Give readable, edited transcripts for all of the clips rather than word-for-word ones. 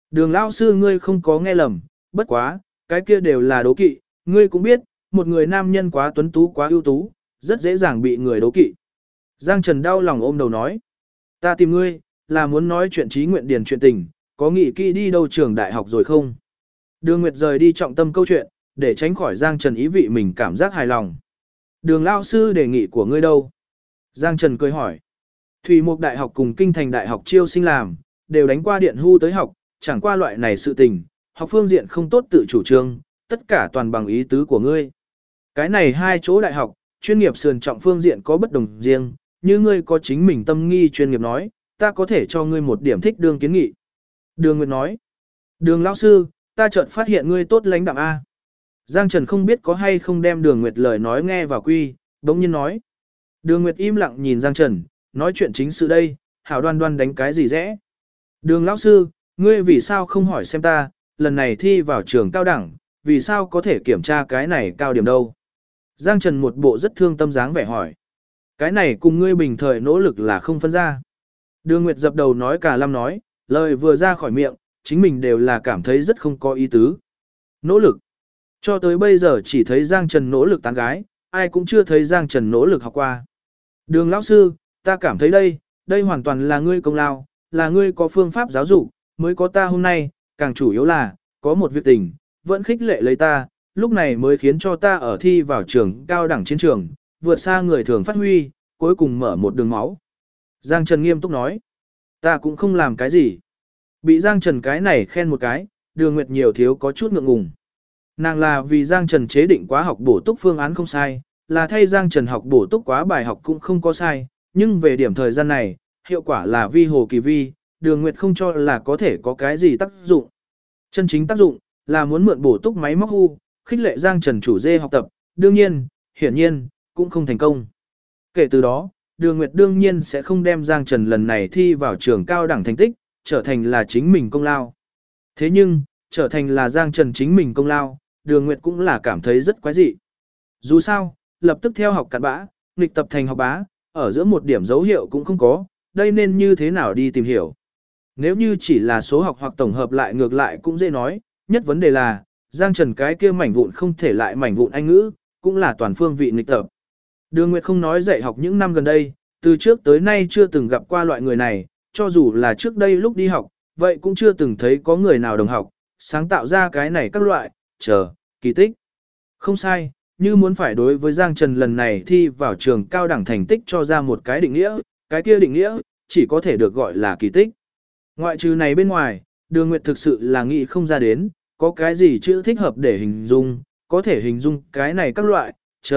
Đường lão sư ngươi không có nghe lầm, bất quá, cái kia đều là đố kỵ, ngươi cũng biết, một người nam nhân quá tuấn tú quá ưu tú, rất dễ dàng bị người đố kỵ. Giang Trần đau lòng ôm đầu nói, ta tìm ngươi, là muốn nói chuyện trí nguyện điền chuyện tình, có nghĩ kỹ đi đâu trường đại học rồi không? Đường Nguyệt rời đi trọng tâm câu chuyện, để tránh khỏi Giang Trần ý vị mình cảm giác hài lòng. Đường lão sư đề nghị của ngươi đâu? Giang Trần cười hỏi. Thủy Mục Đại học cùng Kinh Thành Đại học chiêu sinh làm, đều đánh qua điện hưu tới học, chẳng qua loại này sự tình, học phương diện không tốt tự chủ trương, tất cả toàn bằng ý tứ của ngươi. Cái này hai chỗ đại học, chuyên nghiệp sườn trọng phương diện có bất đồng riêng, như ngươi có chính mình tâm nghi chuyên nghiệp nói, ta có thể cho ngươi một điểm thích đương kiến nghị. Đường Nguyệt nói, Đường lão sư, ta chợt phát hiện ngươi tốt lãnh đạm A. Giang Trần không biết có hay không đem Đường Nguyệt lời nói nghe vào quy, đống nhiên nói. Đường Nguyệt im lặng nhìn Giang Trần, nói chuyện chính sự đây, hảo đoan đoan đánh cái gì rẽ. Đường lão sư, ngươi vì sao không hỏi xem ta, lần này thi vào trường cao đẳng, vì sao có thể kiểm tra cái này cao điểm đâu? Giang Trần một bộ rất thương tâm dáng vẻ hỏi. Cái này cùng ngươi bình thời nỗ lực là không phân ra. Đường Nguyệt dập đầu nói cả lâm nói, lời vừa ra khỏi miệng, chính mình đều là cảm thấy rất không có ý tứ. Nỗ lực. Cho tới bây giờ chỉ thấy Giang Trần nỗ lực tán gái, ai cũng chưa thấy Giang Trần nỗ lực học qua. Đường lão sư, ta cảm thấy đây hoàn toàn là ngươi công lao, là ngươi có phương pháp giáo dục, mới có ta hôm nay, càng chủ yếu là, có một việc tình, vẫn khích lệ lấy ta, lúc này mới khiến cho ta ở thi vào trường cao đẳng chiến trường, vượt xa người thường phát huy, cuối cùng mở một đường máu. Giang Trần nghiêm túc nói, ta cũng không làm cái gì. Bị Giang Trần cái này khen một cái, Đường Nguyệt nhiều thiếu có chút ngượng ngùng. Nàng là vì Giang Trần chế định quá học bổ túc phương án không sai, là thay Giang Trần học bổ túc quá bài học cũng không có sai, nhưng về điểm thời gian này, hiệu quả là vi hồ kỳ vi, Đường Nguyệt không cho là có thể có cái gì tác dụng. Chân chính tác dụng, là muốn mượn bổ túc máy móc hưu, khích lệ Giang Trần chủ dê học tập, đương nhiên, hiển nhiên, cũng không thành công. Kể từ đó, Đường Nguyệt đương nhiên sẽ không đem Giang Trần lần này thi vào trường cao đẳng thành tích, trở thành là chính mình công lao. Thế nhưng, trở thành là Giang Trần chính mình công lao, Đường Nguyệt cũng là cảm thấy rất quái dị. Dù sao, lập tức theo học cặn bã, nghịch tập thành học bá, ở giữa một điểm dấu hiệu cũng không có, đây nên như thế nào đi tìm hiểu. Nếu như chỉ là số học hoặc tổng hợp lại ngược lại cũng dễ nói, nhất vấn đề là, Giang Trần cái kia mảnh vụn không thể lại mảnh vụn Anh ngữ, cũng là toàn phương vị nghịch tập. Đường Nguyệt không nói dạy học những năm gần đây, từ trước tới nay chưa từng gặp qua loại người này, cho dù là trước đây lúc đi học, vậy cũng chưa từng thấy có người nào đồng học, sáng tạo ra cái này các loại, kỳ tích. Không sai, như muốn phải đối với Giang Trần lần này thi vào trường cao đẳng thành tích cho ra một cái định nghĩa, cái kia định nghĩa, chỉ có thể được gọi là kỳ tích. Ngoại trừ này bên ngoài, Đường Nguyệt thực sự là nghĩ không ra đến, có cái gì chữ thích hợp để hình dung, có thể hình dung cái này các loại,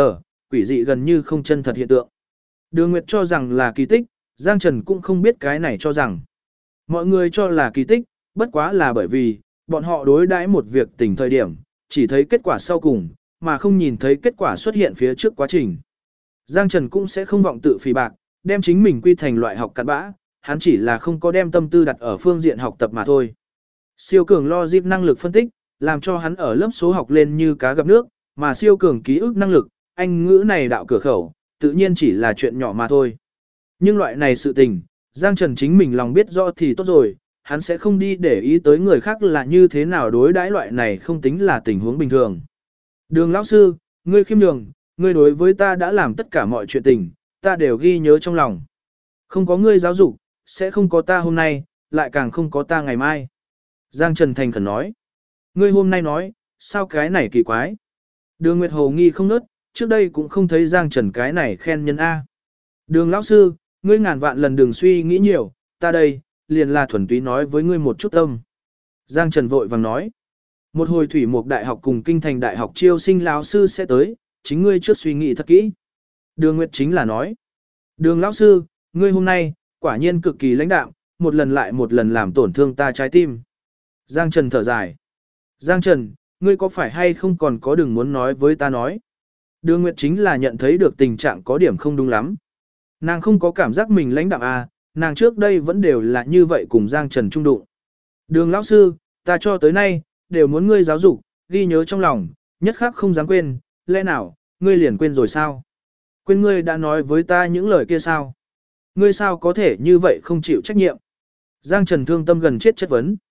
quỷ dị gần như không chân thật hiện tượng. Đường Nguyệt cho rằng là kỳ tích, Giang Trần cũng không biết cái này cho rằng. Mọi người cho là kỳ tích, bất quá là bởi vì, bọn họ đối đãi một việc tình thời điểm, chỉ thấy kết quả sau cùng, mà không nhìn thấy kết quả xuất hiện phía trước quá trình. Giang Trần cũng sẽ không vọng tự phỉ bạc, đem chính mình quy thành loại học cặn bã, hắn chỉ là không có đem tâm tư đặt ở phương diện học tập mà thôi. Siêu cường logic năng lực phân tích, làm cho hắn ở lớp số học lên như cá gặp nước, mà siêu cường ký ức năng lực, Anh ngữ này đạo cửa khẩu, tự nhiên chỉ là chuyện nhỏ mà thôi. Nhưng loại này sự tình, Giang Trần chính mình lòng biết rõ thì tốt rồi, hắn sẽ không đi để ý tới người khác là như thế nào đối đãi loại này không tính là tình huống bình thường. Đường lão sư, ngươi khiêm nhường, ngươi đối với ta đã làm tất cả mọi chuyện tình, ta đều ghi nhớ trong lòng. Không có ngươi giáo dục, sẽ không có ta hôm nay, lại càng không có ta ngày mai. Giang Trần thành khẩn nói. Ngươi hôm nay nói, sao cái này kỳ quái? Đường Nguyệt Hồ nghi không nớt, trước đây cũng không thấy Giang Trần cái này khen nhân A. Đường lão sư, ngươi ngàn vạn lần đừng suy nghĩ nhiều, ta đây, liền là thuần túy nói với ngươi một chút tâm. Giang Trần vội vàng nói. Một hồi Thủy Mục Đại học cùng Kinh Thành Đại học chiêu sinh lão sư sẽ tới, chính ngươi trước suy nghĩ thật kỹ. Đường Nguyệt chính là nói. Đường lão sư, ngươi hôm nay, quả nhiên cực kỳ lãnh đạm, một lần lại một lần làm tổn thương ta trái tim. Giang Trần thở dài. Giang Trần, ngươi có phải hay không còn có đừng muốn nói với ta nói. Đường Nguyệt chính là nhận thấy được tình trạng có điểm không đúng lắm. Nàng không có cảm giác mình lãnh đạm à, nàng trước đây vẫn đều là như vậy cùng Giang Trần trung đụng. Đường lão sư, ta cho tới nay, đều muốn ngươi giáo dục, ghi nhớ trong lòng, nhất khắc không dám quên, lẽ nào, ngươi liền quên rồi sao? Quên ngươi đã nói với ta những lời kia sao? Ngươi sao có thể như vậy không chịu trách nhiệm? Giang Trần thương tâm gần chết chất vấn.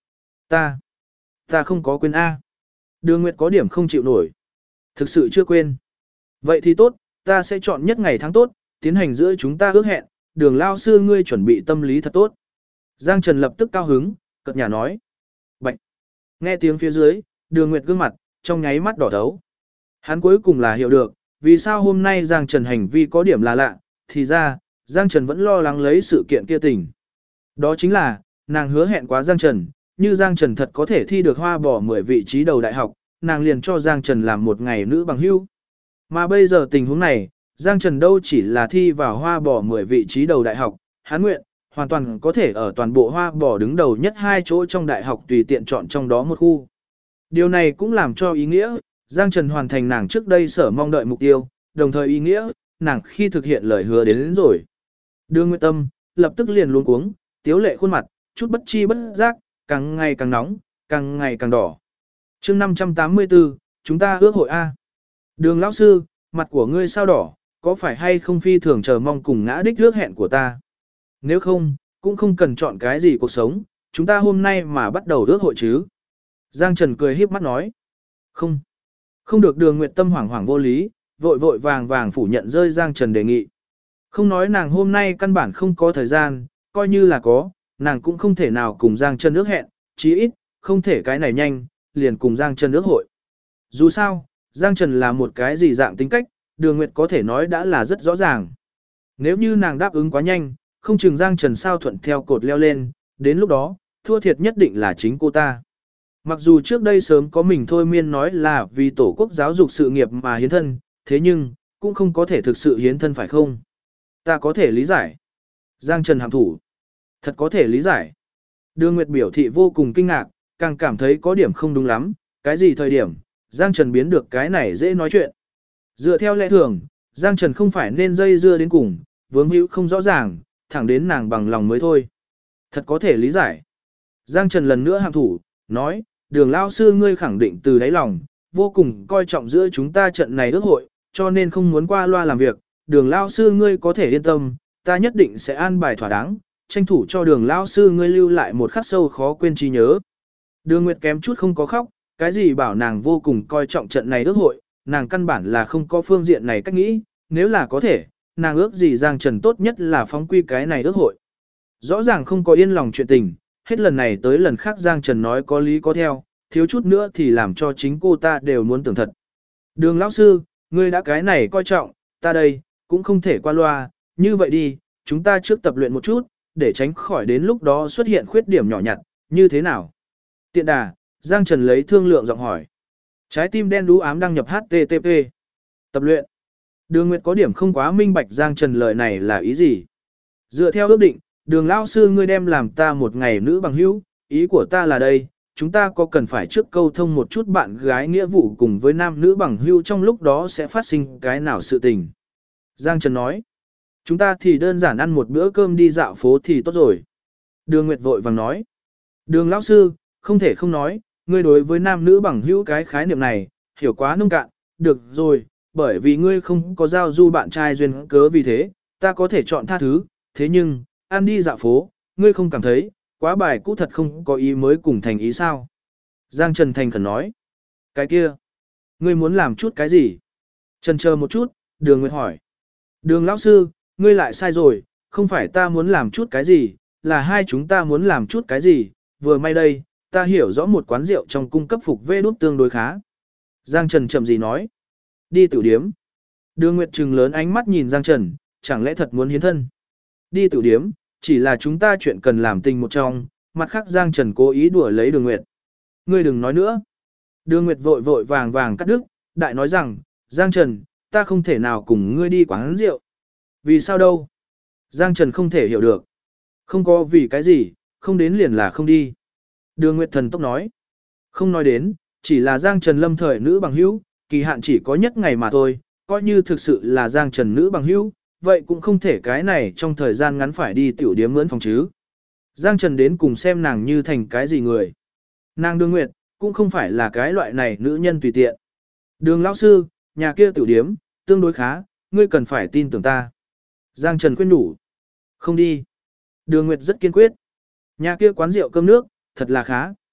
Ta, ta không có quên A. Đường Nguyệt có điểm không chịu nổi. Thực sự chưa quên. Vậy thì tốt, ta sẽ chọn nhất ngày tháng tốt, tiến hành giữa chúng ta ước hẹn, đường lao sư ngươi chuẩn bị tâm lý thật tốt. Giang Trần lập tức cao hứng, cợt nhả nói. Bạch. Nghe tiếng phía dưới, đường Nguyệt gương mặt, trong nháy mắt đỏ thấu. Hắn cuối cùng là hiểu được, vì sao hôm nay Giang Trần hành vi có điểm là lạ, thì ra, Giang Trần vẫn lo lắng lấy sự kiện kia tình. Đó chính là, nàng hứa hẹn quá Giang Trần, như Giang Trần thật có thể thi được hoa bỏ 10 vị trí đầu đại học, nàng liền cho Giang Trần làm một ngày nữ bằng hữu. Mà bây giờ tình huống này, Giang Trần đâu chỉ là thi vào hoa bỏ 10 vị trí đầu đại học, hắn nguyện, hoàn toàn có thể ở toàn bộ hoa bỏ đứng đầu nhất 2 chỗ trong đại học tùy tiện chọn trong đó một khu. Điều này cũng làm cho ý nghĩa, Giang Trần hoàn thành nàng trước đây sở mong đợi mục tiêu, đồng thời ý nghĩa, nàng khi thực hiện lời hứa đến rồi. Đường Nguyệt Tâm, lập tức liền luống cuống, tiếu lệ khuôn mặt, chút bất chi bất giác, càng ngày càng nóng, càng ngày càng đỏ. chương 584, chúng ta ước hội A. Đường lão sư, mặt của ngươi sao đỏ, có phải hay không phi thường chờ mong cùng ngã đích ước hẹn của ta? Nếu không, cũng không cần chọn cái gì cuộc sống, chúng ta hôm nay mà bắt đầu ước hội chứ. Giang Trần cười híp mắt nói. Không. Không được. Đường Nguyệt Tâm hoảng hoảng vô lý, vội vội vàng vàng phủ nhận rơi Giang Trần đề nghị. Không nói nàng hôm nay căn bản không có thời gian, coi như là có, nàng cũng không thể nào cùng Giang Trần ước hẹn, chí ít, không thể cái này nhanh, liền cùng Giang Trần ước hội. Dù sao, Giang Trần là một cái gì dạng tính cách, Đường Nguyệt có thể nói đã là rất rõ ràng. Nếu như nàng đáp ứng quá nhanh, không chừng Giang Trần sao thuận theo cột leo lên, đến lúc đó, thua thiệt nhất định là chính cô ta. Mặc dù trước đây sớm có mình thôi miên nói là vì tổ quốc giáo dục sự nghiệp mà hiến thân, thế nhưng, cũng không có thể thực sự hiến thân phải không? Ta có thể lý giải. Giang Trần hàm thủ. Thật có thể lý giải. Đường Nguyệt biểu thị vô cùng kinh ngạc, càng cảm thấy có điểm không đúng lắm, cái gì thời điểm, Giang Trần biến được cái này dễ nói chuyện. Dựa theo lẽ thường, Giang Trần không phải nên dây dưa đến cùng, vướng hữu không rõ ràng, thẳng đến nàng bằng lòng mới thôi. Thật có thể lý giải. Giang Trần lần nữa hàm thủ, nói, đường lao sư ngươi khẳng định từ đáy lòng, vô cùng coi trọng giữa chúng ta trận này ước hội, cho nên không muốn qua loa làm việc, đường lao sư ngươi có thể yên tâm, ta nhất định sẽ an bài thỏa đáng, tranh thủ cho đường lao sư ngươi lưu lại một khắc sâu khó quên trí nhớ. Đường Nguyệt kém chút không có khóc, cái gì bảo nàng vô cùng coi trọng trận này ước hội, nàng căn bản là không có phương diện này cách nghĩ, nếu là có thể, nàng ước gì Giang Trần tốt nhất là phóng quy cái này ước hội. Rõ ràng không có yên lòng chuyện tình, hết lần này tới lần khác Giang Trần nói có lý có theo, thiếu chút nữa thì làm cho chính cô ta đều muốn tưởng thật. Đường lão sư, ngươi đã cái này coi trọng, ta đây, cũng không thể qua loa, như vậy đi, chúng ta trước tập luyện một chút, để tránh khỏi đến lúc đó xuất hiện khuyết điểm nhỏ nhặt, như thế nào? Tiện đà, Giang Trần lấy thương lượng giọng hỏi. Trái tim đen đú ám đăng nhập HTTP. Tập luyện. Đường Nguyệt có điểm không quá minh bạch Giang Trần lời này là ý gì. Dựa theo ước định, đường lão sư ngươi đem làm ta một ngày nữ bằng hữu, ý của ta là đây, chúng ta có cần phải trước câu thông một chút bạn gái nghĩa vụ cùng với nam nữ bằng hữu trong lúc đó sẽ phát sinh cái nào sự tình. Giang Trần nói, chúng ta thì đơn giản ăn một bữa cơm đi dạo phố thì tốt rồi. Đường Nguyệt vội vàng nói, đường lão sư, không thể không nói, ngươi đối với nam nữ bằng hữu cái khái niệm này, hiểu quá nông cạn, được rồi, bởi vì ngươi không có giao du bạn trai duyên cớ vì thế, ta có thể chọn tha thứ, thế nhưng, ăn đi dạo phố, ngươi không cảm thấy, quá bài cũ thật không có ý mới cùng thành ý sao? Giang Trần thành khẩn nói, cái kia, ngươi muốn làm chút cái gì? Trần chờ một chút, Đường Nguyệt hỏi, đường lão sư, ngươi lại sai rồi, không phải ta muốn làm chút cái gì, là hai chúng ta muốn làm chút cái gì, vừa may đây, ta hiểu rõ một quán rượu trong cung cấp phục vê đút tương đối khá. Giang Trần chậm gì nói, đi tiểu điếm. Đường Nguyệt trừng lớn ánh mắt nhìn Giang Trần, chẳng lẽ thật muốn hiến thân? Đi tiểu điếm, chỉ là chúng ta chuyện cần làm tình một trong, mặt khác Giang Trần cố ý đùa lấy Đường Nguyệt. Ngươi đừng nói nữa. Đường Nguyệt vội vội vàng vàng cắt đứt, đại nói rằng, Giang Trần, ta không thể nào cùng ngươi đi quán rượu. Vì sao đâu? Giang Trần không thể hiểu được. Không có vì cái gì, không đến liền là không đi. Đường Nguyệt thần tốc nói. Không nói đến, chỉ là Giang Trần lâm thời nữ bằng hữu, kỳ hạn chỉ có nhất ngày mà thôi, coi như thực sự là Giang Trần nữ bằng hữu, vậy cũng không thể cái này trong thời gian ngắn phải đi tiểu điếm mướn phòng chứ. Giang Trần đến cùng xem nàng như thành cái gì người. Nàng Đường Nguyệt, cũng không phải là cái loại này nữ nhân tùy tiện. Đường lão sư, nhà kia tiểu điếm, tương đối khá, ngươi cần phải tin tưởng ta. Giang Trần khuyên nhủ. Không đi. Đường Nguyệt rất kiên quyết. Nhà kia quán rượu cơm nước, thật là khá.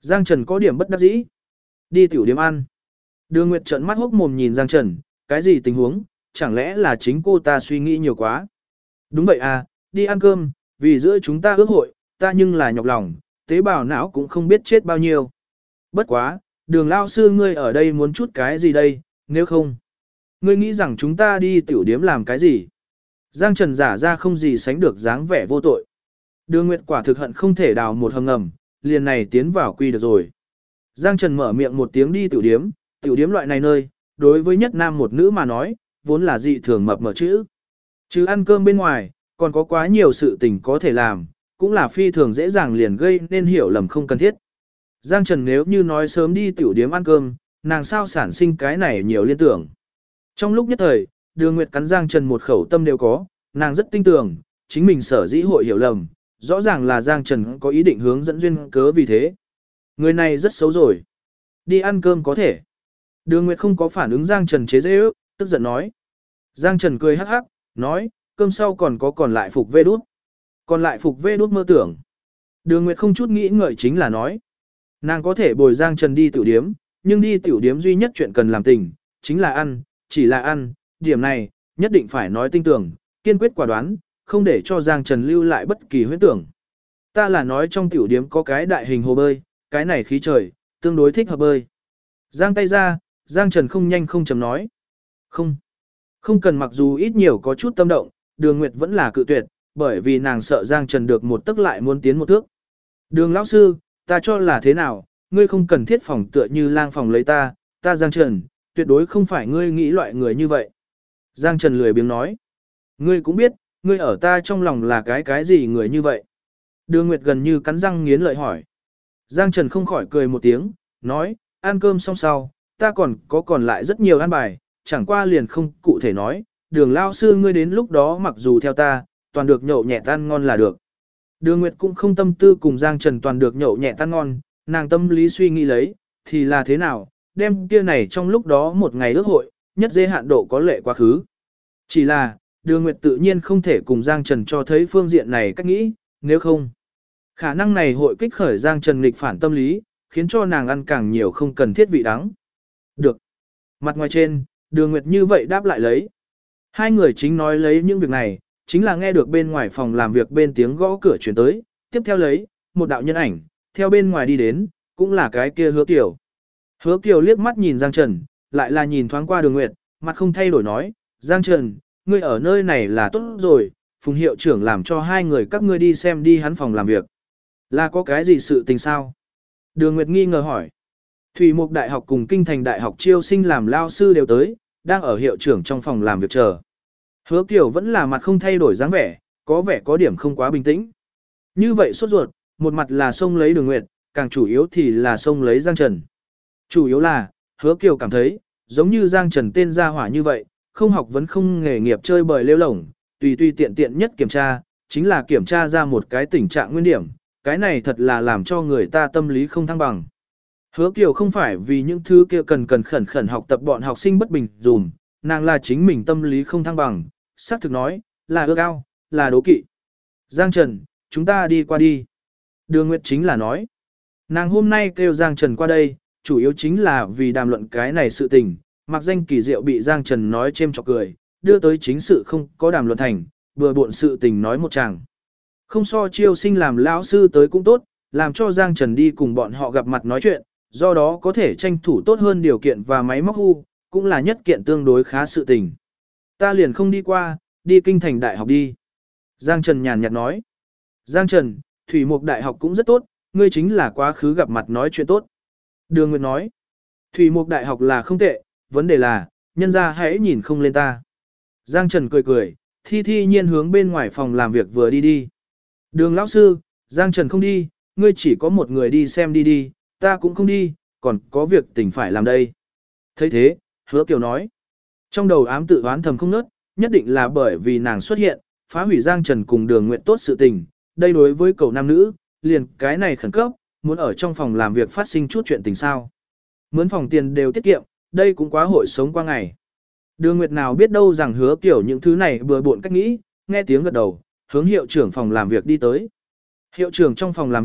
Giang Trần có điểm bất đắc dĩ. Đi tiểu điểm ăn. Đường Nguyệt trợn mắt hốc mồm nhìn Giang Trần, cái gì tình huống, chẳng lẽ là chính cô ta suy nghĩ nhiều quá. Đúng vậy à, đi ăn cơm, vì giữa chúng ta ước hội, ta nhưng là nhọc lòng, tế bào não cũng không biết chết bao nhiêu. Bất quá, Đường lao sư ngươi ở đây muốn chút cái gì đây, nếu không. Ngươi nghĩ rằng chúng ta đi tiểu điếm làm cái gì? Giang Trần giả ra không gì sánh được dáng vẻ vô tội. Đường Nguyệt quả thực hận không thể đào một hầm ngầm, liền này tiến vào quy được rồi. Giang Trần mở miệng một tiếng đi tiểu điếm loại này nơi, đối với nhất nam một nữ mà nói, vốn là dị thường mập mờ chữ. Chứ ăn cơm bên ngoài, còn có quá nhiều sự tình có thể làm, cũng là phi thường dễ dàng liền gây nên hiểu lầm không cần thiết. Giang Trần nếu như nói sớm đi tiểu điếm ăn cơm, nàng sao sản sinh cái này nhiều liên tưởng. Trong lúc nhất thời, Đường Nguyệt cắn Giang Trần một khẩu tâm đều có, nàng rất tin tưởng, chính mình sở dĩ hội hiểu lầm, rõ ràng là Giang Trần có ý định hướng dẫn duyên cớ vì thế. Người này rất xấu rồi. Đi ăn cơm có thể. Đường Nguyệt không có phản ứng Giang Trần chế dễ ước, tức giận nói. Giang Trần cười hắc hắc, nói, cơm sau còn lại phục vê đút. Còn lại phục vê đút mơ tưởng. Đường Nguyệt không chút nghĩ ngợi chính là nói. Nàng có thể bồi Giang Trần đi tiểu điếm, nhưng đi tiểu điếm duy nhất chuyện cần làm tình, chính là ăn, chỉ là ăn, điểm này, nhất định phải nói tinh tưởng, kiên quyết quả đoán, không để cho Giang Trần lưu lại bất kỳ huyễn tưởng. Ta là nói trong tiểu điếm có cái đại hình hồ bơi, cái này khí trời, tương đối thích hợp bơi. Giang tay ra, Giang Trần không nhanh không chậm nói. Không cần, mặc dù ít nhiều có chút tâm động, Đường Nguyệt vẫn là cự tuyệt, bởi vì nàng sợ Giang Trần được một tức lại muốn tiến một thước. Đường lão sư, ta cho là thế nào, ngươi không cần thiết phòng tựa như lang phòng lấy ta Giang Trần, tuyệt đối không phải ngươi nghĩ loại người như vậy. Giang Trần lười biếng nói. Ngươi cũng biết, ngươi ở ta trong lòng là cái gì người như vậy. Đường Nguyệt gần như cắn răng nghiến lợi hỏi. Giang Trần không khỏi cười một tiếng, nói, ăn cơm xong sau, ta còn lại rất nhiều ăn bài, chẳng qua liền không cụ thể nói, Đường lao sư ngươi đến lúc đó mặc dù theo ta, toàn được nhậu nhẹ tan ngon là được. Đường Nguyệt cũng không tâm tư cùng Giang Trần toàn được nhậu nhẹ tan ngon, nàng tâm lý suy nghĩ lấy, thì là thế nào, đem kia này trong lúc đó một ngày ước hội, nhất dê hạn độ có lệ quá khứ. Chỉ là, Đường Nguyệt tự nhiên không thể cùng Giang Trần cho thấy phương diện này cách nghĩ, nếu không, khả năng này hội kích khởi Giang Trần nghịch phản tâm lý, khiến cho nàng ăn càng nhiều không cần thiết vị đắng. Được. Mặt ngoài trên, Đường Nguyệt như vậy đáp lại lấy. Hai người chính nói lấy những việc này, chính là nghe được bên ngoài phòng làm việc bên tiếng gõ cửa chuyển tới, tiếp theo lấy, một đạo nhân ảnh, theo bên ngoài đi đến, cũng là cái kia Hứa Kiều. Hứa Kiều liếc mắt nhìn Giang Trần, lại là nhìn thoáng qua Đường Nguyệt, mặt không thay đổi nói, Giang Trần, ngươi ở nơi này là tốt rồi, Phùng hiệu trưởng làm cho hai người các ngươi đi xem đi hắn phòng làm việc. Là có cái gì sự tình sao? Đường Nguyệt nghi ngờ hỏi. Thủy Mục Đại học cùng Kinh Thành Đại học chiêu sinh làm lao sư đều tới, đang ở hiệu trưởng trong phòng làm việc chờ. Hứa Kiều vẫn là mặt không thay đổi dáng vẻ, có vẻ có điểm không quá bình tĩnh. Như vậy sốt ruột, một mặt là xông lấy Đường Nguyệt, càng chủ yếu thì là xông lấy Giang Trần. Chủ yếu là, Hứa Kiều cảm thấy, giống như Giang Trần tên gia hỏa như vậy, không học vấn không nghề nghiệp chơi bời lêu lổng, tùy tiện tiện nhất kiểm tra, chính là kiểm tra ra một cái tình trạng nguyên điểm, cái này thật là làm cho người ta tâm lý không thăng bằng. Hứa Kiều không phải vì những thứ kia cần khẩn học tập bọn học sinh bất bình dùm, nàng là chính mình tâm lý không thăng bằng, xác thực nói, là ước ao, là đố kỵ. Giang Trần, chúng ta đi qua đi. Đường Nguyệt chính là nói, nàng hôm nay kêu Giang Trần qua đây, chủ yếu chính là vì đàm luận cái này sự tình, mặc danh kỳ diệu bị Giang Trần nói chêm chọc cười, đưa tới chính sự không có đàm luận thành, vừa buộn sự tình nói một chàng. Không so chiêu sinh làm lão sư tới cũng tốt, làm cho Giang Trần đi cùng bọn họ gặp mặt nói chuyện, do đó có thể tranh thủ tốt hơn điều kiện và máy móc hưu, cũng là nhất kiện tương đối khá sự tình. Ta liền không đi qua, đi Kinh Thành Đại học đi. Giang Trần nhàn nhạt nói. Giang Trần, Thủy Mục Đại học cũng rất tốt, ngươi chính là quá khứ gặp mặt nói chuyện tốt. Đường Nguyệt nói. Thủy Mục Đại học là không tệ, vấn đề là, nhân ra hãy nhìn không lên ta. Giang Trần cười, thi nhiên hướng bên ngoài phòng làm việc vừa đi. Đường lão sư, Giang Trần không đi, ngươi chỉ có một người đi xem đi, ta cũng không đi, còn có việc tình phải làm đây. Thấy thế, Hứa Kiều nói. Trong đầu ám tự oán thầm không nớt, nhất định là bởi vì nàng xuất hiện, phá hủy Giang Trần cùng Đường Nguyệt tốt sự tình. Đây đối với cậu nam nữ, liền cái này khẩn cấp, muốn ở trong phòng làm việc phát sinh chút chuyện tình sao. Mướn phòng tiền đều tiết kiệm, đây cũng quá hội sống qua ngày. Đường Nguyệt nào biết đâu rằng Hứa Kiều những thứ này bừa bộn cách nghĩ, nghe tiếng gật đầu, hướng hiệu trưởng phòng làm việc đi tới. Hiệu trưởng trong phòng làm việc,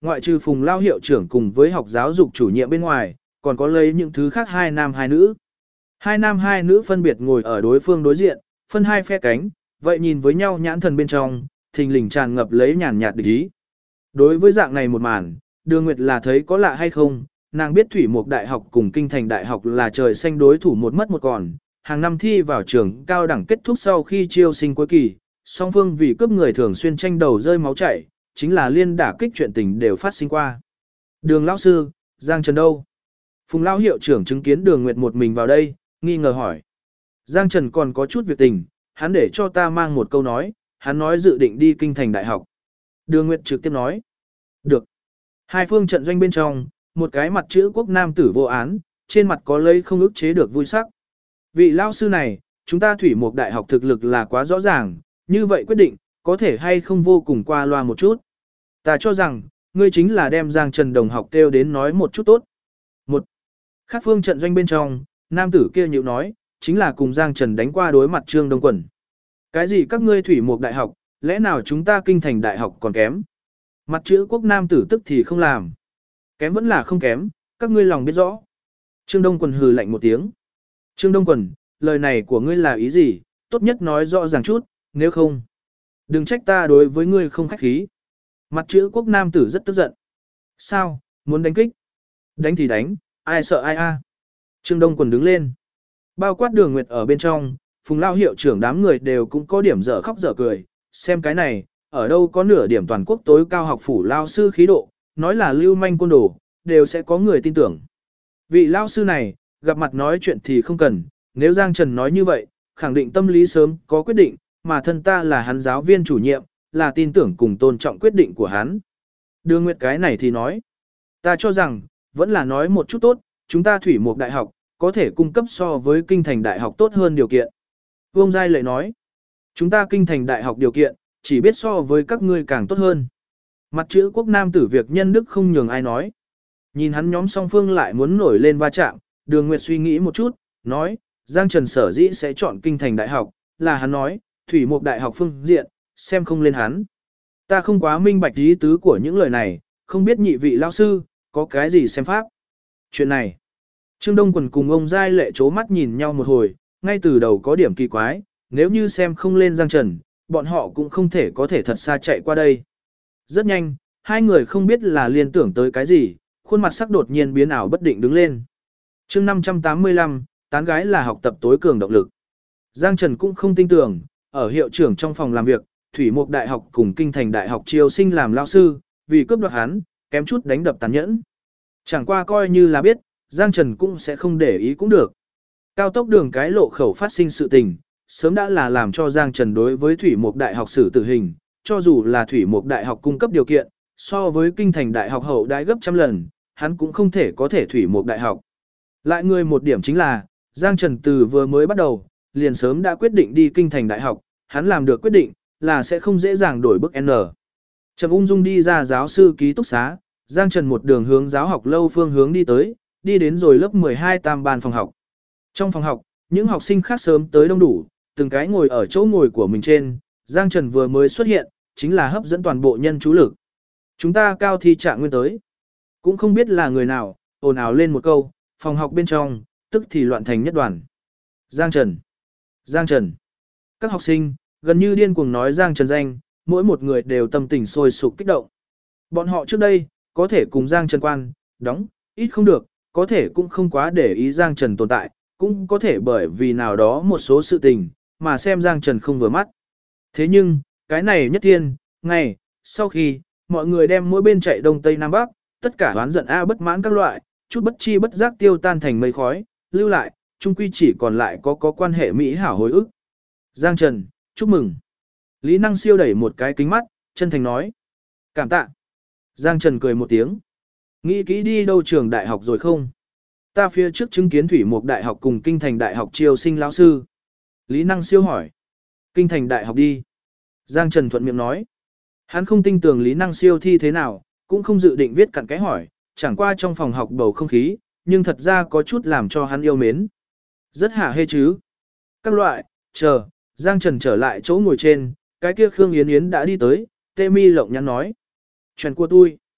Ngoại trừ Phùng Lao hiệu trưởng cùng với học giáo dục chủ nhiệm bên ngoài, còn có lấy những thứ khác hai nam hai nữ. Hai nam hai nữ phân biệt ngồi ở đối phương đối diện, phân hai phe cánh, vậy nhìn với nhau nhãn thần bên trong, thình lình tràn ngập lấy nhàn nhạt địch ý. Đối với dạng này một màn, Đường Nguyệt là thấy có lạ hay không, nàng biết Thủy Mục Đại học cùng Kinh Thành Đại học là trời xanh đối thủ một mất một còn, hàng năm thi vào trường cao đẳng kết thúc sau khi chiêu sinh cuối kỳ, song phương vì cướp người thường xuyên tranh đầu rơi máu chảy, chính là liên đả kích chuyện tình đều phát sinh qua. Đường lão sư, Giang Trần đâu? Phùng lão hiệu trưởng chứng kiến Đường Nguyệt một mình vào đây, nghi ngờ hỏi. Giang Trần còn có chút việc tình, hắn để cho ta mang một câu nói, hắn nói dự định đi Kinh Thành Đại học. Đường Nguyệt trực tiếp nói. Được. Hai phương trận doanh bên trong, một cái mặt chữ quốc nam tử vô án, trên mặt có lấy không ức chế được vui sắc. Vị lao sư này, chúng ta Thủy Mục Đại học thực lực là quá rõ ràng, như vậy quyết định, có thể hay không vô cùng qua loa một chút. Ta cho rằng, ngươi chính là đem Giang Trần đồng học kêu đến nói một chút tốt. Một khác phương trận doanh bên trong, nam tử kia nhịu nói, chính là cùng Giang Trần đánh qua đối mặt Trương Đông Quần. Cái gì các ngươi Thủy Mục Đại học, lẽ nào chúng ta Kinh Thành Đại học còn kém? Mặt chữ quốc nam tử tức thì không làm. Kém vẫn là không kém, các ngươi lòng biết rõ. Trương Đông Quần hừ lạnh một tiếng. Trương Đông Quần, lời này của ngươi là ý gì, tốt nhất nói rõ ràng chút, nếu không. Đừng trách ta đối với ngươi không khách khí. Mặt chữ quốc nam tử rất tức giận. Sao, muốn đánh kích? Đánh thì đánh, ai sợ ai a? Trương Đông Quần đứng lên. Bao quát Đường Nguyệt ở bên trong, Phùng Lao hiệu trưởng đám người đều cũng có điểm dở khóc dở cười. Xem cái này, ở đâu có nửa điểm toàn quốc tối cao học phủ lao sư khí độ, nói là lưu manh côn đồ, đều sẽ có người tin tưởng. Vị lao sư này, gặp mặt nói chuyện thì không cần, nếu Giang Trần nói như vậy, khẳng định tâm lý sớm có quyết định, mà thân ta là hắn giáo viên chủ nhiệm, là tin tưởng cùng tôn trọng quyết định của hắn. Đường Nguyệt cái này thì nói, ta cho rằng, vẫn là nói một chút tốt, chúng ta Thủy Mục Đại học, có thể cung cấp so với Kinh Thành Đại học tốt hơn điều kiện. Vương Giai Lệ nói, chúng ta Kinh Thành Đại học điều kiện, chỉ biết so với các ngươi càng tốt hơn. Mặt chữ quốc nam tử việc nhân đức không nhường ai nói. Nhìn hắn nhóm song phương lại muốn nổi lên va chạm, Đường Nguyệt suy nghĩ một chút, nói, Giang Trần sở dĩ sẽ chọn Kinh Thành Đại học, là hắn nói, Thủy Mục Đại học phương diện, xem không lên hắn. Ta không quá minh bạch ý tứ của những lời này, không biết nhị vị lao sư, có cái gì xem pháp. Chuyện này, Trương Đông Quần cùng ông Giai Lệ chố mắt nhìn nhau một hồi, ngay từ đầu có điểm kỳ quái, nếu như xem không lên Giang Trần, bọn họ cũng không thể có thể thật xa chạy qua đây. Rất nhanh, hai người không biết là liên tưởng tới cái gì, khuôn mặt sắc đột nhiên biến ảo bất định đứng lên. chương 585, tán gái là học tập tối cường động lực. Giang Trần cũng không tin tưởng, ở hiệu trưởng trong phòng làm việc, Thủy Mục Đại học cùng Kinh Thành Đại học chiêu sinh làm lao sư, vì cướp đoạt hắn, kém chút đánh đập tàn nhẫn. Chẳng qua coi như là biết, Giang Trần cũng sẽ không để ý cũng được. Cao tốc đường cái lộ khẩu phát sinh sự tình, sớm đã là làm cho Giang Trần đối với Thủy Mục Đại học xử tử hình, cho dù là Thủy Mục Đại học cung cấp điều kiện, so với Kinh Thành Đại học hậu đãi gấp trăm lần, hắn cũng không thể có thể Thủy Mục Đại học. Lại người một điểm chính là, Giang Trần từ vừa mới bắt đầu, liền sớm đã quyết định đi Kinh Thành Đại học, hắn làm được quyết định, là sẽ không dễ dàng đổi bức N. Trầm ung dung đi ra giáo sư ký túc xá, Giang Trần một đường hướng giáo học lâu phương hướng đi tới, đi đến rồi lớp 12 tam ban phòng học. Trong phòng học, những học sinh khác sớm tới đông đủ, từng cái ngồi ở chỗ ngồi của mình trên, Giang Trần vừa mới xuất hiện, chính là hấp dẫn toàn bộ nhân chú lực. Chúng ta cao thi trạng nguyên tới. Cũng không biết là người nào, ồn ào lên một câu, phòng học bên trong, tức thì loạn thành nhất đoàn. Giang Trần. Giang Trần. Các học sinh, gần như điên cuồng nói Giang Trần danh, mỗi một người đều tâm tình sôi sục kích động. Bọn họ trước đây, có thể cùng Giang Trần quan, đóng, ít không được, có thể cũng không quá để ý Giang Trần tồn tại, cũng có thể bởi vì nào đó một số sự tình, mà xem Giang Trần không vừa mắt. Thế nhưng, cái này nhất thiên, ngày, sau khi, mọi người đem mỗi bên chạy đông tây nam bắc, tất cả oán giận bất mãn các loại, chút bất chi bất giác tiêu tan thành mây khói, lưu lại, chung quy chỉ còn lại có quan hệ mỹ hảo hồi ức. Giang Trần, chúc mừng. Lý Năng Siêu đẩy một cái kính mắt, chân thành nói. Cảm tạ. Giang Trần cười một tiếng. Nghĩ kỹ đi đâu trường đại học rồi không? Ta phía trước chứng kiến Thủy Mục Đại học cùng Kinh Thành Đại học chiêu sinh lão sư. Lý Năng Siêu hỏi. Kinh Thành Đại học đi. Giang Trần thuận miệng nói. Hắn không tin tưởng Lý Năng Siêu thi thế nào, cũng không dự định viết cặn cái hỏi, chẳng qua trong phòng học bầu không khí, nhưng thật ra có chút làm cho hắn yêu mến. Rất hả hê chứ. Các loại, chờ, Giang Trần trở lại chỗ ngồi trên, cái kia Khương Yến Yến đã đi tới, tê mi lộng nhắn nói. Chuyện của tôi.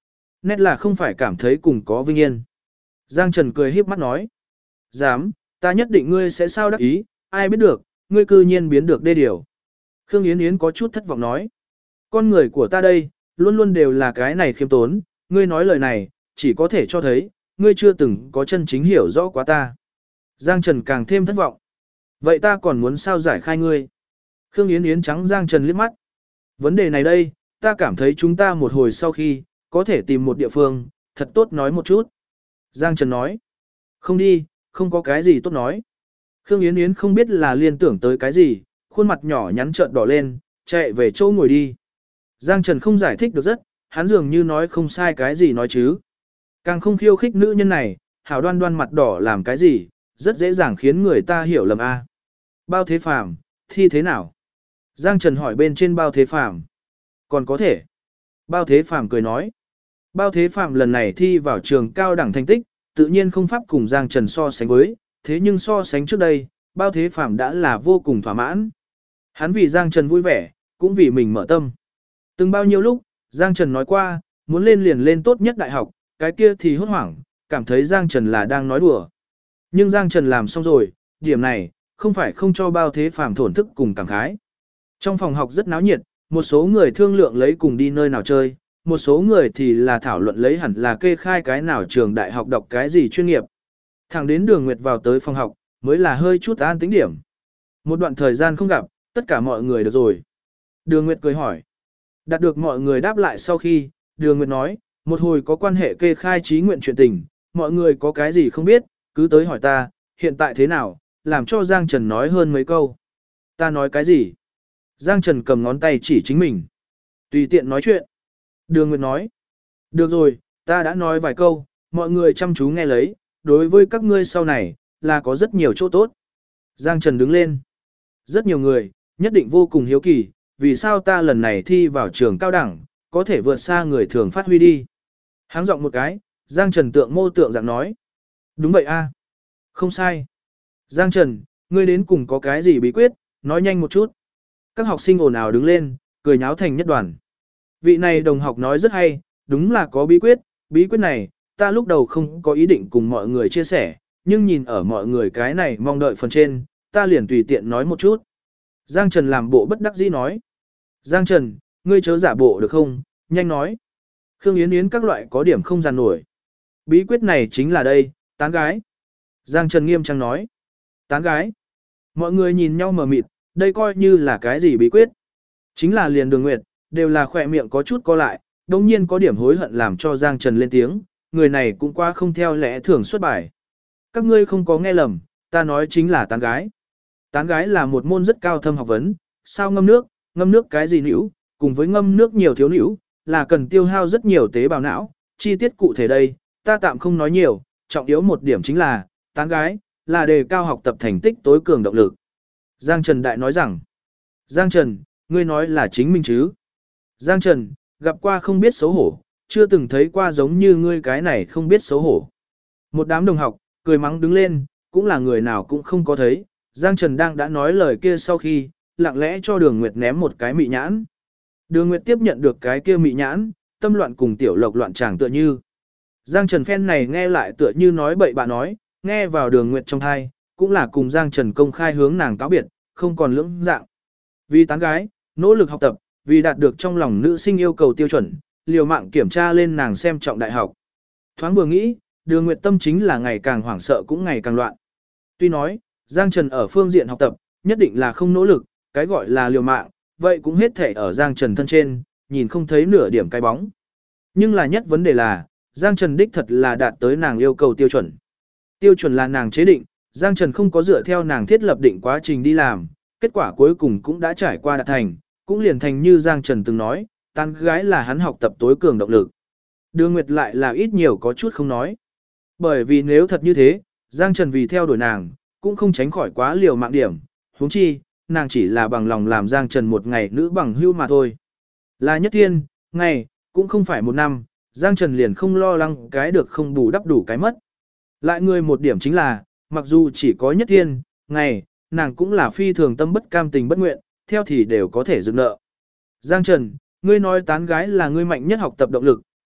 nét là không phải cảm thấy cùng có vinh yên. Giang Trần cười híp mắt nói. Dám, ta nhất định ngươi sẽ sao đắc ý, ai biết được, ngươi cư nhiên biến được đê điều. Khương Yến Yến có chút thất vọng nói. Con người của ta đây, luôn luôn đều là cái này khiêm tốn, ngươi nói lời này, chỉ có thể cho thấy, ngươi chưa từng có chân chính hiểu rõ quá ta. Giang Trần càng thêm thất vọng. Vậy ta còn muốn sao giải khai ngươi? Khương Yến Yến trắng Giang Trần liếc mắt. Vấn đề này đây, ta cảm thấy chúng ta một hồi sau khi, có thể tìm một địa phương, thật tốt nói một chút. Giang Trần nói. Không đi, không có cái gì tốt nói. Khương Yến Yến không biết là liên tưởng tới cái gì, khuôn mặt nhỏ nhắn trợn đỏ lên, chạy về chỗ ngồi đi. Giang Trần không giải thích được rất, hắn dường như nói không sai cái gì nói chứ. Càng không khiêu khích nữ nhân này, hảo đoan đoan mặt đỏ làm cái gì, rất dễ dàng khiến người ta hiểu lầm a. Bao Thế Phàm, thi thế nào? Giang Trần hỏi bên trên Bao Thế Phàm. Còn có thể. Bao Thế Phàm cười nói. Bao Thế Phàm lần này thi vào trường cao đẳng thành tích, tự nhiên không pháp cùng Giang Trần so sánh với, thế nhưng so sánh trước đây, Bao Thế Phàm đã là vô cùng thỏa mãn. Hắn vì Giang Trần vui vẻ, cũng vì mình mở tâm. Từng bao nhiêu lúc, Giang Trần nói qua, muốn lên liền lên tốt nhất đại học, cái kia thì hốt hoảng, cảm thấy Giang Trần là đang nói đùa. Nhưng Giang Trần làm xong rồi, điểm này, không phải không cho Bao Thế Phàm thổn thức cùng cảm khái. Trong phòng học rất náo nhiệt, một số người thương lượng lấy cùng đi nơi nào chơi, một số người thì là thảo luận lấy hẳn là kê khai cái nào trường đại học đọc cái gì chuyên nghiệp. Thẳng đến Đường Nguyệt vào tới phòng học, mới là hơi chút an tĩnh điểm. Một đoạn thời gian không gặp, tất cả mọi người được rồi. Đường Nguyệt cười hỏi. Đạt được mọi người đáp lại sau khi, Đường Nguyệt nói, một hồi có quan hệ kê khai trí nguyện chuyện tình, mọi người có cái gì không biết, cứ tới hỏi ta, hiện tại thế nào, làm cho Giang Trần nói hơn mấy câu. Ta nói cái gì? Giang Trần cầm ngón tay chỉ chính mình. Tùy tiện nói chuyện. Đường Nguyệt nói. Được rồi, ta đã nói vài câu, mọi người chăm chú nghe lấy, đối với các ngươi sau này, là có rất nhiều chỗ tốt. Giang Trần đứng lên. Rất nhiều người, nhất định vô cùng hiếu kỳ, vì sao ta lần này thi vào trường cao đẳng, có thể vượt xa người thường phát huy đi. Háng giọng một cái, Giang Trần tượng mô tượng dạng nói. Đúng vậy a, không sai. Giang Trần, ngươi đến cùng có cái gì bí quyết, nói nhanh một chút. Các học sinh ồn ào đứng lên, cười nháo thành nhất đoàn. Vị này đồng học nói rất hay, đúng là có bí quyết này, ta lúc đầu không có ý định cùng mọi người chia sẻ, nhưng nhìn ở mọi người cái này mong đợi phần trên, ta liền tùy tiện nói một chút. Giang Trần làm bộ bất đắc dĩ nói. Giang Trần, ngươi chớ giả bộ được không, nhanh nói. Khương Yến Yến các loại có điểm không dàn nổi. Bí quyết này chính là đây, tán gái. Giang Trần nghiêm trang nói. Tán gái. Mọi người nhìn nhau mờ mịt, đây coi như là cái gì bí quyết. Chính là liền Đường Nguyệt, đều là khỏe miệng có chút co lại, đồng nhiên có điểm hối hận làm cho Giang Trần lên tiếng, người này cũng qua không theo lẽ thường xuất bài. Các ngươi không có nghe lầm, ta nói chính là tán gái. Tán gái là một môn rất cao thâm học vấn, sao ngâm nước cái gì nữ, cùng với ngâm nước nhiều thiếu nữ, là cần tiêu hao rất nhiều tế bào não, chi tiết cụ thể đây, ta tạm không nói nhiều, trọng yếu một điểm chính là, tán gái, là đề cao học tập thành tích tối cường động lực. Giang Trần Đại nói rằng, Giang Trần, ngươi nói là chính mình chứ? Giang Trần, gặp qua không biết xấu hổ, chưa từng thấy qua giống như ngươi cái này không biết xấu hổ. Một đám đồng học, cười mắng đứng lên, cũng là người nào cũng không có thấy, Giang Trần đang đã nói lời kia sau khi, lặng lẽ cho Đường Nguyệt ném một cái mị nhãn. Đường Nguyệt tiếp nhận được cái kia mị nhãn, tâm loạn cùng tiểu lộc loạn tràng tựa như. Giang Trần phen này nghe lại tựa như nói bậy bạ nói, nghe vào Đường Nguyệt trong thai, cũng là cùng Giang Trần công khai hướng nàng cáo biệt, không còn lưỡng dạng. Vì tán gái, nỗ lực học tập, vì đạt được trong lòng nữ sinh yêu cầu tiêu chuẩn, liều mạng kiểm tra lên nàng xem trọng đại học. Thoáng vừa nghĩ, Đường Nguyệt tâm chính là ngày càng hoảng sợ cũng ngày càng loạn. Tuy nói, Giang Trần ở phương diện học tập, nhất định là không nỗ lực, cái gọi là liều mạng, vậy cũng hết thể ở Giang Trần thân trên, nhìn không thấy nửa điểm cái bóng. Nhưng là nhất vấn đề là, Giang Trần đích thật là đạt tới nàng yêu cầu tiêu chuẩn. Tiêu chuẩn là nàng chế định, Giang Trần không có dựa theo nàng thiết lập định quá trình đi làm, kết quả cuối cùng cũng đã trải qua đạt thành, cũng liền thành như Giang Trần từng nói, tán gái là hắn học tập tối cường động lực. Đường Nguyệt lại là ít nhiều có chút không nói. Bởi vì nếu thật như thế, Giang Trần vì theo đuổi nàng, cũng không tránh khỏi quá liều mạng điểm, huống chi, nàng chỉ là bằng lòng làm Giang Trần một ngày nữ bằng hưu mà thôi. Là nhất thiên, ngày, cũng không phải một năm, Giang Trần liền không lo lắng cái được không bù đắp đủ cái mất. Lại người một điểm chính là, mặc dù chỉ có nhất thiên, ngày, nàng cũng là phi thường tâm bất cam tình bất nguyện, theo thì đều có thể dừng nợ. Giang Trần, ngươi nói tán gái là ngươi mạnh nhất học tập động lực,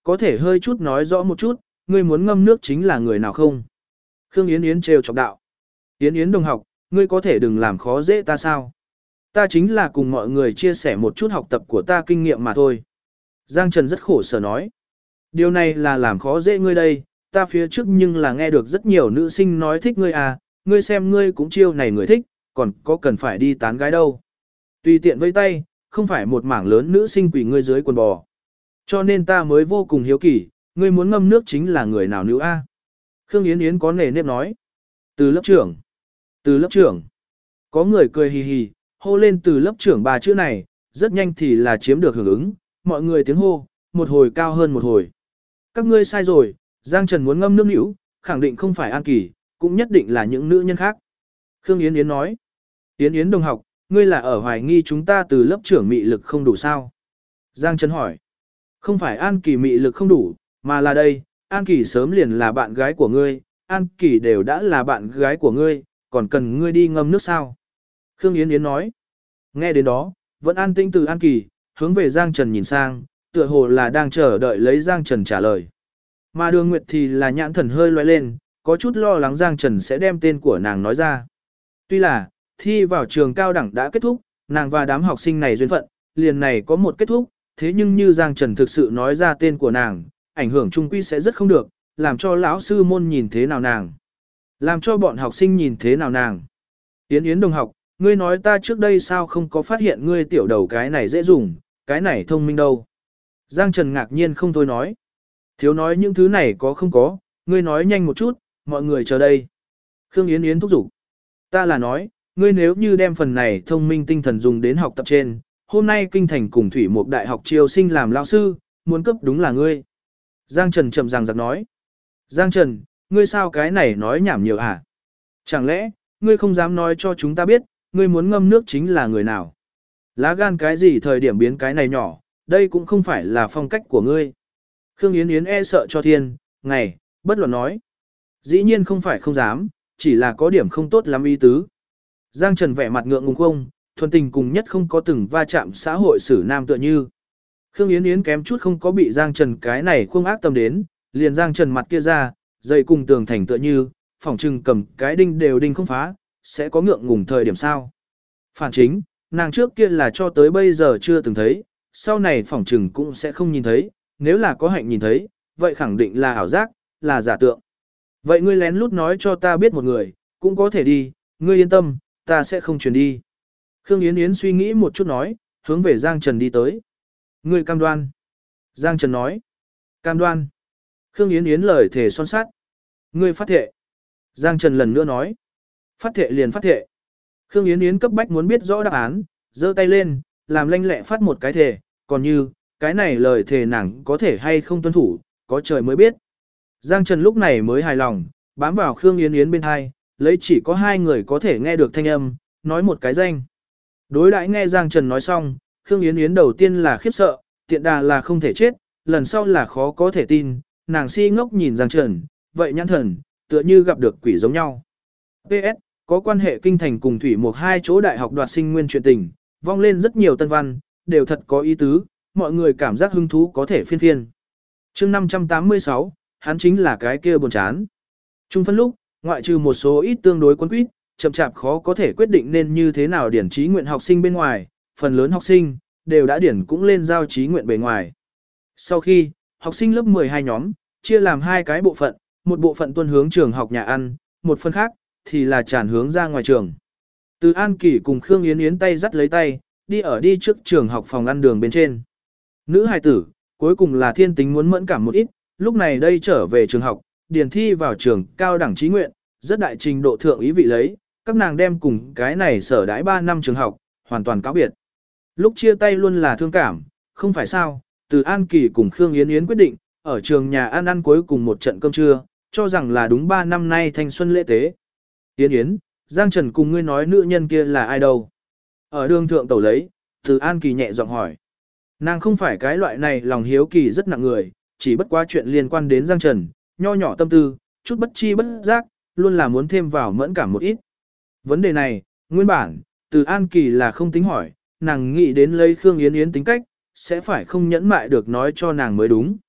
có thể hơi chút nói rõ một chút, ngươi muốn ngâm nước chính là người nào không? Khương Yến Yến trêu chọc đạo. Yến Yến đồng học, ngươi có thể đừng làm khó dễ ta sao? Ta chính là cùng mọi người chia sẻ một chút học tập của ta kinh nghiệm mà thôi. Giang Trần rất khổ sở nói. Điều này là làm khó dễ ngươi đây, ta phía trước nhưng là nghe được rất nhiều nữ sinh nói thích ngươi à, ngươi xem ngươi cũng chiêu này người thích, còn có cần phải đi tán gái đâu. Tùy tiện vây tay, không phải một mảng lớn nữ sinh quỷ ngươi dưới quần bò. Cho nên ta mới vô cùng hiếu kỳ, ngươi muốn ngâm nước chính là người nào nữ a? Khương Yến Yến có nề nếp nói. Từ lớp trưởng. Từ lớp trưởng. Có người cười hì hì, hô lên từ lớp trưởng ba chữ này, rất nhanh thì là chiếm được hưởng ứng, mọi người tiếng hô, một hồi cao hơn một hồi. Các ngươi sai rồi, Giang Trần muốn ngâm nước nữu, khẳng định không phải An Kỳ, cũng nhất định là những nữ nhân khác. Khương Yến Yến nói. Yến Yến đồng học, ngươi là ở hoài nghi chúng ta từ lớp trưởng mị lực không đủ sao? Giang Trần hỏi. Không phải An Kỳ mị lực không đủ, mà là đây, An Kỳ sớm liền là bạn gái của ngươi, An Kỳ đều đã là bạn gái của ngươi, còn cần ngươi đi ngâm nước sao? Khương Yến Yến nói. Nghe đến đó, vẫn an tĩnh từ An Kỳ, hướng về Giang Trần nhìn sang, tựa hồ là đang chờ đợi lấy Giang Trần trả lời. Mà Đường Nguyệt thì là nhãn thần hơi loay lên, có chút lo lắng Giang Trần sẽ đem tên của nàng nói ra. Tuy là, thi vào trường cao đẳng đã kết thúc, nàng và đám học sinh này duyên phận, liền này có một kết thúc, thế nhưng như Giang Trần thực sự nói ra tên của nàng, ảnh hưởng trung quy sẽ rất không được, làm cho lão sư môn nhìn thế nào nàng, làm cho bọn học sinh nhìn thế nào nàng. Yến Yến đồng học, ngươi nói ta trước đây sao không có phát hiện ngươi tiểu đầu cái này dễ dùng, cái này thông minh đâu. Giang Trần ngạc nhiên không thôi nói. Thiếu nói những thứ này có không có, ngươi nói nhanh một chút, mọi người chờ đây. Khương Yến Yến thúc giục. Ta là nói, ngươi nếu như đem phần này thông minh tinh thần dùng đến học tập trên, hôm nay kinh thành cùng Thủy Mục Đại học triều sinh làm lao sư, muốn cấp đúng là ngươi. Giang Trần chậm ràng giặc nói. Giang Trần, ngươi sao cái này nói nhảm nhiều hả? Chẳng lẽ, ngươi không dám nói cho chúng ta biết, ngươi muốn ngâm nước chính là người nào? Lá gan cái gì thời điểm biến cái này nhỏ, đây cũng không phải là phong cách của ngươi. Khương Yến Yến e sợ cho thiên, ngày, bất luận nói. Dĩ nhiên không phải không dám, chỉ là có điểm không tốt lắm ý tứ. Giang Trần vẻ mặt ngượng ngùng không, thuần tình cùng nhất không có từng va chạm xã hội xử nam tựa như. Khương Yến Yến kém chút không có bị Giang Trần cái này không ác tâm đến, liền Giang Trần mặt kia ra, dây cùng tường thành tựa như, phỏng trừng cầm cái đinh đều đinh không phá, sẽ có ngượng ngùng thời điểm sao. Phản chính, nàng trước kia là cho tới bây giờ chưa từng thấy, sau này phỏng trừng cũng sẽ không nhìn thấy, nếu là có hạnh nhìn thấy, vậy khẳng định là ảo giác, là giả tượng. Vậy ngươi lén lút nói cho ta biết một người, cũng có thể đi, ngươi yên tâm, ta sẽ không chuyển đi. Khương Yến Yến suy nghĩ một chút nói, hướng về Giang Trần đi tới. Ngươi cam đoan. Giang Trần nói. Cam đoan. Khương Yến Yến lời thề son sát. Ngươi phát thệ. Giang Trần lần nữa nói. Phát thệ liền phát thệ. Khương Yến Yến cấp bách muốn biết rõ đáp án, giơ tay lên, làm lanh lẹ phát một cái thề, còn như, cái này lời thề nàng có thể hay không tuân thủ, có trời mới biết. Giang Trần lúc này mới hài lòng, bám vào Khương Yến Yến bên hai, lấy chỉ có hai người có thể nghe được thanh âm, nói một cái danh. Đối đãi nghe Giang Trần nói xong, Khương Yến Yến đầu tiên là khiếp sợ, tiện đà là không thể chết, lần sau là khó có thể tin, nàng si ngốc nhìn Giang Trần, vậy nhãn thần, tựa như gặp được quỷ giống nhau. PS, có quan hệ kinh thành cùng Thủy Mục hai chỗ đại học đoạt sinh nguyên chuyện tình, vong lên rất nhiều tân văn, đều thật có ý tứ, mọi người cảm giác hứng thú có thể phiên phiên. Chương 586, hắn chính là cái kia buồn chán. Trung phân lúc, ngoại trừ một số ít tương đối quấn quýt, chậm chạp khó có thể quyết định nên như thế nào điển trí nguyện học sinh bên ngoài, phần lớn học sinh đều đã điển cũng lên giao trí nguyện bề ngoài. Sau khi, học sinh lớp 12 nhóm, chia làm hai cái bộ phận, một bộ phận tuân hướng trường học nhà ăn, một phần khác thì là tràn hướng ra ngoài trường. Từ An Kỳ cùng Khương Yến Yến tay dắt lấy tay, đi trước trường học phòng ăn đường bên trên. Nữ hài tử, cuối cùng là thiên tính muốn mẫn cảm một ít, lúc này đây trở về trường học, điền thi vào trường cao đẳng trí nguyện, rất đại trình độ thượng ý vị lấy, các nàng đem cùng cái này sở đãi 3 năm trường học, hoàn toàn cáo biệt. Lúc chia tay luôn là thương cảm, không phải sao, từ An Kỳ cùng Khương Yến Yến quyết định, ở trường nhà ăn cuối cùng một trận cơm trưa, cho rằng là đúng 3 năm nay thanh xuân lễ tế. Yến Yến, Giang Trần cùng ngươi nói nữ nhân kia là ai đâu? Ở đường thượng tẩu lấy, từ An Kỳ nhẹ giọng hỏi. Nàng không phải cái loại này lòng hiếu kỳ rất nặng người, chỉ bất quá chuyện liên quan đến Giang Trần, nho nhỏ tâm tư, chút bất chi bất giác, luôn là muốn thêm vào mẫn cảm một ít. Vấn đề này, nguyên bản, từ An Kỳ là không tính hỏi, nàng nghĩ đến lấy Khương Yến Yến tính cách, sẽ phải không nhẫn mại được nói cho nàng mới đúng.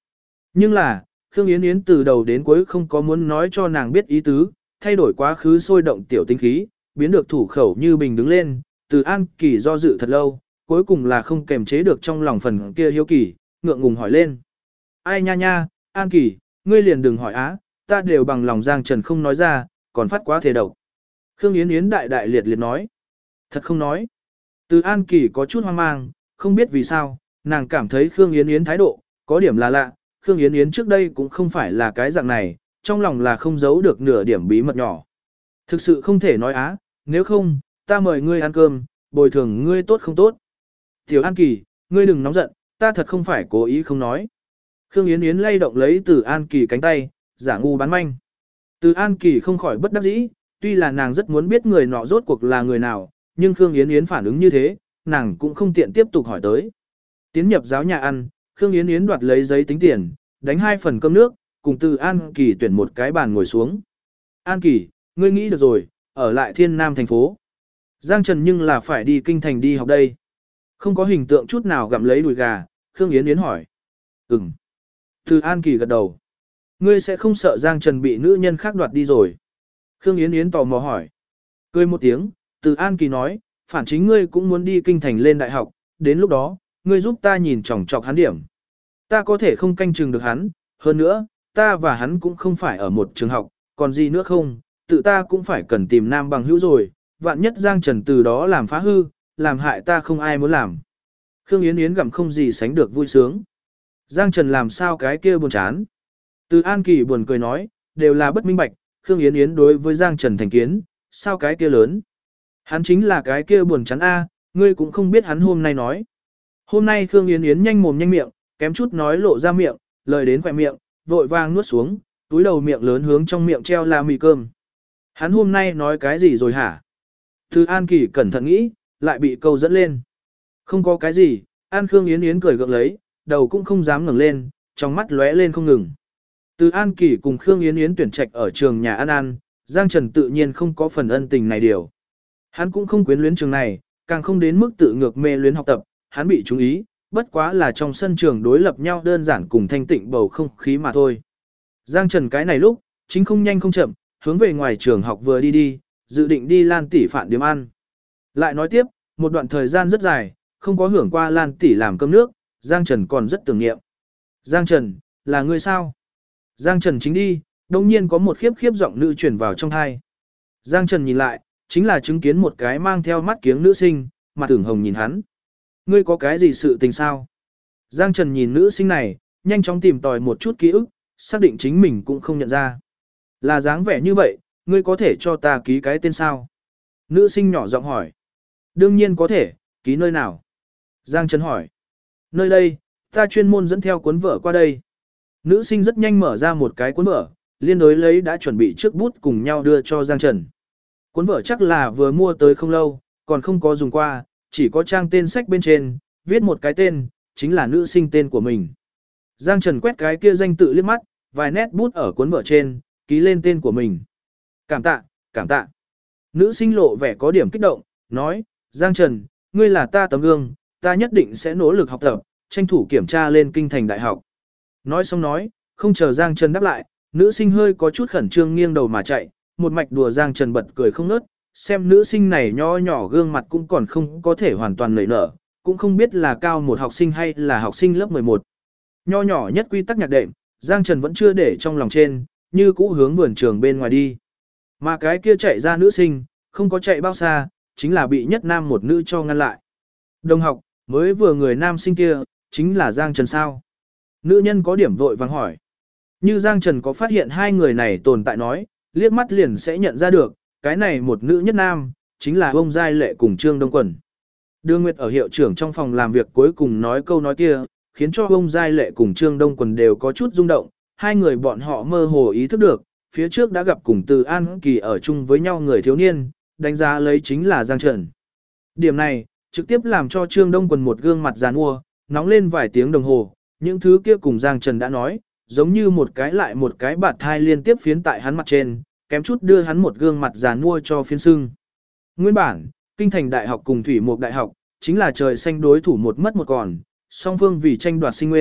Nhưng là, Khương Yến Yến từ đầu đến cuối không có muốn nói cho nàng biết ý tứ, thay đổi quá khứ sôi động tiểu tinh khí, biến được thủ khẩu như bình đứng lên, từ An Kỳ do dự thật lâu, cuối cùng là không kềm chế được trong lòng phần kia hiếu kỳ, ngượng ngùng hỏi lên. Ai nha nha, An Kỳ, ngươi liền đừng hỏi á, ta đều bằng lòng Giang Trần không nói ra, còn phát quá thể độc. Khương Yến Yến đại đại liệt liệt nói. Thật không nói. Từ An Kỳ có chút hoang mang, không biết vì sao, nàng cảm thấy Khương Yến Yến thái độ, có điểm là lạ, Khương Yến Yến trước đây cũng không phải là cái dạng này, trong lòng là không giấu được nửa điểm bí mật nhỏ. Thực sự không thể nói á, nếu không, ta mời ngươi ăn cơm, bồi thường ngươi tốt không tốt. Tiểu An Kỳ, ngươi đừng nóng giận, ta thật không phải cố ý không nói. Khương Yến Yến lay động lấy Từ An Kỳ cánh tay, giả ngu bán manh. Từ An Kỳ không khỏi bất đắc dĩ, tuy là nàng rất muốn biết người nọ rốt cuộc là người nào, nhưng Khương Yến Yến phản ứng như thế, nàng cũng không tiện tiếp tục hỏi tới. Tiến nhập giáo nhà ăn, Khương Yến Yến đoạt lấy giấy tính tiền, đánh 2 phần cơm nước, cùng Từ An Kỳ tuyển một cái bàn ngồi xuống. An Kỳ, ngươi nghĩ được rồi, ở lại Thiên Nam thành phố. Giang Trần nhưng là phải đi kinh thành đi học đây. Không có hình tượng chút nào gặm lấy đùi gà, Khương Yến Yến hỏi. Ừm. Từ An Kỳ gật đầu. Ngươi sẽ không sợ Giang Trần bị nữ nhân khác đoạt đi rồi. Khương Yến Yến tò mò hỏi. Cười một tiếng, Từ An Kỳ nói, phản chính ngươi cũng muốn đi kinh thành lên đại học, đến lúc đó, ngươi giúp ta nhìn chòng chọc hắn điểm. Ta có thể không canh chừng được hắn, hơn nữa, ta và hắn cũng không phải ở một trường học, còn gì nữa không, tự ta cũng phải cần tìm nam bằng hữu rồi, vạn nhất Giang Trần từ đó làm phá hư, làm hại ta không ai muốn làm. Khương Yến Yến gặm không gì sánh được vui sướng. Giang Trần làm sao cái kia buồn chán. Từ An Kỳ buồn cười nói, đều là bất minh bạch, Khương Yến Yến đối với Giang Trần thành kiến, sao cái kia lớn. Hắn chính là cái kia buồn chán a, ngươi cũng không biết hắn hôm nay nói. Hôm nay Khương Yến Yến nhanh mồm nhanh miệng, kém chút nói lộ ra miệng, lời đến khỏe miệng, vội vàng nuốt xuống, túi đầu miệng lớn hướng trong miệng treo là mì cơm. Hắn hôm nay nói cái gì rồi hả? Từ An Kỳ cẩn thận nghĩ, lại bị câu dẫn lên. Không có cái gì, An Khương Yến Yến cười gượng lấy, đầu cũng không dám ngẩng lên, trong mắt lóe lên không ngừng. Từ An Kỳ cùng Khương Yến Yến tuyển trạch ở trường nhà ăn, Giang Trần tự nhiên không có phần ân tình này điều. Hắn cũng không quyến luyến trường này, càng không đến mức tự ngược mê luyến học tập, hắn bị chú ý, bất quá là trong sân trường đối lập nhau đơn giản cùng thanh tịnh bầu không khí mà thôi. Giang Trần cái này lúc, chính không nhanh không chậm, hướng về ngoài trường học vừa đi, dự định đi Lan tỷ phạn điểm ăn. Lại nói tiếp, một đoạn thời gian rất dài, không có hưởng qua Lan tỷ làm cơm nước, Giang Trần còn rất tưởng niệm. Giang Trần, là ngươi sao? Giang Trần chính đi, đồng nhiên có một khiếp khiếp giọng nữ truyền vào trong tai. Giang Trần nhìn lại, chính là chứng kiến một cái mang theo mắt kiếng nữ sinh, mặt tưởng hồng nhìn hắn. Ngươi có cái gì sự tình sao? Giang Trần nhìn nữ sinh này, nhanh chóng tìm tòi một chút ký ức, xác định chính mình cũng không nhận ra. Là dáng vẻ như vậy, ngươi có thể cho ta ký cái tên sao? Nữ sinh nhỏ giọng hỏi. Đương nhiên có thể, ký nơi nào? Giang Trần hỏi. Nơi đây, ta chuyên môn dẫn theo cuốn vở qua đây. Nữ sinh rất nhanh mở ra một cái cuốn vở, liên đối lấy đã chuẩn bị trước bút cùng nhau đưa cho Giang Trần. Cuốn vở chắc là vừa mua tới không lâu, còn không có dùng qua, chỉ có trang tên sách bên trên, viết một cái tên, chính là nữ sinh tên của mình. Giang Trần quét cái kia danh tự liếc mắt, vài nét bút ở cuốn vở trên, ký lên tên của mình. Cảm tạ, cảm tạ. Nữ sinh lộ vẻ có điểm kích động, nói, Giang Trần, ngươi là ta tấm gương, ta nhất định sẽ nỗ lực học tập, tranh thủ kiểm tra lên kinh thành đại học. Nói xong nói, không chờ Giang Trần đáp lại, nữ sinh hơi có chút khẩn trương nghiêng đầu mà chạy, một mạch đùa Giang Trần bật cười không nớt, xem nữ sinh này nho nhỏ gương mặt cũng còn không có thể hoàn toàn nảy nở, cũng không biết là cao một học sinh hay là học sinh lớp 11. Nho nhỏ nhất quy tắc nhạc đệm, Giang Trần vẫn chưa để trong lòng trên, như cũ hướng vườn trường bên ngoài đi. Mà cái kia chạy ra nữ sinh, không có chạy bao xa, chính là bị nhất nam một nữ cho ngăn lại. Đồng học, mới vừa người nam sinh kia, chính là Giang Trần sao? Nữ nhân có điểm vội vàng hỏi. Như Giang Trần có phát hiện hai người này tồn tại nói, liếc mắt liền sẽ nhận ra được, cái này một nữ nhất nam, chính là ông Giai Lệ cùng Trương Đông Quần. Đường Nguyệt ở hiệu trưởng trong phòng làm việc cuối cùng nói câu nói kia, khiến cho ông Giai Lệ cùng Trương Đông Quần đều có chút rung động, hai người bọn họ mơ hồ ý thức được, phía trước đã gặp cùng Từ An Kỳ ở chung với nhau người thiếu niên, đánh giá lấy chính là Giang Trần. Điểm này, trực tiếp làm cho Trương Đông Quần một gương mặt giàn mua, nóng lên vài tiếng đồng hồ, những thứ kia cùng Giang Trần đã nói, giống như một cái lại một cái bạt thai liên tiếp phiến tại hắn mặt trên, kém chút đưa hắn một gương mặt giàn mua cho phiến sưng. Nguyên bản, Kinh thành đại học cùng Thủy Mục đại học, chính là trời xanh đối thủ một mất một còn, song phương vì tranh đoạt sinh nguyên,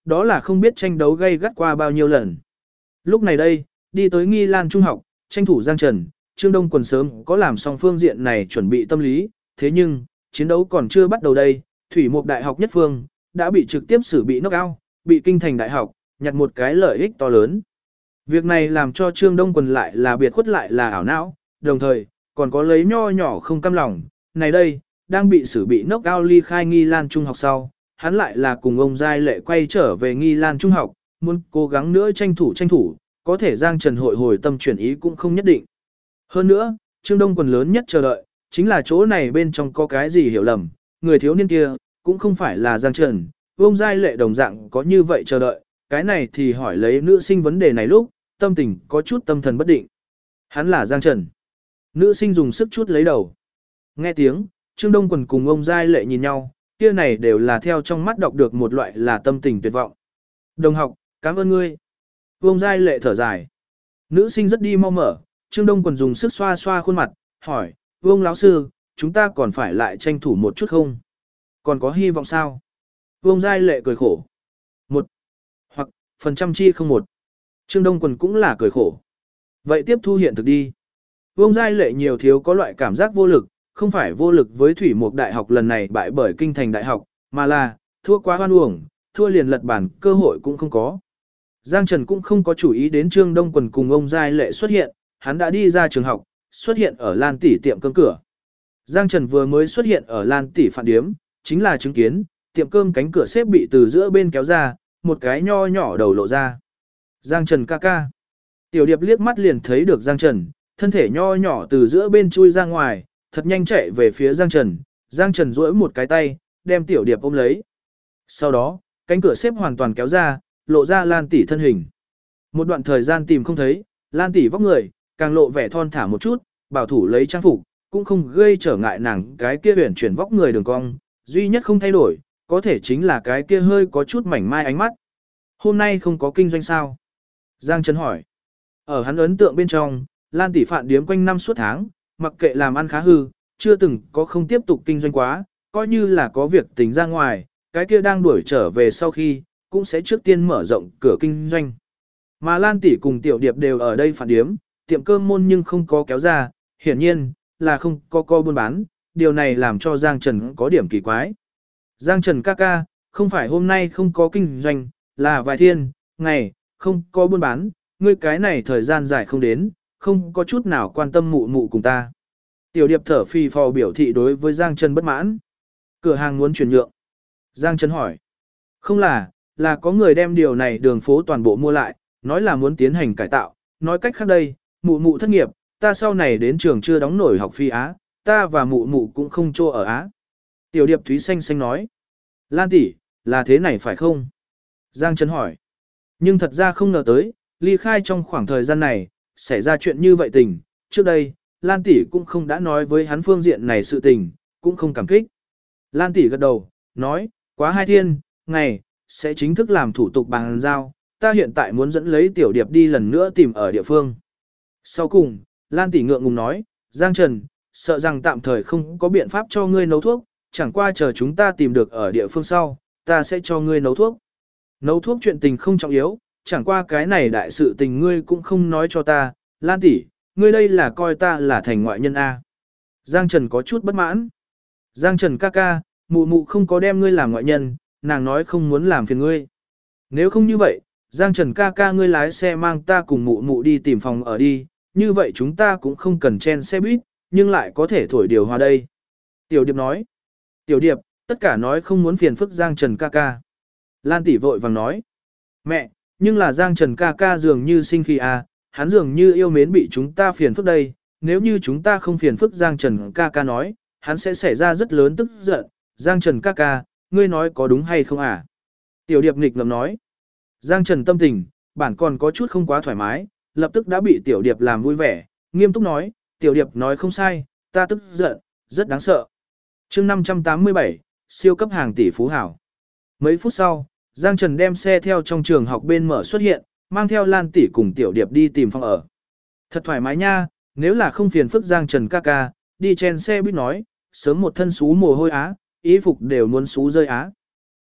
đó là không biết tranh đấu gay gắt qua bao nhiêu lần. Lúc này đây, đi tới Nghi Lan Trung học, tranh thủ Giang Trần, Trương Đông Quần sớm có làm xong phương diện này chuẩn bị tâm lý, thế nhưng, chiến đấu còn chưa bắt đầu đây, Thủy Mục Đại học nhất phương, đã bị trực tiếp xử bị knock out, bị Kinh Thành Đại học, nhặt một cái lợi ích to lớn. Việc này làm cho Trương Đông Quần lại là biệt khuất lại là ảo não, đồng thời, còn có lấy nho nhỏ không cam lòng, này đây, đang bị xử bị knock out ly khai Nghi Lan Trung học sau, hắn lại là cùng ông Giai Lệ quay trở về Nghi Lan Trung học, muốn cố gắng nữa tranh thủ, có thể Giang Trần hồi tâm chuyển ý cũng không nhất định. Hơn nữa, Trương Đông Quần lớn nhất chờ đợi, chính là chỗ này bên trong có cái gì hiểu lầm, người thiếu niên kia, cũng không phải là Giang Trần, ông Giai Lệ đồng dạng có như vậy chờ đợi, cái này thì hỏi lấy nữ sinh vấn đề này lúc, tâm tình có chút tâm thần bất định. Hắn là Giang Trần. Nữ sinh dùng sức chút lấy đầu. Nghe tiếng, Trương Đông Quần cùng ông Giai Lệ nhìn nhau, kia này đều là theo trong mắt đọc được một loại là tâm tình tuyệt vọng. Đồng học, cảm ơn ngươi. Ông Giai Lệ thở dài. Nữ sinh rất đi mau mở, Trương Đông Quần dùng sức xoa xoa khuôn mặt, hỏi, ông lão sư, chúng ta còn phải lại tranh thủ một chút không? Còn có hy vọng sao? Ông Giai Lệ cười khổ. Một, hoặc, phần trăm chi không một. Trương Đông Quần cũng là cười khổ. Vậy tiếp thu hiện thực đi. Ông Giai Lệ nhiều thiếu có loại cảm giác vô lực, không phải vô lực với Thủy Mục Đại học lần này bại bởi Kinh Thành Đại học, mà là, thua quá hoan uổng, thua liền lật bản, cơ hội cũng không có. Giang Trần cũng không có chủ ý đến Trương Đông Quần cùng ông Giai Lệ xuất hiện, hắn đã đi ra trường học, xuất hiện ở Lan Tỷ tiệm cơm cửa. Giang Trần vừa mới xuất hiện ở Lan Tỷ phản điếm, chính là chứng kiến, tiệm cơm cánh cửa xếp bị từ giữa bên kéo ra, một cái nho nhỏ đầu lộ ra. Giang Trần ca ca. Tiểu Điệp liếc mắt liền thấy được Giang Trần, thân thể nho nhỏ từ giữa bên chui ra ngoài, thật nhanh chạy về phía Giang Trần. Giang Trần duỗi một cái tay, đem Tiểu Điệp ôm lấy. Sau đó, cánh cửa xếp hoàn toàn kéo ra, lộ ra Lan Tỷ thân hình. Một đoạn thời gian tìm không thấy, Lan Tỷ vóc người, càng lộ vẻ thon thả một chút, bảo thủ lấy trang phục, cũng không gây trở ngại nàng cái kia huyền chuyển vóc người đường cong, duy nhất không thay đổi, có thể chính là cái kia hơi có chút mảnh mai ánh mắt. Hôm nay không có kinh doanh sao? Giang Trần hỏi. Ở hắn ấn tượng bên trong, Lan Tỷ phạn điếm quanh năm suốt tháng, mặc kệ làm ăn khá hư, chưa từng có không tiếp tục kinh doanh quá, coi như là có việc tính ra ngoài, cái kia đang đuổi trở về sau khi, cũng sẽ trước tiên mở rộng cửa kinh doanh. Mà Lan Tỷ cùng Tiểu Điệp đều ở đây phản điếm, tiệm cơm môn nhưng không có kéo ra, hiển nhiên là không có buôn bán, điều này làm cho Giang Trần có điểm kỳ quái. Giang Trần ca ca, không phải hôm nay không có kinh doanh, là vài thiên, ngày, không có buôn bán, ngươi cái này thời gian dài không đến, không có chút nào quan tâm mụ mụ cùng ta. Tiểu Điệp thở phì phò biểu thị đối với Giang Trần bất mãn. Cửa hàng muốn chuyển nhượng. Giang Trần hỏi. Không là có người đem điều này đường phố toàn bộ mua lại, nói là muốn tiến hành cải tạo, nói cách khác đây, mụ mụ thất nghiệp, ta sau này đến trường chưa đóng nổi học phí Á, ta và mụ mụ cũng không chỗ ở Á. Tiểu Điệp Thúy xanh xanh nói. Lan tỷ, là thế này phải không? Giang Trần hỏi. Nhưng thật ra không ngờ tới, ly khai trong khoảng thời gian này, xảy ra chuyện như vậy tình, trước đây, Lan tỷ cũng không đã nói với hắn phương diện này sự tình, cũng không cảm kích. Lan tỷ gật đầu, nói, quá 2 thiên, ngày, sẽ chính thức làm thủ tục bàn giao, ta hiện tại muốn dẫn lấy Tiểu Điệp đi lần nữa tìm ở địa phương. Sau cùng, Lan tỷ ngượng ngùng nói, Giang Trần, sợ rằng tạm thời không có biện pháp cho ngươi nấu thuốc, chẳng qua chờ chúng ta tìm được ở địa phương sau, ta sẽ cho ngươi nấu thuốc. Nấu thuốc chuyện tình không trọng yếu, chẳng qua cái này đại sự tình ngươi cũng không nói cho ta, Lan tỷ, ngươi đây là coi ta là thành ngoại nhân A. Giang Trần có chút bất mãn. Giang Trần ca ca, mụ mụ không có đem ngươi làm ngoại nhân, nàng nói không muốn làm phiền ngươi. Nếu không như vậy, Giang Trần ca ca ngươi lái xe mang ta cùng mụ mụ đi tìm phòng ở đi, như vậy chúng ta cũng không cần chen xe buýt, nhưng lại có thể thổi điều hòa đây. Tiểu Điệp nói. Tiểu Điệp, tất cả nói không muốn phiền phức Giang Trần ca ca. Lan tỷ vội vàng nói. Mẹ, nhưng là Giang Trần ca ca dường như sinh khi hắn dường như yêu mến bị chúng ta phiền phức đây, nếu như chúng ta không phiền phức Giang Trần ca ca nói, hắn sẽ xảy ra rất lớn tức giận. Giang Trần ca ca, ngươi nói có đúng hay không à? Tiểu Điệp nghịch ngợm nói. Giang Trần tâm tình, bản còn có chút không quá thoải mái, lập tức đã bị Tiểu Điệp làm vui vẻ, nghiêm túc nói, Tiểu Điệp nói không sai, ta tức giận, rất đáng sợ. chương 587, siêu cấp hàng tỷ phú hảo. Mấy phút sau, Giang Trần đem xe theo trong trường học bên mở xuất hiện, mang theo Lan tỷ cùng Tiểu Điệp đi tìm phòng ở. Thật thoải mái nha, nếu là không phiền phức Giang Trần ca ca, đi chen xe buýt nói, sớm một thân xú mồ hôi á, y phục đều muốn xú rơi á.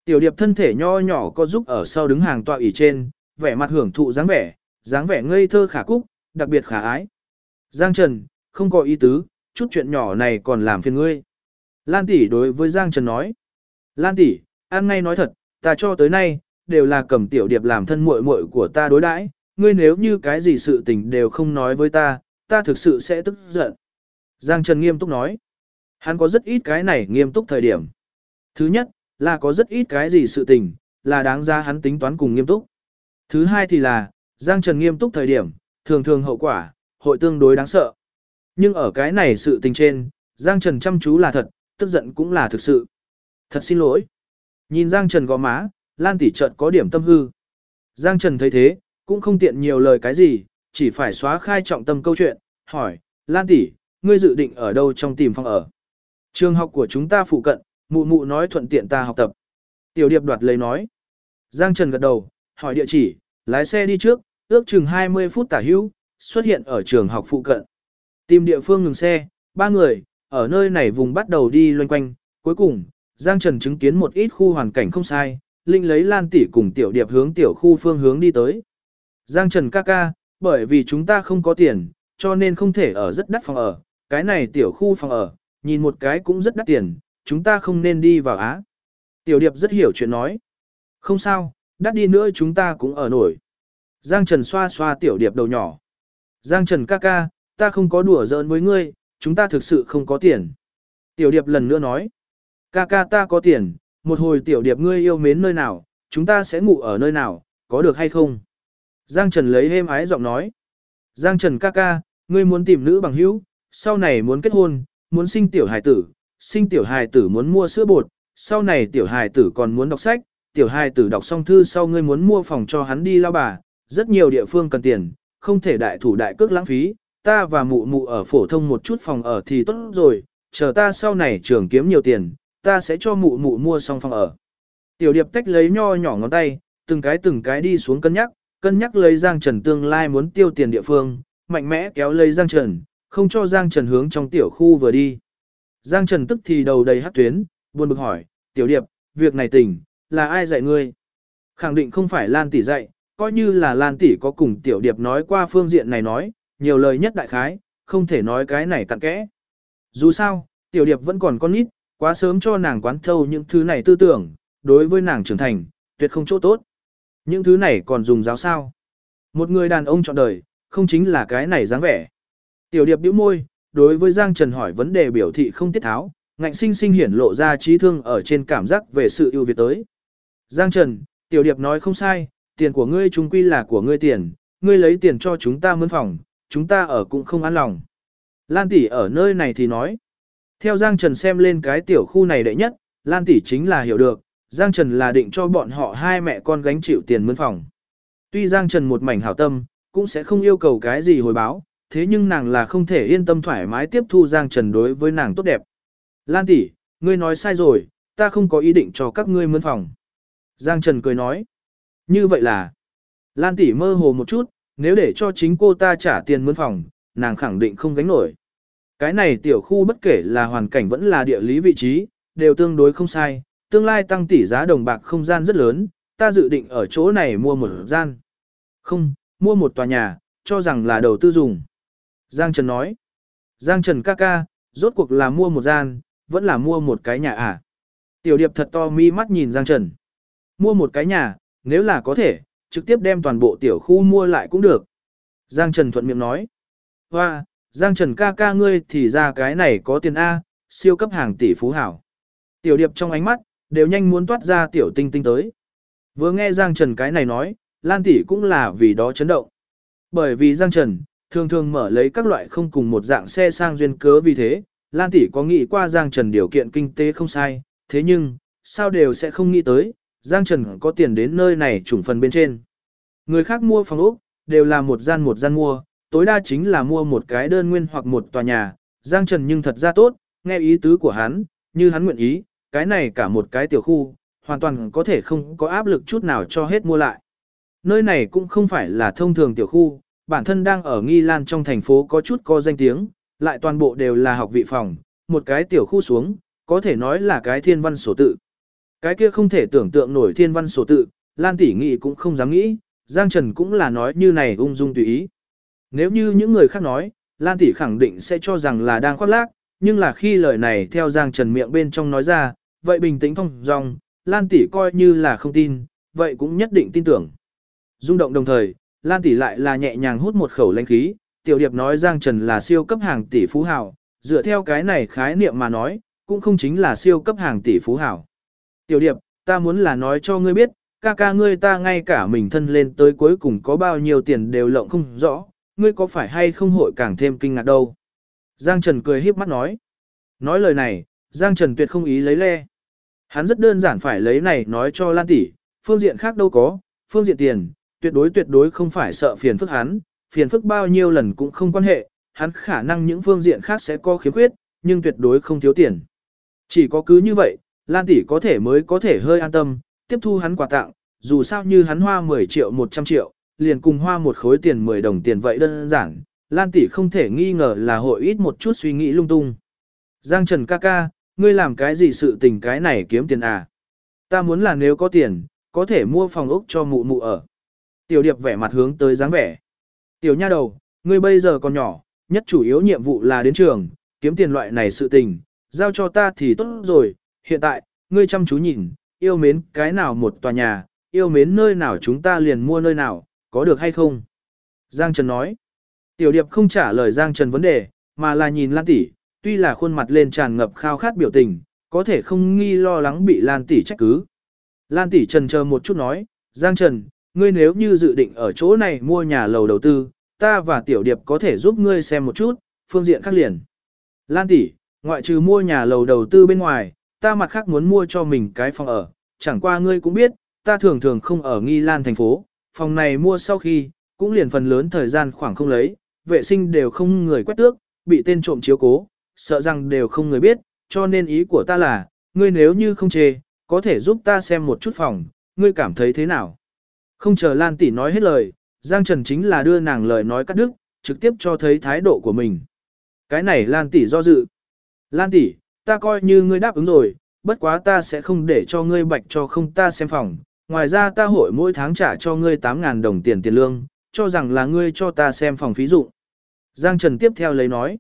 Tiểu điệp thân thể nho nhỏ có giúp ở sau đứng hàng tọa ỷ trên, vẻ mặt hưởng thụ dáng vẻ ngây thơ khả cúc, đặc biệt khả ái. Giang Trần, không có ý tứ, chút chuyện nhỏ này còn làm phiền ngươi. Lan tỷ đối với Giang Trần nói. Lan tỷ, ăn ngay nói thật, ta cho tới nay, đều là cầm tiểu điệp làm thân muội muội của ta đối đãi, ngươi nếu như cái gì sự tình đều không nói với ta, ta thực sự sẽ tức giận. Giang Trần nghiêm túc nói. Hắn có rất ít cái này nghiêm túc thời điểm. Thứ nhất, là có rất ít cái gì sự tình, là đáng ra hắn tính toán cùng nghiêm túc. Thứ hai thì là, Giang Trần nghiêm túc thời điểm, thường thường hậu quả, hội tương đối đáng sợ. Nhưng ở cái này sự tình trên, Giang Trần chăm chú là thật, tức giận cũng là thực sự. Thật xin lỗi. Nhìn Giang Trần gò má, Lan tỷ chợt có điểm tâm hư. Giang Trần thấy thế, cũng không tiện nhiều lời cái gì, chỉ phải xóa khai trọng tâm câu chuyện, hỏi, Lan tỷ, ngươi dự định ở đâu trong tìm phòng ở? Trường học của chúng ta phụ cận, mụ mụ nói thuận tiện ta học tập. Tiểu điệp đoạt lấy nói. Giang Trần gật đầu, hỏi địa chỉ, lái xe đi trước, ước chừng 20 phút tả hữu, xuất hiện ở trường học phụ cận. Tìm địa phương ngừng xe, ba người, ở nơi này vùng bắt đầu đi loanh quanh, cuối cùng, Giang Trần chứng kiến một ít khu hoàn cảnh không sai, linh lấy Lan tỷ cùng tiểu điệp hướng tiểu khu phương hướng đi tới. Giang Trần ca ca, bởi vì chúng ta không có tiền, cho nên không thể ở rất đắt phòng ở, cái này tiểu khu phòng ở, nhìn một cái cũng rất đắt tiền, chúng ta không nên đi vào á. Tiểu điệp rất hiểu chuyện nói. Không sao, đắt đi nữa chúng ta cũng ở nổi. Giang Trần xoa xoa tiểu điệp đầu nhỏ. Giang Trần ca ca, ta không có đùa giỡn với ngươi, chúng ta thực sự không có tiền. Tiểu điệp lần nữa nói. Ca ca ta có tiền, một hồi tiểu điệp ngươi yêu mến nơi nào, chúng ta sẽ ngủ ở nơi nào, có được hay không? Giang Trần lấy êm ái giọng nói. Giang Trần ca ca, ngươi muốn tìm nữ bằng hữu, sau này muốn kết hôn, muốn sinh tiểu hài tử muốn mua sữa bột, sau này tiểu hài tử còn muốn đọc sách, tiểu hài tử đọc xong thư sau ngươi muốn mua phòng cho hắn đi lao bà, rất nhiều địa phương cần tiền, không thể đại thủ đại cước lãng phí, ta và mụ mụ ở phổ thông một chút phòng ở thì tốt rồi, chờ ta sau này trường kiếm nhiều tiền, ta sẽ cho mụ mụ mua xong phòng ở. Tiểu điệp tách lấy nho nhỏ ngón tay, từng cái đi xuống cân nhắc lấy Giang Trần tương lai muốn tiêu tiền địa phương, mạnh mẽ kéo lấy Giang Trần, không cho Giang Trần hướng trong tiểu khu vừa đi. Giang Trần tức thì đầu đầy hắc tuyến, buồn bực hỏi, tiểu điệp, việc này tình, là ai dạy ngươi? Khẳng định không phải Lan tỷ dạy, coi như là Lan tỷ có cùng tiểu điệp nói qua phương diện này nói, nhiều lời nhất đại khái, không thể nói cái này cặn kẽ. Dù sao, tiểu điệp vẫn còn con nít, quá sớm cho nàng quán thâu những thứ này tư tưởng, đối với nàng trưởng thành, tuyệt không chỗ tốt. Những thứ này còn dùng giáo sao? Một người đàn ông chọn đời, không chính là cái này dáng vẻ. Tiểu điệp bĩu môi, đối với Giang Trần hỏi vấn đề biểu thị không tiết tháo, ngạnh sinh sinh hiển lộ ra trí thương ở trên cảm giác về sự ưu việt tới. Giang Trần, tiểu điệp nói không sai, tiền của ngươi chung quy là của ngươi tiền, ngươi lấy tiền cho chúng ta mướn phòng, chúng ta ở cũng không an lòng. Lan tỷ ở nơi này thì nói. Theo Giang Trần xem lên cái tiểu khu này đệ nhất, Lan tỷ chính là hiểu được, Giang Trần là định cho bọn họ hai mẹ con gánh chịu tiền mướn phòng. Tuy Giang Trần một mảnh hảo tâm, cũng sẽ không yêu cầu cái gì hồi báo, thế nhưng nàng là không thể yên tâm thoải mái tiếp thu Giang Trần đối với nàng tốt đẹp. Lan tỷ, ngươi nói sai rồi, ta không có ý định cho các ngươi mướn phòng. Giang Trần cười nói. Như vậy là, Lan tỷ mơ hồ một chút, nếu để cho chính cô ta trả tiền mướn phòng, nàng khẳng định không gánh nổi. Cái này tiểu khu bất kể là hoàn cảnh vẫn là địa lý vị trí, đều tương đối không sai, tương lai tăng tỷ giá đồng bạc không gian rất lớn, ta dự định ở chỗ này mua một gian. Không, mua một tòa nhà, cho rằng là đầu tư dùng. Giang Trần nói. Giang Trần ca ca, rốt cuộc là mua một gian, vẫn là mua một cái nhà à? Tiểu điệp thật to mi mắt nhìn Giang Trần. Mua một cái nhà, nếu là có thể, trực tiếp đem toàn bộ tiểu khu mua lại cũng được. Giang Trần thuận miệng nói. Hoa, Giang Trần ca ca ngươi thì ra cái này có tiền A, siêu cấp hàng tỷ phú hảo. Tiểu điệp trong ánh mắt, đều nhanh muốn toát ra tiểu tinh tinh tới. Vừa nghe Giang Trần cái này nói, Lan tỷ cũng là vì đó chấn động. Bởi vì Giang Trần, thường thường mở lấy các loại không cùng một dạng xe sang duyên cớ vì thế, Lan tỷ có nghĩ qua Giang Trần điều kiện kinh tế không sai, thế nhưng, sao đều sẽ không nghĩ tới, Giang Trần có tiền đến nơi này chủng phần bên trên. Người khác mua phòng ốc, đều là một gian mua, tối đa chính là mua một cái đơn nguyên hoặc một tòa nhà, Giang Trần nhưng thật ra tốt, nghe ý tứ của hắn, như hắn nguyện ý, cái này cả một cái tiểu khu, hoàn toàn có thể không có áp lực chút nào cho hết mua lại. Nơi này cũng không phải là thông thường tiểu khu, bản thân đang ở Nghi Lan trong thành phố có chút có danh tiếng, lại toàn bộ đều là học vị phòng, một cái tiểu khu xuống, có thể nói là cái thiên văn sổ tự. Cái kia không thể tưởng tượng nổi thiên văn sổ tự, Lan tỷ nghĩ cũng không dám nghĩ, Giang Trần cũng là nói như này ung dung tùy ý. Nếu như những người khác nói, Lan tỷ khẳng định sẽ cho rằng là đang khoác lác, nhưng là khi lời này theo Giang Trần miệng bên trong nói ra, vậy bình tĩnh thong dong, Lan tỷ coi như là không tin, vậy cũng nhất định tin tưởng. Rung động đồng thời, Lan tỷ lại là nhẹ nhàng hút một khẩu lãnh khí, Tiểu Điệp nói Giang Trần là siêu cấp hàng tỷ phú hào, dựa theo cái này khái niệm mà nói, cũng không chính là siêu cấp hàng tỷ phú hào. Tiểu Điệp, ta muốn là nói cho ngươi biết, ca ca ngươi ta ngay cả mình thân lên tới cuối cùng có bao nhiêu tiền đều lộng không rõ, ngươi có phải hay không hội càng thêm kinh ngạc đâu. Giang Trần cười híp mắt nói. Nói lời này, Giang Trần tuyệt không ý lấy le. Hắn rất đơn giản phải lấy này nói cho Lan tỷ, phương diện khác đâu có, phương diện tiền, tuyệt đối không phải sợ phiền phức hắn, phiền phức bao nhiêu lần cũng không quan hệ, hắn khả năng những phương diện khác sẽ có khiếm khuyết, nhưng tuyệt đối không thiếu tiền. Chỉ có cứ như vậy, Lan tỷ có thể mới có thể hơi an tâm, tiếp thu hắn quà tặng, dù sao như hắn hoa 10 triệu 100 triệu, liền cùng hoa một khối tiền 10 đồng tiền vậy đơn giản, Lan tỷ không thể nghi ngờ là hội ít một chút suy nghĩ lung tung. Giang Trần ca ca, ngươi làm cái gì sự tình cái này kiếm tiền à? Ta muốn là nếu có tiền, có thể mua phòng ốc cho mụ mụ ở. Tiểu Điệp vẻ mặt hướng tới dáng vẻ. Tiểu nha đầu, ngươi bây giờ còn nhỏ, nhất chủ yếu nhiệm vụ là đến trường, kiếm tiền loại này sự tình, giao cho ta thì tốt rồi. Hiện tại, ngươi chăm chú nhìn, yêu mến cái nào một tòa nhà, yêu mến nơi nào chúng ta liền mua nơi nào, có được hay không? Giang Trần nói. Tiểu Điệp không trả lời Giang Trần vấn đề, mà là nhìn Lan tỷ, tuy là khuôn mặt lên tràn ngập khao khát biểu tình, có thể không nghi lo lắng bị Lan tỷ trách cứ. Lan tỷ trần chờ một chút nói, Giang Trần, ngươi nếu như dự định ở chỗ này mua nhà lầu đầu tư, ta và Tiểu Điệp có thể giúp ngươi xem một chút, phương diện khác liền. Lan tỷ, ngoại trừ mua nhà lầu đầu tư bên ngoài, ta mặt khác muốn mua cho mình cái phòng ở, chẳng qua ngươi cũng biết, ta thường thường không ở Nghi Lan thành phố, phòng này mua sau khi, cũng liền phần lớn thời gian khoảng không lấy, vệ sinh đều không người quét tước, bị tên trộm chiếu cố, sợ rằng đều không người biết, cho nên ý của ta là, ngươi nếu như không chê, có thể giúp ta xem một chút phòng, ngươi cảm thấy thế nào? Không chờ Lan tỷ nói hết lời, Giang Trần chính là đưa nàng lời nói cắt đứt, trực tiếp cho thấy thái độ của mình. Cái này Lan tỷ do dự. Lan tỷ, ta coi như ngươi đáp ứng rồi, bất quá ta sẽ không để cho ngươi bạch cho không ta xem phòng, ngoài ra ta hội mỗi tháng trả cho ngươi 8.000 đồng tiền tiền lương, cho rằng là ngươi cho ta xem phòng phí dụ. Giang Trần tiếp theo lấy nói.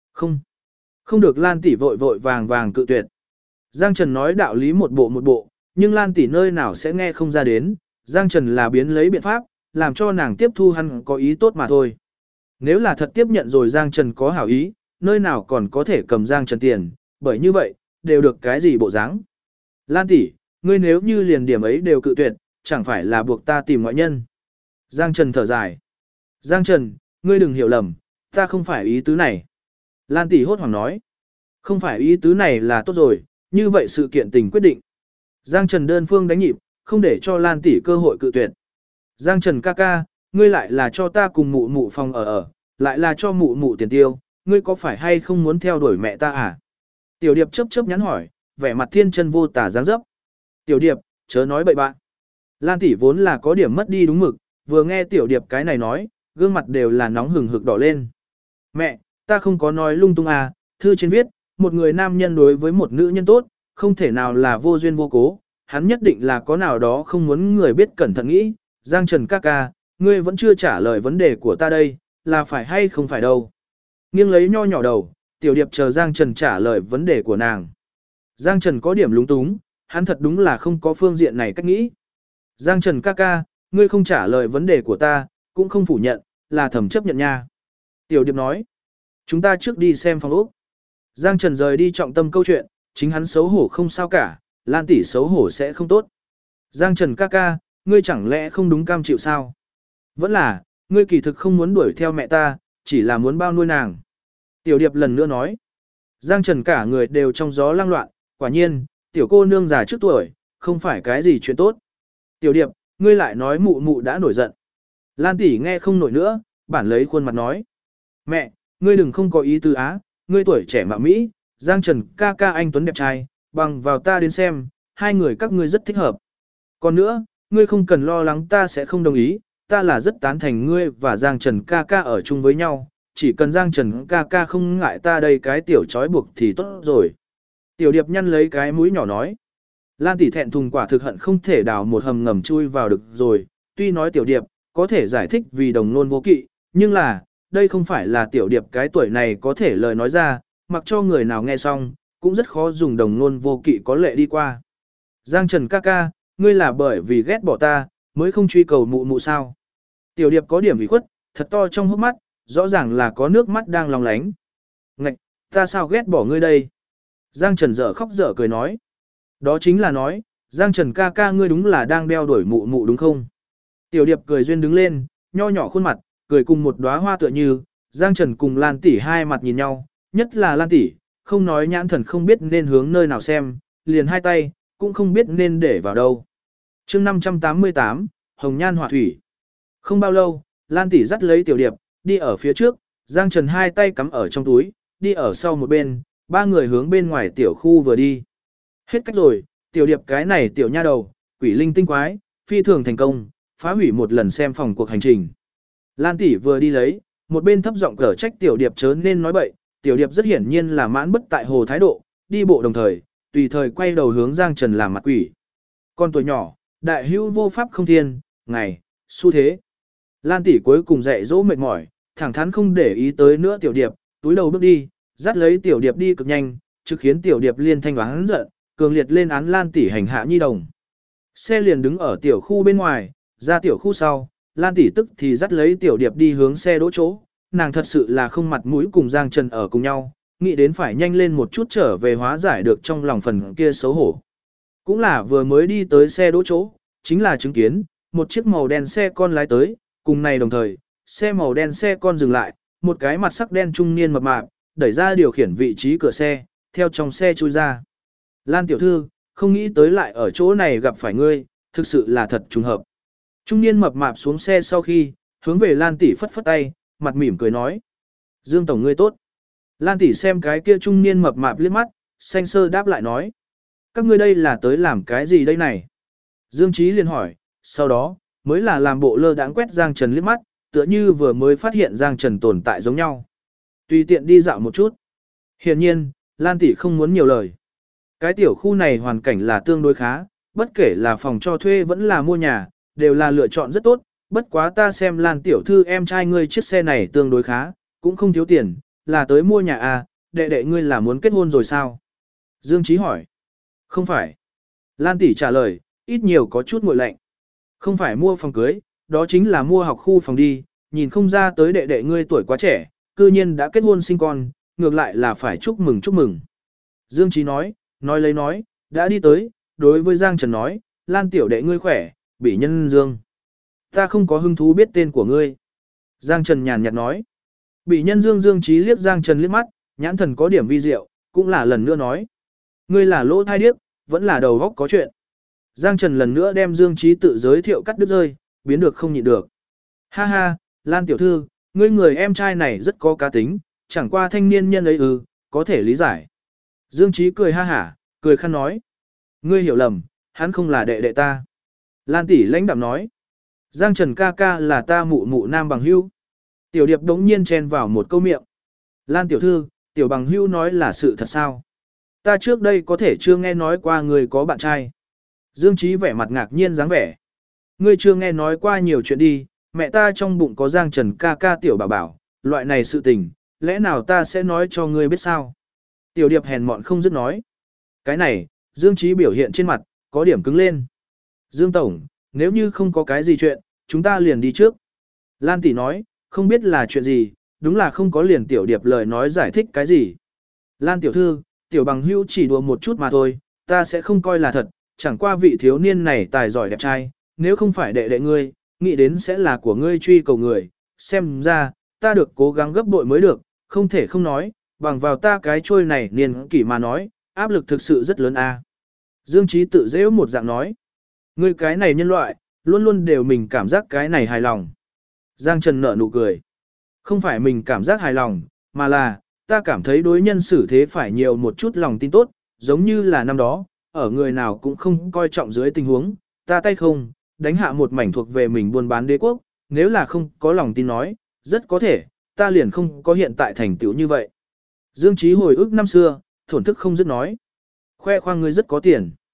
Không được Lan tỷ vội vội vàng vàng cự tuyệt. Giang Trần nói đạo lý một bộ, nhưng Lan tỷ nơi nào sẽ nghe không ra đến, Giang Trần là biến lấy biện pháp, làm cho nàng tiếp thu hắn có ý tốt mà thôi. Nếu là thật tiếp nhận rồi Giang Trần có hảo ý, nơi nào còn có thể cầm Giang Trần tiền, bởi như vậy, đều được cái gì bộ dáng. Lan tỷ, ngươi nếu như liền điểm ấy đều cự tuyệt, chẳng phải là buộc ta tìm ngoại nhân. Giang Trần thở dài. Giang Trần, ngươi đừng hiểu lầm, ta không phải ý tứ này. Lan tỷ hốt hoảng nói. Không phải ý tứ này là tốt rồi, như vậy sự kiện tình quyết định. Giang Trần đơn phương đánh nhịp, không để cho Lan tỷ cơ hội cự tuyệt. Giang Trần ca ca, ngươi lại là cho ta cùng mụ mụ phòng ở, lại là cho mụ mụ tiền tiêu, ngươi có phải hay không muốn theo đuổi mẹ ta à? Tiểu Điệp chớp chớp nhắn hỏi, vẻ mặt thiên chân vô tả dáng dấp. Tiểu Điệp, chớ nói bậy bạn. Lan tỷ vốn là có điểm mất đi đúng mực, vừa nghe Tiểu Điệp cái này nói, gương mặt đều là nóng hừng hực đỏ lên. Mẹ, ta không có nói lung tung à, thư trên viết, một người nam nhân đối với một nữ nhân tốt, không thể nào là vô duyên vô cố, hắn nhất định là có nào đó không muốn người biết cẩn thận nghĩ. Giang Trần ca ca, ngươi vẫn chưa trả lời vấn đề của ta đây, là phải hay không phải đâu. Nghiêng lấy nho nhỏ đầu, Tiểu Điệp chờ Giang Trần trả lời vấn đề của nàng. Giang Trần có điểm lúng túng, hắn thật đúng là không có phương diện này cách nghĩ. Giang Trần ca ca, ngươi không trả lời vấn đề của ta, cũng không phủ nhận, là thầm chấp nhận nha. Tiểu Điệp nói, chúng ta trước đi xem phòng ốc. Giang Trần rời đi trọng tâm câu chuyện, chính hắn xấu hổ không sao cả, Lan tỷ xấu hổ sẽ không tốt. Giang Trần ca ca, ngươi chẳng lẽ không đúng cam chịu sao? Vẫn là, ngươi kỳ thực không muốn đuổi theo mẹ ta, chỉ là muốn bao nuôi nàng. Tiểu Điệp lần nữa nói. Giang Trần cả người đều trong gió lang loạn, quả nhiên, tiểu cô nương già trước tuổi, không phải cái gì chuyện tốt. Tiểu Điệp, ngươi lại nói mụ mụ đã nổi giận. Lan tỷ nghe không nổi nữa, bản lấy khuôn mặt nói. Mẹ, ngươi đừng không có ý tư á, ngươi tuổi trẻ mạo Mỹ, Giang Trần ca ca anh tuấn đẹp trai, bằng vào ta đến xem, hai người các ngươi rất thích hợp. Còn nữa, ngươi không cần lo lắng ta sẽ không đồng ý, ta là rất tán thành ngươi và Giang Trần ca ca ở chung với nhau, chỉ cần Giang Trần ca ca không ngại ta đây cái tiểu trói buộc thì tốt rồi. Tiểu Điệp nhăn lấy cái mũi nhỏ nói. Lan tỷ thẹn thùng quả thực hận không thể đào một hầm ngầm chui vào được rồi, tuy nói tiểu điệp có thể giải thích vì đồng nôn vô kỵ, nhưng là, đây không phải là tiểu điệp cái tuổi này có thể lời nói ra, mặc cho người nào nghe xong, cũng rất khó dùng đồng nôn vô kỵ có lệ đi qua. Giang Trần ca ca, ngươi là bởi vì ghét bỏ ta, mới không truy cầu mụ mụ sao. Tiểu điệp có điểm ủy khuất, thật to trong hốc mắt, rõ ràng là có nước mắt đang lòng lánh. Ngạch, ta sao ghét bỏ ngươi đây? Giang Trần dở khóc dở cười nói. Đó chính là nói, Giang Trần ca ca ngươi đúng là đang đeo đuổi mụ mụ đúng không? Tiểu điệp cười duyên đứng lên, nho nhỏ khuôn mặt, cười cùng một đóa hoa tựa như, Giang Trần cùng Lan tỷ hai mặt nhìn nhau, nhất là Lan tỷ, không nói nhãn thần không biết nên hướng nơi nào xem, liền hai tay, cũng không biết nên để vào đâu. Chương 588, Hồng Nhan Họa Thủy. Không bao lâu, Lan tỷ dắt lấy tiểu điệp, đi ở phía trước, Giang Trần hai tay cắm ở trong túi, đi ở sau một bên, ba người hướng bên ngoài tiểu khu vừa đi. Hết cách rồi, tiểu điệp cái này tiểu nha đầu, quỷ linh tinh quái, phi thường thành công, phá hủy một lần xem phòng cuộc hành trình. Lan tỷ vừa đi lấy, một bên thấp giọng cở trách tiểu điệp chớ nên nói bậy, tiểu điệp rất hiển nhiên là mãn bất tại hồ thái độ, đi bộ đồng thời, tùy thời quay đầu hướng Giang Trần làm mặt quỷ. Con tuổi nhỏ, đại hữu vô pháp không thiên, ngày, xu thế. Lan tỷ cuối cùng dạy dỗ mệt mỏi, thẳng thắn không để ý tới nữa tiểu điệp, túi đầu bước đi, dắt lấy tiểu điệp đi cực nhanh, trực khiến tiểu điệp liên thanh oán giận, cường liệt lên án Lan tỷ hành hạ nhi đồng. Xe liền đứng ở tiểu khu bên ngoài, ra tiểu khu sau, Lan tỷ tức thì dắt lấy tiểu điệp đi hướng xe đỗ chỗ, nàng thật sự là không mặt mũi cùng Giang Trần ở cùng nhau, nghĩ đến phải nhanh lên một chút trở về hóa giải được trong lòng phần kia xấu hổ. Cũng là vừa mới đi tới xe đỗ chỗ, chính là chứng kiến, một chiếc màu đen xe con lái tới, cùng này đồng thời, xe màu đen xe con dừng lại, một cái mặt sắc đen trung niên mập mạp, đẩy ra điều khiển vị trí cửa xe, theo trong xe chui ra. Lan tiểu thư, không nghĩ tới lại ở chỗ này gặp phải ngươi, thực sự là thật trùng hợp. Trung niên mập mạp xuống xe sau khi, hướng về Lan tỷ phất phất tay, mặt mỉm cười nói. Dương tổng ngươi tốt. Lan tỷ xem cái kia trung niên mập mạp liếc mắt, xanh sơ đáp lại nói. Các ngươi đây là tới làm cái gì đây này? Dương Chí liền hỏi, sau đó, mới là làm bộ lơ đãng quét Giang Trần liếc mắt, tựa như vừa mới phát hiện Giang Trần tồn tại giống nhau. Tùy tiện đi dạo một chút. Hiển nhiên, Lan tỷ không muốn nhiều lời. Cái tiểu khu này hoàn cảnh là tương đối khá, bất kể là phòng cho thuê vẫn là mua nhà, đều là lựa chọn rất tốt, bất quá ta xem Lan tiểu thư em trai ngươi chiếc xe này tương đối khá, cũng không thiếu tiền, là tới mua nhà à, đệ đệ ngươi là muốn kết hôn rồi sao? Dương Chí hỏi. Không phải. Lan tỷ trả lời, ít nhiều có chút nguội lạnh. Không phải mua phòng cưới, đó chính là mua học khu phòng đi, nhìn không ra tới đệ đệ ngươi tuổi quá trẻ, cư nhiên đã kết hôn sinh con, ngược lại là phải chúc mừng chúc mừng. Dương Chí nói lấy nói, đã đi tới, đối với Giang Trần nói, Lan tiểu đệ ngươi khỏe, Bỉ Nhân Dương. Ta không có hứng thú biết tên của ngươi. Giang Trần nhàn nhạt nói. Bỉ Nhân Dương Dương Chí liếc Giang Trần liếc mắt, nhãn thần có điểm vi diệu, cũng là lần nữa nói. Ngươi là lỗ thai điếc, vẫn là đầu góc có chuyện. Giang Trần lần nữa đem Dương Chí tự giới thiệu cắt đứt rơi, biến được không nhịn được. Ha ha, Lan tiểu thư, ngươi người em trai này rất có cá tính, chẳng qua thanh niên nhân ấy có thể lý giải. Dương Chí cười ha hả, cười khăn nói. Ngươi hiểu lầm, hắn không là đệ đệ ta. Lan tỷ lãnh đạm nói. Giang Trần ca ca là ta mụ mụ nam bằng hữu. Tiểu điệp đống nhiên chen vào một câu miệng. Lan tiểu thư, tiểu bằng hữu nói là sự thật sao? Ta trước đây có thể chưa nghe nói qua người có bạn trai. Dương Chí vẻ mặt ngạc nhiên dáng vẻ. Ngươi chưa nghe nói qua nhiều chuyện đi, mẹ ta trong bụng có Giang Trần ca ca tiểu bảo bảo, loại này sự tình, lẽ nào ta sẽ nói cho ngươi biết sao? Tiểu điệp hèn mọn không dứt nói. Cái này, Dương Chí biểu hiện trên mặt, có điểm cứng lên. Dương Tổng, nếu như không có cái gì chuyện, chúng ta liền đi trước. Lan tỷ nói, không biết là chuyện gì, đúng là không có liền tiểu điệp lời nói giải thích cái gì. Lan tiểu thư, tiểu bằng hữu chỉ đùa một chút mà thôi, ta sẽ không coi là thật, chẳng qua vị thiếu niên này tài giỏi đẹp trai, nếu không phải đệ đệ ngươi, nghĩ đến sẽ là của ngươi truy cầu người, xem ra, ta được cố gắng gấp bội mới được, không thể không nói, bằng vào ta cái trôi này niên kỷ mà nói, áp lực thực sự rất lớn a. Dương Chí tự dễ một dạng nói, ngươi cái này nhân loại, luôn luôn đều mình cảm giác cái này hài lòng. Giang Trần nở nụ cười, không phải mình cảm giác hài lòng, mà là, ta cảm thấy đối nhân xử thế phải nhiều một chút lòng tin tốt, giống như là năm đó, ở người nào cũng không coi trọng dưới tình huống, ta tay không, đánh hạ một mảnh thuộc về mình buôn bán đế quốc, nếu là không có lòng tin nói, rất có thể, ta liền không có hiện tại thành tựu như vậy. Dương Chí hồi ức năm xưa, thổn thức không dứt nói. Khoe khoang ngươi rất có tiền.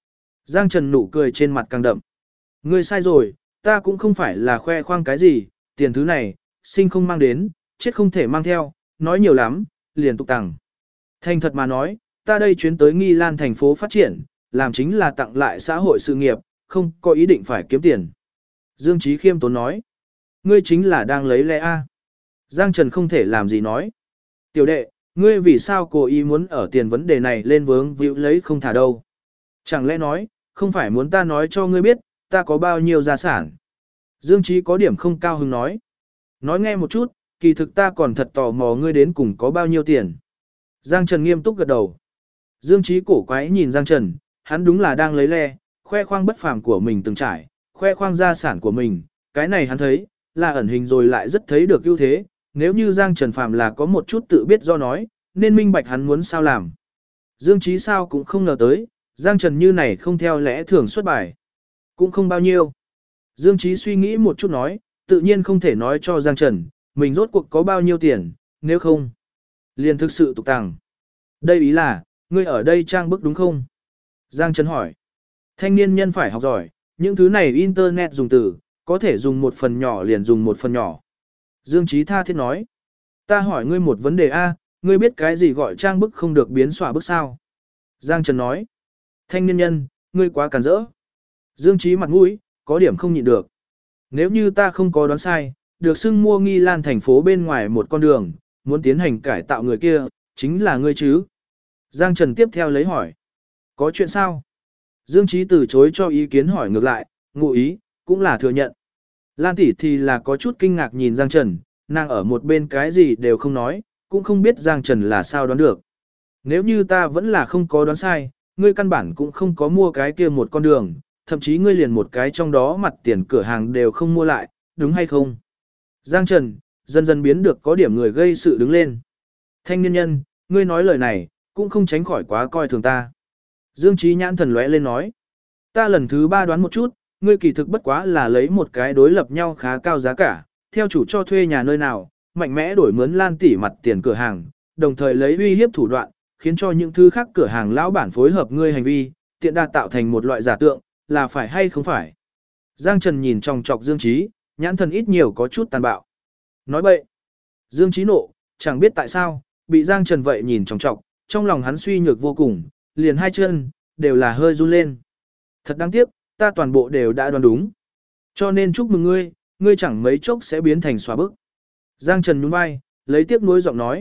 Giang Trần nụ cười trên mặt càng đậm. Ngươi sai rồi, ta cũng không phải là khoe khoang cái gì, tiền thứ này, sinh không mang đến, chết không thể mang theo, nói nhiều lắm, liền tục tằng. Thành thật mà nói, ta đây chuyến tới Nghi Lan thành phố phát triển, làm chính là tặng lại xã hội sự nghiệp, không có ý định phải kiếm tiền. Dương Chí khiêm tốn nói, ngươi chính là đang lấy lẽ A. Giang Trần không thể làm gì nói. Tiểu đệ, ngươi vì sao cố ý muốn ở tiền vấn đề này lên vướng víu lấy không thả đâu. Chẳng lẽ nói, không phải muốn ta nói cho ngươi biết, ta có bao nhiêu gia sản. Dương Chí có điểm không cao hứng nói. Nói nghe một chút, kỳ thực ta còn thật tò mò ngươi đến cùng có bao nhiêu tiền. Giang Trần nghiêm túc gật đầu. Dương Chí cổ quái nhìn Giang Trần, hắn đúng là đang lấy le, khoe khoang bất phàm của mình từng trải, khoe khoang gia sản của mình, cái này hắn thấy, là ẩn hình rồi lại rất thấy được ưu thế, nếu như Giang Trần phàm là có một chút tự biết do nói, nên minh bạch hắn muốn sao làm. Dương Chí sao cũng không ngờ tới, Giang Trần như này không theo lẽ thường xuất bài. Cũng không bao nhiêu. Dương Chí suy nghĩ một chút nói, tự nhiên không thể nói cho Giang Trần, mình rốt cuộc có bao nhiêu tiền, nếu không, liền thực sự tục tàng. Đây ý là, ngươi ở đây trang bức đúng không? Giang Trần hỏi. Thanh niên nhân phải học giỏi, những thứ này internet dùng từ, có thể dùng một phần nhỏ liền dùng một phần nhỏ. Dương Chí tha thiết nói. Ta hỏi ngươi một vấn đề A, ngươi biết cái gì gọi trang bức không được biến xóa bức sao? Giang Trần nói. Thanh niên nhân, ngươi quá cản rỡ. Dương Chí mặt mũi, có điểm không nhịn được. Nếu như ta không có đoán sai, được xưng mua Nghi Lan thành phố bên ngoài một con đường, muốn tiến hành cải tạo người kia, chính là ngươi chứ? Giang Trần tiếp theo lấy hỏi. Có chuyện sao? Dương Chí từ chối cho ý kiến hỏi ngược lại, ngụ ý, cũng là thừa nhận. Lan tỷ thì là có chút kinh ngạc nhìn Giang Trần, nàng ở một bên cái gì đều không nói, cũng không biết Giang Trần là sao đoán được. Nếu như ta vẫn là không có đoán sai, ngươi căn bản cũng không có mua cái kia một con đường, thậm chí ngươi liền một cái trong đó mặt tiền cửa hàng đều không mua lại, đúng hay không? Giang Trần, dần dần biến được có điểm người gây sự đứng lên. Thanh niên nhân, ngươi nói lời này, cũng không tránh khỏi quá coi thường ta. Dương Chí nhãn thần lóe lên nói. Ta lần thứ 3 đoán một chút, ngươi kỳ thực bất quá là lấy một cái đối lập nhau khá cao giá cả, theo chủ cho thuê nhà nơi nào, mạnh mẽ đổi mướn Lan tỷ mặt tiền cửa hàng, đồng thời lấy uy hiếp thủ đoạn, khiến cho những thứ khác cửa hàng lão bản phối hợp ngươi hành vi, tiện đa tạo thành một loại giả tượng, là phải hay không phải. Giang Trần nhìn trong chọc Dương Chí, nhãn thần ít nhiều có chút tàn bạo. Nói bậy. Dương Chí nộ, chẳng biết tại sao, bị Giang Trần vậy nhìn trong chọc, trong lòng hắn suy nhược vô cùng, liền hai chân, đều là hơi run lên. Thật đáng tiếc, ta toàn bộ đều đã đoán đúng. Cho nên chúc mừng ngươi, ngươi chẳng mấy chốc sẽ biến thành xóa bức. Giang Trần nhún vai, lấy tiếc nuối giọng nói.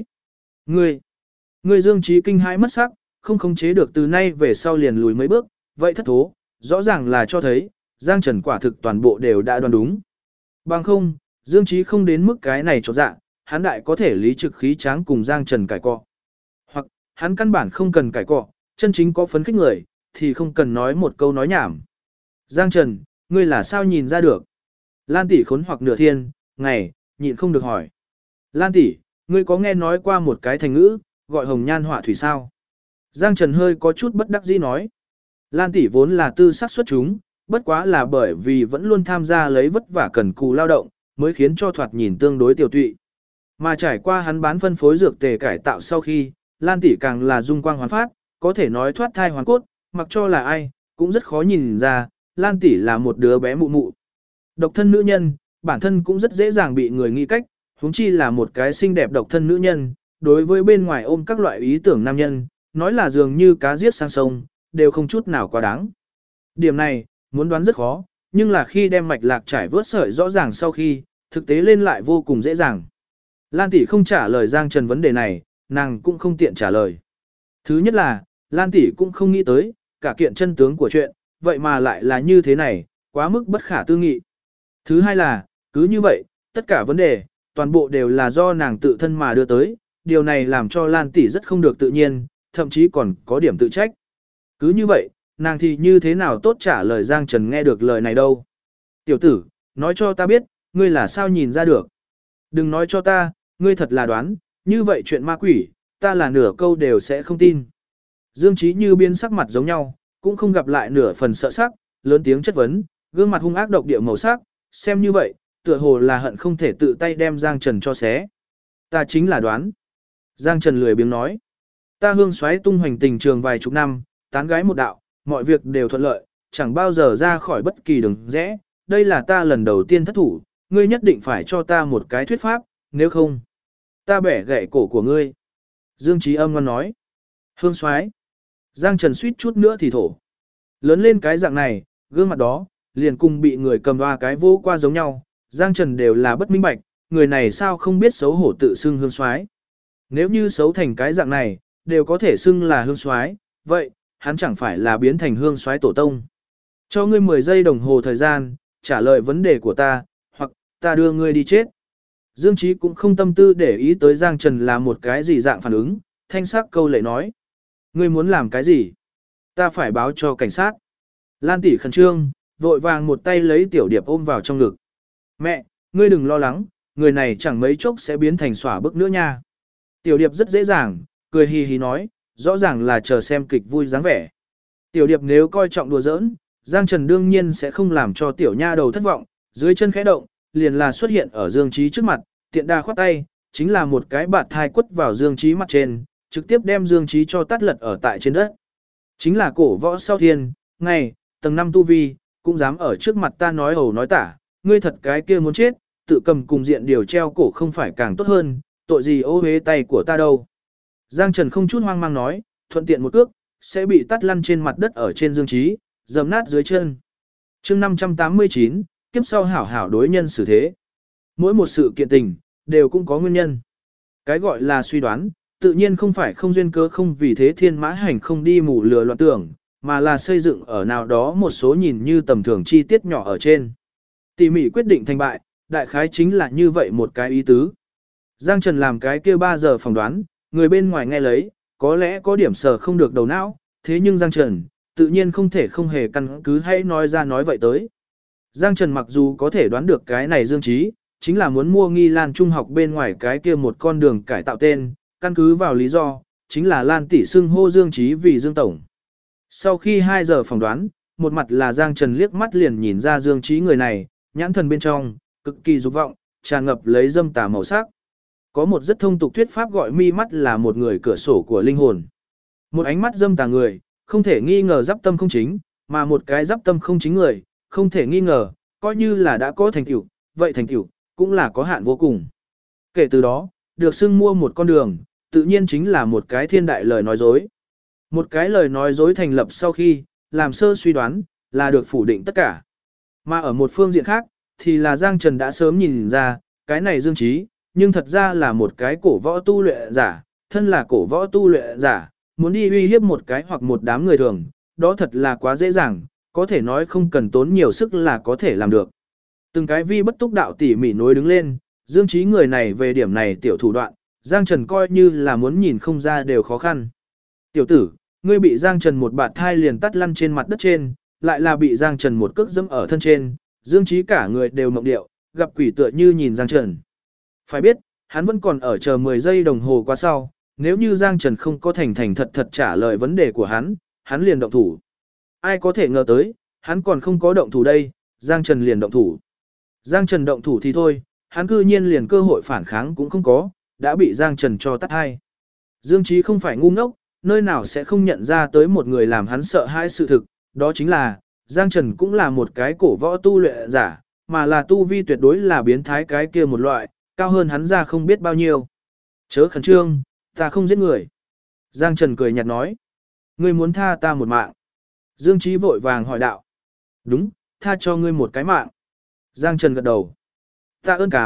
Ngươi Dương Chí kinh hãi mất sắc, không khống chế được từ nay về sau liền lùi mấy bước, vậy thất thố, rõ ràng là cho thấy, Giang Trần quả thực toàn bộ đều đã đoán đúng. Bằng không, Dương Chí không đến mức cái này chột dạ, hắn đại có thể lý trực khí tráng cùng Giang Trần cãi cọ. Hoặc, hắn căn bản không cần cãi cọ, chân chính có phấn khích người, thì không cần nói một câu nói nhảm. Giang Trần, ngươi là sao nhìn ra được? Lan tỷ khốn hoặc nửa thiên, ngày, nhịn không được hỏi. Lan tỷ, ngươi có nghe nói qua một cái thành ngữ, gọi hồng nhan họa thủy sao? Giang Trần hơi có chút bất đắc dĩ nói. Lan tỷ vốn là tư sắc xuất chúng, bất quá là bởi vì vẫn luôn tham gia lấy vất vả cần cù lao động, mới khiến cho thoạt nhìn tương đối tiểu tụy. Mà trải qua hắn bán phân phối dược tề cải tạo sau khi, Lan tỷ càng là dung quang hoàn phát, có thể nói thoát thai hoàn cốt, mặc cho là ai, cũng rất khó nhìn ra, Lan tỷ là một đứa bé mụ mụ. Độc thân nữ nhân, bản thân cũng rất dễ dàng bị người nghĩ cách, huống chi là một cái xinh đẹp độc thân nữ nhân, đối với bên ngoài ôm các loại ý tưởng nam nhân, nói là dường như cá giết sang sông, đều không chút nào quá đáng. Điểm này, muốn đoán rất khó, nhưng là khi đem mạch lạc trải vớt sợi rõ ràng sau khi, thực tế lên lại vô cùng dễ dàng. Lan tỷ không trả lời Giang Trần vấn đề này, nàng cũng không tiện trả lời. Thứ nhất là, Lan tỷ cũng không nghĩ tới, cả kiện chân tướng của chuyện, vậy mà lại là như thế này, quá mức bất khả tư nghị. Thứ hai là, cứ như vậy, tất cả vấn đề, toàn bộ đều là do nàng tự thân mà đưa tới, điều này làm cho Lan tỷ rất không được tự nhiên, thậm chí còn có điểm tự trách. Cứ như vậy, nàng thì như thế nào tốt trả lời Giang Trần nghe được lời này đâu. Tiểu tử, nói cho ta biết, ngươi là sao nhìn ra được. Đừng nói cho ta, ngươi thật là đoán, như vậy chuyện ma quỷ, ta là nửa câu đều sẽ không tin. Dương Chí như biến sắc mặt giống nhau, cũng không gặp lại nửa phần sợ sắc, lớn tiếng chất vấn, gương mặt hung ác độc địa màu sắc, xem như vậy, tựa hồ là hận không thể tự tay đem Giang Trần cho xé. Ta chính là đoán. Giang Trần lười biếng nói. Ta hương xoáy tung hoành tình trường vài chục năm, tán gái một đạo, mọi việc đều thuận lợi, chẳng bao giờ ra khỏi bất kỳ đường rẽ, đây là ta lần đầu tiên thất thủ, ngươi nhất định phải cho ta một cái thuyết pháp, nếu không, ta bẻ gãy cổ của ngươi. Dương Trí Âm ngon nói. Hương Soái. Giang Trần suýt chút nữa thì thổ. Lớn lên cái dạng này, gương mặt đó, liền cùng bị người cầm hoa cái vô qua giống nhau, Giang Trần đều là bất minh bạch, người này sao không biết xấu hổ tự xưng Hương Soái. Nếu như xấu thành cái dạng này, đều có thể xưng là Hương Soái, vậy, hắn chẳng phải là biến thành Hương Soái tổ tông. Cho ngươi 10 giây đồng hồ thời gian, trả lời vấn đề của ta, hoặc ta đưa ngươi đi chết. Dương Trí cũng không tâm tư để ý tới Giang Trần là một cái gì dạng phản ứng, thanh sắc câu lệ nói. Ngươi muốn làm cái gì? Ta phải báo cho cảnh sát. Lan tỷ khẩn trương, vội vàng một tay lấy Tiểu Điệp ôm vào trong ngực. Mẹ, ngươi đừng lo lắng, người này chẳng mấy chốc sẽ biến thành xỏa bức nữa nha. Tiểu Điệp rất dễ dàng, cười hì hì nói, rõ ràng là chờ xem kịch vui dáng vẻ. Tiểu Điệp nếu coi trọng đùa giỡn, Giang Trần đương nhiên sẽ không làm cho tiểu nha đầu thất vọng, dưới chân khẽ động, liền là xuất hiện ở Dương Trí trước mặt, tiện đà khoát tay, chính là một cái bạt thai quất vào Dương Trí mặt trên, trực tiếp đem Dương Trí cho tát lật ở tại trên đất. Chính là cổ võ sau thiên, ngày, tầng 5 tu vi, cũng dám ở trước mặt ta nói ẩu nói tả, ngươi thật cái kia muốn chết, tự cầm cùng diện điều treo cổ không phải càng tốt hơn, tội gì ô hế tay của ta đâu. Giang Trần không chút hoang mang nói, thuận tiện một cước, sẽ bị tát lăn trên mặt đất ở trên Dương Trí, dầm nát dưới chân. chương 589, kiếp sau hảo hảo đối nhân xử thế. Mỗi một sự kiện tình, đều cũng có nguyên nhân. Cái gọi là suy đoán, tự nhiên không phải không duyên cớ không vì thế thiên mã hành không đi mù lừa loạn tưởng, mà là xây dựng ở nào đó một số nhìn như tầm thường chi tiết nhỏ ở trên. Tỉ mỉ quyết định thành bại, đại khái chính là như vậy một cái ý tứ. Giang Trần làm cái kia 3 giờ phỏng đoán, người bên ngoài nghe lấy, có lẽ có điểm sờ không được đầu não, thế nhưng Giang Trần, tự nhiên không thể không hề căn cứ hay nói ra nói vậy tới. Giang Trần mặc dù có thể đoán được cái này Dương Trí, chính là muốn mua Nghi Lan Trung học bên ngoài cái kia một con đường cải tạo tên, căn cứ vào lý do, chính là Lan tỷ xưng hô Dương Trí vì Dương Tổng. Sau khi 2 giờ phỏng đoán, một mặt là Giang Trần liếc mắt liền nhìn ra Dương Trí người này, nhãn thần bên trong, cực kỳ dục vọng, tràn ngập lấy dâm tà màu sắc. Có một rất thông tục thuyết pháp gọi mi mắt là một người cửa sổ của linh hồn. Một ánh mắt dâm tà người, không thể nghi ngờ giáp tâm không chính, mà một cái giáp tâm không chính người, không thể nghi ngờ, coi như là đã có thành tựu, vậy thành tựu cũng là có hạn vô cùng. Kể từ đó, được xưng mua một con đường, tự nhiên chính là một cái thiên đại lời nói dối. Một cái lời nói dối thành lập sau khi, làm sơ suy đoán, là được phủ định tất cả. Mà ở một phương diện khác, thì là Giang Trần đã sớm nhìn ra, cái này Dương Trí, nhưng thật ra là một cái cổ võ tu luyện giả, thân là cổ võ tu luyện giả, muốn đi uy hiếp một cái hoặc một đám người thường, đó thật là quá dễ dàng, có thể nói không cần tốn nhiều sức là có thể làm được. Từng cái vi bất túc đạo tỉ mỉ nối đứng lên, Dương Trí người này về điểm này tiểu thủ đoạn, Giang Trần coi như là muốn nhìn không ra đều khó khăn. Tiểu tử, ngươi bị Giang Trần một bạt thai liền tắt lăn trên mặt đất trên, lại là bị Giang Trần một cước dẫm ở thân trên, Dương Trí cả người đều mộng điệu, gặp quỷ tựa như nhìn Giang Trần. Phải biết, hắn vẫn còn ở chờ 10 giây đồng hồ qua sau, nếu như Giang Trần không có thành thành thật thật trả lời vấn đề của hắn liền động thủ. Ai có thể ngờ tới, hắn còn không có động thủ đây, Giang Trần liền động thủ. Giang Trần động thủ thì thôi, hắn cư nhiên liền cơ hội phản kháng cũng không có, đã bị Giang Trần cho tắt hai. Dương Trí không phải ngu ngốc, nơi nào sẽ không nhận ra tới một người làm hắn sợ hãi sự thực, đó chính là, Giang Trần cũng là một cái cổ võ tu luyện giả, mà là tu vi tuyệt đối là biến thái cái kia một loại, cao hơn hắn ra không biết bao nhiêu. Chớ khẩn trương, ta không giết người. Giang Trần cười nhạt nói, ngươi muốn tha ta một mạng. Dương Trí vội vàng hỏi đạo, đúng, tha cho ngươi một cái mạng. Giang Trần gật đầu, tạ ơn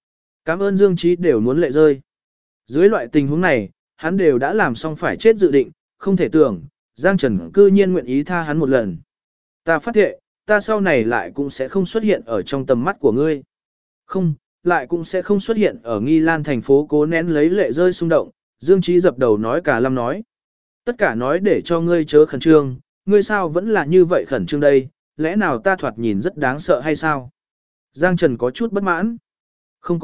cảm ơn Dương Trí đều muốn lệ rơi. Dưới loại tình huống này, hắn đều đã làm xong phải chết dự định, không thể tưởng, Giang Trần cư nhiên nguyện ý tha hắn một lần. Ta phát thệ, ta sau này lại cũng sẽ không xuất hiện ở trong tầm mắt của ngươi. Không, lại cũng sẽ không xuất hiện ở Nghi Lan thành phố cố nén lấy lệ rơi xung động, Dương Trí dập đầu nói cả lâm nói. Tất cả nói để cho ngươi chớ khẩn trương, ngươi sao vẫn là như vậy khẩn trương đây, lẽ nào ta thoạt nhìn rất đáng sợ hay sao? Giang Trần có chút bất mãn. Không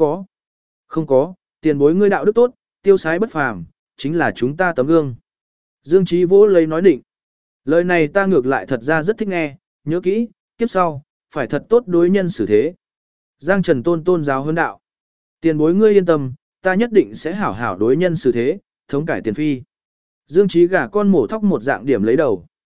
có, tiền bối ngươi đạo đức tốt, tiêu sái bất phàm, chính là chúng ta tấm gương. Dương Trí vỗ lấy nói định. Lời này ta ngược lại thật ra rất thích nghe, nhớ kỹ, kiếp sau, phải thật tốt đối nhân xử thế. Giang Trần tôn giáo hơn đạo. Tiền bối ngươi yên tâm, ta nhất định sẽ hảo hảo đối nhân xử thế, thống cải tiền phi. Dương Trí gả con mổ thóc một dạng điểm lấy đầu.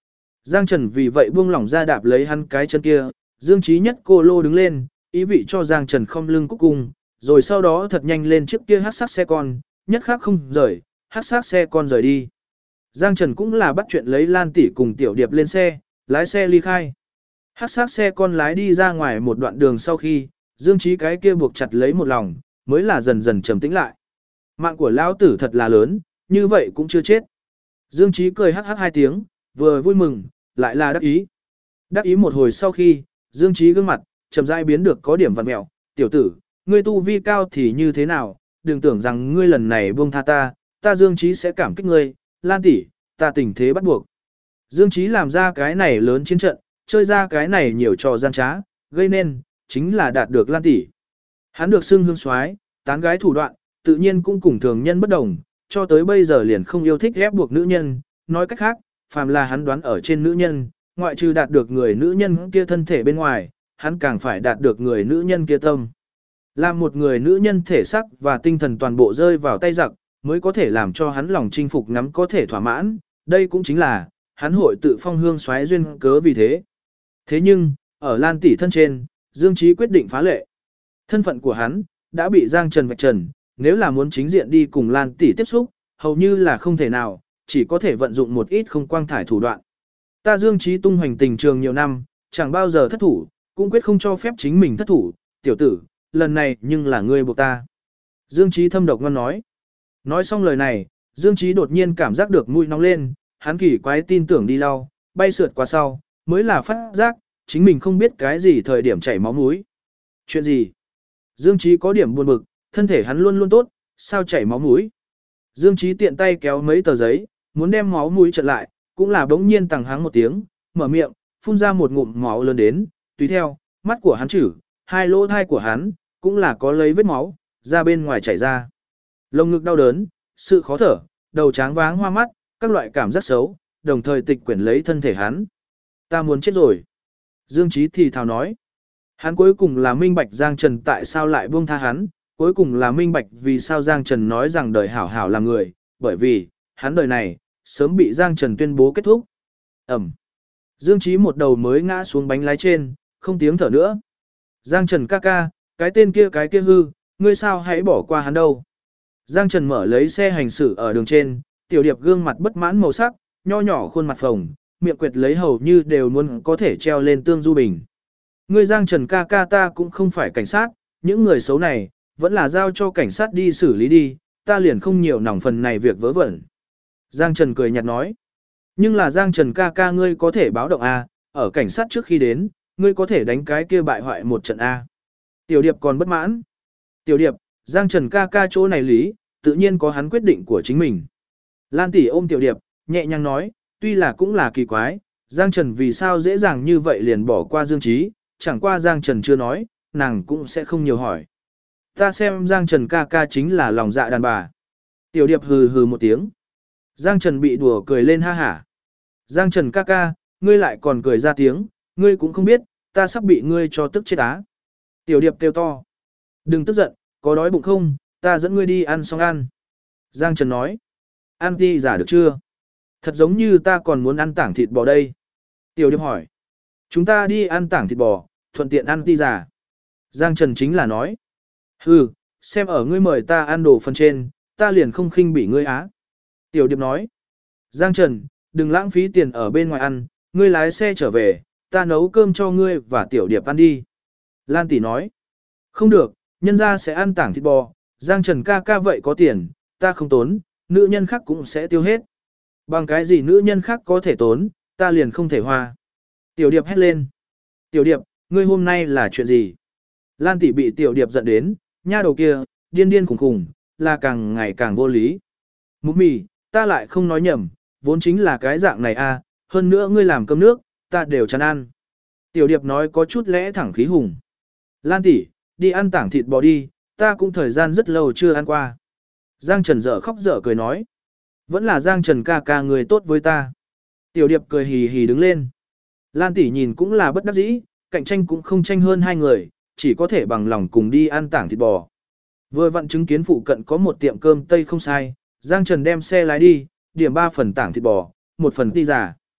Giang Trần vì vậy buông lỏng ra đạp lấy hắn cái chân kia, Dương Chí Nhất cô lô đứng lên, ý vị cho Giang Trần không lưng cúc cung, rồi sau đó thật nhanh lên chiếc kia hắc sắc xe con, nhất khắc không rời, hắc sắc xe con rời đi. Giang Trần cũng là bắt chuyện lấy Lan tỷ cùng Tiểu Điệp lên xe, lái xe ly khai. Hắc sắc xe con lái đi ra ngoài một đoạn đường sau khi, Dương Chí cái kia buộc chặt lấy một lòng, mới là dần dần trầm tĩnh lại. Mạng của lão tử thật là lớn, như vậy cũng chưa chết. Dương Chí cười hắc hắc hai tiếng, vừa vui mừng, lại là đắc ý. Đắc ý một hồi sau khi, Dương Chí gương mặt, chậm rãi biến được có điểm vặn mẹo. Tiểu tử, ngươi tu vi cao thì như thế nào, đừng tưởng rằng ngươi lần này buông tha ta Dương Chí sẽ cảm kích ngươi, Lan tỷ, ta tình thế bắt buộc. Dương Chí làm ra cái này lớn chiến trận, chơi ra cái này nhiều trò gian trá, gây nên, chính là đạt được Lan tỷ. Hắn được xưng hương soái, tán gái thủ đoạn, tự nhiên cũng cùng thường nhân bất đồng, cho tới bây giờ liền không yêu thích ép buộc nữ nhân, nói cách khác, phàm là hắn đoán ở trên nữ nhân, ngoại trừ đạt được người nữ nhân kia thân thể bên ngoài, hắn càng phải đạt được người nữ nhân kia tâm. Làm một người nữ nhân thể sắc và tinh thần toàn bộ rơi vào tay giặc, mới có thể làm cho hắn lòng chinh phục ngắm có thể thỏa mãn, đây cũng chính là, hắn hội tự phong hương xoáy duyên cớ vì thế. Thế nhưng, ở Lan tỷ thân trên, Dương Chí quyết định phá lệ. Thân phận của hắn, đã bị Giang Trần vạch trần, nếu là muốn chính diện đi cùng Lan tỷ tiếp xúc, hầu như là không thể nào, chỉ có thể vận dụng một ít không quang thải thủ đoạn. Ta Dương Chí tung hoành tình trường nhiều năm, chẳng bao giờ thất thủ, cũng quyết không cho phép chính mình thất thủ, tiểu tử, lần này nhưng là ngươi buộc ta. Dương Chí thâm độc ngon nói. Nói xong lời này, Dương Chí đột nhiên cảm giác được mũi nóng lên, hắn kỳ quái tin tưởng đi lau, bay sượt qua sau, mới là phát giác, chính mình không biết cái gì thời điểm chảy máu mũi. Chuyện gì? Dương Chí có điểm buồn bực, thân thể hắn luôn luôn tốt, sao chảy máu mũi? Dương Chí tiện tay kéo mấy tờ giấy, muốn đem máu mũi chặn lại, cũng là bỗng nhiên tằng hắng một tiếng, mở miệng, phun ra một ngụm máu lớn đến, tùy theo, mắt của hắn chử, hai lỗ thai của hắn, cũng là có lấy vết máu, ra bên ngoài chảy ra. Lồng ngực đau đớn, sự khó thở, đầu tráng váng hoa mắt, các loại cảm giác xấu, đồng thời tịch quyển lấy thân thể hắn. Ta muốn chết rồi. Dương Chí thì thào nói. Hắn cuối cùng là minh bạch Giang Trần tại sao lại buông tha hắn, cuối cùng là minh bạch vì sao Giang Trần nói rằng đời hảo hảo là người, bởi vì, hắn đời này, sớm bị Giang Trần tuyên bố kết thúc. Ẩm. Dương Chí một đầu mới ngã xuống bánh lái trên, không tiếng thở nữa. Giang Trần ca ca, cái tên kia cái kia hư, ngươi sao hãy bỏ qua hắn đâu. Giang Trần mở lấy xe hành xử ở đường trên, Tiểu Điệp gương mặt bất mãn màu sắc, nho nhỏ khuôn mặt phồng, miệng quệt lấy hầu như đều muốn có thể treo lên tương du bình. Ngươi Giang Trần ca ca ta cũng không phải cảnh sát, những người xấu này, vẫn là giao cho cảnh sát đi xử lý đi, ta liền không nhiều nòng phần này việc vớ vẩn. Giang Trần cười nhạt nói. Nhưng là Giang Trần ca ca ngươi có thể báo động A, ở cảnh sát trước khi đến, ngươi có thể đánh cái kia bại hoại một trận A. Tiểu Điệp còn bất mãn. Tiểu Điệp, Giang Trần ca ca chỗ này lý, tự nhiên có hắn quyết định của chính mình. Lan tỷ ôm Tiểu Điệp, nhẹ nhàng nói, tuy là cũng là kỳ quái, Giang Trần vì sao dễ dàng như vậy liền bỏ qua Dương Chí, chẳng qua Giang Trần chưa nói, nàng cũng sẽ không nhiều hỏi. Ta xem Giang Trần ca ca chính là lòng dạ đàn bà. Tiểu Điệp hừ hừ một tiếng. Giang Trần bị đùa cười lên ha hả. Giang Trần ca ca, ngươi lại còn cười ra tiếng, ngươi cũng không biết, ta sắp bị ngươi cho tức chết á. Tiểu Điệp kêu to. Đừng tức giận, có đói bụng không, ta dẫn ngươi đi ăn xong ăn. Giang Trần nói. Ăn đi giả được chưa? Thật giống như ta còn muốn ăn tảng thịt bò đây. Tiểu Điệp hỏi. Chúng ta đi ăn tảng thịt bò, thuận tiện ăn ti giả. Giang Trần chính là nói. Hừ, xem ở ngươi mời ta ăn đồ phần trên, ta liền không khinh bỉ ngươi á. Tiểu Điệp nói. Giang Trần, đừng lãng phí tiền ở bên ngoài ăn, ngươi lái xe trở về, ta nấu cơm cho ngươi và Tiểu Điệp ăn đi. Lan tỷ nói. Không được, nhân gia sẽ ăn tảng thịt bò, Giang Trần ca ca vậy có tiền, ta không tốn, nữ nhân khác cũng sẽ tiêu hết. Bằng cái gì nữ nhân khác có thể tốn, ta liền không thể hoa. Tiểu Điệp hét lên. Tiểu Điệp, ngươi hôm nay là chuyện gì? Lan tỷ bị Tiểu Điệp giận đến, nha đầu kia, điên điên khủng khủng, là càng ngày càng vô lý. Mụ mì, ta lại không nói nhầm, vốn chính là cái dạng này a, hơn nữa ngươi làm cơm nước, ta đều chán ăn. Tiểu Điệp nói có chút lẽ thẳng khí hùng. Lan tỷ, đi ăn tảng thịt bò đi, ta cũng thời gian rất lâu chưa ăn qua. Giang Trần dở khóc dở cười nói. Vẫn là Giang Trần ca ca người tốt với ta. Tiểu Điệp cười hì hì đứng lên. Lan tỷ nhìn cũng là bất đắc dĩ, cạnh tranh cũng không tranh hơn hai người, chỉ có thể bằng lòng cùng đi ăn tảng thịt bò. Vừa vặn chứng kiến phụ cận có một tiệm cơm Tây không sai, Giang Trần đem xe lái đi, điểm 3 phần tảng thịt bò, 1 phần ti giả.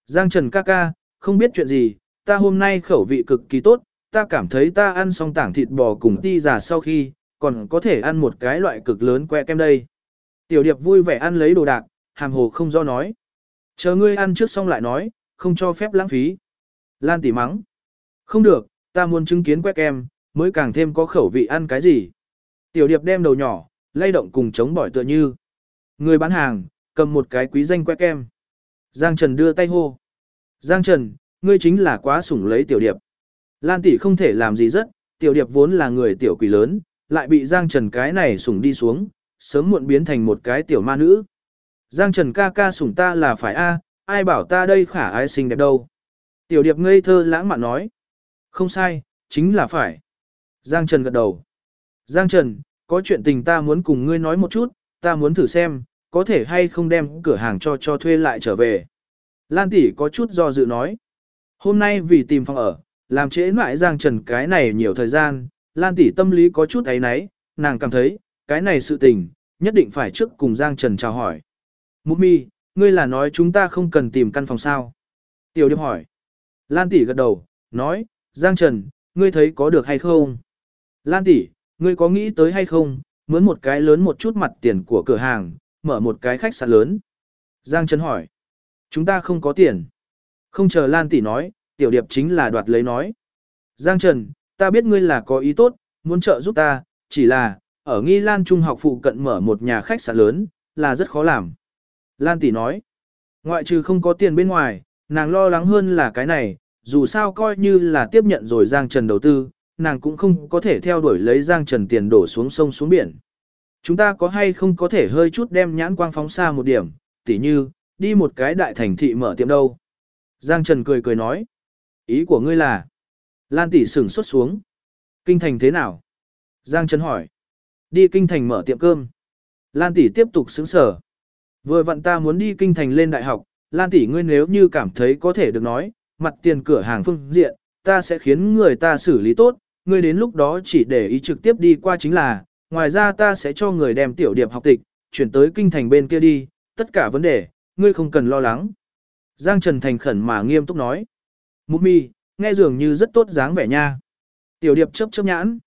Giang Trần ca ca, không biết chuyện gì, ta hôm nay khẩu vị cực kỳ tốt, ta cảm thấy ta ăn xong tảng thịt bò cùng ti già sau khi, còn có thể ăn một cái loại cực lớn que kem đây. Tiểu điệp vui vẻ ăn lấy đồ đạc, hàm hồ không do nói. Chờ ngươi ăn trước xong lại nói, không cho phép lãng phí. Lan tỷ mắng. Không được, ta muốn chứng kiến que kem, mới càng thêm có khẩu vị ăn cái gì. Tiểu điệp đem đầu nhỏ, lay động cùng chống bỏi tựa như. Người bán hàng, cầm một cái quý danh que kem. Giang Trần đưa tay hô. Giang Trần, ngươi chính là quá sủng lấy tiểu điệp. Lan tỷ không thể làm gì rất, tiểu điệp vốn là người tiểu quỷ lớn, lại bị Giang Trần cái này sủng đi xuống, sớm muộn biến thành một cái tiểu ma nữ. Giang Trần ca ca sủng ta là phải a, ai bảo ta đây khả ai xinh đẹp đâu. Tiểu điệp ngây thơ lãng mạn nói. Không sai, chính là phải. Giang Trần gật đầu. Giang Trần, có chuyện tình ta muốn cùng ngươi nói một chút, ta muốn thử xem, có thể hay không đem cửa hàng cho thuê lại trở về. Lan tỷ có chút do dự nói. Hôm nay vì tìm phòng ở, làm trễ mãi Giang Trần cái này nhiều thời gian, Lan tỷ tâm lý có chút ấy náy, nàng cảm thấy, cái này sự tình, nhất định phải trước cùng Giang Trần chào hỏi. Mụ mi, ngươi là nói chúng ta không cần tìm căn phòng sao? Tiểu điệp hỏi. Lan tỷ gật đầu, nói, Giang Trần, ngươi thấy có được hay không? Lan tỷ, ngươi có nghĩ tới hay không, mướn một cái lớn một chút mặt tiền của cửa hàng, mở một cái khách sạn lớn? Giang Trần hỏi. Chúng ta không có tiền. Không chờ Lan tỷ nói, tiểu điệp chính là đoạt lấy nói. Giang Trần, ta biết ngươi là có ý tốt, muốn trợ giúp ta, chỉ là, ở Nghi Lan Trung học phụ cận mở một nhà khách sạn lớn, là rất khó làm. Lan tỷ nói, ngoại trừ không có tiền bên ngoài, nàng lo lắng hơn là cái này, dù sao coi như là tiếp nhận rồi Giang Trần đầu tư, nàng cũng không có thể theo đuổi lấy Giang Trần tiền đổ xuống sông xuống biển. Chúng ta có hay không có thể hơi chút đem nhãn quang phóng xa một điểm, tỉ như, đi một cái đại thành thị mở tiệm đâu. Giang Trần cười cười nói, ý của ngươi là, Lan tỷ sửng sốt xuống. Kinh thành thế nào? Giang Trần hỏi, đi kinh thành mở tiệm cơm. Lan tỷ tiếp tục sững sở. Vừa vặn ta muốn đi kinh thành lên đại học, Lan tỷ ngươi nếu như cảm thấy có thể được nói, mặt tiền cửa hàng phương diện, ta sẽ khiến người ta xử lý tốt, ngươi đến lúc đó chỉ để ý trực tiếp đi qua chính là, ngoài ra ta sẽ cho người đem tiểu điệp học tịch, chuyển tới kinh thành bên kia đi, tất cả vấn đề, ngươi không cần lo lắng. Giang Trần thành khẩn mà nghiêm túc nói. Mụ mi, nghe dường như rất tốt dáng vẻ nha. Tiểu điệp chớp chớp nhãn.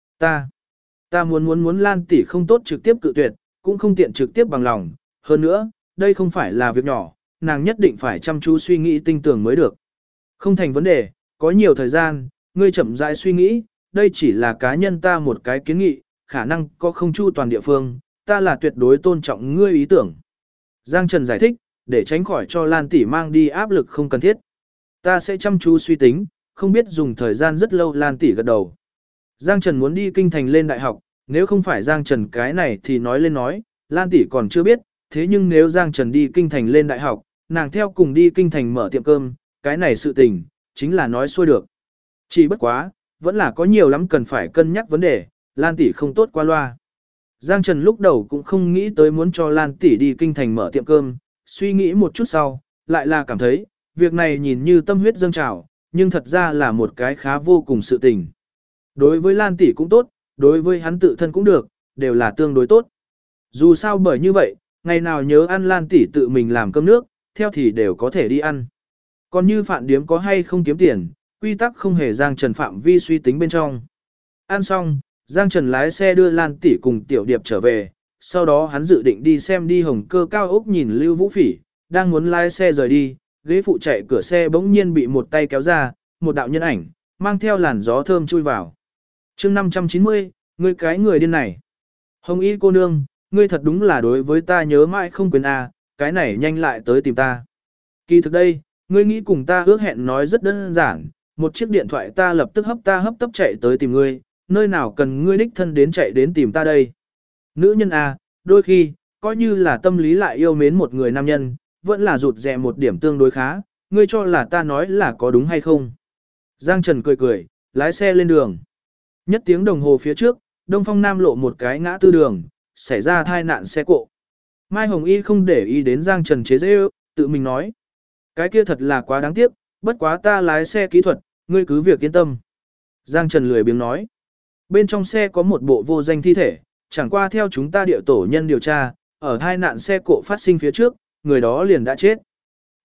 Ta muốn Lan tỷ không tốt trực tiếp cự tuyệt, cũng không tiện trực tiếp bằng lòng. Hơn nữa, đây không phải là việc nhỏ, nàng nhất định phải chăm chú suy nghĩ tinh tường mới được. Không thành vấn đề, có nhiều thời gian, ngươi chậm rãi suy nghĩ, đây chỉ là cá nhân ta một cái kiến nghị, khả năng có không chu toàn địa phương, ta là tuyệt đối tôn trọng ngươi ý tưởng. Giang Trần giải thích, để tránh khỏi cho Lan tỷ mang đi áp lực không cần thiết. Ta sẽ chăm chú suy tính, không biết dùng thời gian rất lâu. Lan tỷ gật đầu. Giang Trần muốn đi kinh thành lên đại học, nếu không phải Giang Trần cái này thì nói lên nói, Lan tỷ còn chưa biết, thế nhưng nếu Giang Trần đi kinh thành lên đại học, nàng theo cùng đi kinh thành mở tiệm cơm, cái này sự tình, chính là nói xuôi được. Chỉ bất quá, vẫn là có nhiều lắm cần phải cân nhắc vấn đề, Lan tỷ không tốt qua loa. Giang Trần lúc đầu cũng không nghĩ tới muốn cho Lan tỷ đi kinh thành mở tiệm cơm, suy nghĩ một chút sau, lại là cảm thấy, việc này nhìn như tâm huyết dâng trào, nhưng thật ra là một cái khá vô cùng sự tình. Đối với Lan tỷ cũng tốt, đối với hắn tự thân cũng được, đều là tương đối tốt. Dù sao bởi như vậy, ngày nào nhớ ăn Lan tỷ tự mình làm cơm nước, theo thì đều có thể đi ăn. Còn như phạn điếm có hay không kiếm tiền, quy tắc không hề Giang Trần phạm vi suy tính bên trong. Ăn xong, Giang Trần lái xe đưa Lan tỷ cùng tiểu điệp trở về, sau đó hắn dự định đi xem đi Hồng Cơ cao ốc nhìn Lưu Vũ Phỉ, đang muốn lái xe rời đi, ghế phụ chạy cửa xe bỗng nhiên bị một tay kéo ra, một đạo nhân ảnh, mang theo làn gió thơm chui vào. chương 590, ngươi cái người điên này. Hồng Y cô nương, ngươi thật đúng là đối với ta nhớ mãi không quên à, cái này nhanh lại tới tìm ta. Kỳ thực đây, ngươi nghĩ cùng ta ước hẹn nói rất đơn giản, một chiếc điện thoại ta lập tức hấp tấp chạy tới tìm ngươi, nơi nào cần ngươi đích thân đến chạy đến tìm ta đây. Nữ nhân à, đôi khi, coi như là tâm lý lại yêu mến một người nam nhân, vẫn là rụt rè một điểm tương đối khá, ngươi cho là ta nói là có đúng hay không. Giang Trần cười cười, lái xe lên đường. Nhất tiếng đồng hồ phía trước, Đông Phong Nam lộ một cái ngã tư đường, xảy ra tai nạn xe cộ. Mai Hồng Y không để ý đến Giang Trần chế giễu, tự mình nói. Cái kia thật là quá đáng tiếc, bất quá ta lái xe kỹ thuật, ngươi cứ việc yên tâm. Giang Trần lười biếng nói. Bên trong xe có một bộ vô danh thi thể, chẳng qua theo chúng ta địa tổ nhân điều tra, ở tai nạn xe cộ phát sinh phía trước, người đó liền đã chết.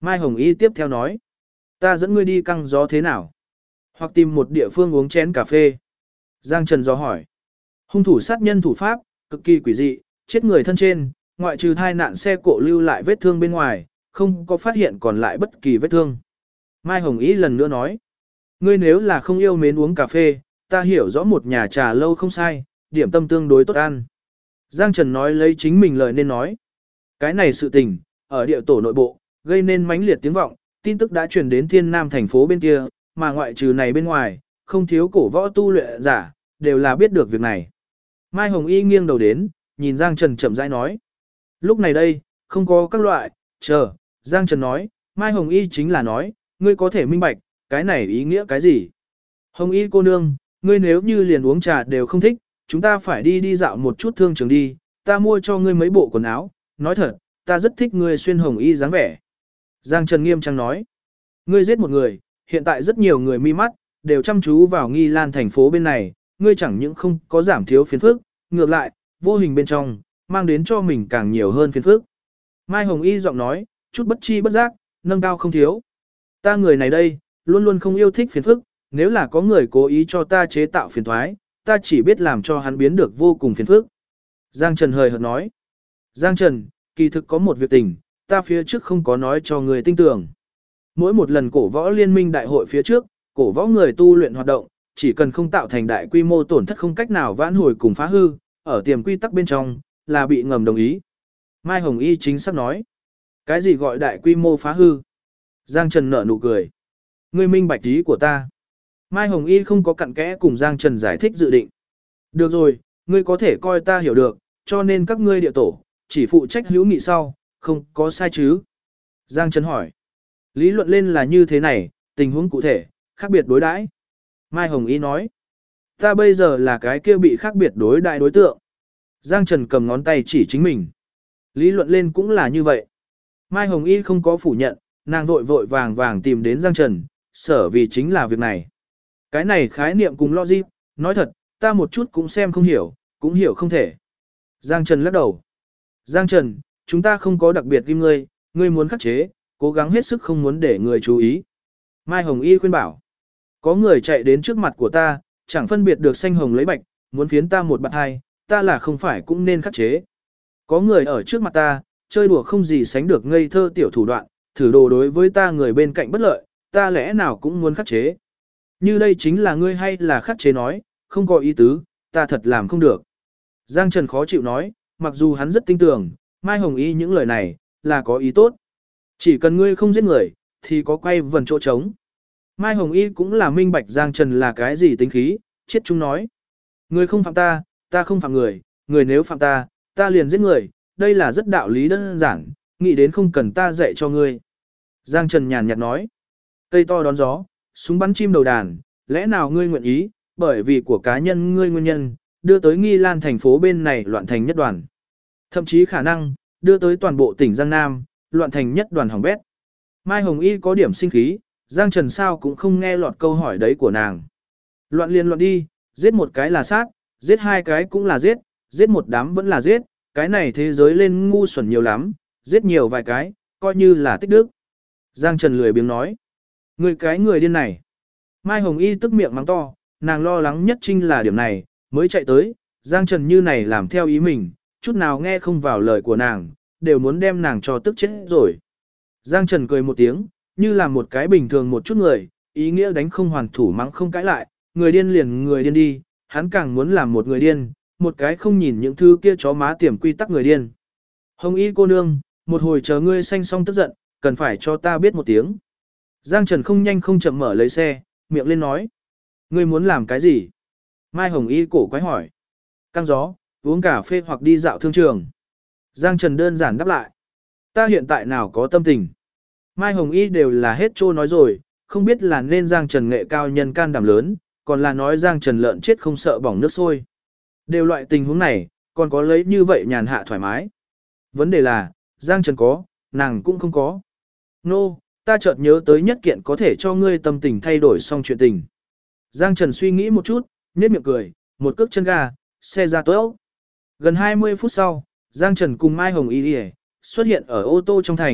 Mai Hồng Y tiếp theo nói. Ta dẫn ngươi đi căng gió thế nào? Hoặc tìm một địa phương uống chén cà phê. Giang Trần do hỏi. Hung thủ sát nhân thủ pháp, cực kỳ quỷ dị, chết người thân trên, ngoại trừ thai nạn xe cộ lưu lại vết thương bên ngoài, không có phát hiện còn lại bất kỳ vết thương. Mai Hồng Y lần nữa nói. Ngươi nếu là không yêu mến uống cà phê, ta hiểu rõ một nhà trà lâu không sai, điểm tâm tương đối tốt ăn. Giang Trần nói lấy chính mình lời nên nói. Cái này sự tình, ở địa tổ nội bộ, gây nên mãnh liệt tiếng vọng, tin tức đã truyền đến Thiên Nam thành phố bên kia, mà ngoại trừ này bên ngoài, không thiếu cổ võ tu luyện giả, đều là biết được việc này. Mai Hồng Y nghiêng đầu đến, nhìn Giang Trần chậm rãi nói. Lúc này đây, không có các loại, chờ, Giang Trần nói, Mai Hồng Y chính là nói, ngươi có thể minh bạch, cái này ý nghĩa cái gì? Hồng Y cô nương, ngươi nếu như liền uống trà đều không thích, chúng ta phải đi dạo một chút thương trường đi, ta mua cho ngươi mấy bộ quần áo, nói thật, ta rất thích ngươi xuyên hồng y dáng vẻ. Giang Trần nghiêm trang nói, ngươi giết một người, hiện tại rất nhiều người mi mắt, đều chăm chú vào Nghi Lan thành phố bên này, ngươi chẳng những không có giảm thiếu phiền phức, ngược lại, vô hình bên trong, mang đến cho mình càng nhiều hơn phiền phức. Mai Hồng Y giọng nói, chút bất chi bất giác, nâng cao không thiếu. Ta người này đây, luôn luôn không yêu thích phiền phức, nếu là có người cố ý cho ta chế tạo phiền thoái, ta chỉ biết làm cho hắn biến được vô cùng phiền phức. Giang Trần hời hợt nói. Giang Trần, kỳ thực có một việc tình, ta phía trước không có nói cho người tin tưởng. Mỗi một lần cổ võ liên minh đại hội phía trước, cổ võ người tu luyện hoạt động, chỉ cần không tạo thành đại quy mô tổn thất không cách nào vãn hồi cùng phá hư, ở tiềm quy tắc bên trong, là bị ngầm đồng ý. Mai Hồng Y chính xác nói. Cái gì gọi đại quy mô phá hư? Giang Trần nở nụ cười. Ngươi minh bạch ý của ta. Mai Hồng Y không có cặn kẽ cùng Giang Trần giải thích dự định. Được rồi, ngươi có thể coi ta hiểu được, cho nên các ngươi địa tổ, chỉ phụ trách hữu nghị sau, không có sai chứ. Giang Trần hỏi. Lý luận lên là như thế này, tình huống cụ thể, khác biệt đối đãi. Mai Hồng Y nói. Ta bây giờ là cái kia bị khác biệt đối đại đối tượng. Giang Trần cầm ngón tay chỉ chính mình. Lý luận lên cũng là như vậy. Mai Hồng Y không có phủ nhận, nàng vội vội vàng vàng tìm đến Giang Trần, sở vì chính là việc này. Cái này khái niệm cùng logic, nói thật, ta một chút cũng xem không hiểu, cũng hiểu không thể. Giang Trần lắc đầu. Giang Trần, chúng ta không có đặc biệt kim ngươi muốn khắc chế, cố gắng hết sức không muốn để người chú ý. Mai Hồng Y khuyên bảo. Có người chạy đến trước mặt của ta, chẳng phân biệt được xanh hồng lấy bạch, muốn phiến ta một bạn hai, ta là không phải cũng nên khắc chế. Có người ở trước mặt ta, chơi đùa không gì sánh được ngây thơ tiểu thủ đoạn, thử đồ đối với ta người bên cạnh bất lợi, ta lẽ nào cũng muốn khắc chế. Như đây chính là ngươi hay là khắc chế nói, không có ý tứ, ta thật làm không được. Giang Trần khó chịu nói, mặc dù hắn rất tin tưởng, Mai Hồng Y những lời này, là có ý tốt. Chỉ cần ngươi không giết người, thì có quay vần chỗ trống. Mai Hồng Y cũng là minh bạch Giang Trần là cái gì tính khí, chết chúng nói. Người không phạm ta, ta không phạm người, người nếu phạm ta, ta liền giết người, đây là rất đạo lý đơn giản, nghĩ đến không cần ta dạy cho ngươi. Giang Trần nhàn nhạt nói, cây to đón gió, súng bắn chim đầu đàn, lẽ nào ngươi nguyện ý, bởi vì của cá nhân ngươi nguyên nhân, đưa tới Nghi Lan thành phố bên này loạn thành nhất đoàn. Thậm chí khả năng, đưa tới toàn bộ tỉnh Giang Nam, loạn thành nhất đoàn hỏng bét. Mai Hồng Y có điểm sinh khí, Giang Trần sao cũng không nghe lọt câu hỏi đấy của nàng. Loạn liền loạn đi, giết một cái là sát, giết hai cái cũng là giết một đám vẫn là giết, cái này thế giới lên ngu xuẩn nhiều lắm, giết nhiều vài cái, coi như là tích đức. Giang Trần lười biếng nói, người điên này. Mai Hồng Y tức miệng mắng to, nàng lo lắng nhất chính là điểm này, mới chạy tới, Giang Trần như này làm theo ý mình, chút nào nghe không vào lời của nàng, đều muốn đem nàng cho tức chết rồi. Giang Trần cười một tiếng, như là một cái bình thường một chút người, ý nghĩa đánh không hoàn thủ mắng không cãi lại, người điên liền người điên đi, hắn càng muốn làm một người điên, một cái không nhìn những thứ kia chó má tiềm quy tắc người điên. Hồng Y cô nương, một hồi chờ ngươi xanh xong tức giận, cần phải cho ta biết một tiếng. Giang Trần không nhanh không chậm mở lấy xe, miệng lên nói. Ngươi muốn làm cái gì? Mai Hồng Y cổ quái hỏi. Căng gió, uống cà phê hoặc đi dạo thương trường. Giang Trần đơn giản đáp lại. Ta hiện tại nào có tâm tình. Mai Hồng Y đều là hết trô nói rồi, không biết là nên Giang Trần nghệ cao nhân can đảm lớn, còn là nói Giang Trần lợn chết không sợ bỏng nước sôi. Đều loại tình huống này, còn có lấy như vậy nhàn hạ thoải mái. Vấn đề là, Giang Trần có, nàng cũng không có. Nô, ta chợt nhớ tới nhất kiện có thể cho ngươi tâm tình thay đổi xong chuyện tình. Giang Trần suy nghĩ một chút, nhếch miệng cười, một cước chân ga, xe ra tối ốc. Gần 20 phút sau, Giang Trần cùng Mai Hồng Y xuất hiện ở ô tô trong thành,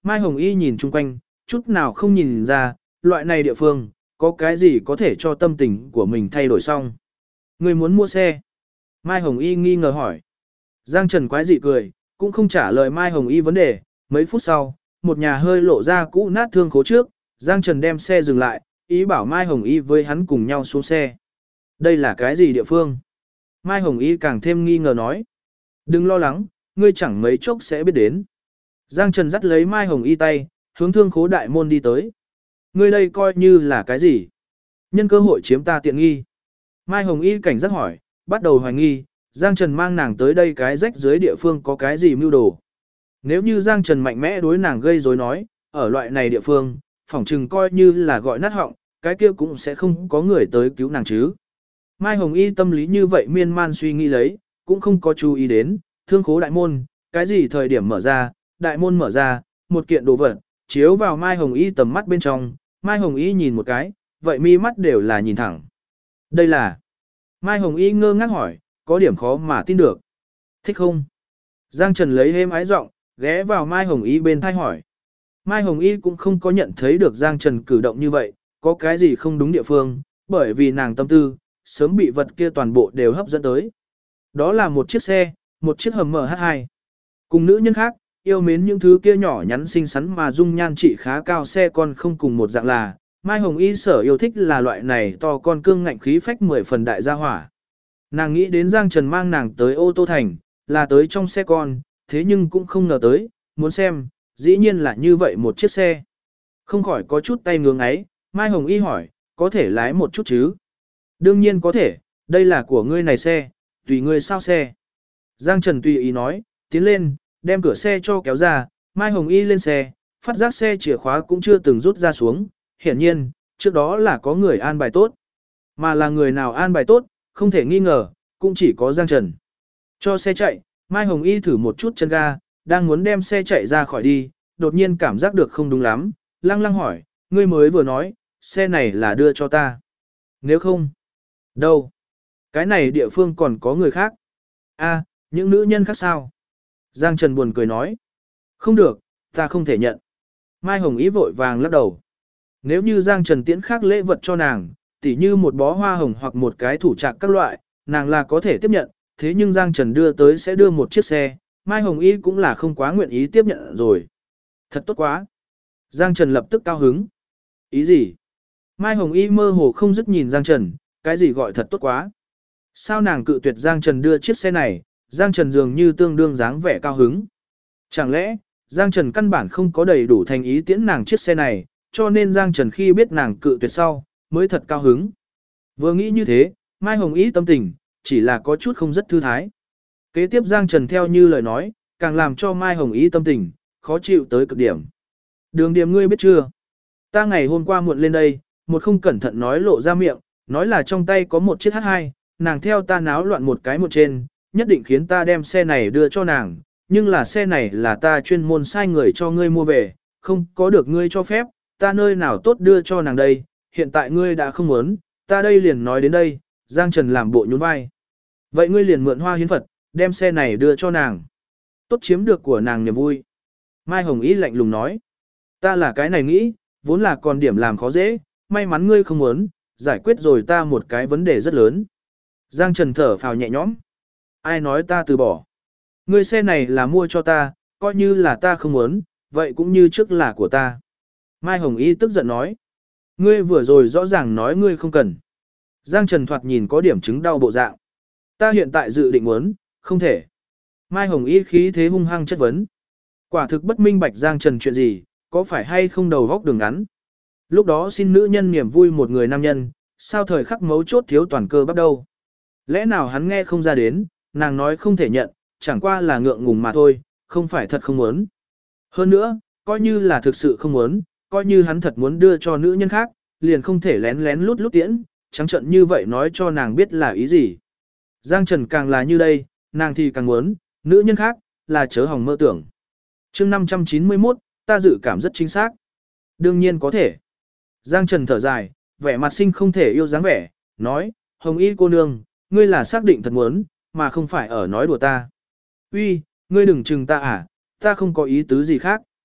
Mai Hồng Y nhìn chung quanh, chút nào không nhìn ra, loại này địa phương, có cái gì có thể cho tâm tình của mình thay đổi xong. Người muốn mua xe? Mai Hồng Y nghi ngờ hỏi. Giang Trần quái dị cười, cũng không trả lời Mai Hồng Y vấn đề. Mấy phút sau, một nhà hơi lộ ra cũ nát thương khố trước, Giang Trần đem xe dừng lại, ý bảo Mai Hồng Y với hắn cùng nhau xuống xe. Đây là cái gì địa phương? Mai Hồng Y càng thêm nghi ngờ nói. Đừng lo lắng, ngươi chẳng mấy chốc sẽ biết đến. Giang Trần dắt lấy Mai Hồng Y tay, hướng thương khố đại môn đi tới. Ngươi đây coi như là cái gì? Nhân cơ hội chiếm ta tiện nghi. Mai Hồng Y cảnh giác hỏi, bắt đầu hoài nghi, Giang Trần mang nàng tới đây cái rách dưới địa phương có cái gì mưu đồ. Nếu như Giang Trần mạnh mẽ đối nàng gây rối nói, ở loại này địa phương, phỏng chừng coi như là gọi nát họng, cái kia cũng sẽ không có người tới cứu nàng chứ. Mai Hồng Y tâm lý như vậy miên man suy nghĩ lấy, cũng không có chú ý đến, thương khố đại môn, cái gì thời điểm mở ra, đại môn mở ra, một kiện đồ vật, chiếu vào Mai Hồng Y tầm mắt bên trong, Mai Hồng Y nhìn một cái, vậy mi mắt đều là nhìn thẳng. Đây là... Mai Hồng Y ngơ ngác hỏi, có điểm khó mà tin được. Thích không? Giang Trần lấy êm ái giọng, ghé vào Mai Hồng Y bên thai hỏi. Mai Hồng Y cũng không có nhận thấy được Giang Trần cử động như vậy, có cái gì không đúng địa phương, bởi vì nàng tâm tư, sớm bị vật kia toàn bộ đều hấp dẫn tới. Đó là một chiếc xe, một chiếc hầm MH2. Cùng nữ nhân khác, yêu mến những thứ kia nhỏ nhắn xinh xắn mà dung nhan trị khá cao xe con không cùng một dạng là, Mai Hồng Y sở yêu thích là loại này to con cương ngạnh khí phách 10 phần đại gia hỏa. Nàng nghĩ đến Giang Trần mang nàng tới ô tô thành, là tới trong xe con, thế nhưng cũng không ngờ tới, muốn xem, dĩ nhiên là như vậy một chiếc xe. Không khỏi có chút tay ngưỡng ấy, Mai Hồng Y hỏi, có thể lái một chút chứ? Đương nhiên có thể, đây là của ngươi này xe, tùy ngươi sao xe. Giang Trần tùy ý nói, tiến lên, đem cửa xe cho kéo ra, Mai Hồng Y lên xe, phát giác xe chìa khóa cũng chưa từng rút ra xuống, hiển nhiên, trước đó là có người an bài tốt. Mà là người nào an bài tốt, không thể nghi ngờ, cũng chỉ có Giang Trần. Cho xe chạy, Mai Hồng Y thử một chút chân ga, đang muốn đem xe chạy ra khỏi đi, đột nhiên cảm giác được không đúng lắm, lăng lăng hỏi, ngươi mới vừa nói, xe này là đưa cho ta. Nếu không, đâu? Cái này địa phương còn có người khác. A, những nữ nhân khác sao? Giang Trần buồn cười nói. Không được, ta không thể nhận. Mai Hồng Y vội vàng lắc đầu. Nếu như Giang Trần tiễn khác lễ vật cho nàng, tỉ như một bó hoa hồng hoặc một cái thủ trạc các loại, nàng là có thể tiếp nhận, thế nhưng Giang Trần đưa tới sẽ đưa một chiếc xe, Mai Hồng Y cũng là không quá nguyện ý tiếp nhận rồi. Thật tốt quá. Giang Trần lập tức cao hứng. Ý gì? Mai Hồng Y mơ hồ không dứt nhìn Giang Trần, cái gì gọi thật tốt quá? Sao nàng cự tuyệt Giang Trần đưa chiếc xe này, Giang Trần dường như tương đương dáng vẻ cao hứng. Chẳng lẽ, Giang Trần căn bản không có đầy đủ thành ý tiễn nàng chiếc xe này, cho nên Giang Trần khi biết nàng cự tuyệt sau, mới thật cao hứng. Vừa nghĩ như thế, Mai Hồng Y tâm tình, chỉ là có chút không rất thư thái. Kế tiếp Giang Trần theo như lời nói, càng làm cho Mai Hồng Y tâm tình, khó chịu tới cực điểm. Đường Điềm ngươi biết chưa? Ta ngày hôm qua muộn lên đây, một không cẩn thận nói lộ ra miệng, nói là trong tay có một chiếc H2, nàng theo ta náo loạn một cái một trên, nhất định khiến ta đem xe này đưa cho nàng, nhưng là xe này là ta chuyên môn sai người cho ngươi mua về, không có được ngươi cho phép, ta nơi nào tốt đưa cho nàng đây, hiện tại ngươi đã không muốn, ta đây liền nói đến đây, Giang Trần làm bộ nhún vai. Vậy ngươi liền mượn hoa hiến Phật, đem xe này đưa cho nàng. Tốt chiếm được của nàng niềm vui. Mai Hồng Y lạnh lùng nói. Ta là cái này nghĩ, vốn là còn điểm làm khó dễ, may mắn ngươi không muốn, giải quyết rồi ta một cái vấn đề rất lớn. Giang Trần thở phào nhẹ nhõm. Ai nói ta từ bỏ. Ngươi xe này là mua cho ta, coi như là ta không muốn, vậy cũng như trước là của ta. Mai Hồng Y tức giận nói. Ngươi vừa rồi rõ ràng nói ngươi không cần. Giang Trần thoạt nhìn có điểm chứng đau bộ dạng. Ta hiện tại dự định muốn, không thể. Mai Hồng Y khí thế hung hăng chất vấn. Quả thực bất minh bạch Giang Trần chuyện gì, có phải hay không đầu góc đường ngắn. Lúc đó xin nữ nhân niềm vui một người nam nhân, sao thời khắc mấu chốt thiếu toàn cơ bắt đầu. Lẽ nào hắn nghe không ra đến, nàng nói không thể nhận, chẳng qua là ngượng ngùng mà thôi, không phải thật không muốn. Hơn nữa, coi như là thực sự không muốn, coi như hắn thật muốn đưa cho nữ nhân khác, liền không thể lén lén lút lút tiễn, trắng trận như vậy nói cho nàng biết là ý gì. Giang Trần càng là như đây, nàng thì càng muốn, nữ nhân khác, là chớ hỏng mơ tưởng. chương 591, ta dự cảm rất chính xác. Đương nhiên có thể. Giang Trần thở dài, vẻ mặt sinh không thể yêu dáng vẻ, nói, Hồng Y cô nương, ngươi là xác định thật muốn, mà không phải ở nói đùa ta. Uy, ngươi đừng chừng ta à, ta không có ý tứ gì khác.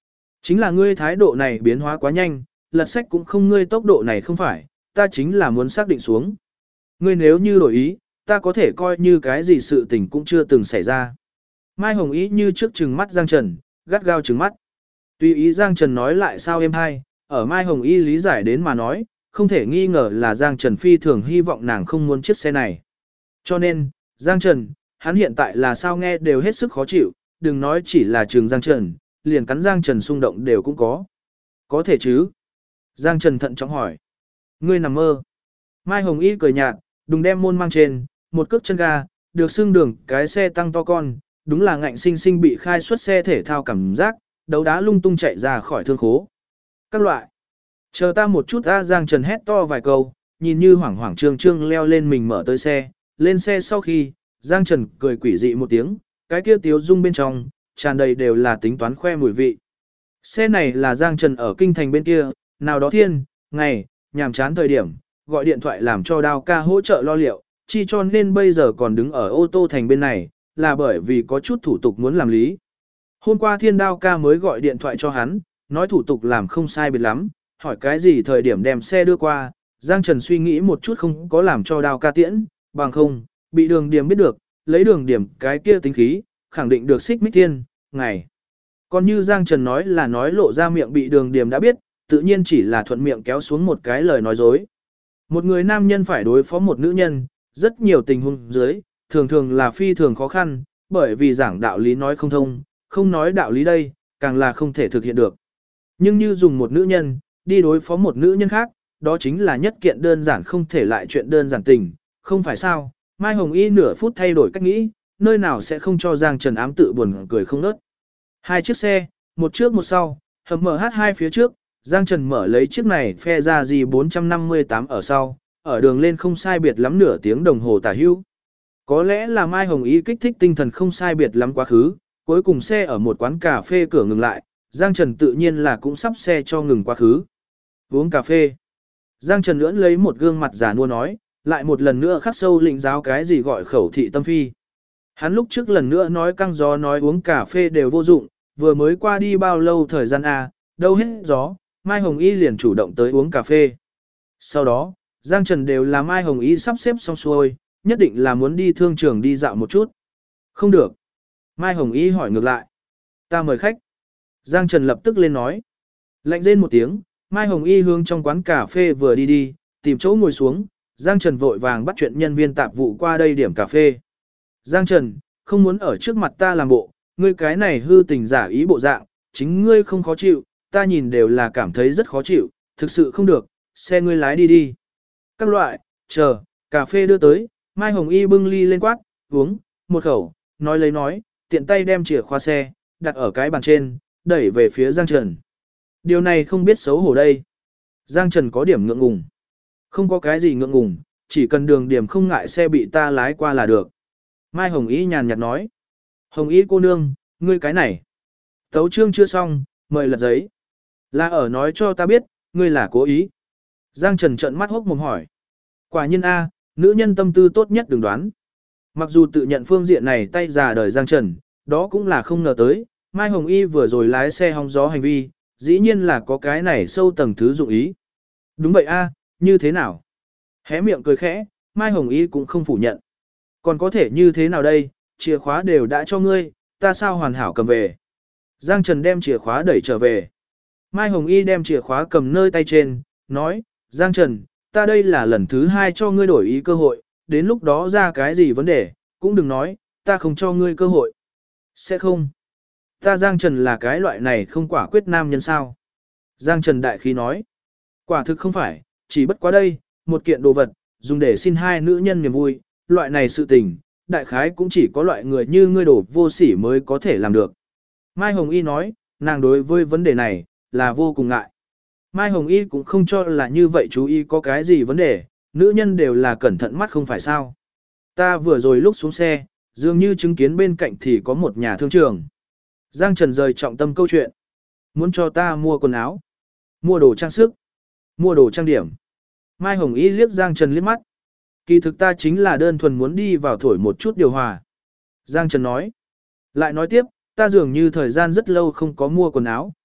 Chính là ngươi thái độ này biến hóa quá nhanh, lật sách cũng không ngươi tốc độ này không phải, ta chính là muốn xác định xuống. Ngươi nếu như đổi ý, ta có thể coi như cái gì sự tình cũng chưa từng xảy ra. Mai Hồng Ý như trước trừng mắt Giang Trần, gắt gao trừng mắt. Tuy ý Giang Trần nói lại sao em hay, ở Mai Hồng Y lý giải đến mà nói, không thể nghi ngờ là Giang Trần phi thường hy vọng nàng không muốn chiếc xe này. Cho nên, Giang Trần, hắn hiện tại là sao nghe đều hết sức khó chịu, đừng nói chỉ là trường Giang Trần, liền cắn Giang Trần xung động đều cũng có. Có thể chứ? Giang Trần thận trọng hỏi. Ngươi nằm mơ. Mai Hồng Y cười nhạt, đùng đem môn mang trên, một cước chân ga, được xưng đường cái xe tăng to con, đúng là ngạnh sinh sinh bị khai xuất xe thể thao cảm giác, đấu đá lung tung chạy ra khỏi thương khố. Các loại. Chờ ta một chút ra Giang Trần hét to vài câu, nhìn như hoảng hoảng trương trương leo lên mình mở tới xe, lên xe sau khi, Giang Trần cười quỷ dị một tiếng, cái kia tiếu dung bên trong, tràn đầy đều là tính toán khoe mùi vị. Xe này là Giang Trần ở kinh thành bên kia, nào đó thiên, ngày, nhàm chán thời điểm, gọi điện thoại làm cho Đao ca hỗ trợ lo liệu, chi cho nên bây giờ còn đứng ở ô tô thành bên này, là bởi vì có chút thủ tục muốn làm lý. Hôm qua Thiên Đao ca mới gọi điện thoại cho hắn, nói thủ tục làm không sai biệt lắm, hỏi cái gì thời điểm đem xe đưa qua, Giang Trần suy nghĩ một chút không có làm cho Đao ca tiễn, bằng không, bị đường điểm biết được, lấy đường điểm cái kia tính khí, khẳng định được xích mích thiên, ngày. Còn như Giang Trần nói là nói lộ ra miệng bị đường điểm đã biết, tự nhiên chỉ là thuận miệng kéo xuống một cái lời nói dối. Một người nam nhân phải đối phó một nữ nhân, rất nhiều tình huống dưới, thường thường là phi thường khó khăn, bởi vì giảng đạo lý nói không thông, không nói đạo lý đây, càng là không thể thực hiện được. Nhưng như dùng một nữ nhân, đi đối phó một nữ nhân khác, đó chính là nhất kiện đơn giản không thể lại chuyện đơn giản tình, không phải sao, Mai Hồng Y nửa phút thay đổi cách nghĩ, nơi nào sẽ không cho Giang Trần ám tự buồn cười không nớt. Hai chiếc xe, một trước một sau, hầm MH2 phía trước, Giang Trần mở lấy chiếc này phe ra gì 458 ở sau, ở đường lên không sai biệt lắm nửa tiếng đồng hồ tả hữu. Có lẽ là Mai Hồng Y kích thích tinh thần không sai biệt lắm quá khứ, cuối cùng xe ở một quán cà phê cửa ngừng lại, Giang Trần tự nhiên là cũng sắp xe cho ngừng quá khứ. Uống cà phê. Giang Trần lưỡn lấy một gương mặt giả nua nói, lại một lần nữa khắc sâu lĩnh giáo cái gì gọi khẩu thị tâm phi. Hắn lúc trước lần nữa nói căng gió nói uống cà phê đều vô dụng, vừa mới qua đi bao lâu thời gian đâu hết gió, Mai Hồng Y liền chủ động tới uống cà phê. Sau đó, Giang Trần đều là Mai Hồng Y sắp xếp xong xuôi, nhất định là muốn đi thương trường đi dạo một chút. Không được. Mai Hồng Y hỏi ngược lại. Ta mời khách. Giang Trần lập tức lên nói. Lạnh rên một tiếng, Mai Hồng Y hướng trong quán cà phê vừa đi đi, tìm chỗ ngồi xuống, Giang Trần vội vàng bắt chuyện nhân viên tạp vụ qua đây điểm cà phê. Giang Trần, không muốn ở trước mặt ta làm bộ, ngươi cái này hư tình giả ý bộ dạng, chính ngươi không khó chịu, ta nhìn đều là cảm thấy rất khó chịu, thực sự không được, xe ngươi lái đi đi. Các loại, chờ, cà phê đưa tới, Mai Hồng Y bưng ly lên quát, uống, một khẩu, nói lấy nói, tiện tay đem chìa khóa xe, đặt ở cái bàn trên, đẩy về phía Giang Trần. Điều này không biết xấu hổ đây. Giang Trần có điểm ngượng ngùng. Không có cái gì ngượng ngùng, chỉ cần đường điểm không ngại xe bị ta lái qua là được. Mai Hồng Y nhàn nhạt nói. Hồng Y cô nương, ngươi cái này. Tấu chương chưa xong, mời lật giấy. Là ở nói cho ta biết, ngươi là cố ý. Giang Trần trợn mắt hốc mồm hỏi. Quả nhiên A, nữ nhân tâm tư tốt nhất đừng đoán. Mặc dù tự nhận phương diện này tay già đời Giang Trần, đó cũng là không ngờ tới. Mai Hồng Y vừa rồi lái xe hóng gió hành vi, dĩ nhiên là có cái này sâu tầng thứ dụng ý. Đúng vậy A, như thế nào? Hé miệng cười khẽ, Mai Hồng Y cũng không phủ nhận. Còn có thể như thế nào đây, chìa khóa đều đã cho ngươi, ta sao hoàn hảo cầm về. Giang Trần đem chìa khóa đẩy trở về. Mai Hồng Y đem chìa khóa cầm nơi tay trên, nói, Giang Trần, ta đây là lần thứ hai cho ngươi đổi ý cơ hội, đến lúc đó ra cái gì vấn đề, cũng đừng nói, ta không cho ngươi cơ hội. Sẽ không. Ta Giang Trần là cái loại này không quả quyết nam nhân sao. Giang Trần đại khí nói, quả thực không phải, chỉ bất quá đây, một kiện đồ vật, dùng để xin hai nữ nhân niềm vui, loại này sự tình, đại khái cũng chỉ có loại người như ngươi đổ vô sỉ mới có thể làm được. Mai Hồng Y nói, nàng đối với vấn đề này, là vô cùng ngại. Mai Hồng Y cũng không cho là như vậy chú ý có cái gì vấn đề, nữ nhân đều là cẩn thận mắt không phải sao. Ta vừa rồi lúc xuống xe, dường như chứng kiến bên cạnh thì có một nhà thương trường. Giang Trần rời trọng tâm câu chuyện. Muốn cho ta mua quần áo, mua đồ trang sức, mua đồ trang điểm. Mai Hồng Y liếc Giang Trần liếc mắt. Kỳ thực ta chính là đơn thuần muốn đi vào thổi một chút điều hòa. Giang Trần nói. Lại nói tiếp, ta dường như thời gian rất lâu không có mua quần áo.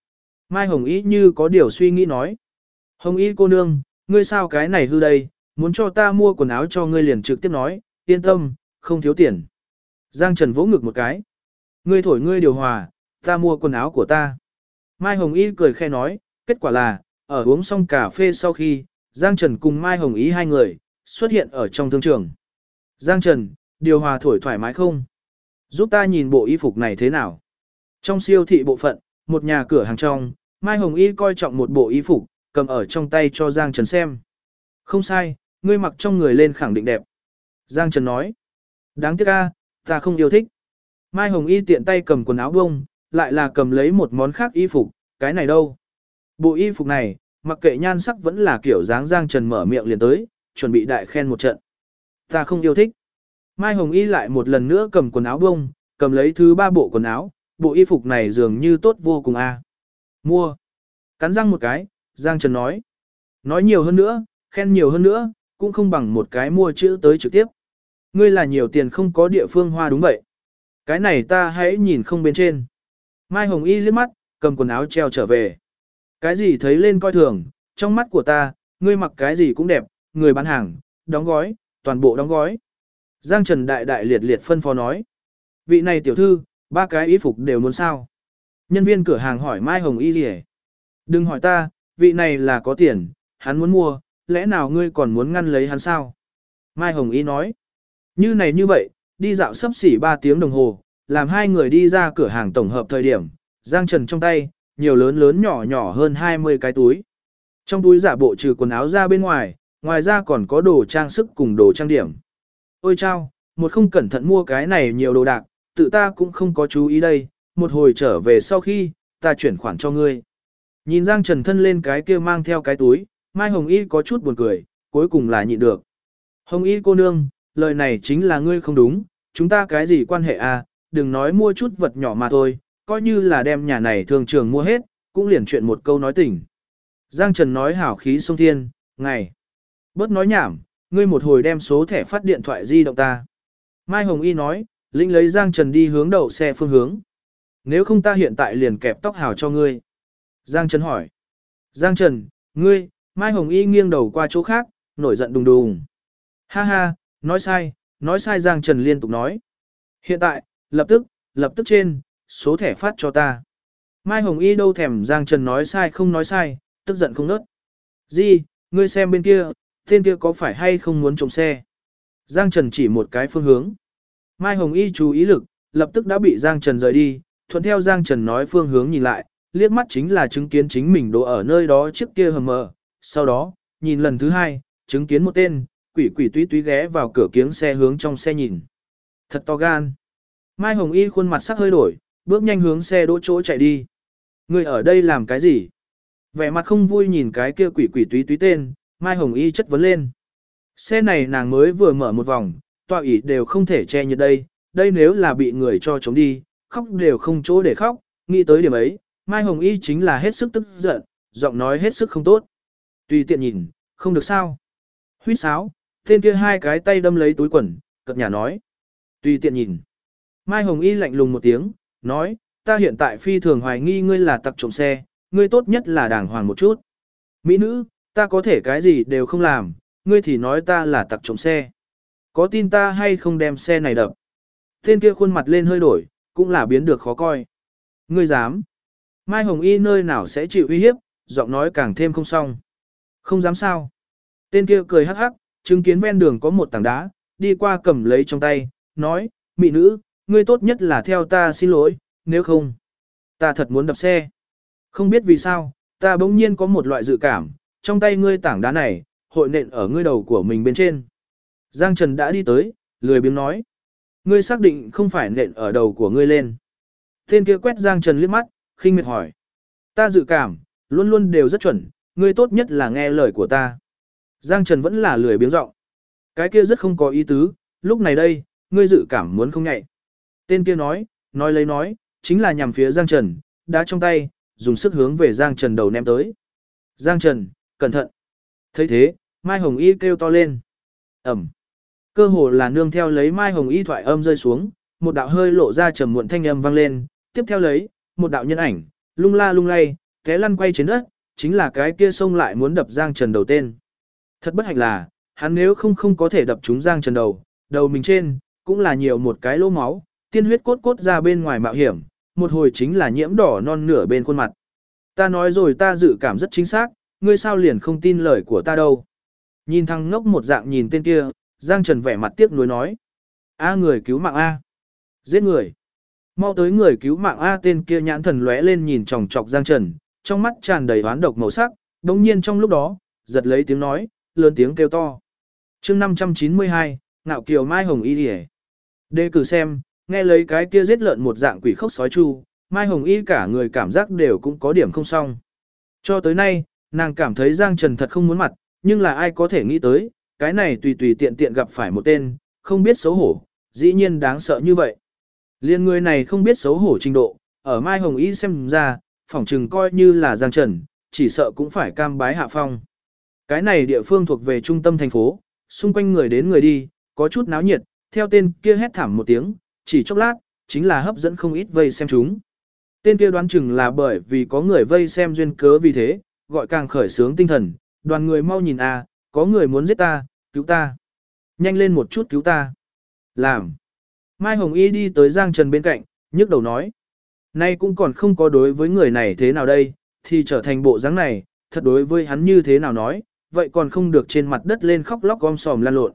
Mai Hồng Y như có điều suy nghĩ nói. Hồng Y cô nương, ngươi sao cái này hư đây, muốn cho ta mua quần áo cho ngươi liền trực tiếp nói, yên tâm, không thiếu tiền. Giang Trần vỗ ngực một cái. Ngươi thổi ngươi điều hòa, ta mua quần áo của ta. Mai Hồng Y cười khe nói, kết quả là, ở uống xong cà phê sau khi, Giang Trần cùng Mai Hồng Y hai người, xuất hiện ở trong thương trường. Giang Trần, điều hòa thổi thoải mái không? Giúp ta nhìn bộ y phục này thế nào? Trong siêu thị bộ phận, một nhà cửa hàng trong, Mai Hồng Y coi trọng một bộ y phục, cầm ở trong tay cho Giang Trần xem. Không sai, ngươi mặc trong người lên khẳng định đẹp. Giang Trần nói. Đáng tiếc a, ta không yêu thích. Mai Hồng Y tiện tay cầm quần áo bông, lại là cầm lấy một món khác y phục, cái này đâu? Bộ y phục này, mặc kệ nhan sắc vẫn là kiểu dáng. Giang Trần mở miệng liền tới, chuẩn bị đại khen một trận. Ta không yêu thích. Mai Hồng Y lại một lần nữa cầm quần áo bông, cầm lấy thứ ba bộ quần áo, bộ y phục này dường như tốt vô cùng a. Mua. Cắn răng một cái, Giang Trần nói. Nói nhiều hơn nữa, khen nhiều hơn nữa, cũng không bằng một cái mua chữ tới trực tiếp. Ngươi là nhiều tiền không có địa phương hoa đúng vậy. Cái này ta hãy nhìn không bên trên. Mai Hồng Y liếc mắt, cầm quần áo treo trở về. Cái gì thấy lên coi thường, trong mắt của ta, ngươi mặc cái gì cũng đẹp, người bán hàng, đóng gói, toàn bộ đóng gói. Giang Trần đại đại liệt liệt phân phó nói. Vị này tiểu thư, ba cái y phục đều muốn sao? Nhân viên cửa hàng hỏi Mai Hồng Y gì hết? Đừng hỏi ta, vị này là có tiền, hắn muốn mua, lẽ nào ngươi còn muốn ngăn lấy hắn sao? Mai Hồng Y nói. Như này như vậy, đi dạo sấp xỉ 3 tiếng đồng hồ, làm hai người đi ra cửa hàng tổng hợp thời điểm, Giang Trần trong tay, nhiều lớn lớn nhỏ nhỏ hơn 20 cái túi. Trong túi giả bộ trừ quần áo ra bên ngoài, ngoài ra còn có đồ trang sức cùng đồ trang điểm. Ôi chao, một không cẩn thận mua cái này nhiều đồ đạc, tự ta cũng không có chú ý đây, một hồi trở về sau khi, ta chuyển khoản cho ngươi. Nhìn Giang Trần thân lên cái kia mang theo cái túi, Mai Hồng Y có chút buồn cười, cuối cùng là nhịn được. Hồng Y cô nương, lời này chính là ngươi không đúng, chúng ta cái gì quan hệ à, đừng nói mua chút vật nhỏ mà thôi, coi như là đem nhà này thường trường mua hết, cũng liền chuyện một câu nói tình. Giang Trần nói hảo khí sông thiên, ngày. Bớt nói nhảm, ngươi một hồi đem số thẻ phát điện thoại di động ta. Mai Hồng Y nói, lĩnh lấy Giang Trần đi hướng đậu xe phương hướng. Nếu không ta hiện tại liền kẹp tóc hào cho ngươi. Giang Trần hỏi. Giang Trần, ngươi, Mai Hồng Y nghiêng đầu qua chỗ khác, nổi giận đùng đùng. Ha ha, nói sai Giang Trần liên tục nói. Hiện tại, lập tức trên, số thẻ phát cho ta. Mai Hồng Y đâu thèm Giang Trần nói sai, tức giận không nớt. Gì, ngươi xem bên kia, tên kia có phải hay không muốn trộm xe? Giang Trần chỉ một cái phương hướng. Mai Hồng Y chú ý lực, lập tức đã bị Giang Trần rời đi, thuận theo Giang Trần nói phương hướng nhìn lại, liếc mắt chính là chứng kiến chính mình đổ ở nơi đó trước kia hầm mờ. Sau đó, nhìn lần thứ hai, chứng kiến một tên, quỷ quỷ túy túy ghé vào cửa kiếng xe hướng trong xe nhìn. Thật to gan. Mai Hồng Y khuôn mặt sắc hơi đổi, bước nhanh hướng xe đỗ chỗ chạy đi. Người ở đây làm cái gì? Vẻ mặt không vui nhìn cái kia quỷ quỷ túy túy tên, Mai Hồng Y chất vấn lên. Xe này nàng mới vừa mở một vòng, tọa ỷ đều không thể che nhiệt đây nếu là bị người cho chống đi, khóc đều không chỗ để khóc, nghĩ tới điểm ấy, Mai Hồng Y chính là hết sức tức giận, giọng nói hết sức không tốt. Tùy tiện nhìn, không được sao. Huýt sáo, tên kia hai cái tay đâm lấy túi quần, cợt nhả nói. Tùy tiện nhìn. Mai Hồng Y lạnh lùng một tiếng, nói, ta hiện tại phi thường hoài nghi ngươi là tặc trộm xe, ngươi tốt nhất là đàng hoàng một chút. Mỹ nữ, ta có thể cái gì đều không làm, ngươi thì nói ta là tặc trộm xe. Có tin ta hay không đem xe này đập? Tên kia khuôn mặt lên hơi đổi, cũng là biến được khó coi. Ngươi dám? Mai Hồng Y nơi nào sẽ chịu uy hiếp, giọng nói càng thêm không xong. Không dám sao? Tên kia cười hắc hắc, chứng kiến ven đường có một tảng đá, đi qua cầm lấy trong tay, nói, mỹ nữ, ngươi tốt nhất là theo ta xin lỗi, nếu không, ta thật muốn đập xe. Không biết vì sao, ta bỗng nhiên có một loại dự cảm, trong tay ngươi tảng đá này, hội nện ở ngươi đầu của mình bên trên. Giang Trần đã đi tới, lười biếng nói, ngươi xác định không phải nện ở đầu của ngươi lên. Tên kia quét Giang Trần liếc mắt, khinh miệt hỏi, ta dự cảm, luôn luôn đều rất chuẩn, ngươi tốt nhất là nghe lời của ta. Giang Trần vẫn là lười biếng giọng. Cái kia rất không có ý tứ, lúc này đây, ngươi dự cảm muốn không nhạy. Tên kia nói lấy nói, chính là nhằm phía Giang Trần, đá trong tay, dùng sức hướng về Giang Trần đầu ném tới. Giang Trần, cẩn thận. Thấy thế, Mai Hồng Y kêu to lên. Ẩm. Cơ hồ là nương theo lấy Mai Hồng Y thoại âm rơi xuống, một đạo hơi lộ ra trầm muộn thanh âm vang lên, tiếp theo lấy, một đạo nhân ảnh, lung la lung lay, té lăn quay trên đất, chính là cái kia xông lại muốn đập Giang Trần đầu tên. Thật bất hạnh là, hắn nếu không có thể đập trúng Giang Trần đầu mình trên, cũng là nhiều một cái lỗ máu, tiên huyết cốt cốt ra bên ngoài mạo hiểm, một hồi chính là nhiễm đỏ non nửa bên khuôn mặt. Ta nói rồi ta dự cảm rất chính xác, ngươi sao liền không tin lời của ta đâu. Nhìn thằng ngốc một dạng nhìn tên kia, Giang Trần vẻ mặt tiếc nuối nói. A người cứu mạng A. Giết người. Mau tới người cứu mạng A, tên kia nhãn thần lóe lên nhìn chòng chọc Giang Trần, trong mắt tràn đầy oán độc màu sắc, đồng nhiên trong lúc đó, giật lấy tiếng nói, lớn tiếng kêu to. chương 592, Ngạo Kiều Mai Hồng Y Điề. Đề cử xem, nghe lấy cái kia giết lợn một dạng quỷ khốc sói chu, Mai Hồng Y cả người cảm giác đều cũng có điểm không xong. Cho tới nay, nàng cảm thấy Giang Trần thật không muốn mặt, nhưng là ai có thể nghĩ tới, cái này tùy tùy tiện tiện gặp phải một tên, không biết xấu hổ, dĩ nhiên đáng sợ như vậy. Liên người này không biết xấu hổ trình độ, ở Mai Hồng Y xem ra, phỏng chừng coi như là Giang Trần, chỉ sợ cũng phải cam bái hạ phong. Cái này địa phương thuộc về trung tâm thành phố, xung quanh người đến người đi, có chút náo nhiệt, theo tên kia hét thảm một tiếng, chỉ chốc lát, chính là hấp dẫn không ít vây xem chúng. Tên kia đoán chừng là bởi vì có người vây xem duyên cớ vì thế, gọi càng khởi sướng tinh thần, đoàn người mau nhìn a, có người muốn giết ta, cứu ta. Nhanh lên một chút cứu ta. Làm. Mai Hồng Y đi tới Giang Trần bên cạnh, nhức đầu nói. Nay cũng còn không có đối với người này thế nào đây, thì trở thành bộ dáng này, thật đối với hắn như thế nào nói, vậy còn không được trên mặt đất lên khóc lóc gom sòm lan lộn.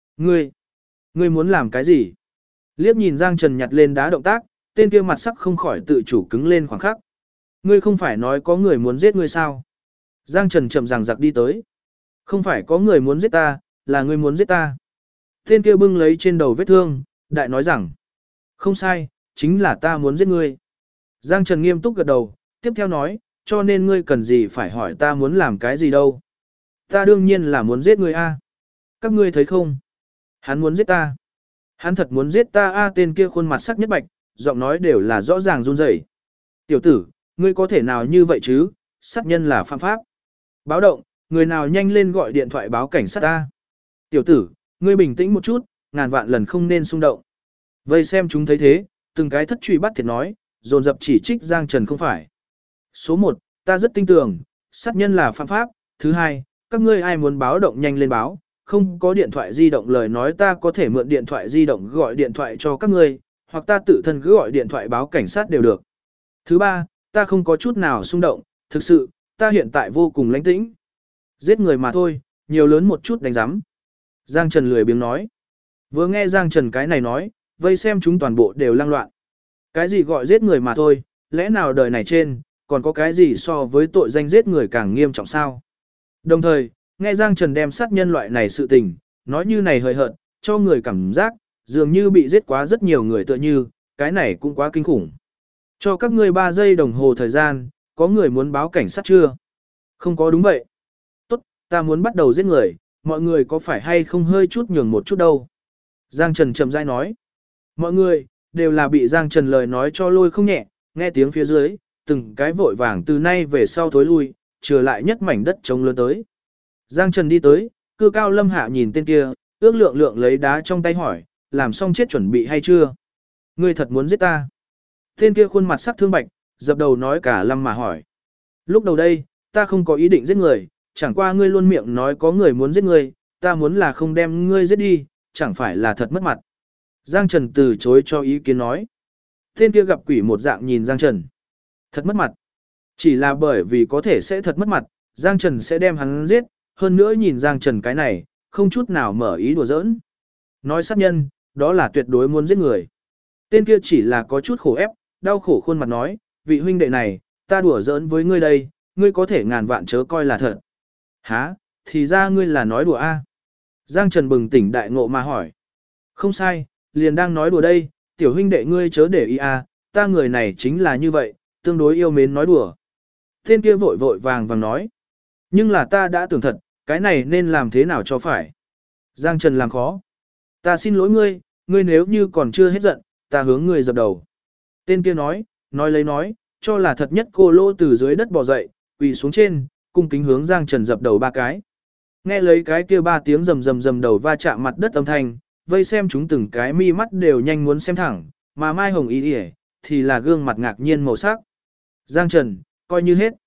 Ngươi muốn làm cái gì? Liếc nhìn Giang Trần nhặt lên đá động tác, tên kia mặt sắc không khỏi tự chủ cứng lên khoảng khắc. Ngươi không phải nói có người muốn giết ngươi sao? Giang Trần chậm ràng giặc đi tới. Không phải có người muốn giết ta, là ngươi muốn giết ta. Tên kia bưng lấy trên đầu vết thương, đại nói rằng. Không sai, chính là ta muốn giết ngươi. Giang Trần nghiêm túc gật đầu, tiếp theo nói, cho nên ngươi cần gì phải hỏi ta muốn làm cái gì đâu. Ta đương nhiên là muốn giết ngươi a. Các ngươi thấy không? Hắn muốn giết ta. Hắn thật muốn giết ta a, tên kia khuôn mặt sắc nhất bạch, giọng nói đều là rõ ràng run rẩy. Tiểu tử, ngươi có thể nào như vậy chứ, sát nhân là phạm pháp. Báo động, người nào nhanh lên gọi điện thoại báo cảnh sát ta. Tiểu tử, ngươi bình tĩnh một chút, ngàn vạn lần không nên xung động. Vây xem chúng thấy thế, từng cái thất truy bắt thiệt nói, dồn dập chỉ trích Giang Trần không phải. Số 1, ta rất tin tưởng, sát nhân là phạm pháp. Thứ hai, các ngươi ai muốn báo động nhanh lên báo, không có điện thoại di động lời nói ta có thể mượn điện thoại di động gọi điện thoại cho các ngươi, hoặc ta tự thân cứ gọi điện thoại báo cảnh sát đều được. Thứ ba, ta không có chút nào xung động, thực sự, ta hiện tại vô cùng lãnh tĩnh. Giết người mà thôi, nhiều lớn một chút đánh giám. Giang Trần lười biếng nói. Vừa nghe Giang Trần cái này nói, vây xem chúng toàn bộ đều lang loạn. Cái gì gọi giết người mà thôi, lẽ nào đời này trên, còn có cái gì so với tội danh giết người càng nghiêm trọng sao? Đồng thời, nghe Giang Trần đem sát nhân loại này sự tình, nói như này hời hợt, cho người cảm giác, dường như bị giết quá rất nhiều người tựa như, cái này cũng quá kinh khủng. Cho các ngươi 3 giây đồng hồ thời gian, có người muốn báo cảnh sát chưa? Không có đúng vậy. Tốt, ta muốn bắt đầu giết người, mọi người có phải hay không hơi chút nhường một chút đâu? Giang Trần chậm rãi nói. Mọi người, đều là bị Giang Trần lời nói cho lôi không nhẹ, nghe tiếng phía dưới, từng cái vội vàng từ nay về sau thối lui, trừ lại nhất mảnh đất trống lớn tới. Giang Trần đi tới, cư cao lâm hạ nhìn tên kia, ước lượng lượng lấy đá trong tay hỏi, làm xong chết chuẩn bị hay chưa? Ngươi thật muốn giết ta? Tên kia khuôn mặt sắc thương bạch, dập đầu nói cả lâm mà hỏi. Lúc đầu đây, ta không có ý định giết người, chẳng qua ngươi luôn miệng nói có người muốn giết ngươi, ta muốn là không đem ngươi giết đi, chẳng phải là thật mất mặt. Giang Trần từ chối cho ý kiến nói. Tên kia gặp quỷ một dạng nhìn Giang Trần. Thật mất mặt. Chỉ là bởi vì có thể sẽ thật mất mặt, Giang Trần sẽ đem hắn giết, hơn nữa nhìn Giang Trần cái này, không chút nào mở ý đùa giỡn. Nói sát nhân, đó là tuyệt đối muốn giết người. Tên kia chỉ là có chút khổ ép, đau khổ khuôn mặt nói, vị huynh đệ này, ta đùa giỡn với ngươi đây, ngươi có thể ngàn vạn chớ coi là thật. Hả, thì ra ngươi là nói đùa a? Giang Trần bừng tỉnh đại ngộ mà hỏi. Không sai, liền đang nói đùa đây, tiểu huynh đệ ngươi chớ để ý a, ta người này chính là như vậy, tương đối yêu mến nói đùa. Tên kia vội vội vàng vàng nói. Nhưng là ta đã tưởng thật, cái này nên làm thế nào cho phải. Giang Trần làm khó. Ta xin lỗi ngươi, ngươi nếu như còn chưa hết giận, ta hướng ngươi dập đầu. Tên kia nói lấy nói, cho là thật nhất cô lô từ dưới đất bò dậy, quỳ xuống trên, cung kính hướng Giang Trần dập đầu 3 cái. Nghe lấy cái kia 3 tiếng rầm rầm rầm đầu va chạm mặt đất âm thanh, vây xem chúng từng cái mi mắt đều nhanh muốn xem thẳng, mà Mai Hồng Y thì là gương mặt ngạc nhiên màu sắc. Giang Trần, coi như hết.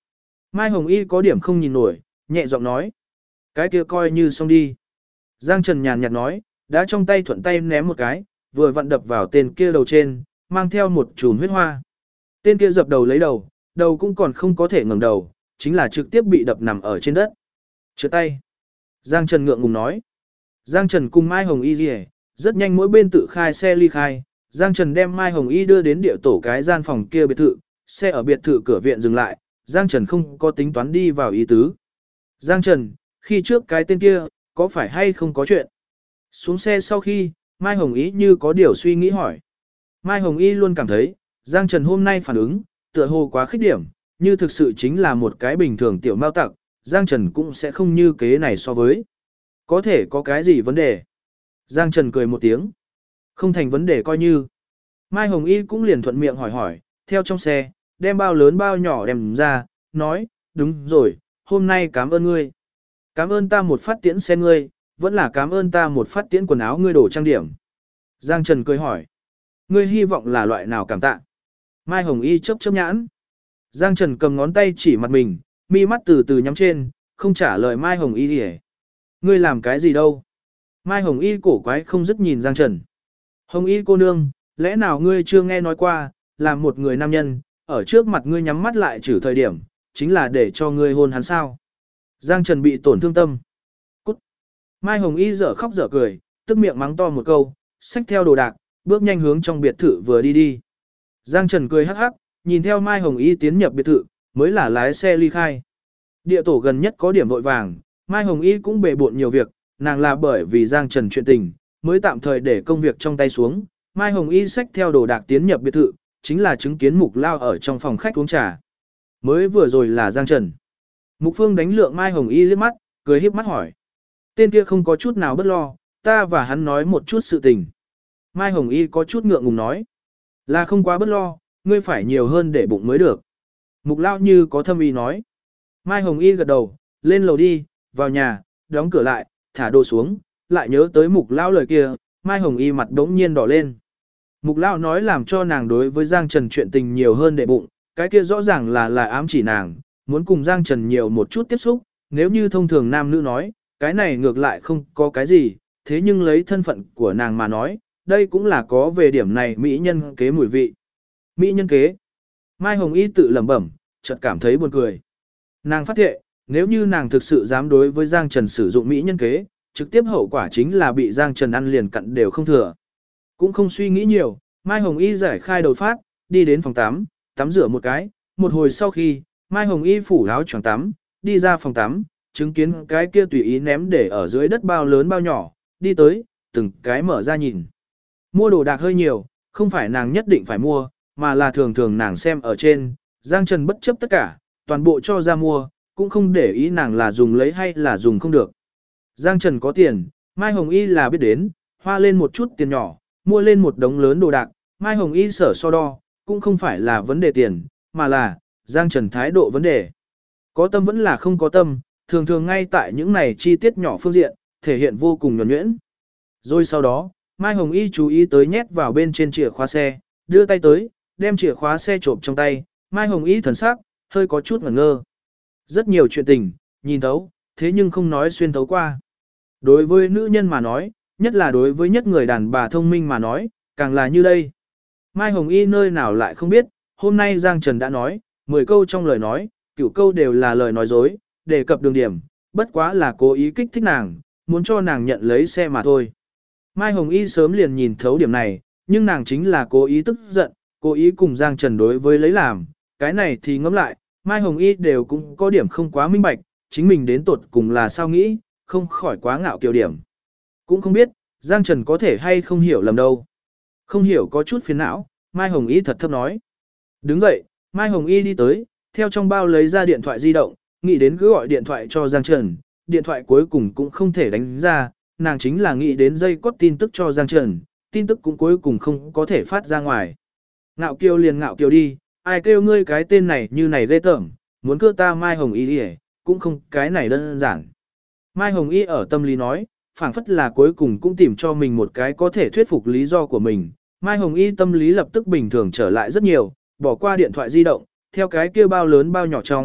Mai Hồng Y có điểm không nhìn nổi, nhẹ giọng nói. Cái kia coi như xong đi. Giang Trần nhàn nhạt nói, đã trong tay thuận tay ném một cái, vừa vặn đập vào tên kia đầu trên, mang theo một chùm huyết hoa. Tên kia dập đầu lấy đầu, đầu cũng còn không có thể ngẩng đầu, chính là trực tiếp bị đập nằm ở trên đất. Trượt tay. Giang Trần ngượng ngùng nói. Giang Trần cùng Mai Hồng Y rìa, rất nhanh mỗi bên tự khai xe ly khai. Giang Trần đem Mai Hồng Y đưa đến địa tổ cái gian phòng kia biệt thự, xe ở biệt thự cửa viện dừng lại, Giang Trần không có tính toán đi vào ý tứ. Giang Trần, khi trước cái tên kia, có phải hay không có chuyện? Xuống xe sau khi, Mai Hồng Y như có điều suy nghĩ hỏi. Mai Hồng Y luôn cảm thấy, Giang Trần hôm nay phản ứng, tựa hồ quá khích điểm, như thực sự chính là một cái bình thường tiểu mao tặc, Giang Trần cũng sẽ không như kế này so với. Có thể có cái gì vấn đề? Giang Trần cười một tiếng. Không thành vấn đề coi như. Mai Hồng Y cũng liền thuận miệng hỏi, theo trong xe, đem bao lớn bao nhỏ đem ra, nói, đúng rồi, hôm nay cảm ơn ngươi. Cảm ơn ta một phát tiễn xe ngươi, vẫn là cảm ơn ta một phát tiễn quần áo ngươi đổ trang điểm. Giang Trần cười hỏi, ngươi hy vọng là loại nào cảm tạ? Mai Hồng Y chớp nhãn. Giang Trần cầm ngón tay chỉ mặt mình, mi mắt từ từ nhắm trên, không trả lời Mai Hồng Y gì. Ngươi làm cái gì đâu? Mai Hồng Y cổ quái không dứt nhìn Giang Trần. Hồng Y cô nương, lẽ nào ngươi chưa nghe nói qua, làm một người nam nhân, ở trước mặt ngươi nhắm mắt lại trừ thời điểm, chính là để cho ngươi hôn hắn sao? Giang Trần bị tổn thương tâm. Cút. Mai Hồng Y dở khóc dở cười, tức miệng mắng to một câu, xách theo đồ đạc, bước nhanh hướng trong biệt thự vừa đi. Giang Trần cười hắc hắc, nhìn theo Mai Hồng Y tiến nhập biệt thự, mới là lái xe ly khai. Địa tổ gần nhất có điểm vội vàng, Mai Hồng Y cũng bề bộn nhiều việc, nàng là bởi vì Giang Trần chuyện tình, mới tạm thời để công việc trong tay xuống. Mai Hồng Y xách theo đồ đạc tiến nhập biệt thự, chính là chứng kiến Mục Lao ở trong phòng khách uống trà. Mới vừa rồi là Giang Trần. Mục Phương đánh lượng Mai Hồng Y liếc mắt, cười híp mắt hỏi. Tên kia không có chút nào bất lo, ta và hắn nói một chút sự tình. Mai Hồng Y có chút ngượng ngùng nói. Là không quá bất lo, ngươi phải nhiều hơn để bụng mới được. Mục Lao như có thâm ý nói. Mai Hồng Y gật đầu, lên lầu đi, vào nhà, đóng cửa lại, thả đồ xuống, lại nhớ tới Mục Lao lời kia, Mai Hồng Y mặt đống nhiên đỏ lên. Mục Lao nói làm cho nàng đối với Giang Trần chuyện tình nhiều hơn để bụng, cái kia rõ ràng là ám chỉ nàng, muốn cùng Giang Trần nhiều một chút tiếp xúc, nếu như thông thường nam nữ nói, cái này ngược lại không có cái gì, thế nhưng lấy thân phận của nàng mà nói, đây cũng là có về điểm này mỹ nhân kế mùi vị. Mỹ nhân kế. Mai Hồng Y tự lẩm bẩm, chợt cảm thấy buồn cười. Nàng phát hiện, nếu như nàng thực sự dám đối với Giang Trần sử dụng mỹ nhân kế, trực tiếp hậu quả chính là bị Giang Trần ăn liền cặn đều không thừa. Cũng không suy nghĩ nhiều, Mai Hồng Y giải khai đầu phát, đi đến phòng tắm, tắm rửa một cái, một hồi sau khi, Mai Hồng Y phủ áo choàng tắm, đi ra phòng tắm, chứng kiến cái kia tùy ý ném để ở dưới đất bao lớn bao nhỏ, đi tới, từng cái mở ra nhìn. Mua đồ đạc hơi nhiều, không phải nàng nhất định phải mua, mà là thường thường nàng xem ở trên, Giang Trần bất chấp tất cả, toàn bộ cho ra mua, cũng không để ý nàng là dùng lấy hay là dùng không được. Giang Trần có tiền, Mai Hồng Y là biết đến, hoa lên một chút tiền nhỏ, mua lên một đống lớn đồ đạc, Mai Hồng Y sở so đo, cũng không phải là vấn đề tiền, mà là Giang Trần thái độ vấn đề. Có tâm vẫn là không có tâm, thường thường ngay tại những này chi tiết nhỏ phương diện, thể hiện vô cùng nhuần nhuyễn. Rồi sau đó, Mai Hồng Y chú ý tới nhét vào bên trên chìa khóa xe, đưa tay tới, đem chìa khóa xe trộm trong tay, Mai Hồng Y thần sắc, hơi có chút ngẩn ngơ. Rất nhiều chuyện tình, nhìn thấu, thế nhưng không nói xuyên thấu qua. Đối với nữ nhân mà nói, nhất là đối với nhất người đàn bà thông minh mà nói, càng là như đây. Mai Hồng Y nơi nào lại không biết, hôm nay Giang Trần đã nói, 10 câu trong lời nói, 9 câu đều là lời nói dối, đề cập đường điểm, bất quá là cố ý kích thích nàng, muốn cho nàng nhận lấy xe mà thôi. Mai Hồng Y sớm liền nhìn thấu điểm này, nhưng nàng chính là cố ý tức giận, cố ý cùng Giang Trần đối với lấy làm, cái này thì ngẫm lại, Mai Hồng Y đều cũng có điểm không quá minh bạch, chính mình đến tột cùng là sao nghĩ, không khỏi quá ngạo kiều điểm. Cũng không biết, Giang Trần có thể hay không hiểu lầm đâu. Không hiểu có chút phiền não, Mai Hồng Y thật thấp nói. Đứng dậy, Mai Hồng Y đi tới, theo trong bao lấy ra điện thoại di động, nghĩ đến cứ gọi điện thoại cho Giang Trần, điện thoại cuối cùng cũng không thể đánh ra, nàng chính là nghĩ đến dây cót tin tức cho Giang Trần, tin tức cũng cuối cùng không có thể phát ra ngoài. Ngạo kiều liền ngạo kiều đi, ai kêu ngươi cái tên này như này ghê tởm, muốn cưa ta Mai Hồng Y đi cũng không cái này đơn giản. Mai Hồng Y ở tâm lý nói, phảng phất là cuối cùng cũng tìm cho mình một cái có thể thuyết phục lý do của mình. Mai Hồng Y tâm lý lập tức bình thường trở lại rất nhiều, bỏ qua điện thoại di động, theo cái kia bao lớn bao nhỏ trong,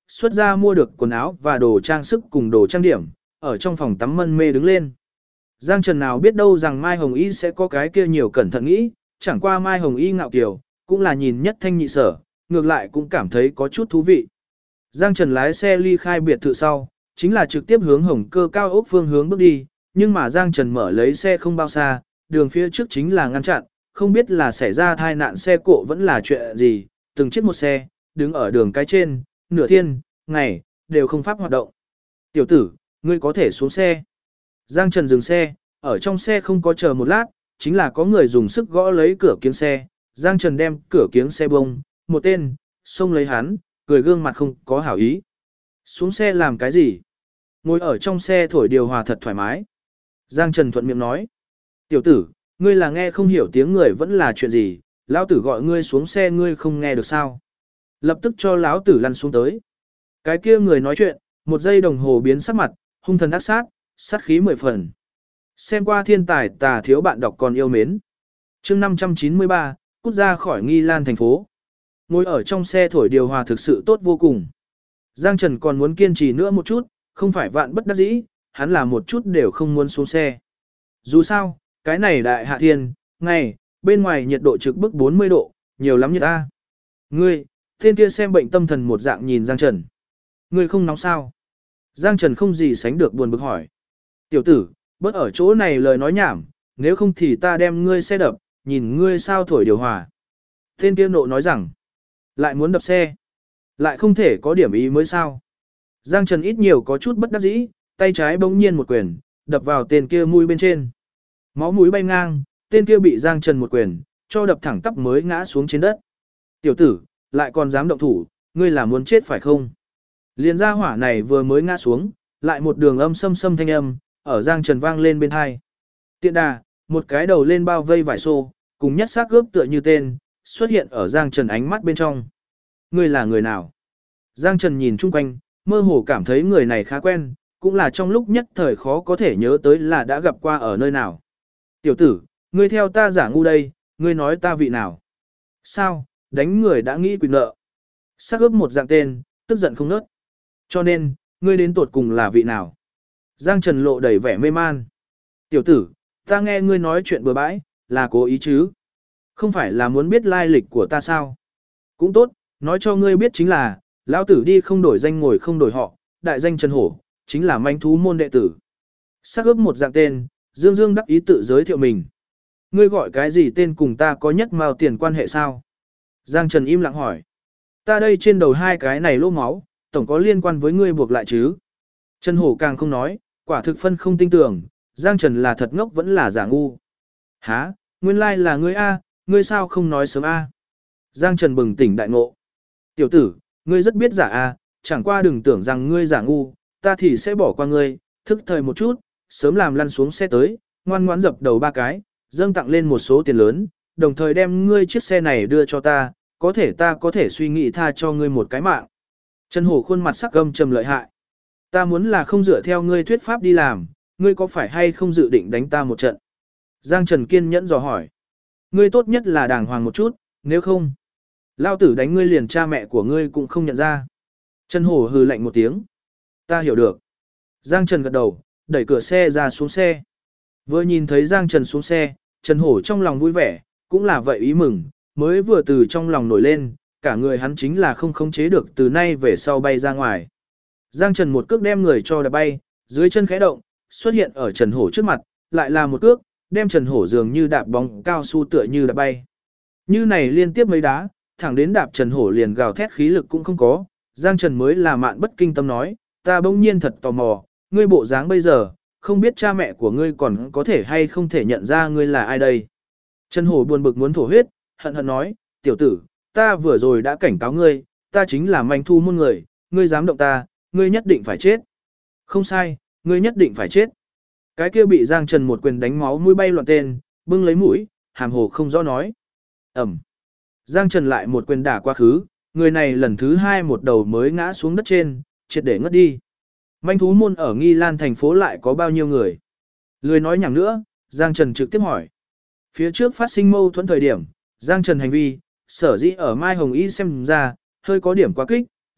xuất ra mua được quần áo và đồ trang sức cùng đồ trang điểm, ở trong phòng tắm mân mê đứng lên. Giang Trần nào biết đâu rằng Mai Hồng Y sẽ có cái kia nhiều cẩn thận nghĩ, chẳng qua Mai Hồng Y ngạo kiều, cũng là nhìn nhất thanh nhị sở, ngược lại cũng cảm thấy có chút thú vị. Giang Trần lái xe ly khai biệt thự sau, chính là trực tiếp hướng Hồng Cơ cao ốc phương hướng bước đi, nhưng mà Giang Trần mở lấy xe không bao xa, đường phía trước chính là ngăn chặn, không biết là xảy ra tai nạn xe cộ vẫn là chuyện gì, từng chiếc một xe, đứng ở đường cái trên, nửa thiên, ngày, đều không pháp hoạt động. Tiểu tử, ngươi có thể xuống xe. Giang Trần dừng xe, ở trong xe không có chờ một lát, chính là có người dùng sức gõ lấy cửa kiếng xe, Giang Trần đem cửa kiếng xe bông, một tên, xông lấy hắn, cười gương mặt không có hảo ý. Xuống xe làm cái gì? Ngồi ở trong xe thổi điều hòa thật thoải mái. Giang Trần thuận miệng nói. Tiểu tử, ngươi là nghe không hiểu tiếng người vẫn là chuyện gì, lão tử gọi ngươi xuống xe ngươi không nghe được sao? Lập tức cho lão tử lăn xuống tới. Cái kia người nói chuyện, một giây đồng hồ biến sắc mặt, hung thần ác sát, sát khí 10 phần. Xem qua thiên tài tà thiếu bạn đọc còn yêu mến. Chương 593, cút ra khỏi Nghi Lan thành phố. Ngồi ở trong xe thổi điều hòa thực sự tốt vô cùng. Giang Trần còn muốn kiên trì nữa một chút, không phải vạn bất đắc dĩ, hắn là một chút đều không muốn xuống xe. Dù sao, cái này đại hạ thiên, ngày, bên ngoài nhiệt độ trực bức 40 độ, nhiều lắm nhiệt ta. Ngươi, tên kia xem bệnh tâm thần một dạng nhìn Giang Trần. Ngươi không nóng sao? Giang Trần không gì sánh được buồn bực hỏi. Tiểu tử, bớt ở chỗ này lời nói nhảm, nếu không thì ta đem ngươi xe đập, nhìn ngươi sao thổi điều hòa. Tên kia nộ nói rằng, lại muốn đập xe, lại không thể có điểm ý mới sao. Giang Trần ít nhiều có chút bất đắc dĩ, tay trái bỗng nhiên một quyền, đập vào tên kia mũi bên trên. Máu mũi bay ngang, tên kia bị Giang Trần một quyền, cho đập thẳng tắp mới ngã xuống trên đất. Tiểu tử, lại còn dám động thủ, ngươi là muốn chết phải không? Liền gia hỏa này vừa mới ngã xuống, lại một đường âm xâm xâm thanh âm, ở Giang Trần vang lên bên hai. Tiện đà, một cái đầu lên bao vây vải xô, cùng nhất xác gớp tựa như tên, xuất hiện ở Giang Trần ánh mắt bên trong. Ngươi là người nào? Giang Trần nhìn chung quanh, mơ hồ cảm thấy người này khá quen, cũng là trong lúc nhất thời khó có thể nhớ tới là đã gặp qua ở nơi nào. Tiểu tử, ngươi theo ta giả ngu đây, ngươi nói ta vị nào? Sao, đánh người đã nghĩ quyền nợ. Xác ướp một dạng tên, tức giận không nớt. Cho nên, ngươi đến tột cùng là vị nào? Giang Trần lộ đầy vẻ mê man. Tiểu tử, ta nghe ngươi nói chuyện bừa bãi, là cố ý chứ? Không phải là muốn biết lai lịch của ta sao? Cũng tốt, nói cho ngươi biết chính là, lão tử đi không đổi danh ngồi không đổi họ, đại danh Trần Hổ, chính là manh thú môn đệ tử. Xác ướp một dạng tên, Dương Dương đắc ý tự giới thiệu mình. Ngươi gọi cái gì tên cùng ta có nhất mao tiền quan hệ sao? Giang Trần im lặng hỏi. Ta đây trên đầu hai cái này lỗ máu, tổng có liên quan với ngươi buộc lại chứ? Trần Hổ càng không nói, quả thực phân không tin tưởng, Giang Trần là thật ngốc vẫn là giả ngu. Hả, nguyên lai là ngươi A, ngươi sao không nói sớm A? Giang Trần bừng tỉnh đại ngộ. Tiểu tử, ngươi rất biết giả A, chẳng qua đừng tưởng rằng ngươi giả ngu, ta thì sẽ bỏ qua ngươi, thức thời một chút, sớm làm lăn xuống xe tới, ngoan ngoãn dập đầu ba cái, dâng tặng lên một số tiền lớn, đồng thời đem ngươi chiếc xe này đưa cho ta, ta có thể suy nghĩ tha cho ngươi một cái mạng. Trần Hổ khuôn mặt sắc gâm trầm lợi hại. Ta muốn là không dựa theo ngươi thuyết pháp đi làm, ngươi có phải hay không dự định đánh ta một trận? Giang Trần kiên nhẫn dò hỏi. Ngươi tốt nhất là đàng hoàng một chút, nếu không, lao tử đánh ngươi liền cha mẹ của ngươi cũng không nhận ra. Trần Hổ hừ lạnh một tiếng. Ta hiểu được. Giang Trần gật đầu, đẩy cửa xe ra xuống xe. Vừa nhìn thấy Giang Trần xuống xe, Trần Hổ trong lòng vui vẻ, cũng là vậy ý mừng, mới vừa từ trong lòng nổi lên, cả người hắn chính là không khống chế được từ nay về sau bay ra ngoài. Giang Trần một cước đem người cho đạp bay, dưới chân khẽ động, xuất hiện ở Trần Hổ trước mặt, lại là một cước, đem Trần Hổ dường như đạp bóng cao su tựa như đạp bay. Như này liên tiếp mấy đá, thẳng đến đạp Trần Hổ liền gào thét khí lực cũng không có, Giang Trần mới là mạn bất kinh tâm nói, ta bỗng nhiên thật tò mò, ngươi bộ dáng bây giờ, không biết cha mẹ của ngươi còn có thể hay không thể nhận ra ngươi là ai đây. Trần Hổ buồn bực muốn thổ huyết, hận hận nói, tiểu tử, ta vừa rồi đã cảnh cáo ngươi, ta chính là manh thu môn người, ngươi dám động ta, ngươi nhất định phải chết. Không sai, ngươi nhất định phải chết. Cái kia bị Giang Trần một quyền đánh máu mũi bay loạn tên, bưng lấy mũi, hàm hồ không rõ nói. Ẩm. Giang Trần lại một quyền đả quá khứ, người này lần thứ hai một đầu mới ngã xuống đất trên, triệt để ngất đi. Manh thú môn ở Nghi Lan thành phố lại có bao nhiêu người? Lười nói nhảm nữa, Giang Trần trực tiếp hỏi. Phía trước phát sinh mâu thuẫn thời điểm, Giang Trần hành vi, sở dĩ ở Mai Hồng Y xem ra, hơi có điểm quá kích,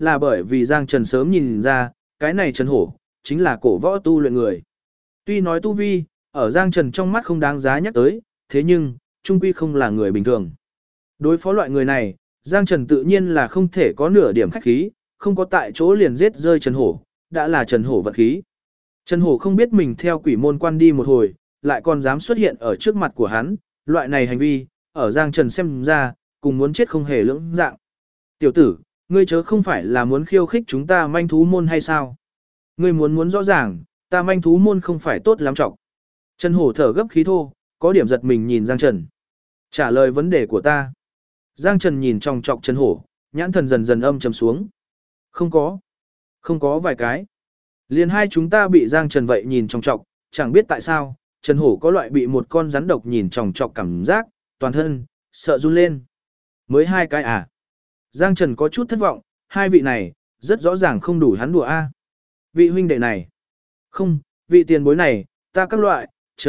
là bởi vì Giang Trần sớm nhìn ra, cái này Trần Hổ, chính là cổ võ tu luyện người. Tuy nói tu vi, ở Giang Trần trong mắt không đáng giá nhắc tới, thế nhưng, trung quy không là người bình thường. Đối phó loại người này, Giang Trần tự nhiên là không thể có nửa điểm khách khí, không có tại chỗ liền giết rơi Trần Hổ, đã là Trần Hổ vật khí. Trần Hổ không biết mình theo quỷ môn quan đi một hồi, lại còn dám xuất hiện ở trước mặt của hắn, loại này hành vi, ở Giang Trần xem ra, cùng muốn chết không hề lưỡng dạng. Tiểu tử, ngươi chớ không phải là muốn khiêu khích chúng ta manh thú môn hay sao? Ngươi muốn rõ ràng, ta manh thú môn không phải tốt lắm trọng. Trần Hổ thở gấp khí thô, có điểm giật mình nhìn Giang Trần. Trả lời vấn đề của ta. Giang Trần nhìn trong trọc Trần Hổ, nhãn thần dần dần âm trầm xuống. Không có vài cái. Liền hai chúng ta bị Giang Trần vậy nhìn trong trọc, chẳng biết tại sao, Trần Hổ có loại bị một con rắn độc nhìn trong trọc cảm giác, toàn thân, sợ run lên. Mới hai cái à? Giang Trần có chút thất vọng, hai vị này, rất rõ ràng không đủ hắn đùa a. Vị huynh đệ này. Không, vị tiền bối này, ta các loại,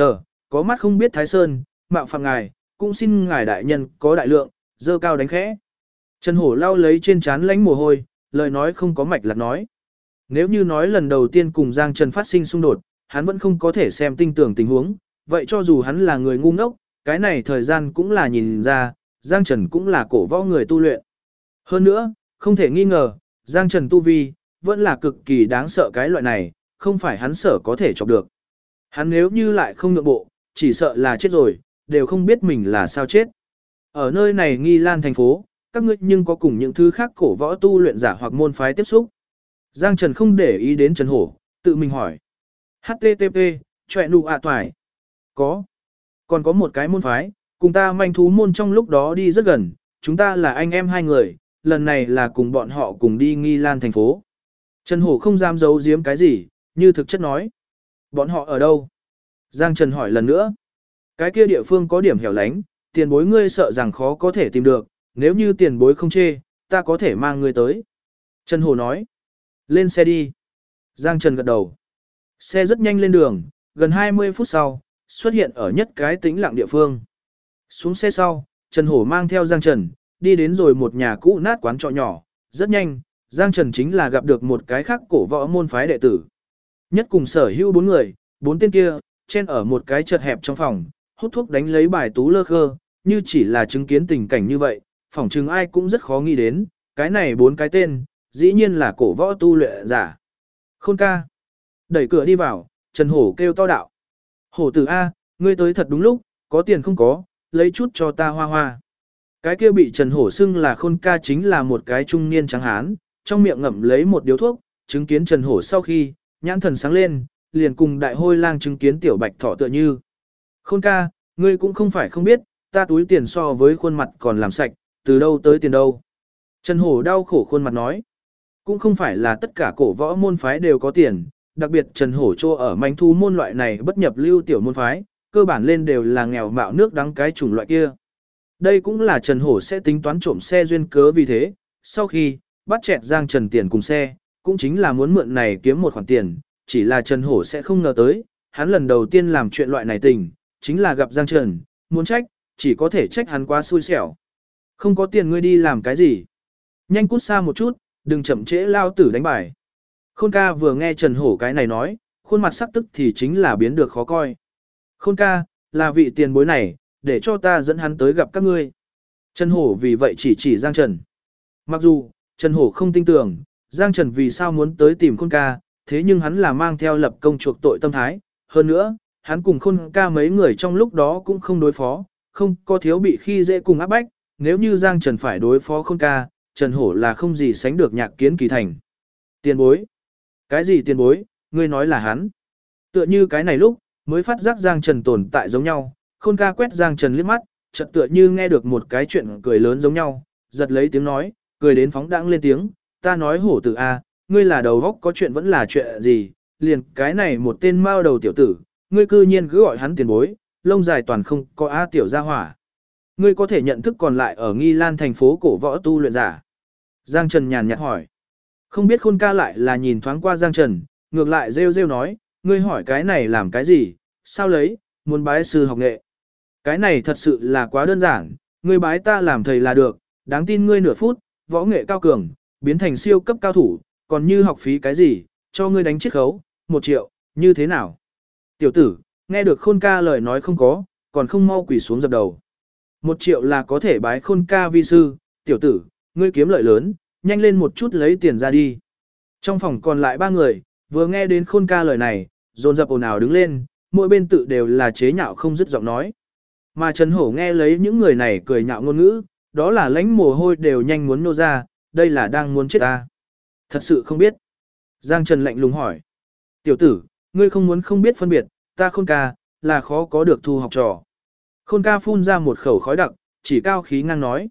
có mắt không biết Thái Sơn, mạo phạm ngài, cũng xin ngài đại nhân có đại lượng, dơ cao đánh khẽ. Trần Hổ lau lấy trên trán lánh mồ hôi, lời nói không có mạch lạc nói. Nếu như nói lần đầu tiên cùng Giang Trần phát sinh xung đột, hắn vẫn không có thể xem tinh tưởng tình huống, vậy cho dù hắn là người ngu ngốc, cái này thời gian cũng là nhìn ra, Giang Trần cũng là cổ võ người tu luyện. Hơn nữa, không thể nghi ngờ, Giang Trần tu vi, vẫn là cực kỳ đáng sợ cái loại này, không phải hắn sợ có thể chọc được. Hắn nếu như lại không nhượng bộ, chỉ sợ là chết rồi, đều không biết mình là sao chết. Ở nơi này Nghi Lan thành phố, các ngươi nhưng có cùng những thứ khác cổ võ tu luyện giả hoặc môn phái tiếp xúc. Giang Trần không để ý đến Trần Hổ, tự mình hỏi. HTTP, chọe nụ ạ toài. Có. Còn có một cái môn phái, cùng ta manh thú môn trong lúc đó đi rất gần, chúng ta là anh em hai người, lần này là cùng bọn họ cùng đi Nghi Lan thành phố. Trần Hổ không dám giấu giếm cái gì, như thực chất nói. Bọn họ ở đâu? Giang Trần hỏi lần nữa. Cái kia địa phương có điểm hẻo lánh, tiền bối ngươi sợ rằng khó có thể tìm được, nếu như tiền bối không chê, ta có thể mang ngươi tới. Trần Hổ nói. Lên xe đi. Giang Trần gật đầu. Xe rất nhanh lên đường, gần 20 phút sau, xuất hiện ở nhất cái tĩnh lặng địa phương. Xuống xe sau, Trần Hổ mang theo Giang Trần, đi đến rồi một nhà cũ nát quán trọ nhỏ. Rất nhanh, Giang Trần chính là gặp được một cái khác cổ võ môn phái đệ tử. Nhất cùng sở hữu 4 người, 4 tên kia, chen ở một cái chật hẹp trong phòng, hút thuốc đánh lấy bài tú lơ khơ, như chỉ là chứng kiến tình cảnh như vậy, phỏng chừng ai cũng rất khó nghĩ đến, cái này 4 cái tên, dĩ nhiên là cổ võ tu luyện giả. Khôn ca. Đẩy cửa đi vào, Trần Hổ kêu to đạo. Hổ tử A, ngươi tới thật đúng lúc, có tiền không có, lấy chút cho ta hoa hoa. Cái kia bị Trần Hổ xưng là Khôn ca chính là một cái trung niên trắng hán, trong miệng ngậm lấy một điếu thuốc, chứng kiến Trần Hổ sau khi, nhãn thần sáng lên, liền cùng đại hôi lang chứng kiến tiểu bạch thỏ tựa như. Khôn ca, ngươi cũng không phải không biết, ta túi tiền so với khuôn mặt còn làm sạch, từ đâu tới tiền đâu. Trần Hổ đau khổ khuôn mặt nói. Cũng không phải là tất cả cổ võ môn phái đều có tiền, đặc biệt Trần Hổ Trô ở manh thú môn loại này bất nhập lưu tiểu môn phái, cơ bản lên đều là nghèo mạo nước đắng cái chủng loại kia. Đây cũng là Trần Hổ sẽ tính toán trộm xe duyên cớ vì thế, sau khi bắt chẹt Giang Trần tiền cùng xe, cũng chính là muốn mượn này kiếm một khoản tiền, chỉ là Trần Hổ sẽ không ngờ tới, hắn lần đầu tiên làm chuyện loại này tình, chính là gặp Giang Trần, muốn trách, chỉ có thể trách hắn quá xui xẻo. Không có tiền ngươi đi làm cái gì? Nhanh cút xa một chút, đừng chậm trễ lao tử đánh bài. Khôn ca vừa nghe Trần Hổ cái này nói, khuôn mặt sắc tức thì chính là biến được khó coi. Khôn ca, là vị tiền bối này, để cho ta dẫn hắn tới gặp các ngươi. Trần Hổ vì vậy chỉ Giang Trần. Mặc dù, Trần Hổ không tin tưởng, Giang Trần vì sao muốn tới tìm Khôn ca, thế nhưng hắn là mang theo lập công chuộc tội tâm thái. Hơn nữa, hắn cùng Khôn ca mấy người trong lúc đó cũng không đối phó, không có thiếu bị khi dễ cùng áp bách. Nếu như Giang Trần phải đối phó Khôn ca, Trần Hổ là không gì sánh được Nhạc Kiến Kỳ thành. Tiền bối? Cái gì tiền bối? Ngươi nói là hắn. Tựa như cái này lúc, mới phát giác Giang Trần tồn tại giống nhau, Khôn ca quét Giang Trần liếc mắt, chợt tựa như nghe được một cái chuyện cười lớn giống nhau, giật lấy tiếng nói, cười đến phóng đãng lên tiếng, ta nói Hổ tử A, ngươi là đầu góc có chuyện vẫn là chuyện gì, liền cái này một tên mao đầu tiểu tử, ngươi cư nhiên cứ gọi hắn tiền bối, lông dài toàn không có A tiểu gia hỏa. Ngươi có thể nhận thức còn lại ở Nghi Lan thành phố cổ võ tu luyện giả. Giang Trần nhàn nhạt hỏi. Không biết Khôn ca lại là nhìn thoáng qua Giang Trần, ngược lại rêu rêu nói, ngươi hỏi cái này làm cái gì, sao lấy, muốn bái sư học nghệ. Cái này thật sự là quá đơn giản, ngươi bái ta làm thầy là được, đáng tin ngươi nửa phút, võ nghệ cao cường, Biến thành siêu cấp cao thủ, còn như học phí cái gì, cho ngươi đánh chiết khấu, 1 triệu, như thế nào? Tiểu tử, nghe được Khôn ca lời nói không có, còn không mau quỳ xuống dập đầu. 1 triệu là có thể bái Khôn ca vi sư, tiểu tử, ngươi kiếm lợi lớn, nhanh lên một chút lấy tiền ra đi. Trong phòng còn lại 3 người, vừa nghe đến Khôn ca lời này, dồn dập ồn ào đứng lên, mỗi bên tự đều là chế nhạo không dứt giọng nói. Mà Trần Hổ nghe lấy những người này cười nhạo ngôn ngữ, đó là lãnh mồ hôi đều nhanh muốn nô ra, đây là đang muốn chết ta. Thật sự không biết. Giang Trần lạnh lùng hỏi. Tiểu tử, ngươi không muốn không biết phân biệt, ta Khôn ca, là khó có được thu học trò. Khôn ca phun ra một khẩu khói đặc, chỉ cao khí ngang nói.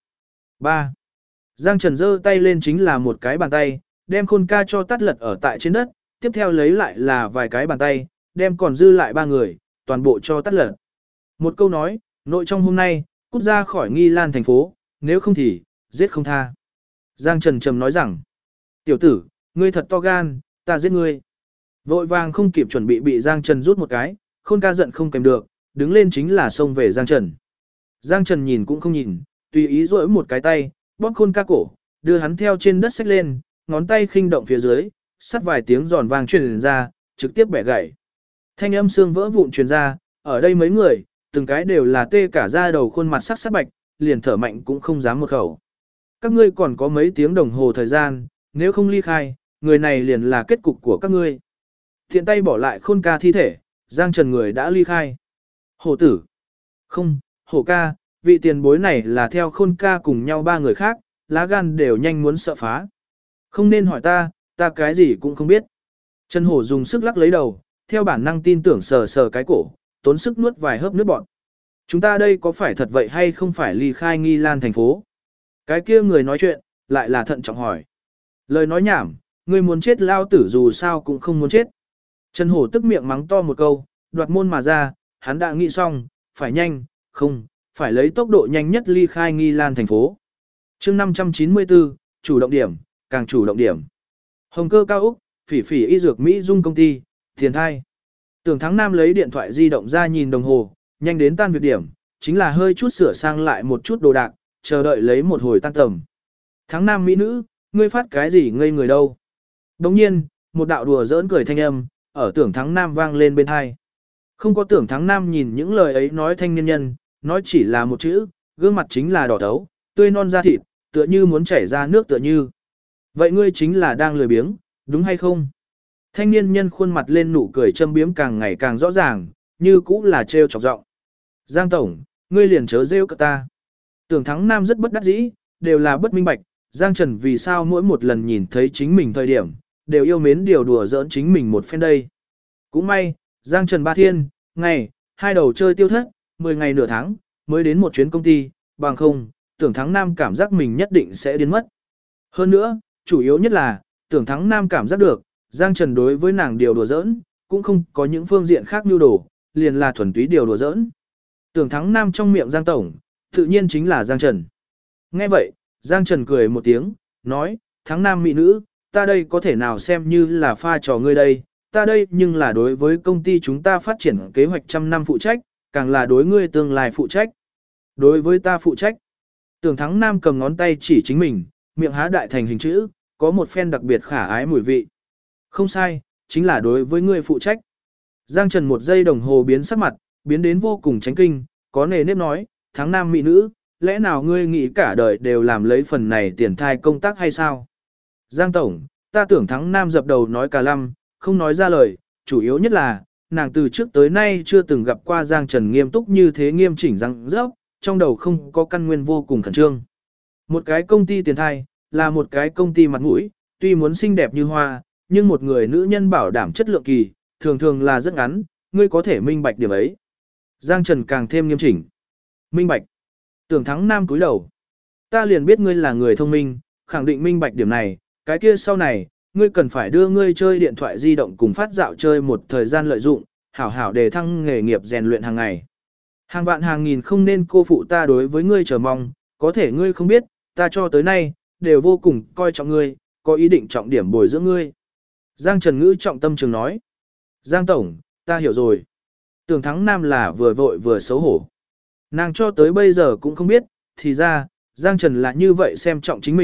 3. Giang Trần giơ tay lên chính là một cái bàn tay, đem Khôn ca cho tắt lật ở tại trên đất, tiếp theo lấy lại là vài cái bàn tay, đem còn dư lại 3 người, toàn bộ cho tắt lật. Một câu nói, nội trong hôm nay, cút ra khỏi Nghi Lan thành phố, nếu không thì, giết không tha. Giang Trần trầm nói rằng, tiểu tử, ngươi thật to gan, ta giết ngươi. Vội vàng không kịp chuẩn bị Giang Trần rút một cái, Khôn ca giận không kèm được, đứng lên chính là xông về Giang Trần. Giang Trần nhìn cũng không nhìn, tùy ý duỗi một cái tay, bóp Khôn ca cổ, đưa hắn theo trên đất xách lên, ngón tay khinh động phía dưới, sắt vài tiếng giòn vang truyền ra, trực tiếp bẻ gãy. Thanh âm xương vỡ vụn truyền ra, ở đây mấy người, từng cái đều là tê cả da đầu khuôn mặt sắc sắc bạch, liền thở mạnh cũng không dám một khẩu. Các ngươi còn có mấy tiếng đồng hồ thời gian, nếu không ly khai, người này liền là kết cục của các ngươi. Thiện tay bỏ lại Khôn ca thi thể, Giang Trần người đã ly khai. Hổ tử. Không, hổ ca, vị tiền bối này là theo Khôn ca cùng nhau 3 người khác, lá gan đều nhanh muốn sợ phá. Không nên hỏi ta cái gì cũng không biết. Trần Hổ dùng sức lắc lấy đầu, theo bản năng tin tưởng sờ sờ cái cổ, tốn sức nuốt vài hớp nước bọt. Chúng ta đây có phải thật vậy hay không phải ly khai Nghi Lan thành phố? Cái kia người nói chuyện, lại là thận trọng hỏi. Lời nói nhảm, ngươi muốn chết lao tử dù sao cũng không muốn chết. Trần Hổ tức miệng mắng to một câu, đoạt môn mà ra, hắn đã nghĩ xong, phải nhanh, không, phải lấy tốc độ nhanh nhất ly khai Nghi Lan thành phố. chương 594, chủ động điểm, càng chủ động điểm. Hồng Cơ Cao Úc, Phỉ Phỉ Y Dược Mỹ Dung công ty, Tiền Thai. Tưởng Thắng Nam lấy điện thoại di động ra nhìn đồng hồ, nhanh đến tan việc điểm, chính là hơi chút sửa sang lại một chút đồ đạc, chờ đợi lấy một hồi tan tầm. Thắng Nam mỹ nữ, ngươi phát cái gì ngây người đâu? Đồng nhiên, một đạo đùa giỡn cười thanh âm, ở Tưởng Thắng Nam vang lên bên tai. Không có Tưởng Thắng Nam nhìn những lời ấy nói thanh niên nhân, nói chỉ là một chữ, gương mặt chính là đỏ thấu, tươi non da thịt, tựa như muốn chảy ra nước tựa như. Vậy ngươi chính là đang lười biếng, đúng hay không? Thanh niên nhân khuôn mặt lên nụ cười châm biếm càng ngày càng rõ ràng, như cũng là trêu chọc giọng. Giang Tổng, ngươi liền chớ rêu cả ta. Tưởng Thắng Nam rất bất đắc dĩ, đều là bất minh bạch, Giang Trần vì sao mỗi một lần nhìn thấy chính mình thời điểm, đều yêu mến điều đùa giỡn chính mình một phen đây. Cũng may, Giang Trần 3 thiên, ngày, 2 đầu chơi tiêu thất, 10 ngày nửa tháng, mới đến một chuyến công ty, bằng không, Tưởng Thắng Nam cảm giác mình nhất định sẽ điên mất. Hơn nữa, chủ yếu nhất là, Tưởng Thắng Nam cảm giác được, Giang Trần đối với nàng điều đùa giỡn, cũng không có những phương diện khác nhu đồ, liền là thuần túy điều đùa giỡn. Tưởng Thắng Nam trong miệng Giang Tổng, tự nhiên chính là Giang Trần. Nghe vậy, Giang Trần cười một tiếng, nói, Thắng Nam mỹ nữ, ta đây có thể nào xem như là pha trò ngươi đây, ta đây nhưng là đối với công ty chúng ta phát triển kế hoạch 100 năm phụ trách, càng là đối ngươi tương lai phụ trách. Đối với ta phụ trách. Tưởng Thắng Nam cầm ngón tay chỉ chính mình, miệng há đại thành hình chữ, có một phen đặc biệt khả ái mùi vị. Không sai, chính là đối với ngươi phụ trách. Giang Trần một giây đồng hồ biến sắc mặt, biến đến vô cùng chánh kinh, có nề nếp nói, Thắng Nam mỹ nữ, lẽ nào ngươi nghĩ cả đời đều làm lấy phần này tiền thai công tác hay sao? Giang Tổng, ta tưởng Thắng Nam dập đầu nói cả lăm, không nói ra lời, chủ yếu nhất là, nàng từ trước tới nay chưa từng gặp qua Giang Trần nghiêm túc như thế nghiêm chỉnh răng rớp, trong đầu không có căn nguyên vô cùng khẩn trương. Một cái công ty tiền thai, là một cái công ty mặt mũi, tuy muốn xinh đẹp như hoa, nhưng một người nữ nhân bảo đảm chất lượng kỳ, thường thường là rất ngắn, ngươi có thể minh bạch điểm ấy. Giang Trần càng thêm nghiêm chỉnh. Minh bạch. Tưởng Thắng Nam cúi đầu. Ta liền biết ngươi là người thông minh, khẳng định minh bạch điểm này, cái kia sau này, ngươi cần phải đưa ngươi chơi điện thoại di động cùng phát dạo chơi một thời gian lợi dụng, hảo hảo để thăng nghề nghiệp rèn luyện hàng ngày. Hàng vạn hàng nghìn không nên cô phụ ta đối với ngươi chờ mong, có thể ngươi không biết, ta cho tới nay, đều vô cùng coi trọng ngươi, có ý định trọng điểm bồi dưỡng ngươi. Giang Trần ngữ trọng tâm trường nói. Giang Tổng, ta hiểu rồi. Tưởng Thắng Nam là vừa vội vừa xấu hổ. Nàng cho tới bây giờ cũng không biết, thì ra, Giang Trần là như vậy xem trọng chính mình,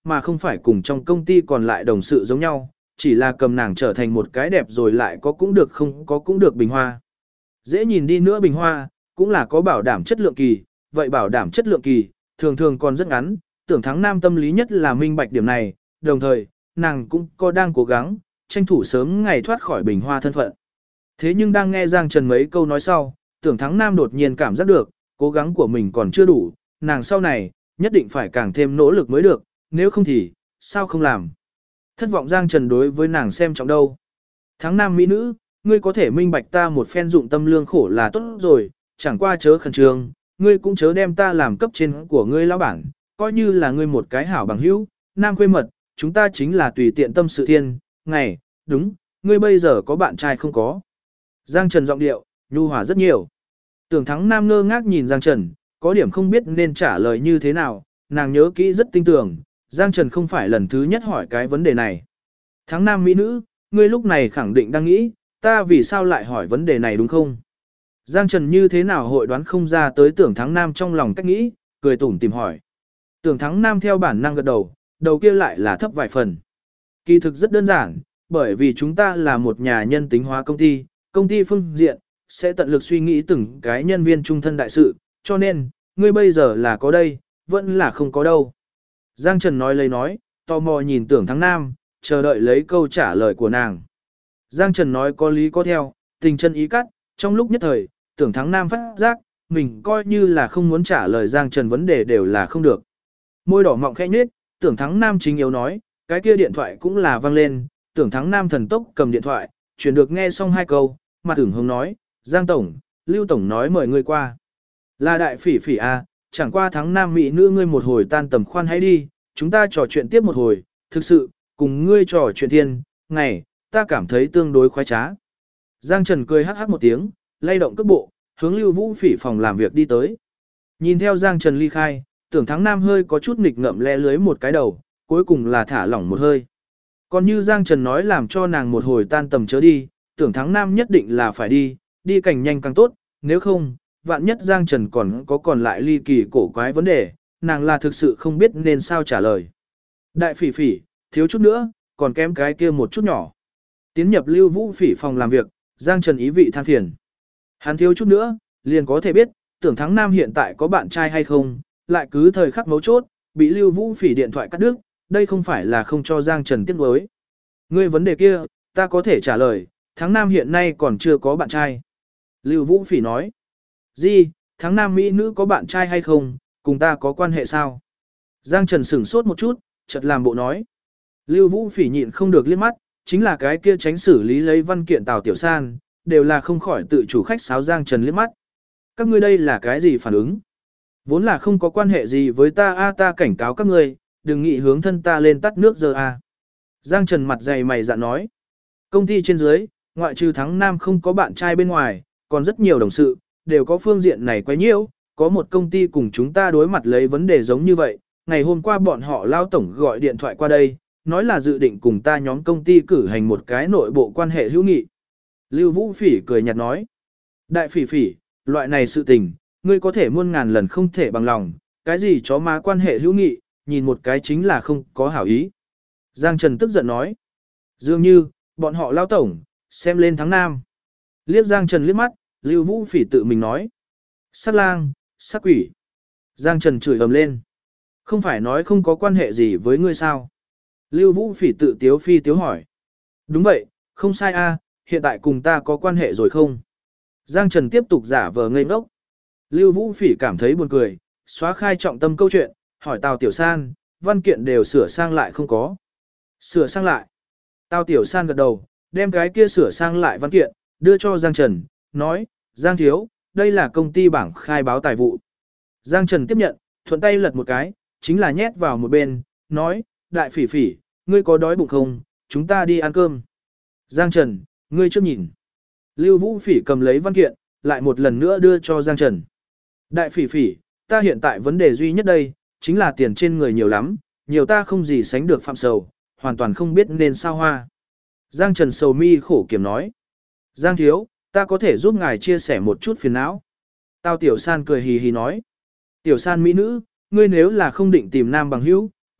mà không phải cùng trong công ty còn lại đồng sự giống nhau, chỉ là cầm nàng trở thành một cái đẹp rồi lại có cũng được không có cũng được bình hoa. Dễ nhìn đi nữa bình hoa, cũng là có bảo đảm chất lượng kỳ, vậy bảo đảm chất lượng kỳ, thường thường còn rất ngắn, Tưởng Thắng Nam tâm lý nhất là minh bạch điểm này, đồng thời, nàng cũng có đang cố gắng, tranh thủ sớm ngày thoát khỏi bình hoa thân phận. Thế nhưng đang nghe Giang Trần mấy câu nói sau, Tưởng Thắng Nam đột nhiên cảm giác được, cố gắng của mình còn chưa đủ, nàng sau này, nhất định phải càng thêm nỗ lực mới được, nếu không thì, sao không làm. Thất vọng Giang Trần đối với nàng xem trọng đâu. Thắng Nam mỹ nữ, ngươi có thể minh bạch ta một phen dụng tâm lương khổ là tốt rồi, chẳng qua chớ khẩn trương, ngươi cũng chớ đem ta làm cấp trên của ngươi lão bản, coi như là ngươi một cái hảo bằng hữu, nam khuê mật, chúng ta chính là tùy tiện tâm sự thiên, ngày, đúng, ngươi bây giờ có bạn trai không có. Giang Trần giọng điệu, nhu hòa rất nhiều. Tưởng Thắng Nam ngơ ngác nhìn Giang Trần, có điểm không biết nên trả lời như thế nào, nàng nhớ kỹ rất tinh tường, Giang Trần không phải lần thứ nhất hỏi cái vấn đề này. Thắng Nam mỹ nữ, ngươi lúc này khẳng định đang nghĩ, ta vì sao lại hỏi vấn đề này đúng không? Giang Trần như thế nào hội đoán không ra tới Tưởng Thắng Nam trong lòng cách nghĩ, cười tủm tìm hỏi. Tưởng Thắng Nam theo bản năng gật đầu, đầu kia lại là thấp vài phần. Kỳ thực rất đơn giản, bởi vì chúng ta là một nhà nhân tính hóa công ty phương diện, sẽ tận lực suy nghĩ từng cái nhân viên trung thân đại sự, cho nên, ngươi bây giờ là có đây, vẫn là không có đâu. Giang Trần nói, tò mò nhìn Tưởng Thắng Nam, chờ đợi lấy câu trả lời của nàng. Giang Trần nói có lý có theo, tình chân ý cắt, trong lúc nhất thời, Tưởng Thắng Nam phát giác, mình coi như là không muốn trả lời Giang Trần vấn đề đều là không được. Môi đỏ mọng khẽ nhếch, Tưởng Thắng Nam chính yếu nói, cái kia điện thoại cũng là vang lên, Tưởng Thắng Nam thần tốc cầm điện thoại, chuyển được nghe xong hai câu, mặt tưởng hồng nói, Giang Tổng, Lưu Tổng nói mời ngươi qua. Là đại phỉ phỉ à, chẳng qua Thắng Nam mỹ nữ ngươi một hồi tan tầm khoan hãy đi, chúng ta trò chuyện tiếp một hồi, thực sự, cùng ngươi trò chuyện thiên, ngày, ta cảm thấy tương đối khoái trá. Giang Trần cười hắc hắc một tiếng, lay động cước bộ, hướng Lưu Vũ Phỉ phòng làm việc đi tới. Nhìn theo Giang Trần ly khai, Tưởng Thắng Nam hơi có chút nghịch ngợm le lưới một cái đầu, cuối cùng là thả lỏng một hơi. Còn như Giang Trần nói làm cho nàng một hồi tan tầm chớ đi, Tưởng Thắng Nam nhất định là phải đi càng nhanh càng tốt, nếu không, vạn nhất Giang Trần còn lại ly kỳ cổ quái vấn đề, nàng là thực sự không biết nên sao trả lời. Đại phỉ phỉ, thiếu chút nữa, còn kém cái kia một chút nhỏ. Tiến nhập Lưu Vũ Phỉ phòng làm việc, Giang Trần ý vị than phiền. Hắn thiếu chút nữa, liền có thể biết, Tưởng Thắng Nam hiện tại có bạn trai hay không, lại cứ thời khắc mấu chốt, bị Lưu Vũ Phỉ điện thoại cắt đứt, đây không phải là không cho Giang Trần tiếc nuối. Ngươi vấn đề kia, ta có thể trả lời, Thắng Nam hiện nay còn chưa có bạn trai. Lưu Vũ Phỉ nói, gì, Thắng Nam mỹ nữ có bạn trai hay không, cùng ta có quan hệ sao? Giang Trần sửng sốt một chút, chợt làm bộ nói. Lưu Vũ Phỉ nhịn không được liếc mắt, chính là cái kia tránh xử lý lấy văn kiện Tào Tiểu San, đều là không khỏi tự chủ khách sáo Giang Trần liếc mắt. Các ngươi đây là cái gì phản ứng? Vốn là không có quan hệ gì với ta ta cảnh cáo các ngươi, đừng nghĩ hướng thân ta lên tắt nước giờ a. Giang Trần mặt dày mày dạn nói. Công ty trên dưới, ngoại trừ Thắng Nam không có bạn trai bên ngoài, còn rất nhiều đồng sự, đều có phương diện này quấy nhiễu, có một công ty cùng chúng ta đối mặt lấy vấn đề giống như vậy, ngày hôm qua bọn họ lao tổng gọi điện thoại qua đây, nói là dự định cùng ta nhóm công ty cử hành một cái nội bộ quan hệ hữu nghị. Lưu Vũ Phỉ cười nhạt nói, đại phỉ phỉ, loại này sự tình, ngươi có thể muôn ngàn lần không thể bằng lòng, cái gì chó má quan hệ hữu nghị, nhìn một cái chính là không có hảo ý. Giang Trần tức giận nói, dường như, bọn họ lao tổng, xem lên Thắng Nam. Liếc Giang Trần liếc mắt, Lưu Vũ Phỉ tự mình nói, sắc lang, sắc quỷ. Giang Trần chửi ầm lên, không phải nói không có quan hệ gì với ngươi sao? Lưu Vũ Phỉ tự tiếu phi tiếu hỏi. Đúng vậy, không sai a, hiện tại cùng ta có quan hệ rồi không? Giang Trần tiếp tục giả vờ ngây ngốc. Lưu Vũ Phỉ cảm thấy buồn cười, xóa khai trọng tâm câu chuyện, hỏi Tào Tiểu San, văn kiện đều sửa sang lại không có. Sửa sang lại. Tào Tiểu San gật đầu, đem cái kia sửa sang lại văn kiện, đưa cho Giang Trần, nói, Giang Thiếu, đây là công ty bảng khai báo tài vụ. Giang Trần tiếp nhận, thuận tay lật một cái, chính là nhét vào một bên, nói, đại phỉ phỉ, ngươi có đói bụng không, chúng ta đi ăn cơm. Giang Trần, ngươi trước nhìn. Lưu Vũ Phỉ cầm lấy văn kiện, lại một lần nữa đưa cho Giang Trần. Đại phỉ phỉ, ta hiện tại vấn đề duy nhất đây, chính là tiền trên người nhiều lắm, nhiều ta không gì sánh được phạm sầu, hoàn toàn không biết nên sao hoa. Giang Trần sầu mi khổ kiểm nói. Giang Thiếu, ta có thể giúp ngài chia sẻ một chút phiền não. Tào Tiểu San cười hì hì nói. Tiểu San mỹ nữ, ngươi nếu là không định tìm nam bằng hữu,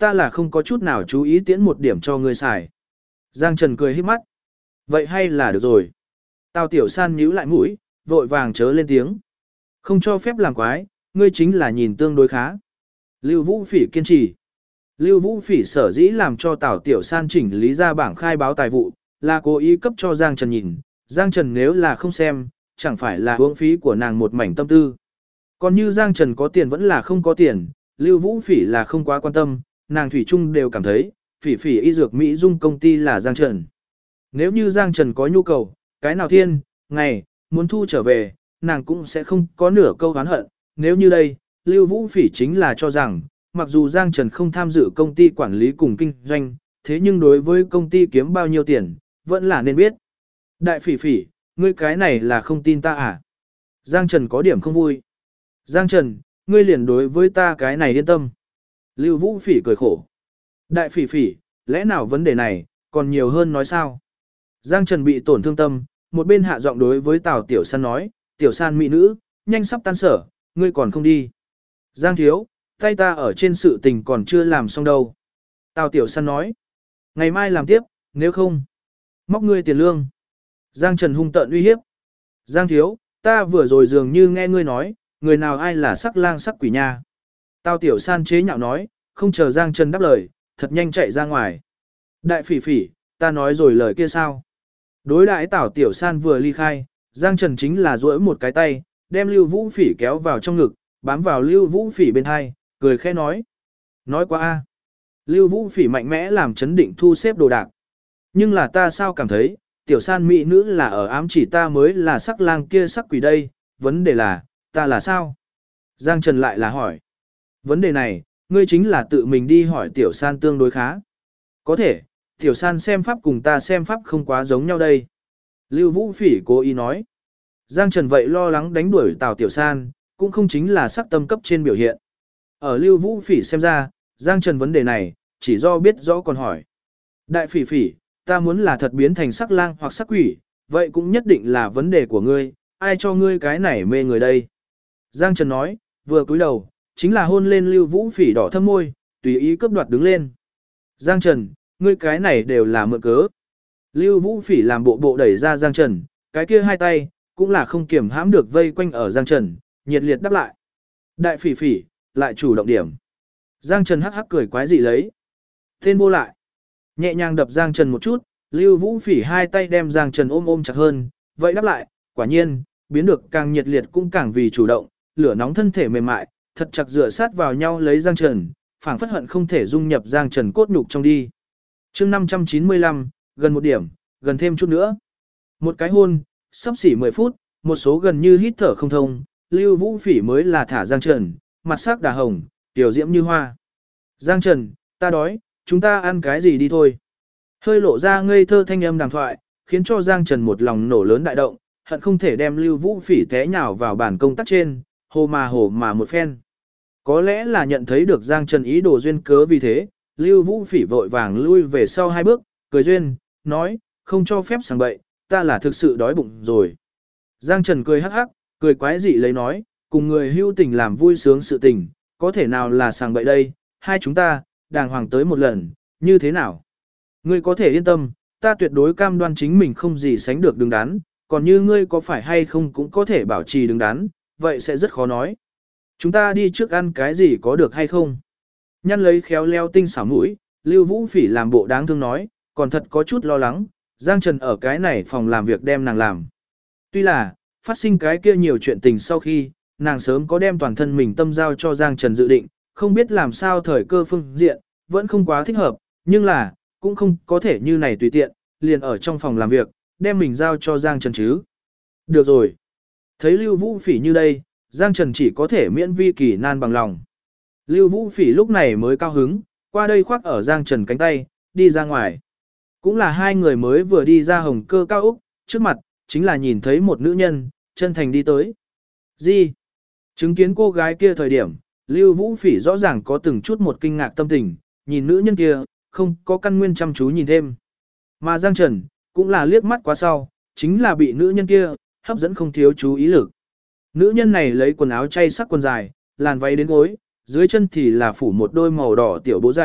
ta là không có chút nào chú ý tiễn một điểm cho ngươi xài. Giang Trần cười híp mắt. Vậy hay là được rồi. Tào Tiểu San nhíu lại mũi, vội vàng chớ lên tiếng. Không cho phép làm quái, ngươi chính là nhìn tương đối khá. Lưu Vũ Phỉ kiên trì. Lưu Vũ Phỉ sở dĩ làm cho Tào Tiểu San chỉnh lý ra bảng khai báo tài vụ, là cố ý cấp cho Giang Trần nhìn. Giang Trần nếu là không xem, chẳng phải là uổng phí của nàng một mảnh tâm tư. Còn như Giang Trần có tiền vẫn là không có tiền, Lưu Vũ Phỉ là không quá quan tâm, nàng thủy chung đều cảm thấy, Phỉ Phỉ y dược Mỹ Dung công ty là Giang Trần. Nếu như Giang Trần có nhu cầu, cái nào thiên, ngày, muốn thu trở về, nàng cũng sẽ không có nửa câu oán hận. Nếu như đây, Lưu Vũ Phỉ chính là cho rằng, mặc dù Giang Trần không tham dự công ty quản lý cùng kinh doanh, thế nhưng đối với công ty kiếm bao nhiêu tiền, vẫn là nên biết. Đại Phỉ Phỉ, ngươi cái này là không tin ta à? Giang Trần có điểm không vui. Giang Trần, ngươi liền đối với ta cái này yên tâm. Lưu Vũ Phỉ cười khổ. Đại Phỉ Phỉ, lẽ nào vấn đề này, còn nhiều hơn nói sao? Giang Trần bị tổn thương tâm, một bên hạ giọng đối với Tào Tiểu San nói, Tiểu San mỹ nữ, nhanh sắp tan sở, ngươi còn không đi. Giang thiếu, tay ta ở trên sự tình còn chưa làm xong đâu. Tào Tiểu San nói, ngày mai làm tiếp, nếu không, móc ngươi tiền lương. Giang Trần hung tợn uy hiếp. Giang thiếu, ta vừa rồi dường như nghe ngươi nói, người nào ai là sắc lang sắc quỷ nha. Tào Tiểu San chế nhạo nói, không chờ Giang Trần đáp lời, thật nhanh chạy ra ngoài. Đại Phỉ Phỉ, ta nói rồi lời kia sao? Đối đãi Tào Tiểu San vừa ly khai, Giang Trần chính là duỗi một cái tay, đem Lưu Vũ Phỉ kéo vào trong ngực, bám vào Lưu Vũ Phỉ bên hai, cười khẽ nói. Nói quá a. Lưu Vũ Phỉ mạnh mẽ làm chấn định thu xếp đồ đạc. Nhưng là ta sao cảm thấy, Tiểu San mỹ nữ là ở ám chỉ ta mới là sắc lang kia sắc quỷ đây, vấn đề là, ta là sao? Giang Trần lại là hỏi. Vấn đề này, ngươi chính là tự mình đi hỏi Tiểu San tương đối khá. Có thể, Tiểu San xem pháp cùng ta xem pháp không quá giống nhau đây. Lưu Vũ Phỉ cố ý nói. Giang Trần vậy lo lắng đánh đuổi Tào Tiểu San, cũng không chính là sắc tâm cấp trên biểu hiện. Ở Lưu Vũ Phỉ xem ra, Giang Trần vấn đề này, chỉ do biết rõ còn hỏi. Đại Phỉ Phỉ, ta muốn là thật biến thành sắc lang hoặc sắc quỷ, vậy cũng nhất định là vấn đề của ngươi, ai cho ngươi cái này mê người đây. Giang Trần nói, vừa cúi đầu, chính là hôn lên Lưu Vũ Phỉ đỏ thâm môi, tùy ý cướp đoạt đứng lên. Giang Trần, ngươi cái này đều là mượn cớ. Lưu Vũ Phỉ làm bộ bộ đẩy ra Giang Trần, cái kia hai tay, cũng là không kiểm hãm được vây quanh ở Giang Trần, nhiệt liệt đáp lại. Đại Phỉ Phỉ, lại chủ động điểm. Giang Trần hắc hắc cười quái dị lấy. Tên vô lại. Nhẹ nhàng đập Giang Trần một chút, Lưu Vũ Phỉ hai tay đem Giang Trần ôm ôm chặt hơn, vậy đáp lại, quả nhiên, biến được càng nhiệt liệt cũng càng vì chủ động, lửa nóng thân thể mềm mại, thật chặt dựa sát vào nhau lấy Giang Trần, phảng phất hận không thể dung nhập Giang Trần cốt nhục trong đi. Chương 595, gần một điểm, gần thêm chút nữa. Một cái hôn, sắp xỉ 10 phút, một số gần như hít thở không thông, Lưu Vũ Phỉ mới là thả Giang Trần, mặt sắc đà hồng, tiểu diễm như hoa. Giang Trần, ta đói, chúng ta ăn cái gì đi thôi. Hơi lộ ra ngây thơ thanh âm đàm thoại, khiến cho Giang Trần một lòng nổ lớn đại động, hận không thể đem Lưu Vũ Phỉ té nhào vào bàn công tác trên, hồ mà một phen. Có lẽ là nhận thấy được Giang Trần ý đồ duyên cớ vì thế, Lưu Vũ Phỉ vội vàng lui về sau hai bước, cười duyên, nói, không cho phép sảng bậy, ta là thực sự đói bụng rồi. Giang Trần cười hắc hắc, cười quái dị lấy nói, cùng người hưu tình làm vui sướng sự tình, có thể nào là sảng bậy đây, hai chúng ta, đàng hoàng tới một lần, như thế nào? Ngươi có thể yên tâm, ta tuyệt đối cam đoan chính mình không gì sánh được đứng đắn, còn như ngươi có phải hay không cũng có thể bảo trì đứng đắn, vậy sẽ rất khó nói. Chúng ta đi trước ăn cái gì có được hay không? Nhăn lấy khéo leo tinh xảo mũi, Lưu Vũ Phỉ làm bộ đáng thương nói, còn thật có chút lo lắng, Giang Trần ở cái này phòng làm việc đem nàng làm. Tuy là, phát sinh cái kia nhiều chuyện tình sau khi, nàng sớm có đem toàn thân mình tâm giao cho Giang Trần dự định, không biết làm sao thời cơ phương diện, vẫn không quá thích hợp, nhưng là, cũng không có thể như này tùy tiện, liền ở trong phòng làm việc, đem mình giao cho Giang Trần chứ. Được rồi. Thấy Lưu Vũ Phỉ như đây, Giang Trần chỉ có thể miễn vi kỳ nan bằng lòng. Lưu Vũ Phỉ lúc này mới cao hứng, qua đây khoác ở Giang Trần cánh tay, đi ra ngoài. Cũng là hai người mới vừa đi ra hồng cơ cao úc, trước mặt, chính là nhìn thấy một nữ nhân, chân thành đi tới. Gì? Chứng kiến cô gái kia thời điểm, Lưu Vũ Phỉ rõ ràng có từng chút một kinh ngạc tâm tình, nhìn nữ nhân kia, không có căn nguyên chăm chú nhìn thêm. Mà Giang Trần, cũng là liếc mắt quá sau, chính là bị nữ nhân kia, hấp dẫn không thiếu chú ý lực. Nữ nhân này lấy quần áo chay sắc quần dài, làn váy đến gối, dưới chân thì là phủ một đôi màu đỏ tiểu bố giày,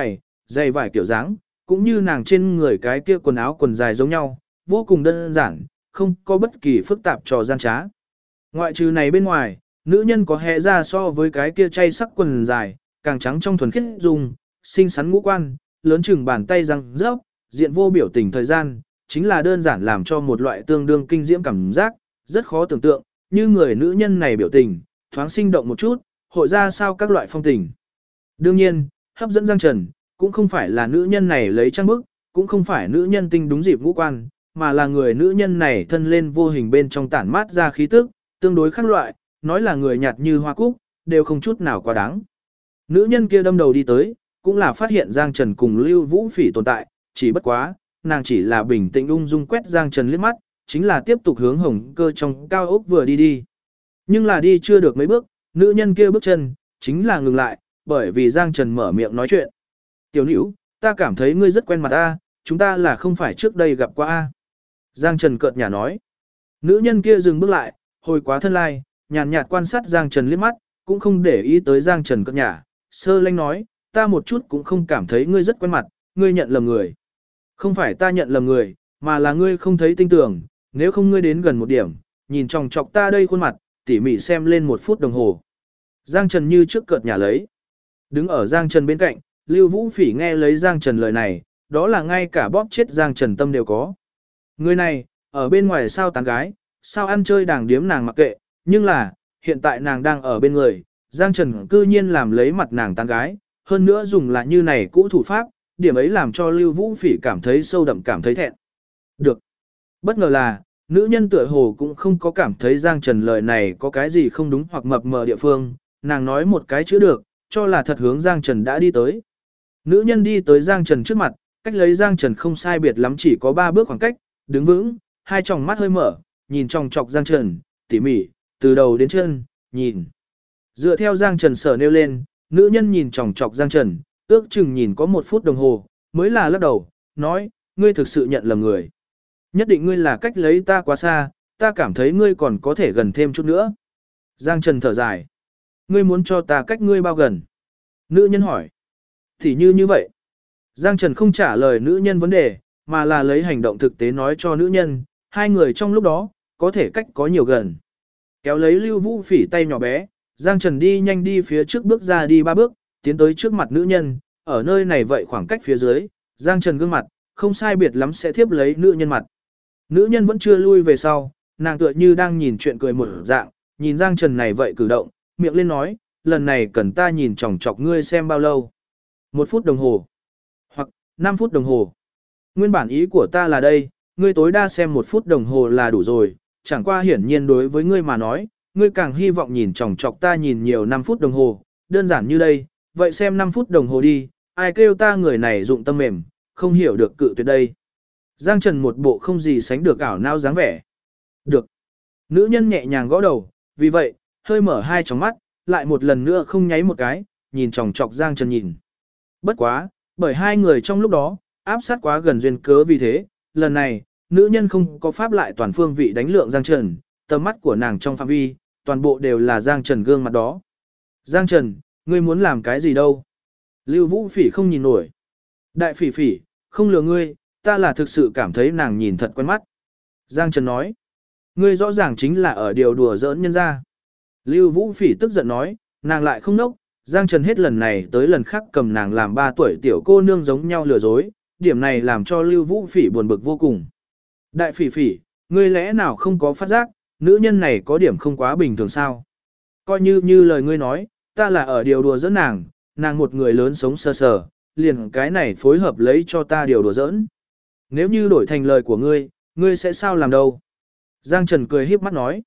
giày vải kiểu dáng, cũng như nàng trên người cái kia quần áo quần dài giống nhau, vô cùng đơn giản, không có bất kỳ phức tạp trò gian trá. Ngoại trừ này bên ngoài, nữ nhân có hẹ ra so với cái kia chay sắc quần dài, càng trắng trong thuần khiết dùng, xinh xắn ngũ quan, lớn chừng bàn tay răng rớp, diện vô biểu tình thời gian, chính là đơn giản làm cho một loại tương đương kinh diễm cảm giác, rất khó tưởng tượng, như người nữ nhân này biểu tình, thoáng sinh động một chút, hội ra sao các loại phong tình. Đương nhiên, hấp dẫn Giang Trần, cũng không phải là nữ nhân này lấy trang bức, cũng không phải nữ nhân tinh đúng dịp ngũ quan, mà là người nữ nhân này thân lên vô hình bên trong tản mát ra khí tức, tương đối khác loại, nói là người nhạt như hoa cúc, đều không chút nào quá đáng. Nữ nhân kia đâm đầu đi tới, cũng là phát hiện Giang Trần cùng Lưu Vũ Phỉ tồn tại, chỉ bất quá, nàng chỉ là bình tĩnh ung dung quét Giang Trần liếc mắt, chính là tiếp tục hướng Hồng Cơ trong cao ốc vừa đi đi. Nhưng là đi chưa được mấy bước, nữ nhân kia bước chân, chính là ngừng lại, bởi vì Giang Trần mở miệng nói chuyện. Tiểu nữ, ta cảm thấy ngươi rất quen mặt ta, chúng ta là không phải trước đây gặp qua a. Giang Trần cợt nhả nói. Nữ nhân kia dừng bước lại, hồi quá thân lai, nhàn nhạt quan sát Giang Trần liếc mắt, cũng không để ý tới Giang Trần cợt nhả, sơ lanh nói, ta một chút cũng không cảm thấy ngươi rất quen mặt, ngươi nhận lầm người. Không phải ta nhận lầm người, mà là ngươi không thấy tinh tưởng, nếu không ngươi đến gần một điểm, nhìn chòng chọc ta đây khuôn mặt, tỉ mỉ xem lên 1 phút đồng hồ. Giang Trần như trước cợt nhả lấy. Đứng ở Giang Trần bên cạnh, Lưu Vũ Phỉ nghe lấy Giang Trần lời này, đó là ngay cả bóp chết Giang Trần tâm đều có. Người này, ở bên ngoài sao tán gái, sao ăn chơi đàng điếm nàng mặc kệ, nhưng là, hiện tại nàng đang ở bên người, Giang Trần cư nhiên làm lấy mặt nàng tán gái, hơn nữa dùng là như này cũ thủ pháp, điểm ấy làm cho Lưu Vũ Phỉ cảm thấy sâu đậm cảm thấy thẹn. Được. Bất ngờ là, nữ nhân tựa hồ cũng không có cảm thấy Giang Trần lời này có cái gì không đúng hoặc mập mờ địa phương, nàng nói một cái chữ được, cho là thật hướng Giang Trần đã đi tới. Nữ nhân đi tới Giang Trần trước mặt, cách lấy Giang Trần không sai biệt lắm chỉ có 3 bước khoảng cách, đứng vững, hai tròng mắt hơi mở, nhìn tròng trọc Giang Trần, tỉ mỉ, từ đầu đến chân, nhìn. Dựa theo Giang Trần sở nêu lên, nữ nhân nhìn tròng trọc Giang Trần, ước chừng nhìn có 1 phút đồng hồ, mới là lắc đầu, nói, ngươi thực sự nhận lầm người. Nhất định ngươi là cách lấy ta quá xa, ta cảm thấy ngươi còn có thể gần thêm chút nữa. Giang Trần thở dài. Ngươi muốn cho ta cách ngươi bao gần? Nữ nhân hỏi. Thì như vậy. Giang Trần không trả lời nữ nhân vấn đề, mà là lấy hành động thực tế nói cho nữ nhân, hai người trong lúc đó, có thể cách có nhiều gần. Kéo lấy Lưu Vũ Phỉ tay nhỏ bé, Giang Trần đi nhanh đi phía trước bước ra đi 3 bước, tiến tới trước mặt nữ nhân, ở nơi này vậy khoảng cách phía dưới, Giang Trần gương mặt, không sai biệt lắm sẽ tiếp lấy nữ nhân mặt. Nữ nhân vẫn chưa lui về sau, nàng tựa như đang nhìn chuyện cười một dạng, nhìn Giang Trần này vậy cử động, miệng lên nói, lần này cần ta nhìn chòng chọc ngươi xem bao lâu. 1 phút đồng hồ, hoặc 5 phút đồng hồ. Nguyên bản ý của ta là đây, ngươi tối đa xem 1 phút đồng hồ là đủ rồi, chẳng qua hiển nhiên đối với ngươi mà nói, ngươi càng hy vọng nhìn chòng chọc ta nhìn nhiều 5 phút đồng hồ, đơn giản như đây, vậy xem 5 phút đồng hồ đi, ai kêu ta người này dụng tâm mềm, không hiểu được cự tuyệt đây. Giang Trần một bộ không gì sánh được ảo não dáng vẻ. Được. Nữ nhân nhẹ nhàng gõ đầu, vì vậy, hơi mở hai tròng mắt, lại một lần nữa không nháy một cái, nhìn chòng chọc Giang Trần nhìn. Bất quá, bởi hai người trong lúc đó, áp sát quá gần duyên cớ vì thế, lần này, nữ nhân không có pháp lại toàn phương vị đánh lượng Giang Trần, tầm mắt của nàng trong phạm vi, toàn bộ đều là Giang Trần gương mặt đó. Giang Trần, ngươi muốn làm cái gì đâu? Lưu Vũ Phỉ không nhìn nổi. Đại Phỉ Phỉ, không lừa ngươi, ta là thực sự cảm thấy nàng nhìn thật quen mắt. Giang Trần nói, ngươi rõ ràng chính là ở điều đùa giỡn nhân ra. Lưu Vũ Phỉ tức giận nói, nàng lại không nốc, Giang Trần hết lần này tới lần khác cầm nàng làm 3 tuổi tiểu cô nương giống nhau lừa dối, điểm này làm cho Lưu Vũ Phỉ buồn bực vô cùng. Đại Phỉ Phỉ, ngươi lẽ nào không có phát giác, nữ nhân này có điểm không quá bình thường sao? Coi như lời ngươi nói, ta là ở điều đùa giỡn nàng, nàng một người lớn sống sơ sờ, liền cái này phối hợp lấy cho ta điều đùa giỡn. Nếu như đổi thành lời của ngươi sẽ sao làm đâu? Giang Trần cười híp mắt nói.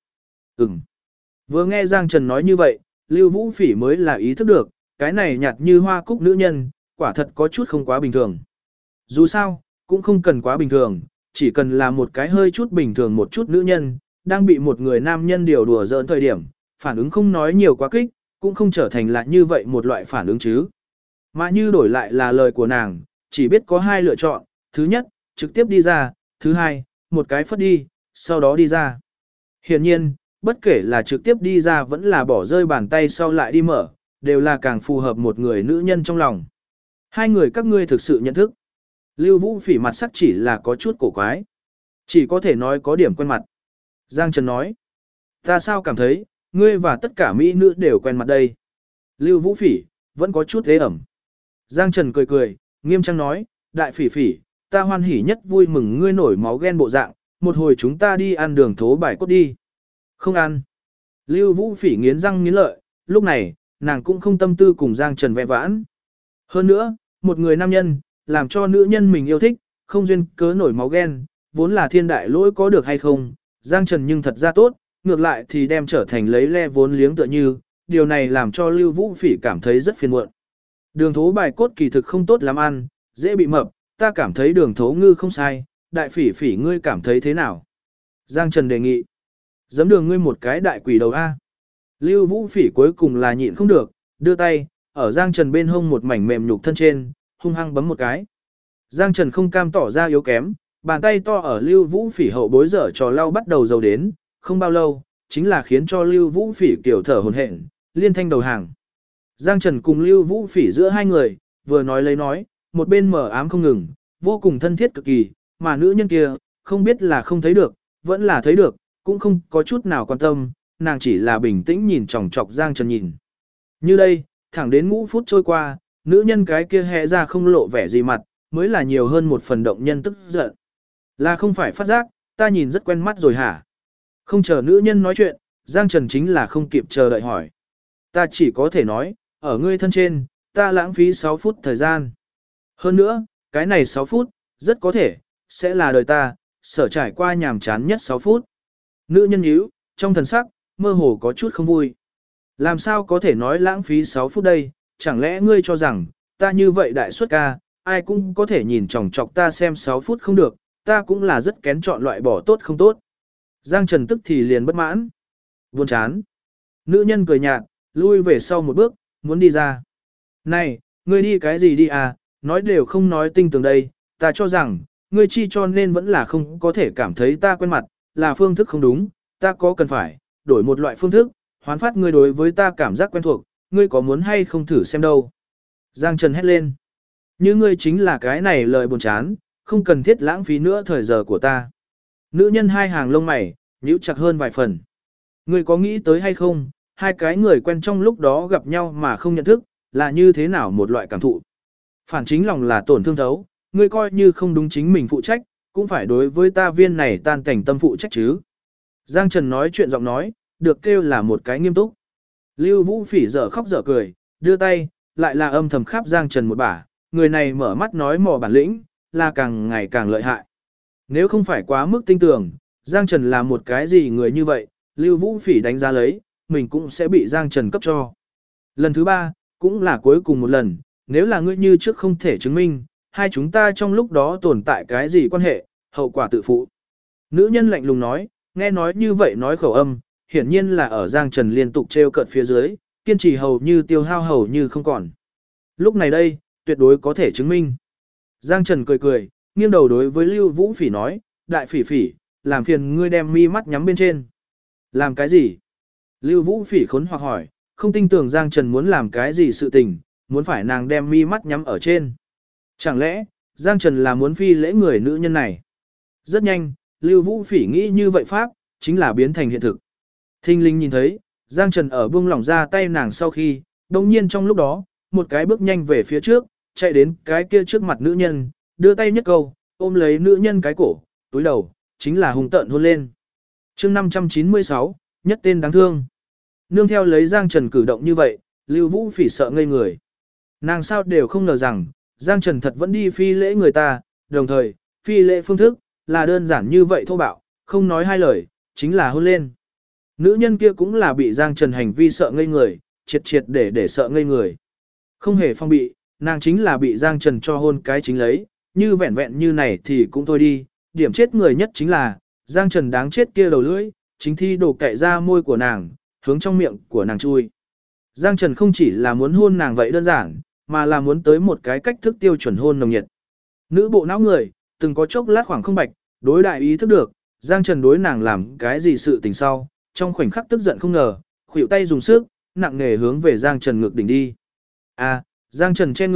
Vừa nghe Giang Trần nói như vậy, Lưu Vũ Phỉ mới là ý thức được, cái này nhạt như hoa cúc nữ nhân, quả thật có chút không quá bình thường. Dù sao, cũng không cần quá bình thường, chỉ cần là một cái hơi chút bình thường một chút nữ nhân, đang bị một người nam nhân điều đùa giỡn thời điểm, phản ứng không nói nhiều quá kích, cũng không trở thành là như vậy một loại phản ứng chứ. Mà như đổi lại là lời của nàng, chỉ biết có 2 lựa chọn, thứ nhất, trực tiếp đi ra, thứ hai, một cái phất đi, sau đó đi ra. Hiển nhiên, bất kể là trực tiếp đi ra vẫn là bỏ rơi bàn tay sau lại đi mở, đều là càng phù hợp một người nữ nhân trong lòng. Hai người các ngươi thực sự nhận thức. Lưu Vũ Phỉ mặt sắc chỉ là có chút cổ quái. Chỉ có thể nói có điểm quen mặt. Giang Trần nói. Ta sao cảm thấy, ngươi và tất cả mỹ nữ đều quen mặt đây. Lưu Vũ Phỉ, vẫn có chút thế ẩm. Giang Trần cười cười, nghiêm trang nói, đại phỉ phỉ, ta hoan hỉ nhất vui mừng ngươi nổi máu ghen bộ dạng, một hồi chúng ta đi ăn đường thố bài cốt đi. Không ăn. Lưu Vũ Phỉ nghiến răng nghiến lợi, lúc này, nàng cũng không tâm tư cùng Giang Trần vẽ vãn. Hơn nữa, một người nam nhân, làm cho nữ nhân mình yêu thích, không duyên cớ nổi máu ghen, vốn là thiên đại lỗi có được hay không, Giang Trần nhưng thật ra tốt, ngược lại thì đem trở thành lấy le vốn liếng tựa như, điều này làm cho Lưu Vũ Phỉ cảm thấy rất phiền muộn. Đường thố bài cốt kỳ thực không tốt lắm ăn, dễ bị mập, ta cảm thấy đường thố ngư không sai, đại phỉ phỉ ngươi cảm thấy thế nào? Giang Trần đề nghị. Giấm đường ngươi một cái đại quỷ đầu A. Lưu Vũ Phỉ cuối cùng là nhịn không được, đưa tay, ở Giang Trần bên hông một mảnh mềm nhục thân trên, hung hăng bấm một cái. Giang Trần không cam tỏ ra yếu kém, bàn tay to ở Lưu Vũ Phỉ hậu bối dở trò lau bắt đầu dầu đến, không bao lâu, chính là khiến cho Lưu Vũ Phỉ kiểu thở hổn hển, liên thanh đầu hàng. Giang Trần cùng Lưu Vũ Phỉ giữa hai người, vừa nói lấy nói, một bên mở ám không ngừng, vô cùng thân thiết cực kỳ, mà nữ nhân kia, không biết là không thấy được, vẫn là thấy được, cũng không có chút nào quan tâm, nàng chỉ là bình tĩnh nhìn chòng chọc Giang Trần nhìn. Như đây, thẳng đến ngũ phút trôi qua, nữ nhân cái kia hẹ ra không lộ vẻ gì mặt, mới là nhiều hơn một phần động nhân tức giận. Là không phải phát giác, ta nhìn rất quen mắt rồi hả? Không chờ nữ nhân nói chuyện, Giang Trần chính là không kịp chờ đợi hỏi. Ta chỉ có thể nói, ở ngươi thân trên, ta lãng phí 6 phút thời gian. Hơn nữa, cái này 6 phút, rất có thể, sẽ là đời ta, sở trải qua nhàm chán nhất 6 phút. Nữ nhân nhíu, trong thần sắc, mơ hồ có chút không vui. Làm sao có thể nói lãng phí 6 phút đây, chẳng lẽ ngươi cho rằng, ta như vậy đại suất ca, ai cũng có thể nhìn chòng chọc ta xem 6 phút không được, ta cũng là rất kén chọn loại bỏ tốt không tốt. Giang Trần tức thì liền bất mãn. Buồn chán. Nữ nhân cười nhạt, lui về sau một bước, muốn đi ra. Này, ngươi đi cái gì đi à, nói đều không nói tinh tường đây, ta cho rằng, ngươi chi cho nên vẫn là không có thể cảm thấy ta quen mặt, là phương thức không đúng, ta có cần phải, đổi một loại phương thức, hoán phát ngươi đối với ta cảm giác quen thuộc, ngươi có muốn hay không thử xem đâu. Giang Trần hét lên. Như ngươi chính là cái này lời buồn chán, không cần thiết lãng phí nữa thời giờ của ta. Nữ nhân hai hàng lông mày, nhíu chặt hơn vài phần. Ngươi có nghĩ tới hay không, hai cái người quen trong lúc đó gặp nhau mà không nhận thức, là như thế nào một loại cảm thụ. Phản chính lòng là tổn thương thấu, ngươi coi như không đúng chính mình phụ trách, cũng phải đối với ta viên này tan cảnh tâm phụ trách chứ. Giang Trần nói chuyện giọng nói, được kêu là một cái nghiêm túc. Lưu Vũ Phỉ dở khóc dở cười, đưa tay, lại là âm thầm khắp Giang Trần một bả, người này mở mắt nói mò bản lĩnh, là càng ngày càng lợi hại. Nếu không phải quá mức tinh tường, Giang Trần là một cái gì người như vậy, Lưu Vũ Phỉ đánh giá lấy, mình cũng sẽ bị Giang Trần cấp cho. Lần thứ 3, cũng là cuối cùng một lần, nếu là ngươi như trước không thể chứng minh, hai chúng ta trong lúc đó tồn tại cái gì quan hệ, hậu quả tự phụ. Nữ nhân lạnh lùng nói, nghe nói như vậy nói khẩu âm, hiển nhiên là ở Giang Trần liên tục treo cợt phía dưới, kiên trì hầu như tiêu hao hầu như không còn. Lúc này đây, tuyệt đối có thể chứng minh. Giang Trần cười cười, nghiêng đầu đối với Lưu Vũ Phỉ nói, đại phỉ phỉ, làm phiền ngươi đem mi mắt nhắm bên trên. Làm cái gì? Lưu Vũ Phỉ khốn hoặc hỏi, không tin tưởng Giang Trần muốn làm cái gì sự tình, muốn phải nàng đem mi mắt nhắm ở trên. Chẳng lẽ, Giang Trần là muốn phi lễ người nữ nhân này? Rất nhanh, Lưu Vũ Phỉ nghĩ như vậy pháp, chính là biến thành hiện thực. Thinh linh nhìn thấy, Giang Trần ở buông lỏng ra tay nàng sau khi, đồng nhiên trong lúc đó, một cái bước nhanh về phía trước, chạy đến cái kia trước mặt nữ nhân, đưa tay nhất câu, ôm lấy nữ nhân cái cổ, túi đầu, chính là hung tợn hôn lên. chương 596, nhất tên đáng thương. Nương theo lấy Giang Trần cử động như vậy, Lưu Vũ Phỉ sợ ngây người. Nàng sao đều không ngờ rằng, Giang Trần thật vẫn đi phi lễ người ta, đồng thời, phi lễ phương thức, là đơn giản như vậy thô bạo, không nói hai lời, chính là hôn lên. Nữ nhân kia cũng là bị Giang Trần hành vi sợ ngây người, triệt triệt để sợ ngây người. Không hề phong bị, nàng chính là bị Giang Trần cho hôn cái chính lấy, như vẹn vẹn như này thì cũng thôi đi, điểm chết người nhất chính là, Giang Trần đáng chết kia đầu lưỡi, chính thi đổ cậy ra môi của nàng, hướng trong miệng của nàng chui. Giang Trần không chỉ là muốn hôn nàng vậy đơn giản, mà là muốn tới một cái cách thức tiêu chuẩn hôn nồng nhiệt. Nữ bộ não người, từng có chốc lát khoảng không bạch, đối đại ý thức được, Giang Trần đối nàng làm cái gì sự tình sau, trong khoảnh khắc tức giận không ngờ, khuỷu tay dùng sức, nặng nề hướng về Giang Trần ngực đỉnh đi. À, Giang Trần che ngực,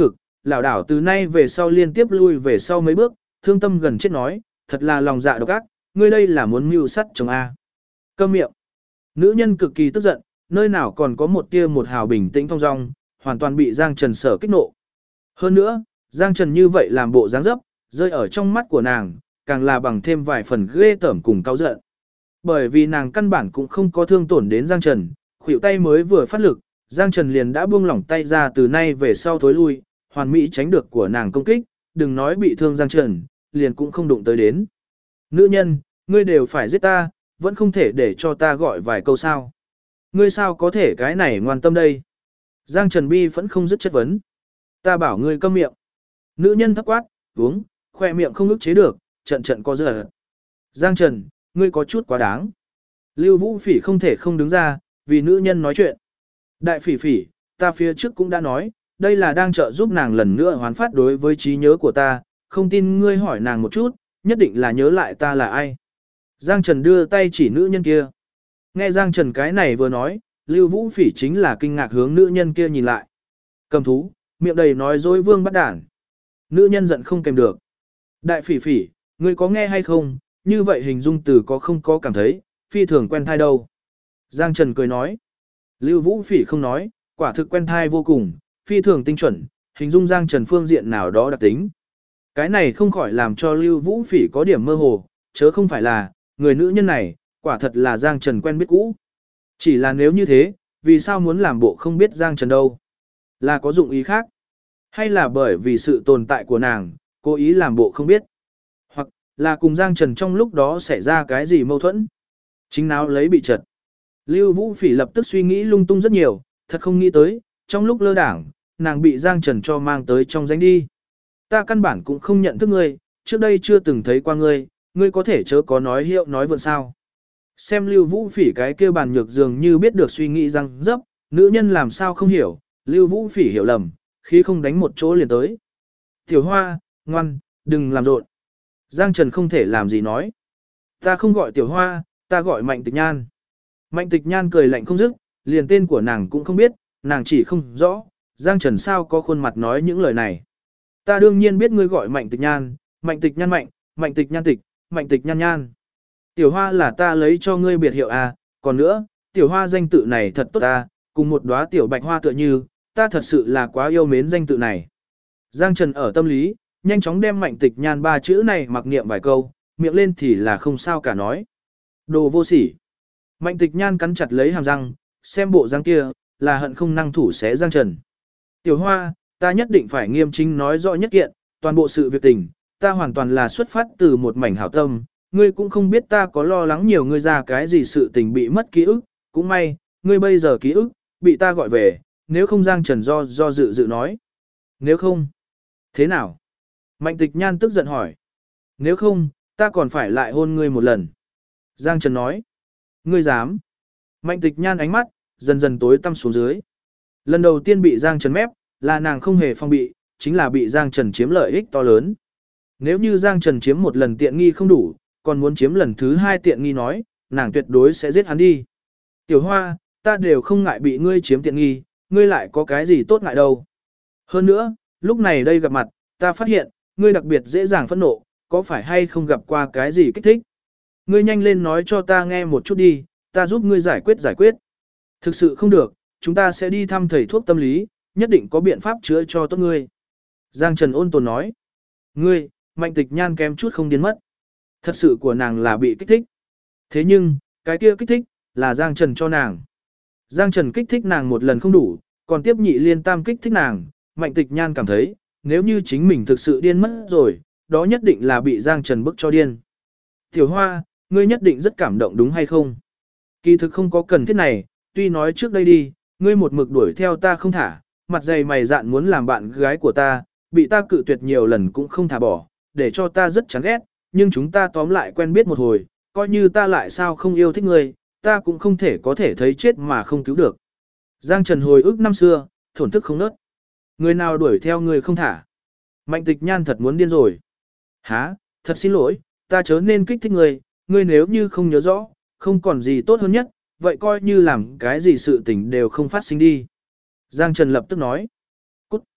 lảo đảo từ nay về sau liên tiếp lui về sau mấy bước, thương tâm gần chết nói, thật là lòng dạ độc ác, ngươi đây là muốn mưu sát chồng A. Câm miệng. Nữ nhân cực kỳ tức giận, nơi nào còn có một tia một hào bình tĩnh thong dong, hoàn toàn bị Giang Trần sở kích nộ. Hơn nữa, Giang Trần như vậy làm bộ dáng dấp, rơi ở trong mắt của nàng, càng là bằng thêm vài phần ghê tởm cùng cáu giận. Bởi vì nàng căn bản cũng không có thương tổn đến Giang Trần, khuỷu tay mới vừa phát lực, Giang Trần liền đã buông lỏng tay ra từ nay về sau thối lui, hoàn mỹ tránh được của nàng công kích, đừng nói bị thương Giang Trần, liền cũng không đụng tới đến. Nữ nhân, ngươi đều phải giết ta, vẫn không thể để cho ta gọi vài câu sao. Ngươi sao có thể cái này ngoan tâm đây. Giang Trần Bi vẫn không dứt chất vấn. Ta bảo ngươi câm miệng. Nữ nhân thấp quát, uống, khoe miệng không ức chế được, trận trận co giật. Giang Trần, ngươi có chút quá đáng. Lưu Vũ Phỉ không thể không đứng ra, vì nữ nhân nói chuyện. Đại Phỉ Phỉ, ta phía trước cũng đã nói, đây là đang trợ giúp nàng lần nữa hoán phát đối với trí nhớ của ta, không tin ngươi hỏi nàng một chút, nhất định là nhớ lại ta là ai. Giang Trần đưa tay chỉ nữ nhân kia. Nghe Giang Trần cái này vừa nói, Lưu Vũ Phỉ chính là kinh ngạc hướng nữ nhân kia nhìn lại. Cầm thú, miệng đầy nói dối vương bắt đản. Nữ nhân giận không kèm được. Đại Phỉ Phỉ, ngươi có nghe hay không, như vậy hình dung từ có không có cảm thấy, phi thường quen thai đâu. Giang Trần cười nói. Lưu Vũ Phỉ không nói, quả thực quen thai vô cùng, phi thường tinh chuẩn, hình dung Giang Trần phương diện nào đó đặc tính. Cái này không khỏi làm cho Lưu Vũ Phỉ có điểm mơ hồ, chớ không phải là, người nữ nhân này, quả thật là Giang Trần quen biết cũ. Chỉ là nếu như thế, vì sao muốn làm bộ không biết Giang Trần đâu? Là có dụng ý khác? Hay là bởi vì sự tồn tại của nàng, cố ý làm bộ không biết? Hoặc là cùng Giang Trần trong lúc đó xảy ra cái gì mâu thuẫn? Chính nào lấy bị trật. Lưu Vũ Phỉ lập tức suy nghĩ lung tung rất nhiều, thật không nghĩ tới, trong lúc lơ đảng, nàng bị Giang Trần cho mang tới trong danh đi. Ta căn bản cũng không nhận thức ngươi, trước đây chưa từng thấy qua ngươi, ngươi có thể chớ có nói hiệu nói vượn sao. Xem Lưu Vũ Phỉ cái kia bàn nhược dường như biết được suy nghĩ răng dấp, nữ nhân làm sao không hiểu, Lưu Vũ Phỉ hiểu lầm, khi không đánh một chỗ liền tới. Tiểu Hoa, ngoan, đừng làm rộn. Giang Trần không thể làm gì nói. Ta không gọi Tiểu Hoa, ta gọi Mạnh Tịch Nhan. Mạnh Tịch Nhan cười lạnh không dứt, liền tên của nàng cũng không biết, nàng chỉ không rõ, Giang Trần sao có khuôn mặt nói những lời này. Ta đương nhiên biết ngươi gọi Mạnh Tịch Nhan, Mạnh Tịch Nhan Mạnh, Mạnh Tịch Nhan Tịch, Mạnh Tịch Nhan Nhan. Tiểu Hoa là ta lấy cho ngươi biệt hiệu à, còn nữa, Tiểu Hoa danh tự này thật tốt ta, cùng một đóa tiểu bạch hoa tựa như, ta thật sự là quá yêu mến danh tự này. Giang Trần ở tâm lý, nhanh chóng đem Mạnh Tịch Nhan ba chữ này mặc niệm vài câu, miệng lên thì là không sao cả nói. Đồ vô sỉ. Mạnh Tịch Nhan cắn chặt lấy hàm răng, xem bộ răng kia, là hận không năng thủ xé Giang Trần. Tiểu Hoa, ta nhất định phải nghiêm chính nói rõ nhất kiện, toàn bộ sự việc tình, ta hoàn toàn là xuất phát từ một mảnh hảo tâm, ngươi cũng không biết ta có lo lắng nhiều ngươi ra cái gì sự tình bị mất ký ức, cũng may, ngươi bây giờ ký ức, bị ta gọi về, nếu không Giang Trần do dự nói. Nếu không, thế nào? Mạnh Tịch Nhan tức giận hỏi. Nếu không, ta còn phải lại hôn ngươi một lần. Giang Trần nói. Ngươi dám. Mạnh Tịch Nhan ánh mắt, dần dần tối tăm xuống dưới. Lần đầu tiên bị Giang Trần mép, là nàng không hề phong bị, chính là bị Giang Trần chiếm lợi ích to lớn. Nếu như Giang Trần chiếm một lần tiện nghi không đủ, còn muốn chiếm lần thứ hai tiện nghi nói, nàng tuyệt đối sẽ giết hắn đi. Tiểu Hoa, ta đều không ngại bị ngươi chiếm tiện nghi, ngươi lại có cái gì tốt ngại đâu. Hơn nữa, lúc này đây gặp mặt, ta phát hiện, ngươi đặc biệt dễ dàng phẫn nộ, có phải hay không gặp qua cái gì kích thích. Ngươi nhanh lên nói cho ta nghe một chút đi, ta giúp ngươi giải quyết. Thực sự không được, chúng ta sẽ đi thăm thầy thuốc tâm lý, nhất định có biện pháp chữa cho tốt ngươi. Giang Trần ôn tồn nói. Ngươi, Mạnh Tịch Nhan kém chút không điên mất. Thật sự của nàng là bị kích thích. Thế nhưng, cái kia kích thích, là Giang Trần cho nàng. Giang Trần kích thích nàng một lần không đủ, còn tiếp nhị liên tam kích thích nàng. Mạnh Tịch Nhan cảm thấy, nếu như chính mình thực sự điên mất rồi, đó nhất định là bị Giang Trần bức cho điên. Tiểu Hoa, ngươi nhất định rất cảm động đúng hay không? Kỳ thực không có cần thiết này, tuy nói trước đây đi, ngươi một mực đuổi theo ta không thả, mặt dày mày dạn muốn làm bạn gái của ta, bị ta cự tuyệt nhiều lần cũng không thả bỏ, để cho ta rất chán ghét, nhưng chúng ta tóm lại quen biết một hồi, coi như ta lại sao không yêu thích ngươi, ta cũng không thể có thể thấy chết mà không cứu được. Giang Trần hồi ức năm xưa, thổn thức không nớt. Người nào đuổi theo người không thả? Mạnh Tịch Nhan thật muốn điên rồi. Hả, thật xin lỗi, ta chớ nên kích thích ngươi nếu như không nhớ rõ, không còn gì tốt hơn nhất, vậy coi như làm cái gì sự tình đều không phát sinh đi. Giang Trần lập tức nói. Cút.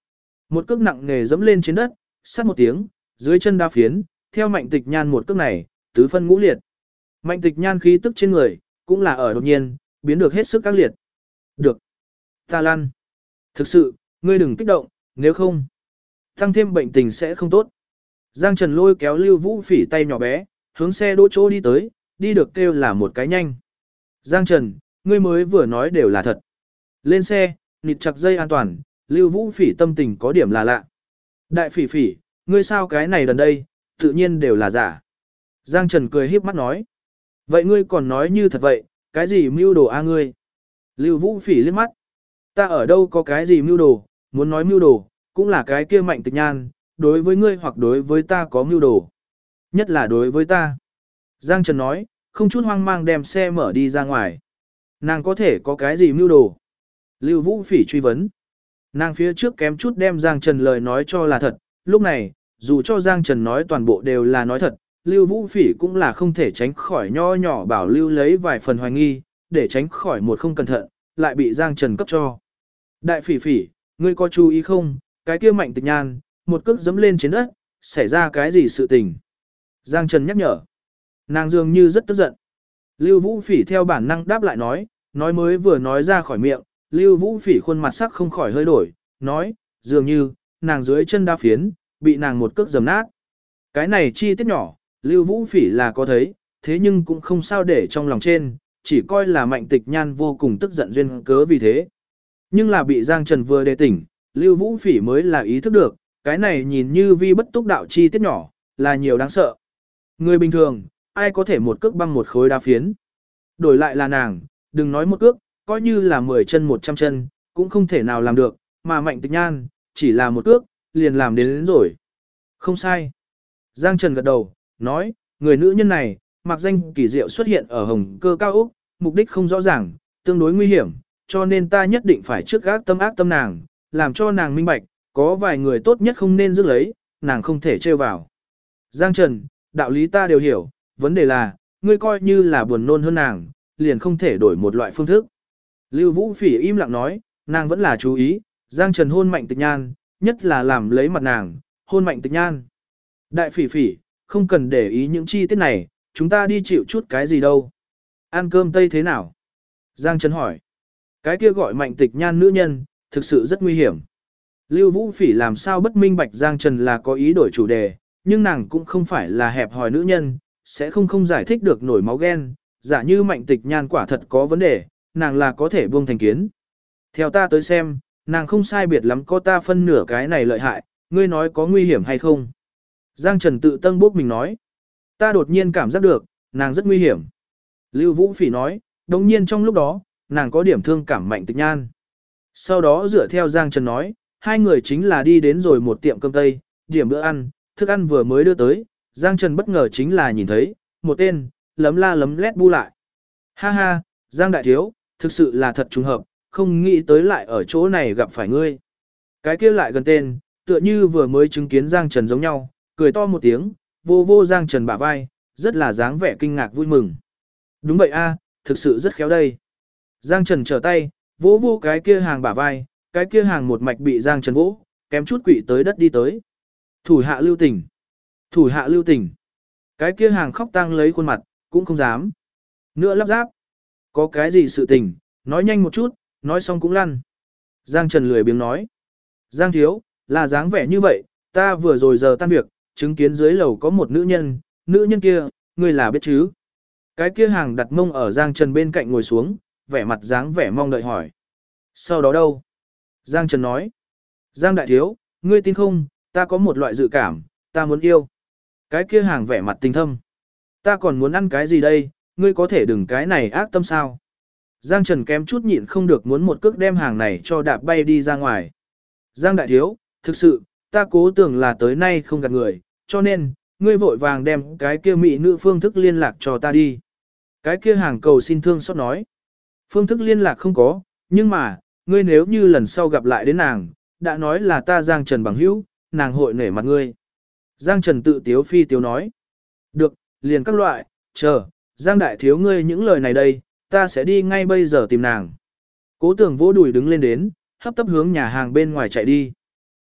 Một cước nặng nề dẫm lên trên đất, sát một tiếng, dưới chân đá phiến, theo Mạnh Tịch Nhan một cước này, tứ phân ngũ liệt. Mạnh Tịch Nhan khí tức trên người, cũng là ở đột nhiên, biến được hết sức các liệt. Được. Ta lăn. Thực sự, ngươi đừng kích động, nếu không, tăng thêm bệnh tình sẽ không tốt. Giang Trần lôi kéo Lưu Vũ Phỉ tay nhỏ bé, hướng xe đỗ chỗ đi tới, đi được kêu là một cái nhanh. Giang Trần, ngươi mới vừa nói đều là thật. Lên xe, nịt chặt dây an toàn, Lưu Vũ Phỉ tâm tình có điểm là lạ. Đại Phỉ Phỉ, ngươi sao cái này gần đây, tự nhiên đều là giả. Giang Trần cười híp mắt nói. Vậy ngươi còn nói như thật vậy, cái gì mưu đồ a ngươi? Lưu Vũ Phỉ liếc mắt. Ta ở đâu có cái gì mưu đồ, muốn nói mưu đồ, cũng là cái kia Mạnh Tịch Nhan, đối với ngươi hoặc đối với ta có mưu đồ. Nhất là đối với ta. Giang Trần nói, không chút hoang mang đem xe mở đi ra ngoài. Nàng có thể có cái gì mưu đồ? Lưu Vũ Phỉ truy vấn. Nàng phía trước kém chút đem Giang Trần lời nói cho là thật, lúc này, dù cho Giang Trần nói toàn bộ đều là nói thật, Lưu Vũ Phỉ cũng là không thể tránh khỏi nho nhỏ bảo Lưu lấy vài phần hoài nghi, để tránh khỏi một không cẩn thận, lại bị Giang Trần cấp cho. Đại Phỉ Phỉ, ngươi có chú ý không, cái kia Mạnh Tịch Nhan, một cước dẫm lên trên đất, xảy ra cái gì sự tình? Giang Trần nhắc nhở. Nàng dường như rất tức giận. Lưu Vũ Phỉ theo bản năng đáp lại nói mới vừa nói ra khỏi miệng, Lưu Vũ Phỉ khuôn mặt sắc không khỏi hơi đổi, nói, dường như, nàng dưới chân đá phiến, bị nàng một cước dầm nát. Cái này chi tiết nhỏ, Lưu Vũ Phỉ là có thấy, thế nhưng cũng không sao để trong lòng trên, chỉ coi là Mạnh Tịch Nhan vô cùng tức giận duyên cớ vì thế. Nhưng là bị Giang Trần vừa đề tỉnh, Lưu Vũ Phỉ mới là ý thức được, cái này nhìn như vi bất túc đạo chi tiết nhỏ, là nhiều đáng sợ. Người bình thường, ai có thể một cước băm một khối đá phiến. Đổi lại là nàng, đừng nói một cước, coi như là 10 chân 100 chân, cũng không thể nào làm được, mà Mạnh Tịch Nhan, chỉ là một cước, liền làm đến rồi. Không sai. Giang Trần gật đầu, nói, người nữ nhân này, mặc danh kỳ diệu xuất hiện ở Hồng Cơ cao ốc, mục đích không rõ ràng, tương đối nguy hiểm, cho nên ta nhất định phải trước ác tâm nàng, làm cho nàng minh bạch, có vài người tốt nhất không nên giữ lấy, nàng không thể trêu vào. Giang Trần, đạo lý ta đều hiểu, vấn đề là, ngươi coi như là buồn nôn hơn nàng, liền không thể đổi một loại phương thức. Lưu Vũ Phỉ im lặng nói, nàng vẫn là chú ý, Giang Trần hôn Mạnh Tịch Nhan, nhất là làm lấy mặt nàng, hôn Mạnh Tịch Nhan. Đại Phỉ Phỉ, không cần để ý những chi tiết này, chúng ta đi chịu chút cái gì đâu. Ăn cơm Tây thế nào? Giang Trần hỏi. Cái kia gọi Mạnh Tịch Nhan nữ nhân, thực sự rất nguy hiểm. Lưu Vũ Phỉ làm sao bất minh bạch Giang Trần là có ý đổi chủ đề, nhưng nàng cũng không phải là hẹp hòi nữ nhân, sẽ không giải thích được nổi máu ghen, giả như Mạnh Tịch Nhan quả thật có vấn đề, nàng là có thể buông thành kiến. Theo ta tới xem, nàng không sai biệt lắm có ta phân nửa cái này lợi hại, ngươi nói có nguy hiểm hay không? Giang Trần tự tân bốc mình nói, ta đột nhiên cảm giác được, nàng rất nguy hiểm. Lưu Vũ Phỉ nói, đồng nhiên trong lúc đó, nàng có điểm thương cảm Mạnh Tịch Nhan. Sau đó dựa theo Giang Trần nói, hai người chính là đi đến rồi một tiệm cơm Tây, điểm bữa ăn, thức ăn vừa mới đưa tới, Giang Trần bất ngờ chính là nhìn thấy, một tên, lấm la lấm lét bu lại. Ha ha, Giang Đại Thiếu, thực sự là thật trùng hợp, không nghĩ tới lại ở chỗ này gặp phải ngươi. Cái kia lại gần tên, tựa như vừa mới chứng kiến Giang Trần giống nhau, cười to một tiếng, vô vô Giang Trần bả vai, rất là dáng vẻ kinh ngạc vui mừng. Đúng vậy a, thực sự rất khéo đây. Giang Trần trở tay, vỗ vô cái kia hàng bả vai, cái kia hàng một mạch bị Giang Trần vỗ, kém chút quỵ tới đất đi tới. Thủ hạ lưu tình. Thủ hạ lưu tình. Cái kia hàng khóc tang lấy khuôn mặt, cũng không dám. Nữa lắp ráp. Có cái gì sự tình, nói nhanh một chút, nói xong cũng lăn. Giang Trần lười biếng nói. Giang Thiếu, là dáng vẻ như vậy, ta vừa rồi giờ tan việc, chứng kiến dưới lầu có một nữ nhân kia, ngươi là biết chứ. Cái kia hàng đặt mông ở Giang Trần bên cạnh ngồi xuống, vẻ mặt dáng vẻ mong đợi hỏi. Sau đó đâu? Giang Trần nói. Giang Đại Thiếu, ngươi tin không, ta có một loại dự cảm, ta muốn yêu. Cái kia hàng vẻ mặt tình thâm. Ta còn muốn ăn cái gì đây, ngươi có thể đừng cái này ác tâm sao. Giang Trần kém chút nhịn không được muốn một cước đem hàng này cho đạp bay đi ra ngoài. Giang Đại Thiếu, thực sự, ta cố tưởng là tới nay không gạt người, cho nên, ngươi vội vàng đem cái kia mỹ nữ phương thức liên lạc cho ta đi. Cái kia hàng cầu xin thương xót nói. Phương thức liên lạc không có, nhưng mà, ngươi nếu như lần sau gặp lại đến nàng, đã nói là ta Giang Trần bằng hữu, nàng hội nể mặt ngươi. Giang Trần tự tiếu phi tiếu nói. Được, liền các loại, chờ, Giang Đại Thiếu ngươi những lời này đây, ta sẽ đi ngay bây giờ tìm nàng. Cố tưởng vỗ đùi đứng lên đến, hấp tấp hướng nhà hàng bên ngoài chạy đi.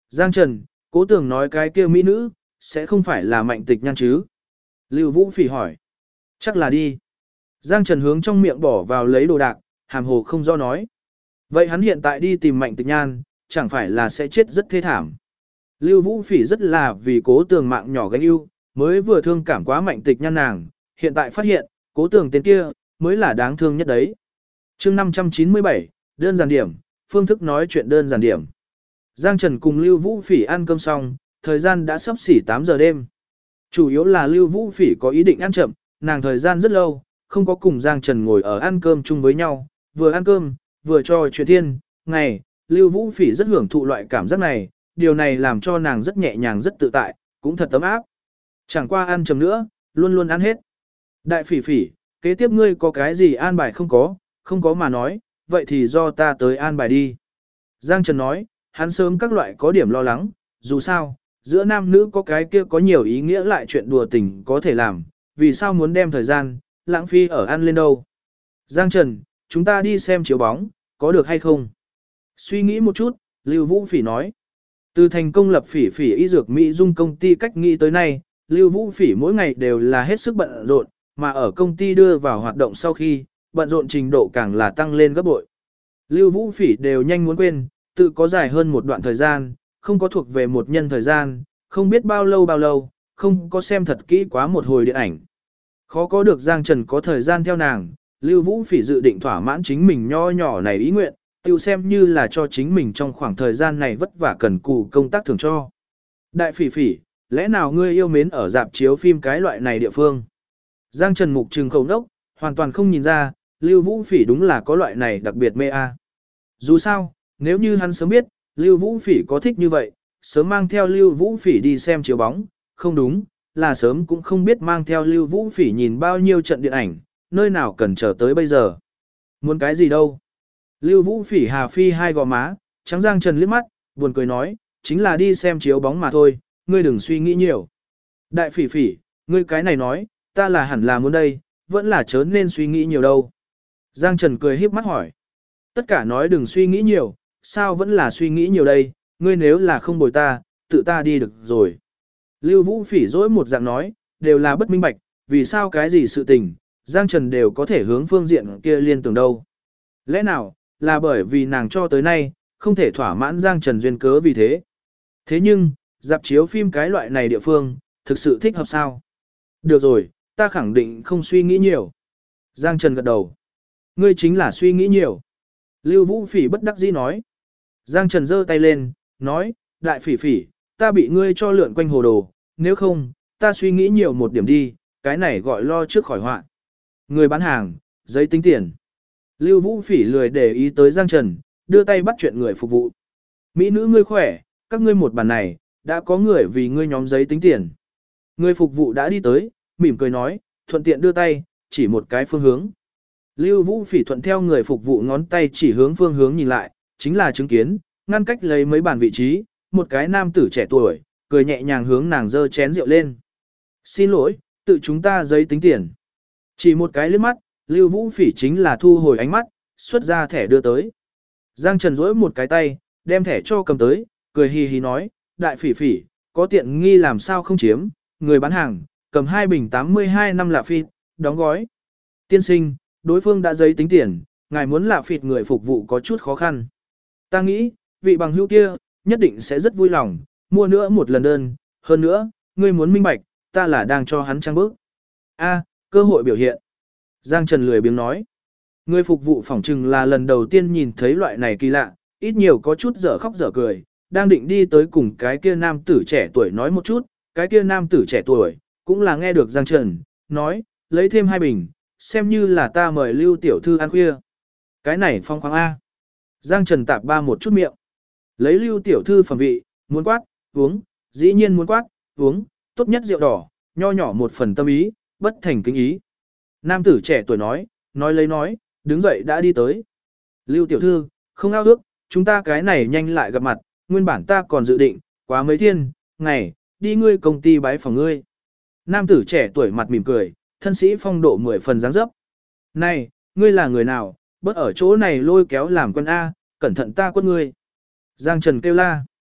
Giang Trần, Cố Tường nói cái kia mỹ nữ, sẽ không phải là Mạnh Tịch Nhan chứ? Lưu Vũ Phỉ hỏi. Chắc là đi. Giang Trần hướng trong miệng bỏ vào lấy đồ đạc, hàm hồ không do nói. Vậy hắn hiện tại đi tìm Mạnh Tịch Nhan, chẳng phải là sẽ chết rất thê thảm. Lưu Vũ Phỉ rất là vì Cố Tường mạng nhỏ gánh ưu, mới vừa thương cảm quá Mạnh Tịch Nhan nàng, hiện tại phát hiện, Cố Tường tên kia, mới là đáng thương nhất đấy. chương 597, đơn giản điểm, phương thức nói chuyện đơn giản điểm. Giang Trần cùng Lưu Vũ Phỉ ăn cơm xong, thời gian đã sắp xỉ 8 giờ đêm. Chủ yếu là Lưu Vũ Phỉ có ý định ăn chậm, nàng thời gian rất lâu, không có cùng Giang Trần ngồi ở ăn cơm chung với nhau, vừa ăn cơm, vừa trò chuyện thiên, ngày, Lưu Vũ Phỉ rất hưởng thụ loại cảm giác này, điều này làm cho nàng rất nhẹ nhàng rất tự tại, cũng thật ấm áp. Chẳng qua ăn chậm nữa, luôn luôn ăn hết. Đại Phỉ Phỉ, kế tiếp ngươi có cái gì an bài không có mà nói, vậy thì do ta tới an bài đi. Giang Trần nói, hắn sớm các loại có điểm lo lắng, dù sao, giữa nam nữ có cái kia có nhiều ý nghĩa lại chuyện đùa tình có thể làm, vì sao muốn đem thời gian, lãng phí ở ăn lên đâu. Giang Trần, chúng ta đi xem chiếu bóng, có được hay không? Suy nghĩ một chút, Lưu Vũ Phỉ nói. Từ thành công lập Phỉ Phỉ y dược Mỹ Dung công ty cách nghĩ tới nay, Lưu Vũ Phỉ mỗi ngày đều là hết sức bận rộn, mà ở công ty đưa vào hoạt động sau khi, bận rộn trình độ càng là tăng lên gấp bội. Lưu Vũ Phỉ đều nhanh muốn quên, tự có dài hơn một đoạn thời gian, không có thuộc về một nhân thời gian, không biết bao lâu, không có xem thật kỹ quá một hồi điện ảnh. Khó có được Giang Trần có thời gian theo nàng, Lưu Vũ Phỉ dự định thỏa mãn chính mình nho nhỏ này ý nguyện, tiêu xem như là cho chính mình trong khoảng thời gian này vất vả cần cù công tác thường cho. Đại Phỉ Phỉ, lẽ nào ngươi yêu mến ở dạp chiếu phim cái loại này địa phương? Giang Trần mục trừng khẩu nốc, hoàn toàn không nhìn ra, Lưu Vũ Phỉ đúng là có loại này đặc biệt mê a. Dù sao, nếu như hắn sớm biết, Lưu Vũ Phỉ có thích như vậy, sớm mang theo Lưu Vũ Phỉ đi xem chiếu bóng, không đúng, là sớm cũng không biết mang theo Lưu Vũ Phỉ nhìn bao nhiêu trận điện ảnh, nơi nào cần chờ tới bây giờ. Muốn cái gì đâu? Lưu Vũ Phỉ hà phi hai gò má, trắng Giang Trần liếc mắt, buồn cười nói, chính là đi xem chiếu bóng mà thôi, ngươi đừng suy nghĩ nhiều. Đại Phỉ Phỉ, ngươi cái này nói, ta là hẳn là muốn đây, vẫn là chớ nên suy nghĩ nhiều đâu. Giang Trần cười híp mắt hỏi. Tất cả nói đừng suy nghĩ nhiều, sao vẫn là suy nghĩ nhiều đây, ngươi nếu là không bồi ta, tự ta đi được rồi. Lưu Vũ Phỉ dỗi một dạng nói, đều là bất minh bạch, vì sao cái gì sự tình, Giang Trần đều có thể hướng phương diện kia liên tưởng đâu. Lẽ nào, là bởi vì nàng cho tới nay, không thể thỏa mãn Giang Trần duyên cớ vì thế. Thế nhưng, dạp chiếu phim cái loại này địa phương, thực sự thích hợp sao? Được rồi, ta khẳng định không suy nghĩ nhiều. Giang Trần gật đầu. Ngươi chính là suy nghĩ nhiều. Lưu Vũ Phỉ bất đắc dĩ nói. Giang Trần giơ tay lên, nói, Đại Phỉ Phỉ, ta bị ngươi cho lượn quanh hồ đồ, nếu không, ta suy nghĩ nhiều một điểm đi, cái này gọi lo trước khỏi họa. Người bán hàng, giấy tính tiền. Lưu Vũ Phỉ lười để ý tới Giang Trần, đưa tay bắt chuyện người phục vụ. Mỹ nữ ngươi khỏe, các ngươi một bàn này, đã có người vì ngươi nhóm giấy tính tiền. Người phục vụ đã đi tới, mỉm cười nói, thuận tiện đưa tay, chỉ một cái phương hướng. Lưu Vũ Phỉ thuận theo người phục vụ ngón tay chỉ hướng phương hướng nhìn lại, chính là chứng kiến, ngăn cách lấy mấy bàn vị trí, một cái nam tử trẻ tuổi, cười nhẹ nhàng hướng nàng dơ chén rượu lên. Xin lỗi, tự chúng ta giấy tính tiền. Chỉ một cái liếc mắt, Lưu Vũ Phỉ chính là thu hồi ánh mắt, xuất ra thẻ đưa tới. Giang Trần duỗi một cái tay, đem thẻ cho cầm tới, cười hì hì nói, Đại Phỉ Phỉ, có tiện nghi làm sao không chiếm, người bán hàng, cầm 2 bình 82 năm lạ phịt, đóng gói. Tiên sinh, đối phương đã giấy tính tiền, ngài muốn lạ phịt người phục vụ có chút khó khăn. Ta nghĩ, vị bằng hữu kia, nhất định sẽ rất vui lòng, mua nữa một lần đơn, hơn nữa, ngươi muốn minh bạch, ta là đang cho hắn trang bước. A, cơ hội biểu hiện. Giang Trần lười biếng nói. Người phục vụ phỏng chừng là lần đầu tiên nhìn thấy loại này kỳ lạ, ít nhiều có chút dở khóc dở cười, đang định đi tới cùng cái kia nam tử trẻ tuổi nói một chút, cái kia nam tử trẻ tuổi, cũng là nghe được Giang Trần, nói, lấy thêm 2 bình, xem như là ta mời Lưu tiểu thư ăn khuya. Cái này phong khoáng A. Giang Trần tạp ba một chút miệng. Lấy Lưu tiểu thư phẩm vị, muốn quát, uống, dĩ nhiên muốn quát, uống, tốt nhất rượu đỏ, nho nhỏ một phần tâm ý, bất thành kính ý. Nam tử trẻ tuổi nói, lấy nói, đứng dậy đã đi tới. Lưu tiểu thư, không ao ước, chúng ta cái này nhanh lại gặp mặt, nguyên bản ta còn dự định, quá mấy thiên, ngày, đi ngươi công ty bái phòng ngươi. Nam tử trẻ tuổi mặt mỉm cười, thân sĩ phong độ 10 phần dáng dấp. Này, ngươi là người nào, bớt ở chỗ này lôi kéo làm quân A, cẩn thận ta quất ngươi. Giang Trần kêu la.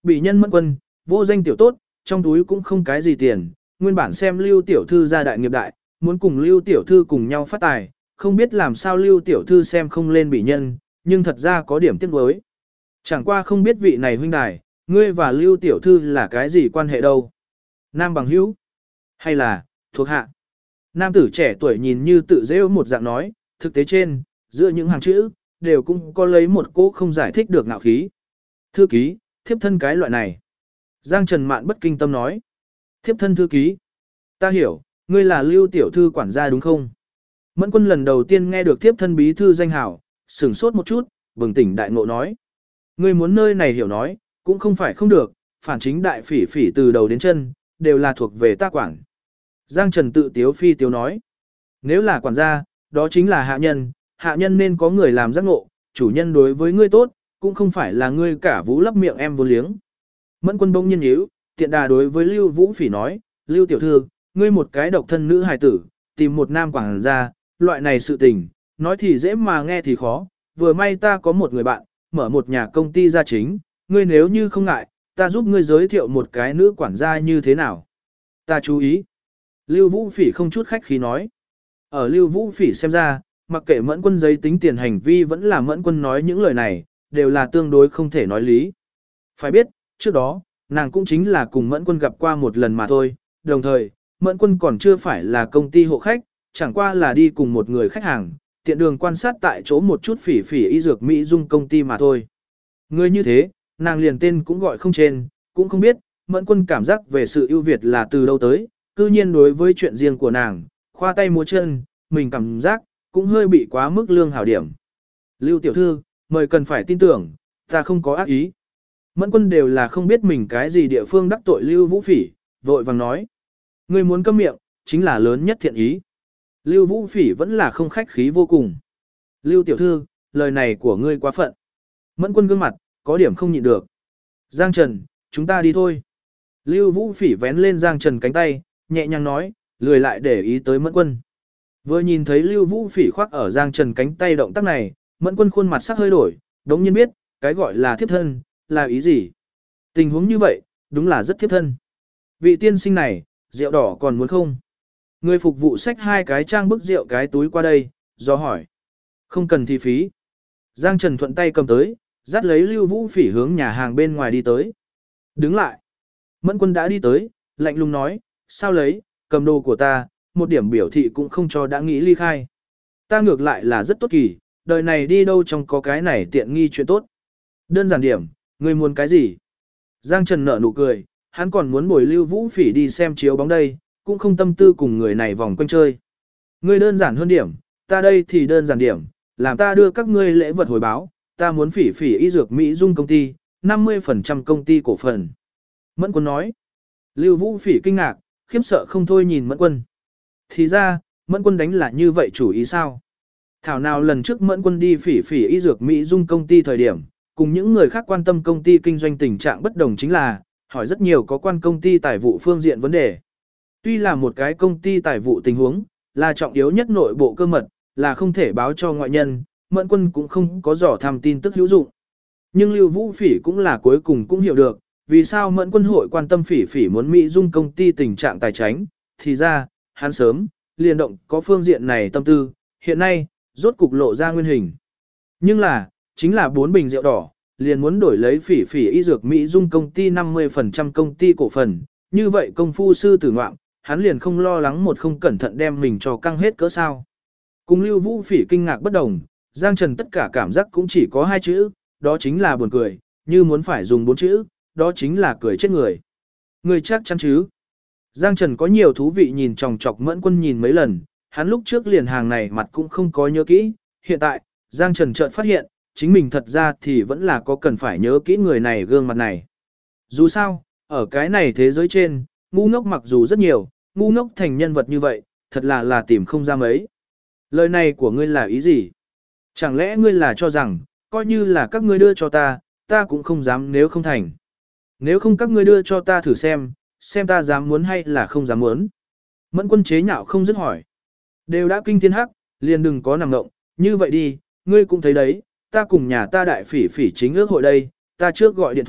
Bị nhân Mẫn Quân, vô danh tiểu tốt, trong túi cũng không cái gì tiền, nguyên bản xem Lưu tiểu thư gia đại nghiệp đại, muốn cùng Lưu tiểu thư cùng nhau phát tài, không biết làm sao Lưu tiểu thư xem không lên bị nhân, nhưng thật ra có điểm tiếc nuối. Chẳng qua không biết vị này huynh đài, ngươi và Lưu tiểu thư là cái gì quan hệ đâu? Nam bằng hữu, hay là thuộc hạ? Nam tử trẻ tuổi nhìn như tự rêu một dạng nói, thực tế trên, giữa những hàng chữ, đều cũng có lấy một cỗ không giải thích được ngạo khí. Thư ký, thiếp thân cái loại này. Giang Trần Mạn bất kinh tâm nói. Thiếp thân thư ký. Ta hiểu, ngươi là Lưu tiểu thư quản gia đúng không? Mẫn Quân lần đầu tiên nghe được thiếp thân bí thư danh hảo, sửng sốt một chút, bừng tỉnh đại ngộ nói. Ngươi muốn nơi này hiểu nói, cũng không phải không được, phản chính đại phỉ phỉ từ đầu đến chân, đều là thuộc về ta quản. Giang Trần tự tiếu phi tiếu nói. Nếu là quản gia, đó chính là hạ nhân nên có người làm giác ngộ, chủ nhân đối với ngươi tốt, cũng không phải là ngươi cả vũ lấp miệng em vô liếng. Mẫn Quân bỗng nhiên nhíu, tiện đà đối với Lưu Vũ Phỉ nói, Lưu tiểu thư, ngươi một cái độc thân nữ hài tử, tìm một nam quản gia, loại này sự tình, nói thì dễ mà nghe thì khó, vừa may ta có một người bạn, mở một nhà công ty gia chính, ngươi nếu như không ngại, ta giúp ngươi giới thiệu một cái nữ quản gia như thế nào. Ta chú ý. Lưu Vũ Phỉ không chút khách khí nói. Ở Lưu Vũ Phỉ xem ra, mặc kệ Mẫn Quân giấy tính tiền hành vi vẫn là Mẫn Quân nói những lời này, đều là tương đối không thể nói lý. Phải biết, trước đó, nàng cũng chính là cùng Mẫn Quân gặp qua một lần mà thôi, đồng thời, Mẫn Quân còn chưa phải là công ty hộ khách, chẳng qua là đi cùng một người khách hàng, tiện đường quan sát tại chỗ một chút phỉ phỉ y dược Mỹ dung công ty mà thôi. Người như thế, nàng liền tên cũng gọi không trên, cũng không biết, Mẫn Quân cảm giác về sự ưu việt là từ đâu tới, cư nhiên đối với chuyện riêng của nàng, khoa tay múa chân, mình cảm giác, cũng hơi bị quá mức lương hảo điểm. Lưu tiểu thư, mời cần phải tin tưởng, ta không có ác ý. Mẫn Quân đều là không biết mình cái gì địa phương đắc tội Lưu Vũ Phỉ, vội vàng nói. Ngươi muốn câm miệng, chính là lớn nhất thiện ý. Lưu Vũ Phỉ vẫn là không khách khí vô cùng. Lưu tiểu thư, lời này của ngươi quá phận. Mẫn Quân gương mặt, có điểm không nhịn được. Giang Trần, chúng ta đi thôi. Lưu Vũ Phỉ vén lên Giang Trần cánh tay, nhẹ nhàng nói, lười lại để ý tới Mẫn Quân. Vừa nhìn thấy Lưu Vũ Phỉ khoác ở Giang Trần cánh tay động tác này, Mẫn Quân khuôn mặt sắc hơi đổi, đống nhiên biết, cái gọi là thiếp thân, là ý gì. Tình huống như vậy, đúng là rất thiếp thân. Vị tiên sinh này, rượu đỏ còn muốn không? Người phục vụ xách hai cái trang bức rượu cái túi qua đây, do hỏi. Không cần thì phí. Giang Trần thuận tay cầm tới, dắt lấy Lưu Vũ Phỉ hướng nhà hàng bên ngoài đi tới. Đứng lại. Mẫn Quân đã đi tới, lạnh lùng nói, sao lấy, cầm đồ của ta, một điểm biểu thị cũng không cho đã nghĩ ly khai. Ta ngược lại là rất tốt kỳ, đời này đi đâu trong có cái này tiện nghi chuyện tốt. Đơn giản điểm, ngươi muốn cái gì? Giang Trần nở nụ cười, hắn còn muốn bồi Lưu Vũ Phỉ đi xem chiếu bóng đây, cũng không tâm tư cùng người này vòng quanh chơi. Ngươi đơn giản hơn điểm, ta đây thì đơn giản điểm, làm ta đưa các ngươi lễ vật hồi báo, ta muốn Phỉ Phỉ y dược Mỹ dung công ty, 50% công ty cổ phần. Mẫn Quân nói. Lưu Vũ Phỉ kinh ngạc, khiếp sợ không thôi nhìn Mẫn Quân. Thì ra, Mẫn Quân đánh là như vậy chủ ý sao? Thảo nào lần trước Mẫn Quân đi Phỉ Phỉ y dược Mỹ dung công ty thời điểm, cùng những người khác quan tâm công ty kinh doanh tình trạng bất đồng chính là, hỏi rất nhiều có quan công ty tài vụ phương diện vấn đề. Tuy là một cái công ty tài vụ tình huống, là trọng yếu nhất nội bộ cơ mật, là không thể báo cho ngoại nhân, Mẫn Quân cũng không có dò thăm tin tức hữu dụng. Nhưng Lưu Vũ Phỉ cũng là cuối cùng cũng hiểu được, vì sao Mẫn Quân hội quan tâm Phỉ Phỉ muốn Mỹ dung công ty tình trạng tài chính, thì ra, hắn sớm, liền động có phương diện này tâm tư, hiện nay, rốt cục lộ ra nguyên hình. Nhưng là, chính là 4 bình rượu đỏ, liền muốn đổi lấy Phỉ Phỉ y dược Mỹ dung công ty 50% công ty cổ phần, như vậy công phu sư tử ngoạm, hắn liền không lo lắng một không cẩn thận đem mình cho căng hết cỡ sao. Cùng Lưu Vũ Phỉ kinh ngạc bất đồng, Giang Trần tất cả cảm giác cũng chỉ có 2 chữ, đó chính là buồn cười, như muốn phải dùng 4 chữ, đó chính là cười chết người. Người chắc chắn chứ? Giang Trần có nhiều thú vị nhìn chòng chọc Mẫn Quân nhìn mấy lần, hắn lúc trước liền hàng này mặt cũng không có nhớ kỹ, hiện tại, Giang Trần chợt phát hiện, chính mình thật ra thì vẫn là có cần phải nhớ kỹ người này gương mặt này. Dù sao, ở cái này thế giới trên, ngu ngốc mặc dù rất nhiều, ngu ngốc thành nhân vật như vậy, thật là tìm không ra mấy. Lời này của ngươi là ý gì? Chẳng lẽ ngươi là cho rằng, coi như là các ngươi đưa cho ta, ta cũng không dám nếu không thành. Nếu không các ngươi đưa cho ta thử xem ta dám muốn hay là không dám muốn. Mẫn Quân chế nhạo không dứt hỏi. Đều đã kinh thiên hắc, liền đừng có nằm động, như vậy đi, ngươi cũng thấy đấy, ta cùng nhà ta đại phỉ phỉ chính ước hội đây, ta trước gọi điện thoại,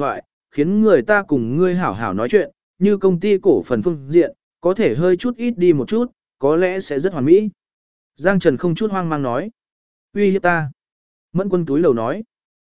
khiến người ta cùng ngươi hảo hảo nói chuyện, như công ty cổ phần phương diện, có thể hơi chút ít đi một chút, có lẽ sẽ rất hoàn mỹ. Giang Trần không chút hoang mang nói. Uy hiếp ta. Mẫn Quân túi lầu nói.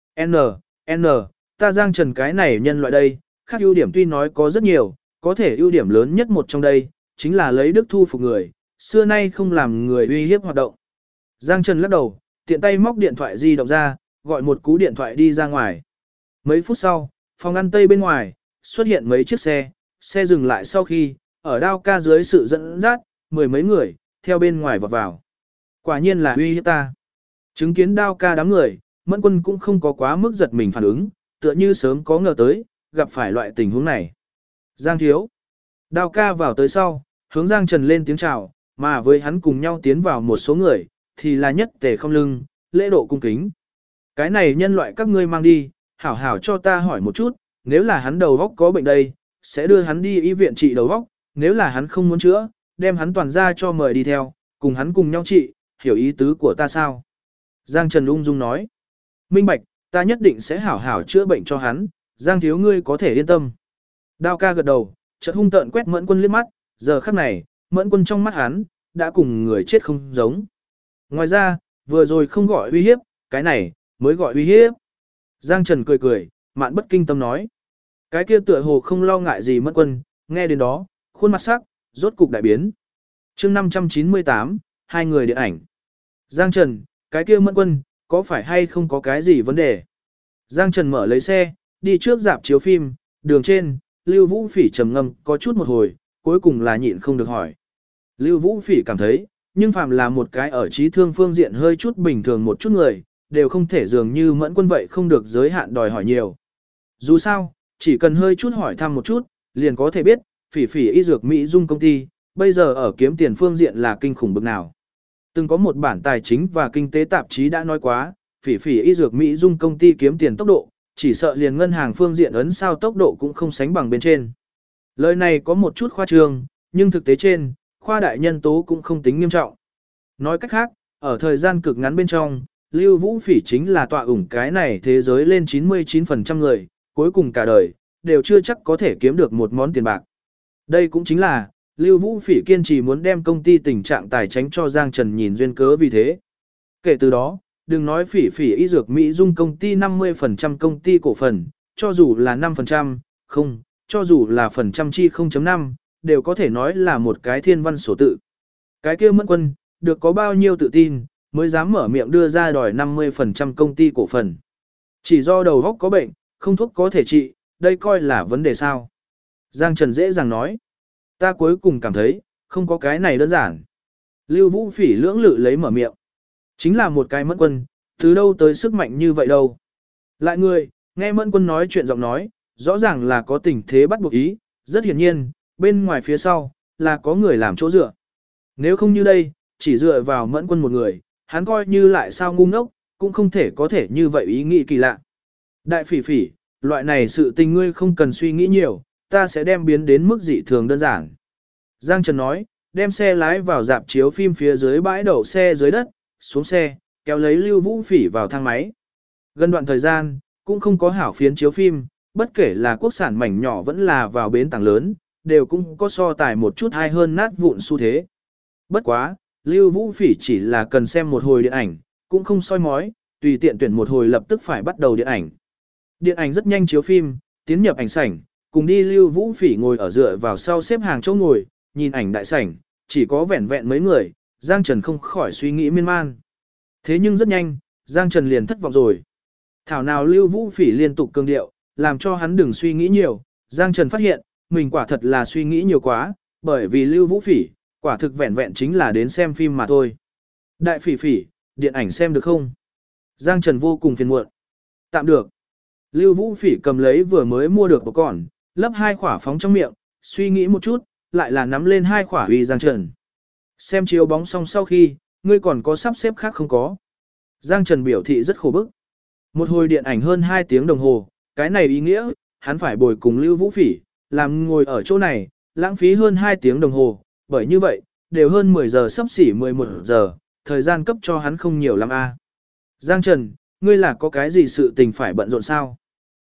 N, ta Giang Trần cái này nhân loại đây, khác ưu điểm tuy nói có rất nhiều, có thể ưu điểm lớn nhất một trong đây, chính là lấy đức thu phục người, xưa nay không làm người uy hiếp hoạt động. Giang Trần lắc đầu, tiện tay móc điện thoại di động ra, gọi một cú điện thoại đi ra ngoài. Mấy phút sau, phòng ăn tây bên ngoài, xuất hiện mấy chiếc xe, xe dừng lại sau khi, ở Đao Ca dưới sự dẫn dắt, mười mấy người, theo bên ngoài vọt vào. Quả nhiên là uy hiếp ta. Chứng kiến Đao Ca đám người, Mẫn Quân cũng không có quá mức giật mình phản ứng, tựa như sớm có ngờ tới, gặp phải loại tình huống này. Giang thiếu. Đao Ca vào tới sau, hướng Giang Trần lên tiếng chào, mà với hắn cùng nhau tiến vào một số người, thì là nhất tề không lưng, lễ độ cung kính. Cái này nhân loại các ngươi mang đi, hảo hảo cho ta hỏi một chút, nếu là hắn đầu óc có bệnh đây, sẽ đưa hắn đi y viện trị đầu óc, nếu là hắn không muốn chữa, đem hắn toàn ra cho mời đi theo, cùng hắn cùng nhau trị, hiểu ý tứ của ta sao? Giang Trần ung dung nói. Minh bạch, ta nhất định sẽ hảo hảo chữa bệnh cho hắn, Giang thiếu ngươi có thể yên tâm. Đao Ca gật đầu, chợt hung tợn quét Mẫn Quân liếc mắt, giờ khắc này, Mẫn Quân trong mắt hắn, đã cùng người chết không giống. Ngoài ra, vừa rồi không gọi uy hiếp, cái này, mới gọi uy hiếp. Giang Trần cười cười, mạn bất kinh tâm nói. Cái kia tựa hồ không lo ngại gì Mẫn Quân, nghe đến đó, khuôn mặt sắc, rốt cục đại biến. chương 598, hai người điện ảnh. Giang Trần, cái kia Mẫn Quân, có phải hay không có cái gì vấn đề? Giang Trần mở lấy xe, đi trước rạp chiếu phim, đường trên, Lưu Vũ Phỉ trầm ngâm có chút một hồi, cuối cùng là nhịn không được hỏi. Lưu Vũ Phỉ cảm thấy, nhưng phàm là một cái ở trí thương phương diện hơi chút bình thường một chút người, đều không thể dường như Mẫn Quân vậy không được giới hạn đòi hỏi nhiều. Dù sao, chỉ cần hơi chút hỏi thăm một chút, liền có thể biết, Phỉ Phỉ y dược Mỹ Dung công ty, bây giờ ở kiếm tiền phương diện là kinh khủng bực nào. Từng có một bản tài chính và kinh tế tạp chí đã nói quá, Phỉ Phỉ y dược Mỹ Dung công ty kiếm tiền tốc độ, chỉ sợ liền ngân hàng phương diện ấn sao tốc độ cũng không sánh bằng bên trên. Lời này có một chút khoa trương, nhưng thực tế trên, khoa đại nhân tố cũng không tính nghiêm trọng. Nói cách khác, ở thời gian cực ngắn bên trong, Lưu Vũ Phỉ chính là tọa ủng cái này thế giới lên 99% người, cuối cùng cả đời, đều chưa chắc có thể kiếm được một món tiền bạc. Đây cũng chính là, Lưu Vũ Phỉ kiên trì muốn đem công ty tình trạng tài chính cho Giang Trần nhìn duyên cớ vì thế. Kể từ đó, đừng nói Phỉ Phỉ y dược Mỹ Dung công ty 50% công ty cổ phần, cho dù là 5%, không, cho dù là phần trăm chi 0.5, đều có thể nói là một cái thiên văn sổ tự. Cái kia Mẫn Quân, được có bao nhiêu tự tin, mới dám mở miệng đưa ra đòi 50% công ty cổ phần. Chỉ do đầu óc có bệnh, không thuốc có thể trị, đây coi là vấn đề sao. Giang Trần dễ dàng nói. Ta cuối cùng cảm thấy, không có cái này đơn giản. Lưu Vũ Phỉ lưỡng lự lấy mở miệng. Chính là một cái Mẫn Quân, từ đâu tới sức mạnh như vậy đâu. Lại người, nghe Mẫn Quân nói chuyện giọng nói, rõ ràng là có tình thế bắt buộc ý, rất hiển nhiên, bên ngoài phía sau, là có người làm chỗ dựa. Nếu không như đây, chỉ dựa vào Mẫn Quân một người, hắn coi như lại sao ngu ngốc, cũng không thể có thể như vậy ý nghĩ kỳ lạ. Đại Phỉ Phỉ, loại này sự tình ngươi không cần suy nghĩ nhiều, ta sẽ đem biến đến mức dị thường đơn giản. Giang Trần nói, đem xe lái vào dạp chiếu phim phía dưới bãi đậu xe dưới đất, xuống xe, kéo lấy Lưu Vũ Phỉ vào thang máy. Gần đoạn thời gian, cũng không có hảo phiến chiếu phim, bất kể là quốc sản mảnh nhỏ vẫn là vào bến tảng lớn, đều cũng có so tài một chút hay hơn nát vụn xu thế. Bất quá, Lưu Vũ Phỉ chỉ là cần xem một hồi điện ảnh, cũng không soi mói, tùy tiện tuyển một hồi lập tức phải bắt đầu điện ảnh. Điện ảnh rất nhanh chiếu phim, tiến nhập ảnh sảnh, cùng đi Lưu Vũ Phỉ ngồi ở dựa vào sau xếp hàng chỗ ngồi, nhìn ảnh đại sảnh, chỉ có vẻn vẹn mấy người, Giang Trần không khỏi suy nghĩ miên man. Thế nhưng rất nhanh, Giang Trần liền thất vọng rồi. Thảo nào Lưu Vũ Phỉ liên tục cường điệu, làm cho hắn đừng suy nghĩ nhiều, Giang Trần phát hiện, mình quả thật là suy nghĩ nhiều quá, bởi vì Lưu Vũ Phỉ, quả thực vẹn vẹn chính là đến xem phim mà thôi. Đại Phỉ Phỉ, điện ảnh xem được không? Giang Trần vô cùng phiền muộn. Tạm được. Lưu Vũ Phỉ cầm lấy vừa mới mua được một con, lấp hai khỏa phóng trong miệng, suy nghĩ một chút, lại là nắm lên hai khỏa uy Giang Trần. Xem chiếu bóng xong sau khi, ngươi còn có sắp xếp khác không có? Giang Trần biểu thị rất khổ bức. Một hồi điện ảnh hơn 2 tiếng đồng hồ, cái này ý nghĩa, hắn phải bồi cùng Lưu Vũ Phỉ, làm ngồi ở chỗ này, lãng phí hơn 2 tiếng đồng hồ, bởi như vậy, đều hơn 10 giờ sắp xỉ 11 giờ, thời gian cấp cho hắn không nhiều lắm a. Giang Trần, ngươi là có cái gì sự tình phải bận rộn sao?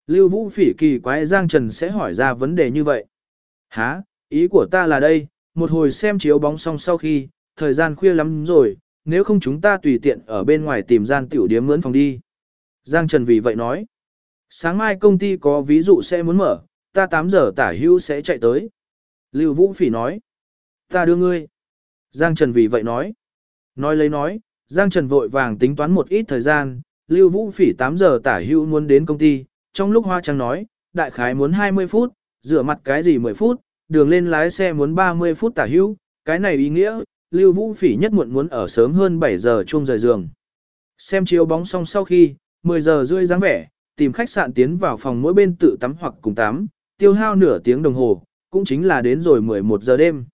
Lưu Vũ Phỉ kỳ quái Giang Trần sẽ hỏi ra vấn đề như vậy. Hả, ý của ta là đây, một hồi xem chiếu bóng xong sau khi, thời gian khuya lắm rồi, nếu không chúng ta tùy tiện ở bên ngoài tìm gian tiểu điếm mướn phòng đi. Giang Trần vì vậy nói, sáng mai công ty có ví dụ sẽ muốn mở, ta 8 giờ tả hữu sẽ chạy tới. Lưu Vũ Phỉ nói, ta đưa ngươi. Giang Trần vì vậy nói, nói, Giang Trần vội vàng tính toán một ít thời gian, Lưu Vũ Phỉ 8 giờ tả hữu muốn đến công ty, trong lúc Hoa Trang nói, đại khái muốn 20 phút, rửa mặt cái gì 10 phút, đường lên lái xe muốn 30 phút tả hữu, cái này ý nghĩa, Lưu Vũ Phỉ nhất muộn muốn ở sớm hơn 7 giờ chuông rời giường. Xem chiếu bóng xong sau khi, 10 giờ rưỡi dáng vẻ, tìm khách sạn tiến vào phòng mỗi bên tự tắm hoặc cùng tắm, tiêu hao nửa tiếng đồng hồ, cũng chính là đến rồi 11 giờ đêm.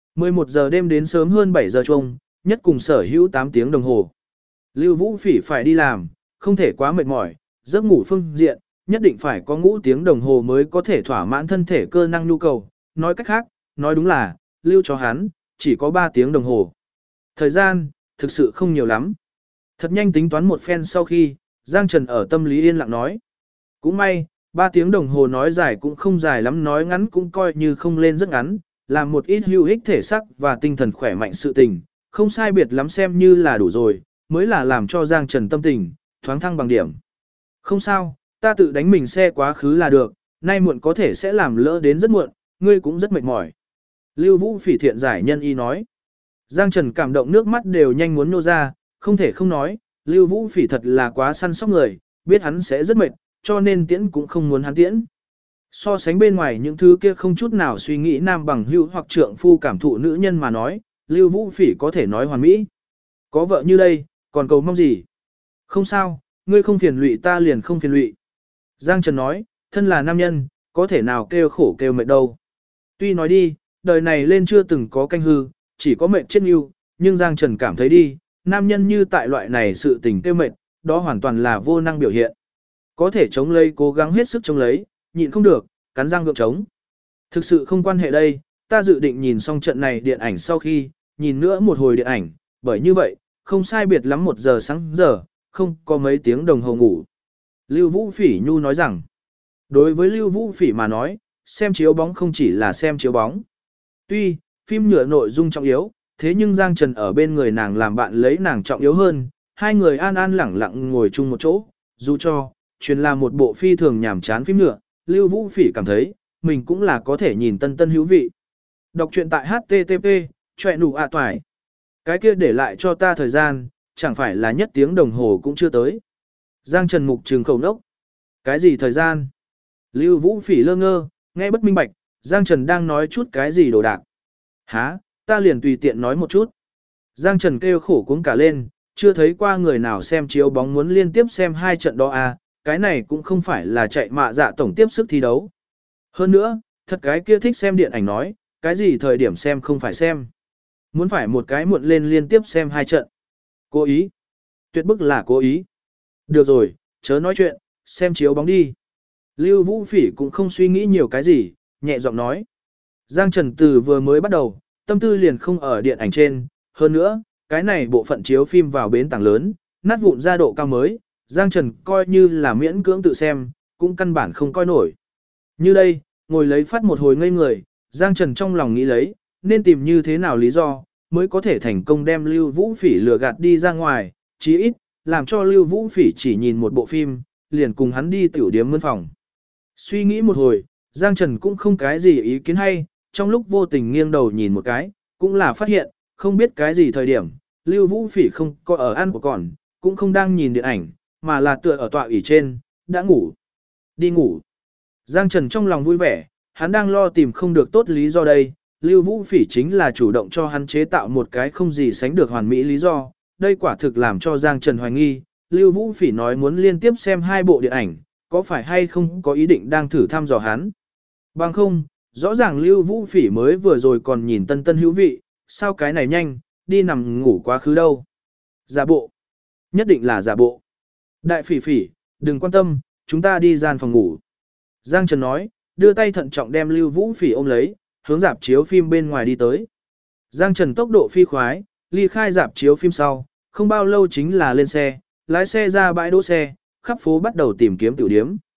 11 giờ đêm đến sớm hơn 7 giờ chuông, nhất cùng sở hữu 8 tiếng đồng hồ. Lưu Vũ Phỉ phải đi làm, không thể quá mệt mỏi, giấc ngủ phương diện, nhất định phải có ngũ tiếng đồng hồ mới có thể thỏa mãn thân thể cơ năng nhu cầu. Nói cách khác, nói đúng là, lưu cho hắn, chỉ có 3 tiếng đồng hồ. Thời gian, thực sự không nhiều lắm. Thật nhanh tính toán một phen sau khi, Giang Trần ở tâm lý yên lặng nói. Cũng may, 3 tiếng đồng hồ nói dài cũng không dài lắm, nói ngắn cũng coi như không lên rất ngắn, làm một ít hữu ích thể sắc và tinh thần khỏe mạnh sự tình, không sai biệt lắm xem như là đủ rồi, mới là làm cho Giang Trần tâm tình, thoáng thăng bằng điểm. Không sao, ta tự đánh mình xe quá khứ là được, nay muộn có thể sẽ làm lỡ đến rất muộn, ngươi cũng rất mệt mỏi. Lưu Vũ Phỉ thiện giải nhân y nói. Giang Trần cảm động nước mắt đều nhanh muốn nô ra, không thể không nói, Lưu Vũ Phỉ thật là quá săn sóc người, biết hắn sẽ rất mệt, cho nên tiễn cũng không muốn hắn tiễn. So sánh bên ngoài những thứ kia không chút nào suy nghĩ nam bằng hữu hoặc trượng phu cảm thụ nữ nhân mà nói, Lưu Vũ Phỉ có thể nói hoàn mỹ. Có vợ như đây, còn cầu mong gì? Không sao, ngươi không phiền lụy ta liền không phiền lụy. Giang Trần nói, thân là nam nhân, có thể nào kêu khổ kêu mệt đâu. Tuy nói đi, đời này lên chưa từng có canh hư, chỉ có mệt chết yêu, nhưng Giang Trần cảm thấy đi, nam nhân như tại loại này sự tình kêu mệt, đó hoàn toàn là vô năng biểu hiện. Có thể chống lấy cố gắng hết sức chống lấy, nhịn không được, cắn răng gượng chống. Thực sự không quan hệ đây, ta dự định nhìn xong trận này điện ảnh sau khi, nhìn nữa một hồi điện ảnh, bởi như vậy, không sai biệt lắm 1 giờ sáng giờ, không có mấy tiếng đồng hồ ngủ. Lưu Vũ Phỉ nhu nói rằng, đối với Lưu Vũ Phỉ mà nói, xem chiếu bóng không chỉ là xem chiếu bóng. Tuy, phim nhựa nội dung trọng yếu, thế nhưng Giang Trần ở bên người nàng làm bạn lấy nàng trọng yếu hơn, hai người an an lẳng lặng ngồi chung một chỗ, dù cho, truyền là một bộ phi thường nhàm chán phim nhựa, Lưu Vũ Phỉ cảm thấy, mình cũng là có thể nhìn tân tân hữu vị. Đọc truyện tại HTTP, chọe nụ ạ toài. Cái kia để lại cho ta thời gian, chẳng phải là nhất tiếng đồng hồ cũng chưa tới. Giang Trần mục trừng khẩu nốc. Cái gì thời gian? Lưu Vũ Phỉ lơ ngơ, nghe bất minh bạch, Giang Trần đang nói chút cái gì đồ đạc. Hả, ta liền tùy tiện nói một chút. Giang Trần kêu khổ cuống cả lên, chưa thấy qua người nào xem chiếu bóng muốn liên tiếp xem 2 trận đó à, cái này cũng không phải là chạy mạ dạ tổng tiếp sức thi đấu. Hơn nữa, thật cái kia thích xem điện ảnh nói, cái gì thời điểm xem không phải xem. Muốn phải một cái muộn lên liên tiếp xem 2 trận. Cố ý. Tuyệt bức là cố ý. Được rồi, chớ nói chuyện, xem chiếu bóng đi. Lưu Vũ Phỉ cũng không suy nghĩ nhiều cái gì, nhẹ giọng nói. Giang Trần từ vừa mới bắt đầu, tâm tư liền không ở điện ảnh trên, hơn nữa, cái này bộ phận chiếu phim vào bến tảng lớn, nát vụn ra độ cao mới, Giang Trần coi như là miễn cưỡng tự xem, cũng căn bản không coi nổi. Như đây, ngồi lấy phát một hồi ngây người, Giang Trần trong lòng nghĩ lấy, nên tìm như thế nào lý do, mới có thể thành công đem Lưu Vũ Phỉ lừa gạt đi ra ngoài, chí ít, làm cho Lưu Vũ Phỉ chỉ nhìn một bộ phim, liền cùng hắn đi tiểu điếm mướn phòng. Suy nghĩ một hồi, Giang Trần cũng không cái gì ý kiến hay, trong lúc vô tình nghiêng đầu nhìn một cái, cũng là phát hiện, không biết cái gì thời điểm, Lưu Vũ Phỉ không có ở ăn của còn, cũng không đang nhìn điện ảnh, mà là tựa ở tọa ủy trên, đã ngủ. Đi ngủ. Giang Trần trong lòng vui vẻ, hắn đang lo tìm không được tốt lý do đây, Lưu Vũ Phỉ chính là chủ động cho hắn chế tạo một cái không gì sánh được hoàn mỹ lý do, đây quả thực làm cho Giang Trần hoài nghi, Lưu Vũ Phỉ nói muốn liên tiếp xem 2 bộ điện ảnh, có phải hay không có ý định đang thử thăm dò hắn. Bằng không, rõ ràng Lưu Vũ Phỉ mới vừa rồi còn nhìn tân tân hữu vị, sao cái này nhanh, đi nằm ngủ quá khứ đâu. Giả bộ. Nhất định là giả bộ. Đại Phỉ Phỉ, đừng quan tâm, chúng ta đi gian phòng ngủ. Giang Trần nói, đưa tay thận trọng đem Lưu Vũ Phỉ ôm lấy, hướng rạp chiếu phim bên ngoài đi tới. Giang Trần tốc độ phi khoái, ly khai rạp chiếu phim sau, không bao lâu chính là lên xe, lái xe ra bãi đỗ xe, khắp phố bắt đầu tìm kiếm tiểu điếm.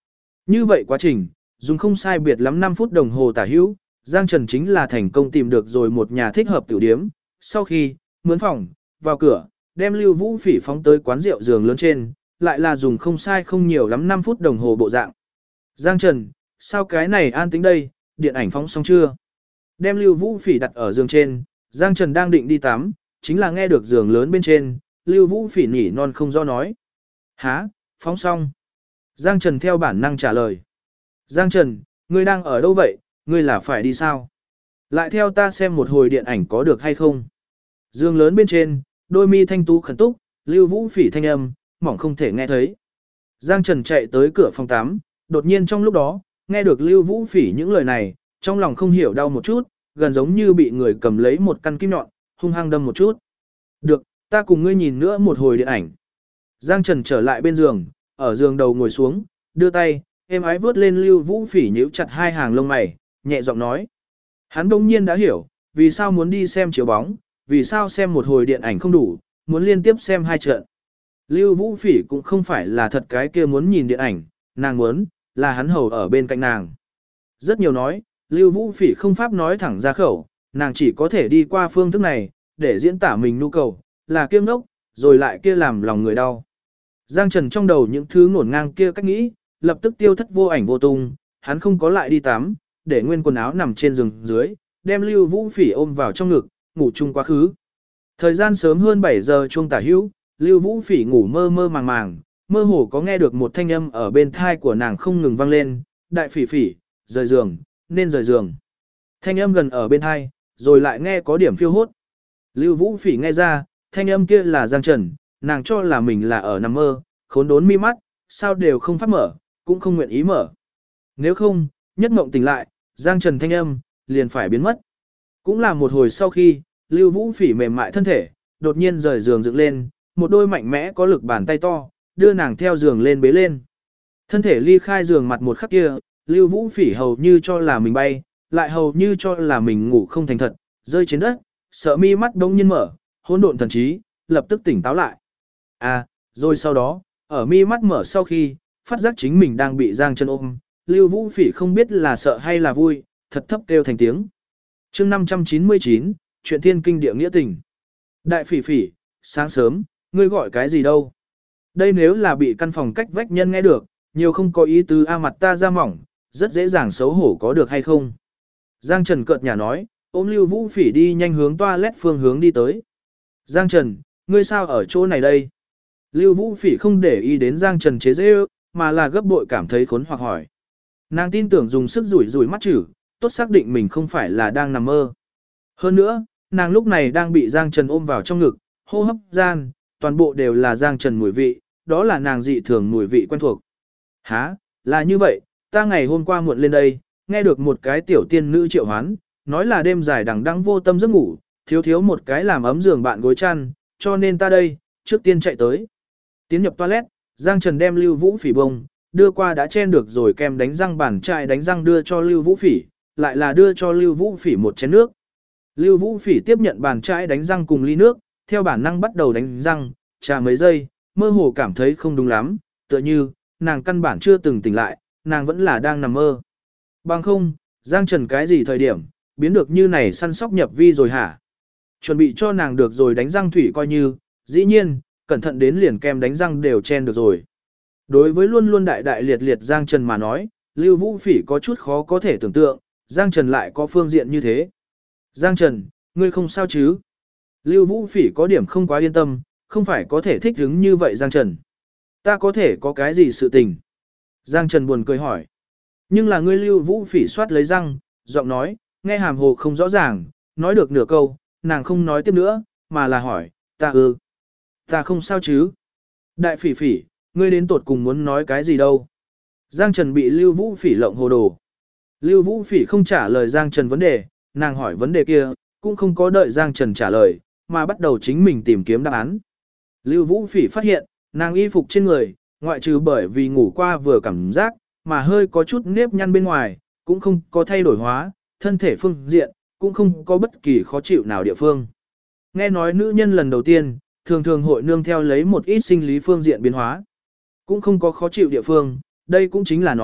Như vậy quá trình, dùng không sai biệt lắm 5 phút đồng hồ tả hữu, Giang Trần chính là thành công tìm được rồi một nhà thích hợp tiểu điếm. Sau khi mướn phòng, vào cửa, đem Lưu Vũ Phỉ phóng tới quán rượu giường lớn trên, lại là dùng không sai không nhiều lắm 5 phút đồng hồ bộ dạng. Giang Trần, sao cái này an tĩnh đây, điện ảnh phóng xong chưa? Đem Lưu Vũ Phỉ đặt ở giường trên, Giang Trần đang định đi tắm, chính là nghe được giường lớn bên trên, Lưu Vũ Phỉ nỉ non không do nói. Hả, phóng xong. Giang Trần theo bản năng trả lời. Giang Trần, ngươi đang ở đâu vậy, ngươi là phải đi sao? Lại theo ta xem một hồi điện ảnh có được hay không? Giường lớn bên trên, đôi mi thanh tú khẩn túc, Lưu Vũ Phỉ thanh âm, mỏng không thể nghe thấy. Giang Trần chạy tới cửa phòng tắm, đột nhiên trong lúc đó, nghe được Lưu Vũ Phỉ những lời này, trong lòng không hiểu đau một chút, gần giống như bị người cầm lấy một căn kim nhọn, hung hăng đâm một chút. Được, ta cùng ngươi nhìn nữa một hồi điện ảnh. Giang Trần trở lại bên giường, ở giường đầu ngồi xuống, đưa tay, êm ái vướt lên Lưu Vũ Phỉ nhíu chặt hai hàng lông mày, nhẹ giọng nói. Hắn đông nhiên đã hiểu, vì sao muốn đi xem chiếu bóng, vì sao xem một hồi điện ảnh không đủ, muốn liên tiếp xem hai trận. Lưu Vũ Phỉ cũng không phải là thật cái kia muốn nhìn điện ảnh, nàng muốn, là hắn hầu ở bên cạnh nàng. Rất nhiều nói, Lưu Vũ Phỉ không pháp nói thẳng ra khẩu, nàng chỉ có thể đi qua phương thức này, để diễn tả mình nhu cầu, là kiêng ngốc, rồi lại kia làm lòng người đau. Giang Trần trong đầu những thứ ngổn ngang kia cách nghĩ, lập tức tiêu thất vô ảnh vô tung, hắn không có lại đi tắm, để nguyên quần áo nằm trên giường dưới, đem Lưu Vũ Phỉ ôm vào trong ngực, ngủ chung quá khứ. Thời gian sớm hơn 7 giờ chuông tả hữu, Lưu Vũ Phỉ ngủ mơ mơ màng màng, mơ hồ có nghe được một thanh âm ở bên thai của nàng không ngừng vang lên, đại phỉ phỉ, rời giường, nên rời giường. Thanh âm gần ở bên thai, rồi lại nghe có điểm phiêu hốt. Lưu Vũ Phỉ nghe ra, thanh âm kia là Giang Trần, nàng cho là mình là ở nằm mơ, khốn đốn mi mắt, sao đều không phát mở, cũng không nguyện ý mở. Nếu không, nhất mộng tỉnh lại, Giang Trần thanh âm, liền phải biến mất. Cũng là một hồi sau khi, Lưu Vũ Phỉ mềm mại thân thể, đột nhiên rời giường dựng lên, một đôi mạnh mẽ có lực bàn tay to, đưa nàng theo giường lên bế lên. Thân thể ly khai giường mặt một khắc kia, Lưu Vũ Phỉ hầu như cho là mình bay, lại hầu như cho là mình ngủ không thành thật, rơi trên đất, sợ mi mắt đống nhiên mở, hỗn độn thần trí, lập tức tỉnh táo lại. À, rồi sau đó, ở mi mắt mở sau khi, phát giác chính mình đang bị Giang Trần ôm, Lưu Vũ Phỉ không biết là sợ hay là vui, thật thấp kêu thành tiếng. Chương 599, chuyện thiên kinh địa nghĩa tình. Đại Phỉ Phỉ, sáng sớm, ngươi gọi cái gì đâu? Đây nếu là bị căn phòng cách vách nhân nghe được, nhiều không có ý tứ a mặt ta ra mỏng, rất dễ dàng xấu hổ có được hay không? Giang Trần cợt nhả nói, ôm Lưu Vũ Phỉ đi nhanh hướng toilet phương hướng đi tới. Giang Trần, ngươi sao ở chỗ này đây? Lưu Vũ Phỉ không để ý đến Giang Trần chế giễu, mà là gấp bội cảm thấy khốn hoặc hỏi. Nàng tin tưởng dùng sức rủi rủi mắt chữ, tốt xác định mình không phải là đang nằm mơ. Hơn nữa, nàng lúc này đang bị Giang Trần ôm vào trong ngực, hô hấp gian, toàn bộ đều là Giang Trần mùi vị, đó là nàng dị thường mùi vị quen thuộc. Hả, là như vậy, ta ngày hôm qua muộn lên đây, nghe được một cái tiểu tiên nữ triệu hoán, nói là đêm dài đằng đẵng vô tâm giấc ngủ, thiếu thiếu một cái làm ấm giường bạn gối chăn, cho nên ta đây, trước tiên chạy tới. Tiến nhập toilet, Giang Trần đem Lưu Vũ Phỉ bông, đưa qua đã chen được rồi kem đánh răng bản chai đánh răng đưa cho Lưu Vũ Phỉ, lại là đưa cho Lưu Vũ Phỉ một chén nước. Lưu Vũ Phỉ tiếp nhận bàn chai đánh răng cùng ly nước, theo bản năng bắt đầu đánh răng, trà mấy giây, mơ hồ cảm thấy không đúng lắm, tựa như, nàng căn bản chưa từng tỉnh lại, nàng vẫn là đang nằm mơ. Bằng không, Giang Trần cái gì thời điểm, biến được như này săn sóc nhập vi rồi hả? Chuẩn bị cho nàng được rồi đánh răng thủy coi như, dĩ nhiên, cẩn thận đến liền kem đánh răng đều chen được rồi. Đối với luôn luôn đại đại liệt liệt Giang Trần mà nói, Lưu Vũ Phỉ có chút khó có thể tưởng tượng, Giang Trần lại có phương diện như thế. Giang Trần, ngươi không sao chứ? Lưu Vũ Phỉ có điểm không quá yên tâm, không phải có thể thích hứng như vậy Giang Trần. Ta có thể có cái gì sự tình? Giang Trần buồn cười hỏi. Nhưng là ngươi Lưu Vũ Phỉ soát lấy răng, giọng nói, nghe hàm hồ không rõ ràng, nói được nửa câu, nàng không nói tiếp nữa, mà là hỏi, ta không sao chứ? Đại Phỉ Phỉ, ngươi đến tột cùng muốn nói cái gì đâu? Giang Trần bị Lưu Vũ Phỉ lộng hồ đồ. Lưu Vũ Phỉ không trả lời Giang Trần vấn đề, nàng hỏi vấn đề kia, cũng không có đợi Giang Trần trả lời, mà bắt đầu chính mình tìm kiếm đáp án. Lưu Vũ Phỉ phát hiện, nàng y phục trên người, ngoại trừ bởi vì ngủ qua vừa cảm giác, mà hơi có chút nếp nhăn bên ngoài, cũng không có thay đổi hóa, thân thể phương diện, cũng không có bất kỳ khó chịu nào địa phương. Nghe nói nữ nhân lần đầu tiên, thường thường hội nương theo lấy một ít sinh lý phương diện biến hóa. Cũng không có khó chịu địa phương, đây cũng chính là nói,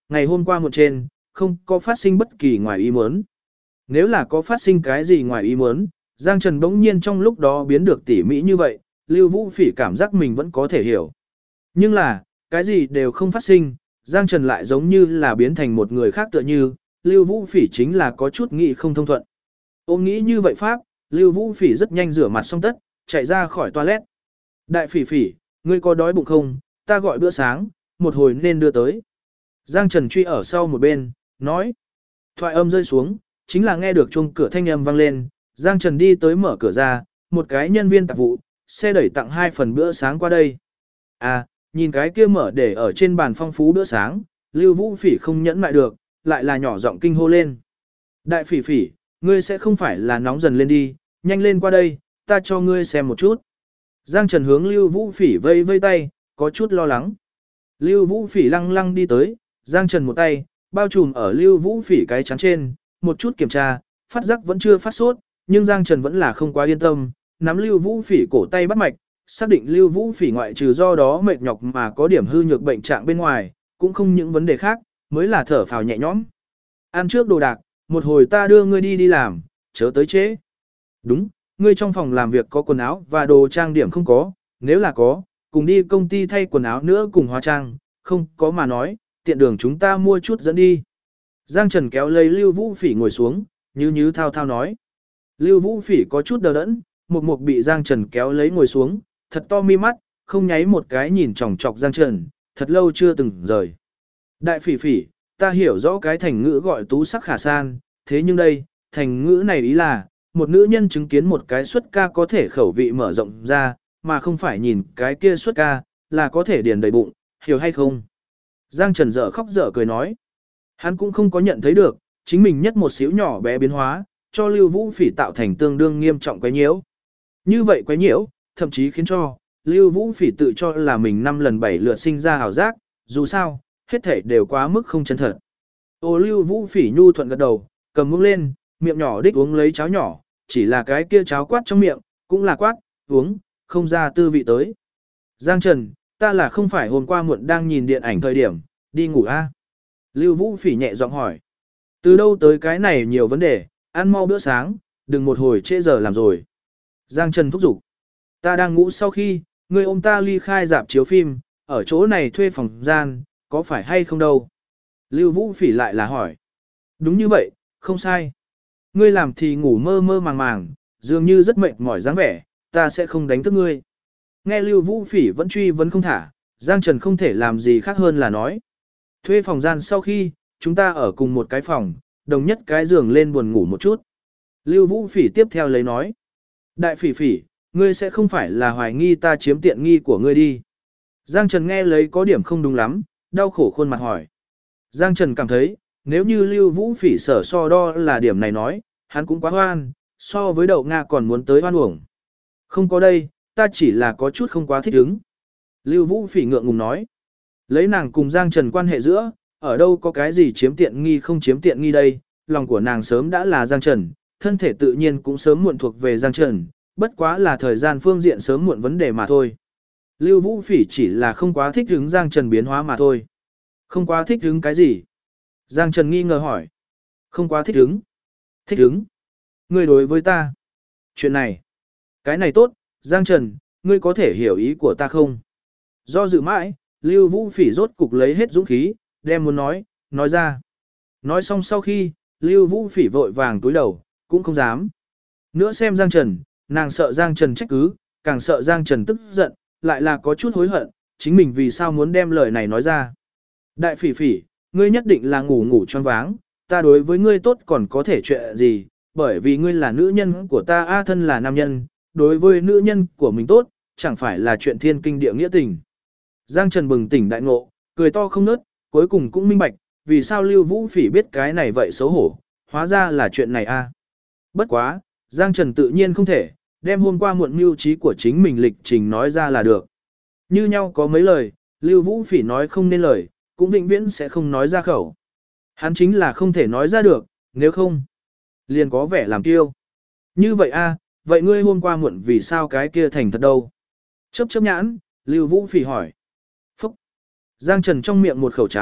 ngày hôm qua một trên, không có phát sinh bất kỳ ngoài ý muốn. Nếu là có phát sinh cái gì ngoài ý muốn, Giang Trần bỗng nhiên trong lúc đó biến được tỉ mỹ như vậy, Lưu Vũ Phỉ cảm giác mình vẫn có thể hiểu. Nhưng là, cái gì đều không phát sinh, Giang Trần lại giống như là biến thành một người khác tựa như, Lưu Vũ Phỉ chính là có chút nghĩ không thông thuận. Ôm nghĩ như vậy pháp, Lưu Vũ Phỉ rất nhanh rửa mặt xong tất, chạy ra khỏi toilet. Đại Phỉ Phỉ, ngươi có đói bụng không? Ta gọi bữa sáng, một hồi nên đưa tới. Giang Trần truy ở sau một bên, nói. Thoại âm rơi xuống, chính là nghe được chuông cửa thanh âm vang lên, Giang Trần đi tới mở cửa ra, một cái nhân viên tạp vụ, xe đẩy tặng 2 phần bữa sáng qua đây. À, nhìn cái kia mở để ở trên bàn phong phú bữa sáng, Lưu Vũ Phỉ không nhẫn lại được, lại là nhỏ giọng kinh hô lên. Đại Phỉ Phỉ, ngươi sẽ không phải là nóng dần lên đi, nhanh lên qua đây, ta cho ngươi xem một chút. Giang Trần hướng Lưu Vũ Phỉ vây vây tay, có chút lo lắng. Lưu Vũ Phỉ lăng lăng đi tới, Giang Trần một tay, bao trùm ở Lưu Vũ Phỉ cái chắn trên, một chút kiểm tra, phát giác vẫn chưa phát sốt, nhưng Giang Trần vẫn là không quá yên tâm, nắm Lưu Vũ Phỉ cổ tay bắt mạch, xác định Lưu Vũ Phỉ ngoại trừ do đó mệt nhọc mà có điểm hư nhược bệnh trạng bên ngoài, cũng không những vấn đề khác, mới là thở phào nhẹ nhõm. Ăn trước đồ đạc, một hồi ta đưa ngươi đi làm, chớ tới trễ. Đúng, ngươi trong phòng làm việc có quần áo và đồ trang điểm không có, nếu là có, cùng đi công ty thay quần áo nữa cùng hóa trang, không có mà nói, tiện đường chúng ta mua chút dẫn đi. Giang Trần kéo lấy Lưu Vũ Phỉ ngồi xuống, như thao thao nói. Lưu Vũ Phỉ có chút đờ đẫn, một bị Giang Trần kéo lấy ngồi xuống, thật to mi mắt, không nháy một cái nhìn chòng chọc Giang Trần, thật lâu chưa từng rời. Đại Phỉ Phỉ, ta hiểu rõ cái thành ngữ gọi tú sắc khả san, thế nhưng đây, thành ngữ này ý là, một nữ nhân chứng kiến một cái xuất ca có thể khẩu vị mở rộng ra, mà không phải nhìn cái kia xuất ca, là có thể điền đầy bụng, hiểu hay không? Giang Trần dở khóc dở cười nói. Hắn cũng không có nhận thấy được, chính mình nhất một xíu nhỏ bé biến hóa, cho Lưu Vũ Phỉ tạo thành tương đương nghiêm trọng quấy nhiễu. Như vậy quấy nhiễu, thậm chí khiến cho Lưu Vũ Phỉ tự cho là mình 5 lần 7 lượt sinh ra hào giác, dù sao, hết thảy đều quá mức không chân thật. Ô Lưu Vũ Phỉ nhu thuận gật đầu, cầm muỗng lên, miệng nhỏ đích uống lấy cháo nhỏ, chỉ là cái kia cháo quát trong miệng, cũng là quát, uống, không ra tư vị tới. Giang Trần, ta là không phải hôm qua muộn đang nhìn điện ảnh thời điểm, đi ngủ a? Lưu Vũ Phỉ nhẹ giọng hỏi. Từ đâu tới cái này nhiều vấn đề, ăn mau bữa sáng, đừng một hồi trễ giờ làm rồi. Giang Trần thúc giục. Ta đang ngủ sau khi, ngươi ôm ta ly khai rạp chiếu phim, ở chỗ này thuê phòng gian, có phải hay không đâu? Lưu Vũ Phỉ lại là hỏi. Đúng như vậy, không sai. Ngươi làm thì ngủ mơ mơ màng màng, dường như rất mệt mỏi dáng vẻ, ta sẽ không đánh thức ngươi. Nghe Lưu Vũ Phỉ vẫn truy vấn không thả, Giang Trần không thể làm gì khác hơn là nói. Thuê phòng gian sau khi, chúng ta ở cùng một cái phòng, đồng nhất cái giường lên buồn ngủ một chút. Lưu Vũ Phỉ tiếp theo lấy nói. Đại Phỉ Phỉ, ngươi sẽ không phải là hoài nghi ta chiếm tiện nghi của ngươi đi. Giang Trần nghe lấy có điểm không đúng lắm, đau khổ khuôn mặt hỏi. Giang Trần cảm thấy, nếu như Lưu Vũ Phỉ sở so đo là điểm này nói, hắn cũng quá hoan, so với đậu Nga còn muốn tới hoan uổng. Không có đây, ta chỉ là có chút không quá thích ứng. Lưu Vũ Phỉ ngượng ngùng nói. Lấy nàng cùng Giang Trần quan hệ giữa, ở đâu có cái gì chiếm tiện nghi không chiếm tiện nghi đây, lòng của nàng sớm đã là Giang Trần, thân thể tự nhiên cũng sớm muộn thuộc về Giang Trần, bất quá là thời gian phương diện sớm muộn vấn đề mà thôi. Lưu Vũ Phỉ chỉ là không quá thích ứng Giang Trần biến hóa mà thôi. Không quá thích ứng cái gì? Giang Trần nghi ngờ hỏi. Không quá thích ứng. Thích ứng? Ngươi đối với ta. Chuyện này. Cái này tốt, Giang Trần, ngươi có thể hiểu ý của ta không? Do dự mãi, Lưu Vũ Phỉ rốt cục lấy hết dũng khí, đem muốn nói ra. Nói xong sau khi, Lưu Vũ Phỉ vội vàng túi đầu, cũng không dám. Nữa xem Giang Trần, nàng sợ Giang Trần trách cứ, càng sợ Giang Trần tức giận, lại là có chút hối hận, chính mình vì sao muốn đem lời này nói ra. Đại Phỉ Phỉ, ngươi nhất định là ngủ choáng váng, ta đối với ngươi tốt còn có thể chuyện gì, bởi vì ngươi là nữ nhân của ta a thân là nam nhân, đối với nữ nhân của mình tốt, chẳng phải là chuyện thiên kinh địa nghĩa tình. Giang Trần bừng tỉnh đại ngộ, cười to không nớt, cuối cùng cũng minh bạch, vì sao Lưu Vũ Phỉ biết cái này vậy xấu hổ, hóa ra là chuyện này a. Bất quá, Giang Trần tự nhiên không thể, đem hôm qua muộn mưu trí của chính mình lịch trình nói ra là được. Như nhau có mấy lời, Lưu Vũ Phỉ nói không nên lời, cũng vĩnh viễn sẽ không nói ra khẩu. Hắn chính là không thể nói ra được, nếu không, liền có vẻ làm tiêu. Như vậy a, vậy ngươi hôm qua muộn vì sao cái kia thành thật đâu? Chớp nhãn, Lưu Vũ Phỉ hỏi. Phúc! Giang Trần trong miệng một khẩu cháo,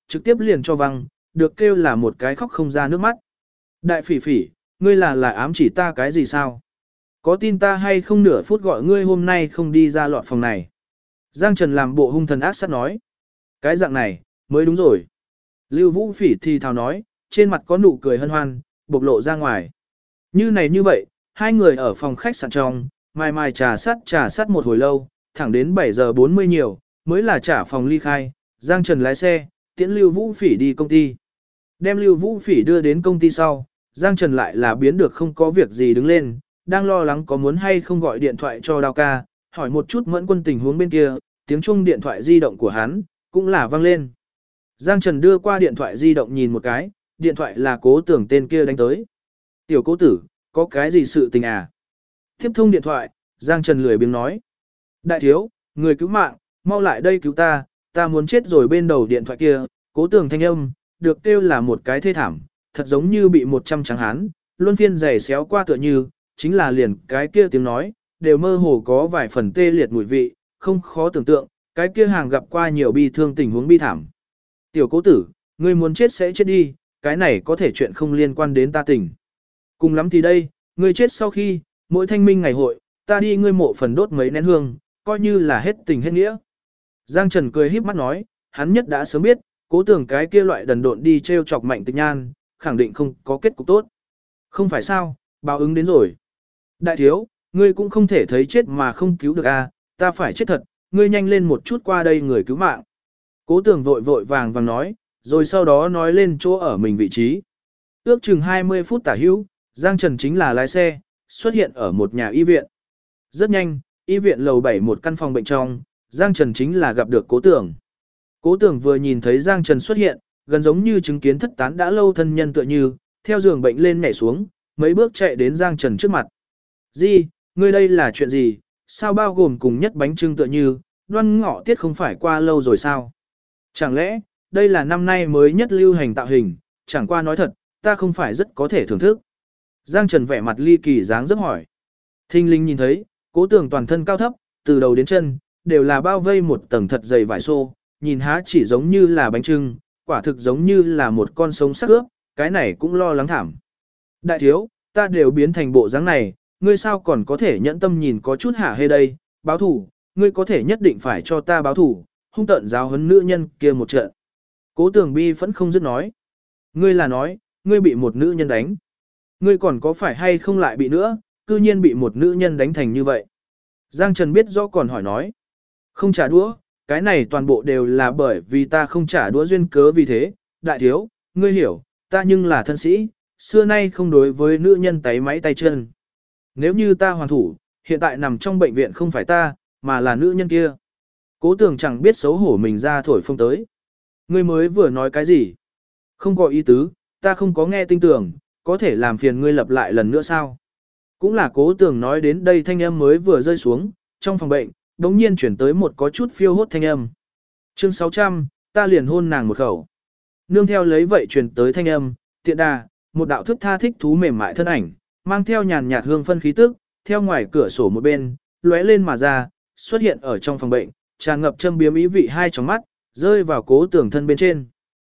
trực tiếp liền cho văng, được kêu là một cái khóc không ra nước mắt. Đại phỉ phỉ, ngươi là ám chỉ ta cái gì sao? Có tin ta hay không nửa phút gọi ngươi hôm nay không đi ra lọt phòng này? Giang Trần làm bộ hung thần ác sát nói. Cái dạng này, mới đúng rồi. Lưu Vũ Phỉ thì thào nói, trên mặt có nụ cười hân hoan, bộc lộ ra ngoài. Như vậy, hai người ở phòng khách sạn trong, mai trà sắt một hồi lâu, thẳng đến 7 giờ 40 nhiều, mới là trả phòng ly khai, Giang Trần lái xe, tiễn Lưu Vũ Phỉ đi công ty. Đem Lưu Vũ Phỉ đưa đến công ty sau, Giang Trần lại là biến được không có việc gì đứng lên, đang lo lắng có muốn hay không gọi điện thoại cho Đao ca, hỏi một chút Mẫn Quân tình huống bên kia, tiếng chuông điện thoại di động của hắn, cũng là vang lên. Giang Trần đưa qua điện thoại di động nhìn một cái, điện thoại là Cố Tưởng tên kia đánh tới. Tiểu Cố tử, có cái gì sự tình à? Tiếp thông điện thoại, Giang Trần lười biếng nói. Đại thiếu, người cứu mạng, mau lại đây cứu ta, ta muốn chết rồi. Bên đầu điện thoại kia, Cố Tưởng thanh âm, được kêu là một cái thê thảm, thật giống như bị 100 trắng hán, luân phiên giày xéo qua tựa như, chính là liền cái kia tiếng nói, đều mơ hồ có vài phần tê liệt mùi vị, không khó tưởng tượng, cái kia hàng gặp qua nhiều bi thương tình huống bi thảm. Tiểu Cố tử, ngươi muốn chết sẽ chết đi, cái này có thể chuyện không liên quan đến ta tình. Cùng lắm thì đây, ngươi chết sau khi, mỗi thanh minh ngày hội, ta đi ngươi mộ phần đốt mấy nén hương, coi như là hết tình hết nghĩa. Giang Trần cười híp mắt nói, hắn nhất đã sớm biết, Cố Tưởng cái kia loại đần độn đi treo chọc Mạnh Tịch Nhan, khẳng định không có kết cục tốt. Không phải sao, báo ứng đến rồi. Đại thiếu, ngươi cũng không thể thấy chết mà không cứu được a, ta phải chết thật, ngươi nhanh lên một chút qua đây người cứu mạng. Cố Tưởng vội vàng nói, rồi sau đó nói lên chỗ ở mình vị trí. Ước chừng 20 phút tả hữu, Giang Trần chính là lái xe, xuất hiện ở một nhà y viện. Rất nhanh, y viện lầu 7 một căn phòng bệnh trong, Giang Trần chính là gặp được Cố Tưởng. Cố Tưởng vừa nhìn thấy Giang Trần xuất hiện, gần giống như chứng kiến thất tán đã lâu thân nhân tựa như, theo giường bệnh lên nhảy xuống, mấy bước chạy đến Giang Trần trước mặt. Di, ngươi đây là chuyện gì, sao bao gồm cùng nhất bánh trưng tựa như, Đoan Ngọ tiết không phải qua lâu rồi sao? Chẳng lẽ, đây là năm nay mới nhất lưu hành tạo hình, chẳng qua nói thật, ta không phải rất có thể thưởng thức. Giang Trần vẻ mặt ly kỳ dáng dấp hỏi. Thinh linh nhìn thấy, Cố Tưởng toàn thân cao thấp, từ đầu đến chân, đều là bao vây một tầng thật dày vải xô, nhìn há chỉ giống như là bánh trưng, quả thực giống như là một con sống sắc ướp, cái này cũng lo lắng thảm. Đại thiếu, ta đều biến thành bộ dáng này, ngươi sao còn có thể nhẫn tâm nhìn có chút hả hê đây, báo thủ, ngươi có thể nhất định phải cho ta báo thủ, hung tận giáo huấn nữ nhân kia một trận. Cố Tưởng bi vẫn không dứt nói. Ngươi là nói, ngươi bị một nữ nhân đánh. Ngươi còn có phải hay không lại bị nữa, cư nhiên bị một nữ nhân đánh thành như vậy. Giang Trần biết rõ còn hỏi nói. Không trả đũa, cái này toàn bộ đều là bởi vì ta không trả đũa duyên cớ vì thế. Đại thiếu, ngươi hiểu, ta nhưng là thân sĩ, xưa nay không đối với nữ nhân tay máy tay chân. Nếu như ta hoàn thủ, hiện tại nằm trong bệnh viện không phải ta, mà là nữ nhân kia. Cố Tưởng chẳng biết xấu hổ mình ra thổi phông tới. Ngươi mới vừa nói cái gì? Không có ý tứ, ta không có nghe tinh tưởng, có thể làm phiền ngươi lặp lại lần nữa sao? Cũng là Cố Tưởng nói đến đây thanh âm mới vừa rơi xuống, trong phòng bệnh, đống nhiên chuyển tới một có chút phiêu hốt thanh âm. Chương 600, ta liền hôn nàng một khẩu. Nương theo lấy vậy truyền tới thanh âm, tiện đà, một đạo thức tha thích thú mềm mại thân ảnh, mang theo nhàn nhạt hương phân khí tức, theo ngoài cửa sổ một bên, lóe lên mà ra, xuất hiện ở trong phòng bệnh, tràn ngập châm biếm ý vị hai tròng mắt, rơi vào Cố Tưởng thân bên trên.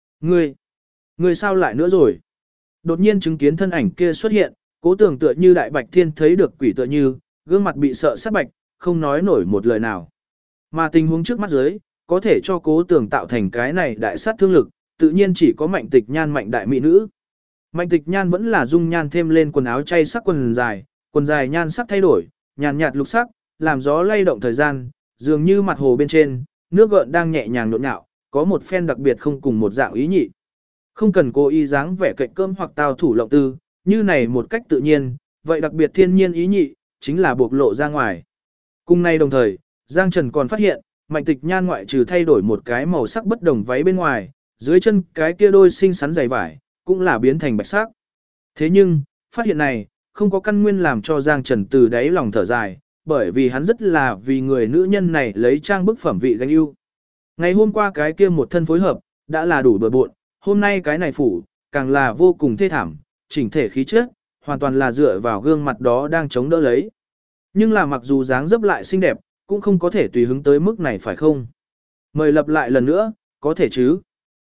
Ngươi sao lại nữa rồi? Đột nhiên chứng kiến thân ảnh kia xuất hiện, Cố Tưởng tựa như đại bạch thiên thấy được quỷ tựa như, gương mặt bị sợ sát bạch, không nói nổi một lời nào. Mà tình huống trước mắt dưới, có thể cho Cố Tưởng tạo thành cái này đại sát thương lực, tự nhiên chỉ có Mạnh Tịch Nhan mạnh đại mỹ nữ. Mạnh Tịch Nhan vẫn là dung nhan thêm lên quần áo chay sắc quần dài nhan sắc thay đổi, nhàn nhạt lục sắc, làm gió lay động thời gian, dường như mặt hồ bên trên, nước gợn đang nhẹ nhàng nhộn nhạo, có một phen đặc biệt không cùng một dạng ý nhị. Không cần cố ý dáng vẻ cạnh cơm hoặc tao thủ lộng tư, như này một cách tự nhiên, vậy đặc biệt thiên nhiên ý nhị, chính là bộc lộ ra ngoài. Cùng nay đồng thời, Giang Trần còn phát hiện, Mạnh Tịch Nhan ngoại trừ thay đổi một cái màu sắc bất đồng váy bên ngoài, dưới chân cái kia đôi xinh xắn dày vải, cũng là biến thành bạch sắc. Thế nhưng, phát hiện này, không có căn nguyên làm cho Giang Trần từ đáy lòng thở dài, bởi vì hắn rất là vì người nữ nhân này lấy trang bức phẩm vị ganh ưu. Ngày hôm qua cái kia một thân phối hợp, đã là đủ bừa bộn, hôm nay cái này phủ, càng là vô cùng thê thảm, chỉnh thể khí chất, hoàn toàn là dựa vào gương mặt đó đang chống đỡ lấy. Nhưng là mặc dù dáng dấp lại xinh đẹp, cũng không có thể tùy hứng tới mức này phải không? Mời lặp lại lần nữa, có thể chứ?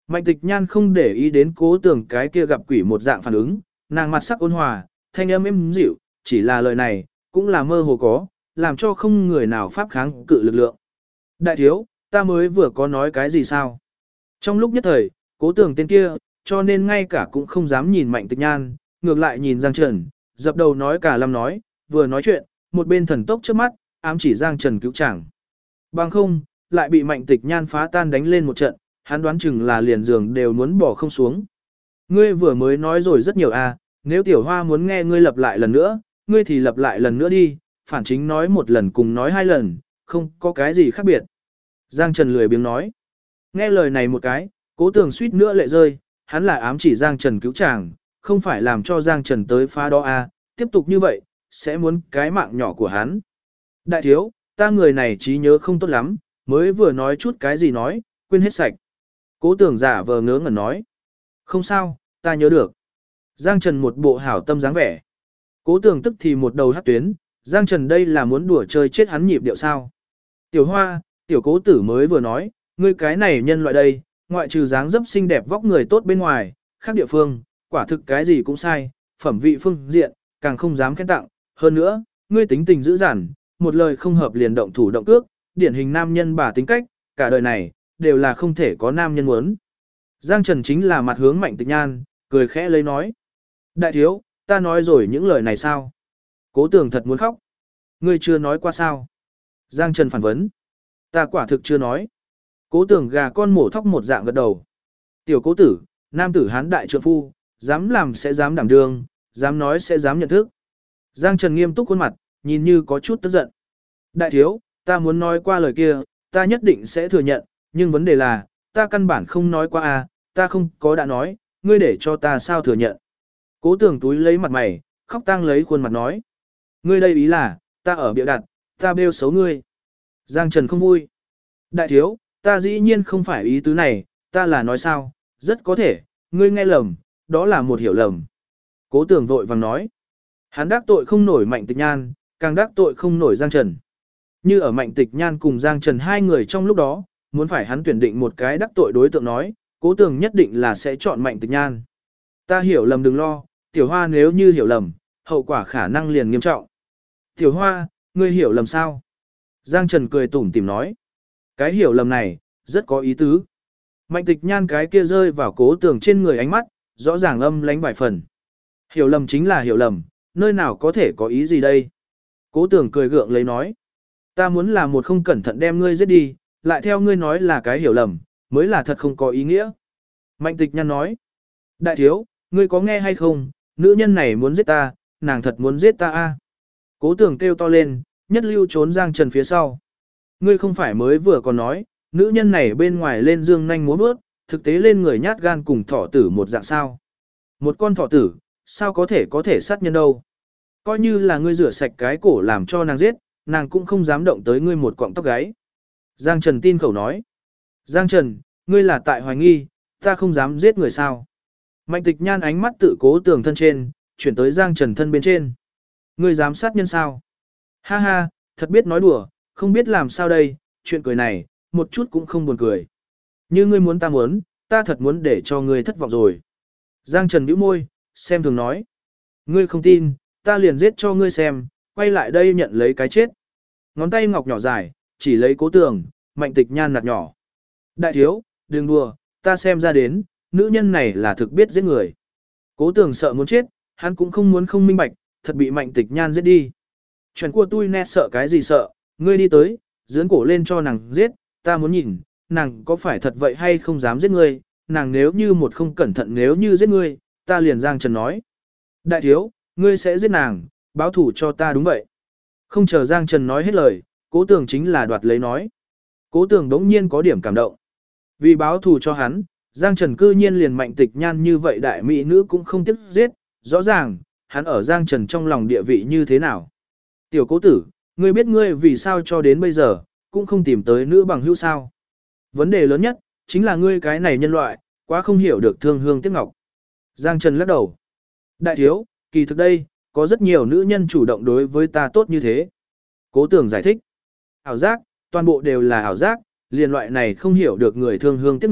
Mạnh Tịch Nhan không để ý đến Cố Tưởng cái kia gặp quỷ một dạng phản ứng, nàng mặt sắc ôn hòa, thanh âm êm dịu, chỉ là lời này, cũng là mơ hồ có, làm cho không người nào pháp kháng cự lực lượng. Đại thiếu, ta mới vừa có nói cái gì sao? Trong lúc nhất thời, Cố Tưởng tên kia, cho nên ngay cả cũng không dám nhìn Mạnh Tịch Nhan, ngược lại nhìn Giang Trần, dập đầu nói cả lâm nói, vừa nói chuyện, một bên thần tốc trước mắt, ám chỉ Giang Trần cứu chàng. Bằng không, lại bị Mạnh Tịch Nhan phá tan đánh lên một trận, hắn đoán chừng là liền giường đều muốn bỏ không xuống. Ngươi vừa mới nói rồi rất nhiều à, nếu Tiểu Hoa muốn nghe ngươi lặp lại lần nữa, ngươi thì lặp lại lần nữa đi, phản chính nói một lần cùng nói hai lần, không có cái gì khác biệt. Giang Trần lười biếng nói. Nghe lời này một cái, Cố Tưởng suýt nữa lệ rơi, hắn là ám chỉ Giang Trần cứu chàng, không phải làm cho Giang Trần tới phá đó à, tiếp tục như vậy, sẽ muốn cái mạng nhỏ của hắn. Đại thiếu, ta người này trí nhớ không tốt lắm, mới vừa nói chút cái gì nói, quên hết sạch. Cố Tưởng giả vờ ngớ ngẩn nói. Không sao, ta nhớ được. Giang Trần một bộ hảo tâm dáng vẻ. Cố Tưởng tức thì một đầu hắc tuyến, Giang Trần đây là muốn đùa chơi chết hắn nhịp điệu sao. Tiểu Hoa, tiểu Cố Tử mới vừa nói, ngươi cái này nhân loại đây, ngoại trừ dáng dấp xinh đẹp vóc người tốt bên ngoài, khác địa phương, quả thực cái gì cũng sai, phẩm vị phương diện, càng không dám khen tặng. Hơn nữa, ngươi tính tình dữ dằn, một lời không hợp liền động thủ động cước, điển hình nam nhân bà tính cách, cả đời này, đều là không thể có nam nhân muốn. Giang Trần chính là mặt hướng Mạnh Tịch Nhan, cười khẽ lấy nói. Đại thiếu, ta nói rồi những lời này sao? Cố Tưởng thật muốn khóc. Ngươi chưa nói qua sao? Giang Trần phản vấn. Ta quả thực chưa nói. Cố Tưởng gà con mổ thóc một dạng gật đầu. Tiểu Cố Tử, nam tử hán đại trượng phu, dám làm sẽ dám đảm đương, dám nói sẽ dám nhận thức. Giang Trần nghiêm túc khuôn mặt, nhìn như có chút tức giận. Đại thiếu, ta muốn nói qua lời kia, ta nhất định sẽ thừa nhận, nhưng vấn đề là, ta căn bản không nói qua à, ta không có đã nói, ngươi để cho ta sao thừa nhận. Cố Tưởng túi lấy mặt mày, khóc tang lấy khuôn mặt nói. Ngươi đây ý là, ta ở bịa đặt, ta bêu xấu ngươi. Giang Trần không vui. Đại thiếu, ta dĩ nhiên không phải ý tứ này, ta là nói sao, rất có thể, ngươi nghe lầm, đó là một hiểu lầm. Cố Tưởng vội vàng nói. Hắn đắc tội không nổi Mạnh Tịch Nhan, càng đắc tội không nổi Giang Trần. Như ở Mạnh Tịch Nhan cùng Giang Trần hai người trong lúc đó, muốn phải hắn tuyển định một cái đắc tội đối tượng nói, Cố Tưởng nhất định là sẽ chọn Mạnh Tịch Nhan. Ta hiểu lầm đừng lo, Tiểu Hoa nếu như hiểu lầm, hậu quả khả năng liền nghiêm trọng. Tiểu Hoa, ngươi hiểu lầm sao? Giang Trần cười tủm tỉm nói. Cái hiểu lầm này, rất có ý tứ. Mạnh Tịch Nhan cái kia rơi vào Cố Tưởng trên người ánh mắt, rõ ràng âm lánh vài phần. Hiểu lầm chính là hiểu lầm, nơi nào có thể có ý gì đây? Cố Tưởng cười gượng lấy nói. Ta muốn là một không cẩn thận đem ngươi giết đi, lại theo ngươi nói là cái hiểu lầm, mới là thật không có ý nghĩa. Mạnh Tịch Nhan nói. Đại thiếu, ngươi có nghe hay không, nữ nhân này muốn giết ta, nàng thật muốn giết ta a. Cố Tưởng kêu to lên, nhất lưu trốn Giang Trần phía sau. Ngươi không phải mới vừa còn nói, nữ nhân này bên ngoài lên dương nhanh múa bước, thực tế lên người nhát gan cùng thỏ tử một dạng sao. Một con thỏ tử, sao có thể sát nhân đâu. Coi như là ngươi rửa sạch cái cổ làm cho nàng giết, nàng cũng không dám động tới ngươi một cọng tóc gáy. Giang Trần tin khẩu nói. Giang Trần, ngươi là tại hoài nghi, ta không dám giết người sao. Mạnh Tịch Nhan ánh mắt tự Cố Tưởng thân trên, chuyển tới Giang Trần thân bên trên. Ngươi dám sát nhân sao? Ha ha, thật biết nói đùa, không biết làm sao đây, chuyện cười này, một chút cũng không buồn cười. Như ngươi muốn ta thật muốn để cho ngươi thất vọng rồi. Giang Trần bĩu môi, xem thường nói. Ngươi không tin, ta liền giết cho ngươi xem, quay lại đây nhận lấy cái chết. Ngón tay ngọc nhỏ dài, chỉ lấy Cố Tưởng, Mạnh Tịch Nhan nạt nhỏ. Đại thiếu, đừng đùa, ta xem ra đến, nữ nhân này là thực biết giết người. Cố Tưởng sợ muốn chết, hắn cũng không muốn không minh bạch, thật bị Mạnh Tịch Nhan giết đi. Chuyện của tôi nè sợ cái gì sợ, ngươi đi tới, dướn cổ lên cho nàng giết, ta muốn nhìn, nàng có phải thật vậy hay không dám giết ngươi, nàng nếu như một không cẩn thận nếu như giết ngươi, ta liền Giang Trần nói. Đại thiếu, ngươi sẽ giết nàng, báo thủ cho ta đúng vậy. Không chờ Giang Trần nói hết lời, Cố Tưởng chính là đoạt lấy nói. Cố Tưởng đống nhiên có điểm cảm động. Vì báo thù cho hắn, Giang Trần cư nhiên liền Mạnh Tịch Nhan như vậy đại mỹ nữ cũng không tiếc giết, rõ ràng, hắn ở Giang Trần trong lòng địa vị như thế nào. Tiểu Cố Tử, ngươi biết ngươi vì sao cho đến bây giờ, cũng không tìm tới nữ bằng hữu sao. Vấn đề lớn nhất, chính là ngươi cái này nhân loại, quá không hiểu được thương hương tiếc ngọc. Giang Trần lắc đầu. Đại thiếu, kỳ thực đây, có rất nhiều nữ nhân chủ động đối với ta tốt như thế. Cố Tưởng giải thích. Ảo giác, toàn bộ đều là ảo giác, liền loại này không hiểu được người thương hương tiếc ngọc,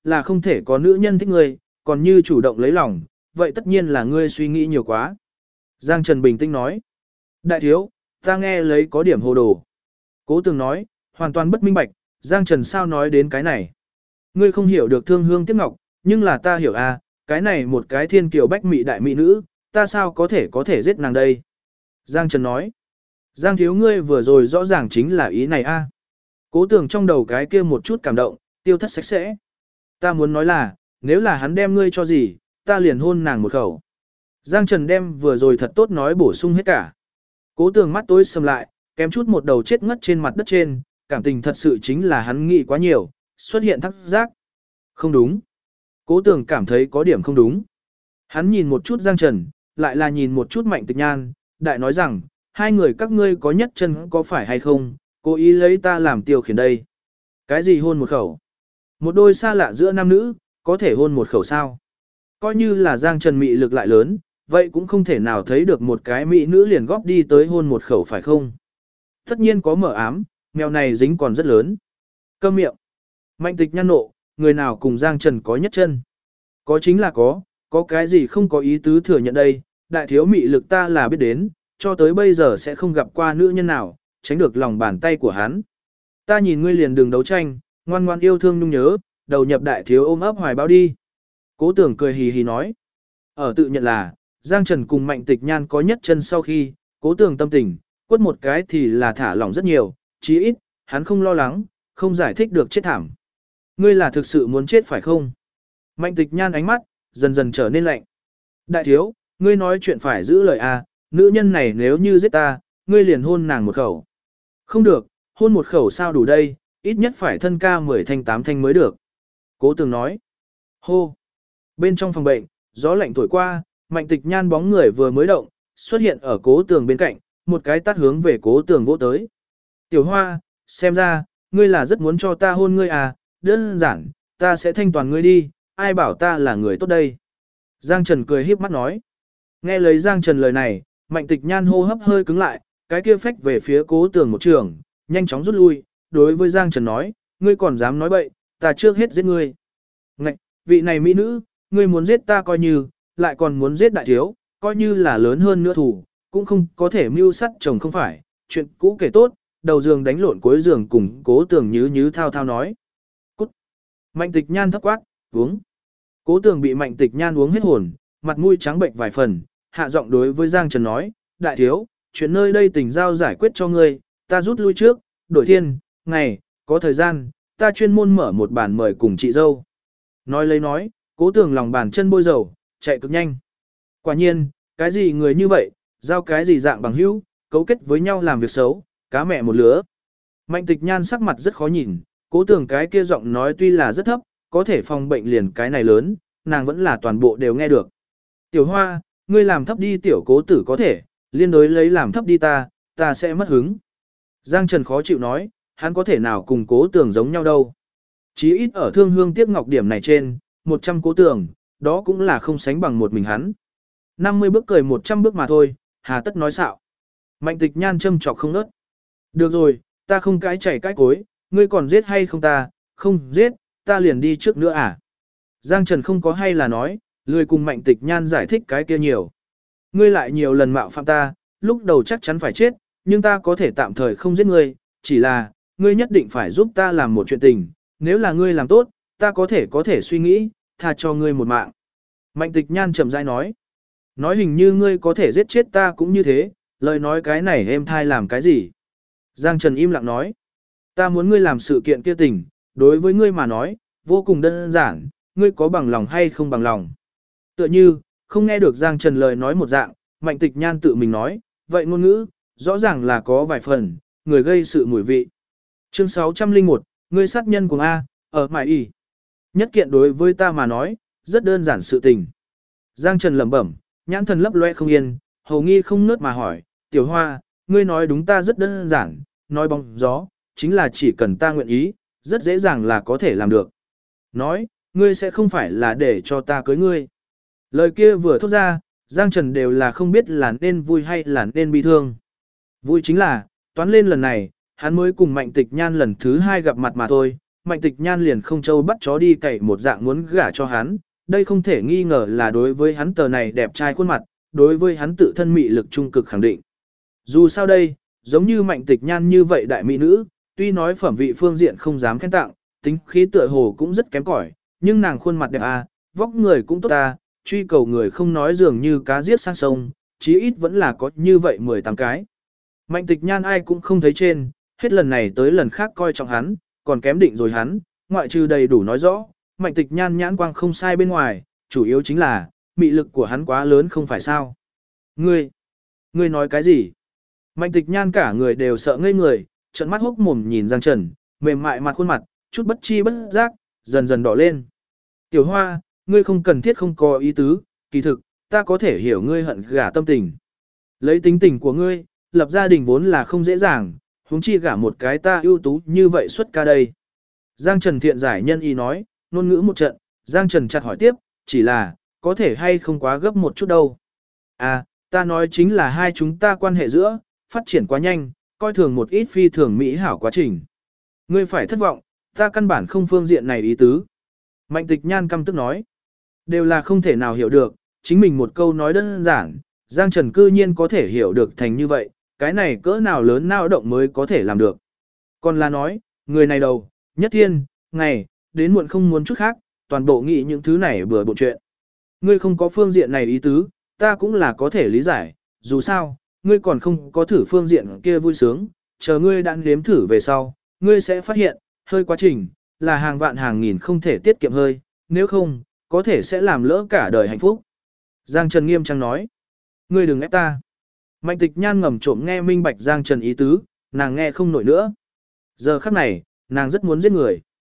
là không thể có nữ nhân thích ngươi, còn như chủ động lấy lòng, vậy tất nhiên là ngươi suy nghĩ nhiều quá. Giang Trần bình tĩnh nói. Đại thiếu, ta nghe lấy có điểm hồ đồ. Cố Tường nói, hoàn toàn bất minh bạch, Giang Trần sao nói đến cái này. Ngươi không hiểu được thương hương tiếc ngọc, nhưng là ta hiểu à, cái này một cái thiên kiều bách mỹ đại mỹ nữ, ta sao có thể giết nàng đây. Giang Trần nói. Giang thiếu ngươi vừa rồi rõ ràng chính là ý này a. Cố Tường trong đầu cái kia một chút cảm động, tiêu thất sạch sẽ. Ta muốn nói là, nếu là hắn đem ngươi cho gì, ta liền hôn nàng một khẩu. Giang Trần đem vừa rồi thật tốt nói bổ sung hết cả. Cố Tường mắt tối sầm lại, kém chút một đầu chết ngất trên mặt đất trên, cảm tình thật sự chính là hắn nghĩ quá nhiều, xuất hiện thắc giác. Không đúng. Cố Tường cảm thấy có điểm không đúng. Hắn nhìn một chút Giang Trần, lại là nhìn một chút Mạnh Tịch Nhan, đại nói rằng, hai người các ngươi có nhất chân có phải hay không, cố ý lấy ta làm tiêu khiển đây. Cái gì hôn một khẩu? Một đôi xa lạ giữa nam nữ, có thể hôn một khẩu sao? Coi như là Giang Trần mị lực lại lớn, vậy cũng không thể nào thấy được một cái mỹ nữ liền góp đi tới hôn một khẩu phải không? Tất nhiên có mở ám, mèo này dính còn rất lớn. Câm miệng. Mạnh Tịch Nhan nộ, người nào cùng Giang Trần có nhất chân? Có chính là có cái gì không có ý tứ thừa nhận đây, đại thiếu mị lực ta là biết đến, cho tới bây giờ sẽ không gặp qua nữ nhân nào, tránh được lòng bàn tay của hắn. Ta nhìn ngươi liền đường đấu tranh, ngoan ngoan yêu thương nhung nhớ, đầu nhập đại thiếu ôm ấp hoài báo đi. Cố Tưởng cười hì hì nói. Ở tự nhận là, Giang Trần cùng Mạnh Tịch Nhan có nhất chân sau khi, Cố Tưởng tâm tình, quất một cái thì là thả lỏng rất nhiều, chí ít, hắn không lo lắng, không giải thích được chết thảm. Ngươi là thực sự muốn chết phải không? Mạnh Tịch Nhan ánh mắt, dần dần trở nên lạnh. Đại thiếu, ngươi nói chuyện phải giữ lời à, nữ nhân này nếu như giết ta, ngươi liền hôn nàng một khẩu. Không được, hôn một khẩu sao đủ đây, ít nhất phải thân ca 10 thanh 8 thanh mới được. Cố Tường nói. Hô. Bên trong phòng bệnh, gió lạnh thổi qua, Mạnh Tịch Nhan bóng người vừa mới động, xuất hiện ở Cố Tường bên cạnh, một cái tát hướng về Cố Tường vỗ tới. Tiểu Hoa, xem ra, ngươi là rất muốn cho ta hôn ngươi à, đơn giản, ta sẽ thanh toàn ngươi đi, ai bảo ta là người tốt đây. Giang Trần cười híp mắt nói. Nghe lấy Giang Trần lời này, Mạnh Tịch Nhan hô hấp hơi cứng lại, cái kia phách về phía Cố Tường một trường, nhanh chóng rút lui, đối với Giang Trần nói, ngươi còn dám nói bậy, ta trước hết giết ngươi. Ngạch, vị này mỹ nữ, ngươi muốn giết ta coi như, lại còn muốn giết đại thiếu, coi như là lớn hơn nữa thủ, cũng không có thể mưu sát chồng không phải, chuyện cũ kể tốt, đầu giường đánh lộn cuối giường cùng Cố Tường nhứ thao thao nói. Cút. Mạnh Tịch Nhan thấp quát, uống. Cố Tường bị Mạnh Tịch Nhan uống hết hồn, mặt mũi trắng bệnh vài phần, hạ giọng đối với Giang Trần nói, đại thiếu, chuyện nơi đây tình giao giải quyết cho ngươi, ta rút lui trước, đổi thiên, ngày, có thời gian, ta chuyên môn mở một bàn mời cùng chị dâu. Nói lấy nói, Cố Tường lòng bàn chân bôi dầu, chạy cực nhanh. Quả nhiên, cái gì người như vậy, giao cái gì dạng bằng hữu, cấu kết với nhau làm việc xấu, cá mẹ một lứa. Mạnh Tịch Nhan sắc mặt rất khó nhìn, Cố Tường cái kia giọng nói tuy là rất thấp, có thể phòng bệnh liền cái này lớn, nàng vẫn là toàn bộ đều nghe được. Tiểu Hoa, ngươi làm thấp đi tiểu Cố tử có thể, liên đối lấy làm thấp đi ta sẽ mất hứng. Giang Trần khó chịu nói, hắn có thể nào cùng Cố Tường giống nhau đâu. Chí ít ở thương hương tiếc ngọc điểm này trên, 100 Cố Tường, đó cũng là không sánh bằng một mình hắn. 50 bước cười 100 bước mà thôi, hà tất nói xạo. Mạnh Tịch Nhan châm chọc không nớt. Được rồi, ta không cái chảy cái cối, ngươi còn giết hay không ta, không giết, ta liền đi trước nữa à. Giang Trần không có hay là nói, lười cùng Mạnh Tịch Nhan giải thích cái kia nhiều. Ngươi lại nhiều lần mạo phạm ta, lúc đầu chắc chắn phải chết, nhưng ta có thể tạm thời không giết ngươi, chỉ là, ngươi nhất định phải giúp ta làm một chuyện tình, nếu là ngươi làm tốt, ta có thể suy nghĩ, tha cho ngươi một mạng. Mạnh Tịch Nhan chậm rãi nói, hình như ngươi có thể giết chết ta cũng như thế, lời nói cái này êm thai làm cái gì. Giang Trần im lặng nói, ta muốn ngươi làm sự kiện kia tình, đối với ngươi mà nói, vô cùng đơn giản, ngươi có bằng lòng hay không bằng lòng. Tựa như, không nghe được Giang Trần lời nói một dạng, Mạnh Tịch Nhan tự mình nói, vậy ngôn ngữ, rõ ràng là có vài phần, người gây sự mùi vị. Chương 601, ngươi sát nhân của A, ở mại y. Nhất kiện đối với ta mà nói, rất đơn giản sự tình. Giang Trần lẩm bẩm, nhãn thần lấp loe không yên, hầu nghi không nớt mà hỏi, Tiểu Hoa, ngươi nói đúng ta rất đơn giản, nói bóng gió, chính là chỉ cần ta nguyện ý, rất dễ dàng là có thể làm được. Nói, ngươi sẽ không phải là để cho ta cưới ngươi. Lời kia vừa thốt ra, Giang Trần đều là không biết là nên vui hay là nên bi thương. Vui chính là, toán lên lần này, hắn mới cùng Mạnh Tịch Nhan lần thứ 2 gặp mặt mà thôi, Mạnh Tịch Nhan liền không trâu bắt chó đi cày một dạng muốn gả cho hắn, đây không thể nghi ngờ là đối với hắn tờ này đẹp trai khuôn mặt, đối với hắn tự thân mị lực trung cực khẳng định. Dù sao đây, giống như Mạnh Tịch Nhan như vậy đại mỹ nữ, tuy nói phẩm vị phương diện không dám khen tặng, tính khí tựa hồ cũng rất kém cỏi, nhưng nàng khuôn mặt đẹp vóc người cũng tốt truy cầu người không nói dường như cá giết sang sông, chí ít vẫn là có như vậy 18 cái. Mạnh Tịch Nhan ai cũng không thấy trên, hết lần này tới lần khác coi trọng hắn, còn kém định rồi hắn, ngoại trừ đầy đủ nói rõ, Mạnh Tịch Nhan nhãn quang không sai bên ngoài, chủ yếu chính là, mị lực của hắn quá lớn không phải sao. Ngươi nói cái gì? Mạnh Tịch Nhan cả người đều sợ ngây người, trợn mắt hốc mồm nhìn Giang Trần, mềm mại mặt khuôn mặt, chút bất chi bất giác, dần dần đỏ lên. Tiểu Hoa, ngươi không cần thiết không có ý tứ, kỳ thực, ta có thể hiểu ngươi hận gả tâm tình. Lấy tính tình của ngươi, lập gia đình vốn là không dễ dàng, huống chi gả một cái ta ưu tú như vậy xuất ca đây. Giang Trần thiện giải nhân ý nói, ngôn ngữ một trận, Giang Trần chặt hỏi tiếp, chỉ là, có thể hay không quá gấp một chút đâu. Ta nói chính là hai chúng ta quan hệ giữa, phát triển quá nhanh, coi thường một ít phi thường mỹ hảo quá trình. Ngươi phải thất vọng, ta căn bản không phương diện này ý tứ. Mạnh Tịch Nhan căm tức nói, đều là không thể nào hiểu được, chính mình một câu nói đơn giản, Giang Trần cư nhiên có thể hiểu được thành như vậy, cái này cỡ nào lớn nào động mới có thể làm được. Còn là nói, người này đầu, nhất thiên, ngày, đến muộn không muốn chút khác, toàn bộ nghĩ những thứ này bừa bộn chuyện. Ngươi không có phương diện này ý tứ, ta cũng là có thể lý giải, dù sao, ngươi còn không có thử phương diện kia vui sướng, chờ ngươi đã nếm thử về sau, ngươi sẽ phát hiện, hơi quá trình, là hàng vạn hàng nghìn không thể tiết kiệm hơi, nếu không, có thể sẽ làm lỡ cả đời hạnh phúc. Giang Trần nghiêm trang nói, ngươi đừng ép ta. Mạnh Tịch Nhan ngầm trộm nghe minh bạch Giang Trần ý tứ, nàng nghe không nổi nữa. Giờ khắc này, nàng rất muốn giết người.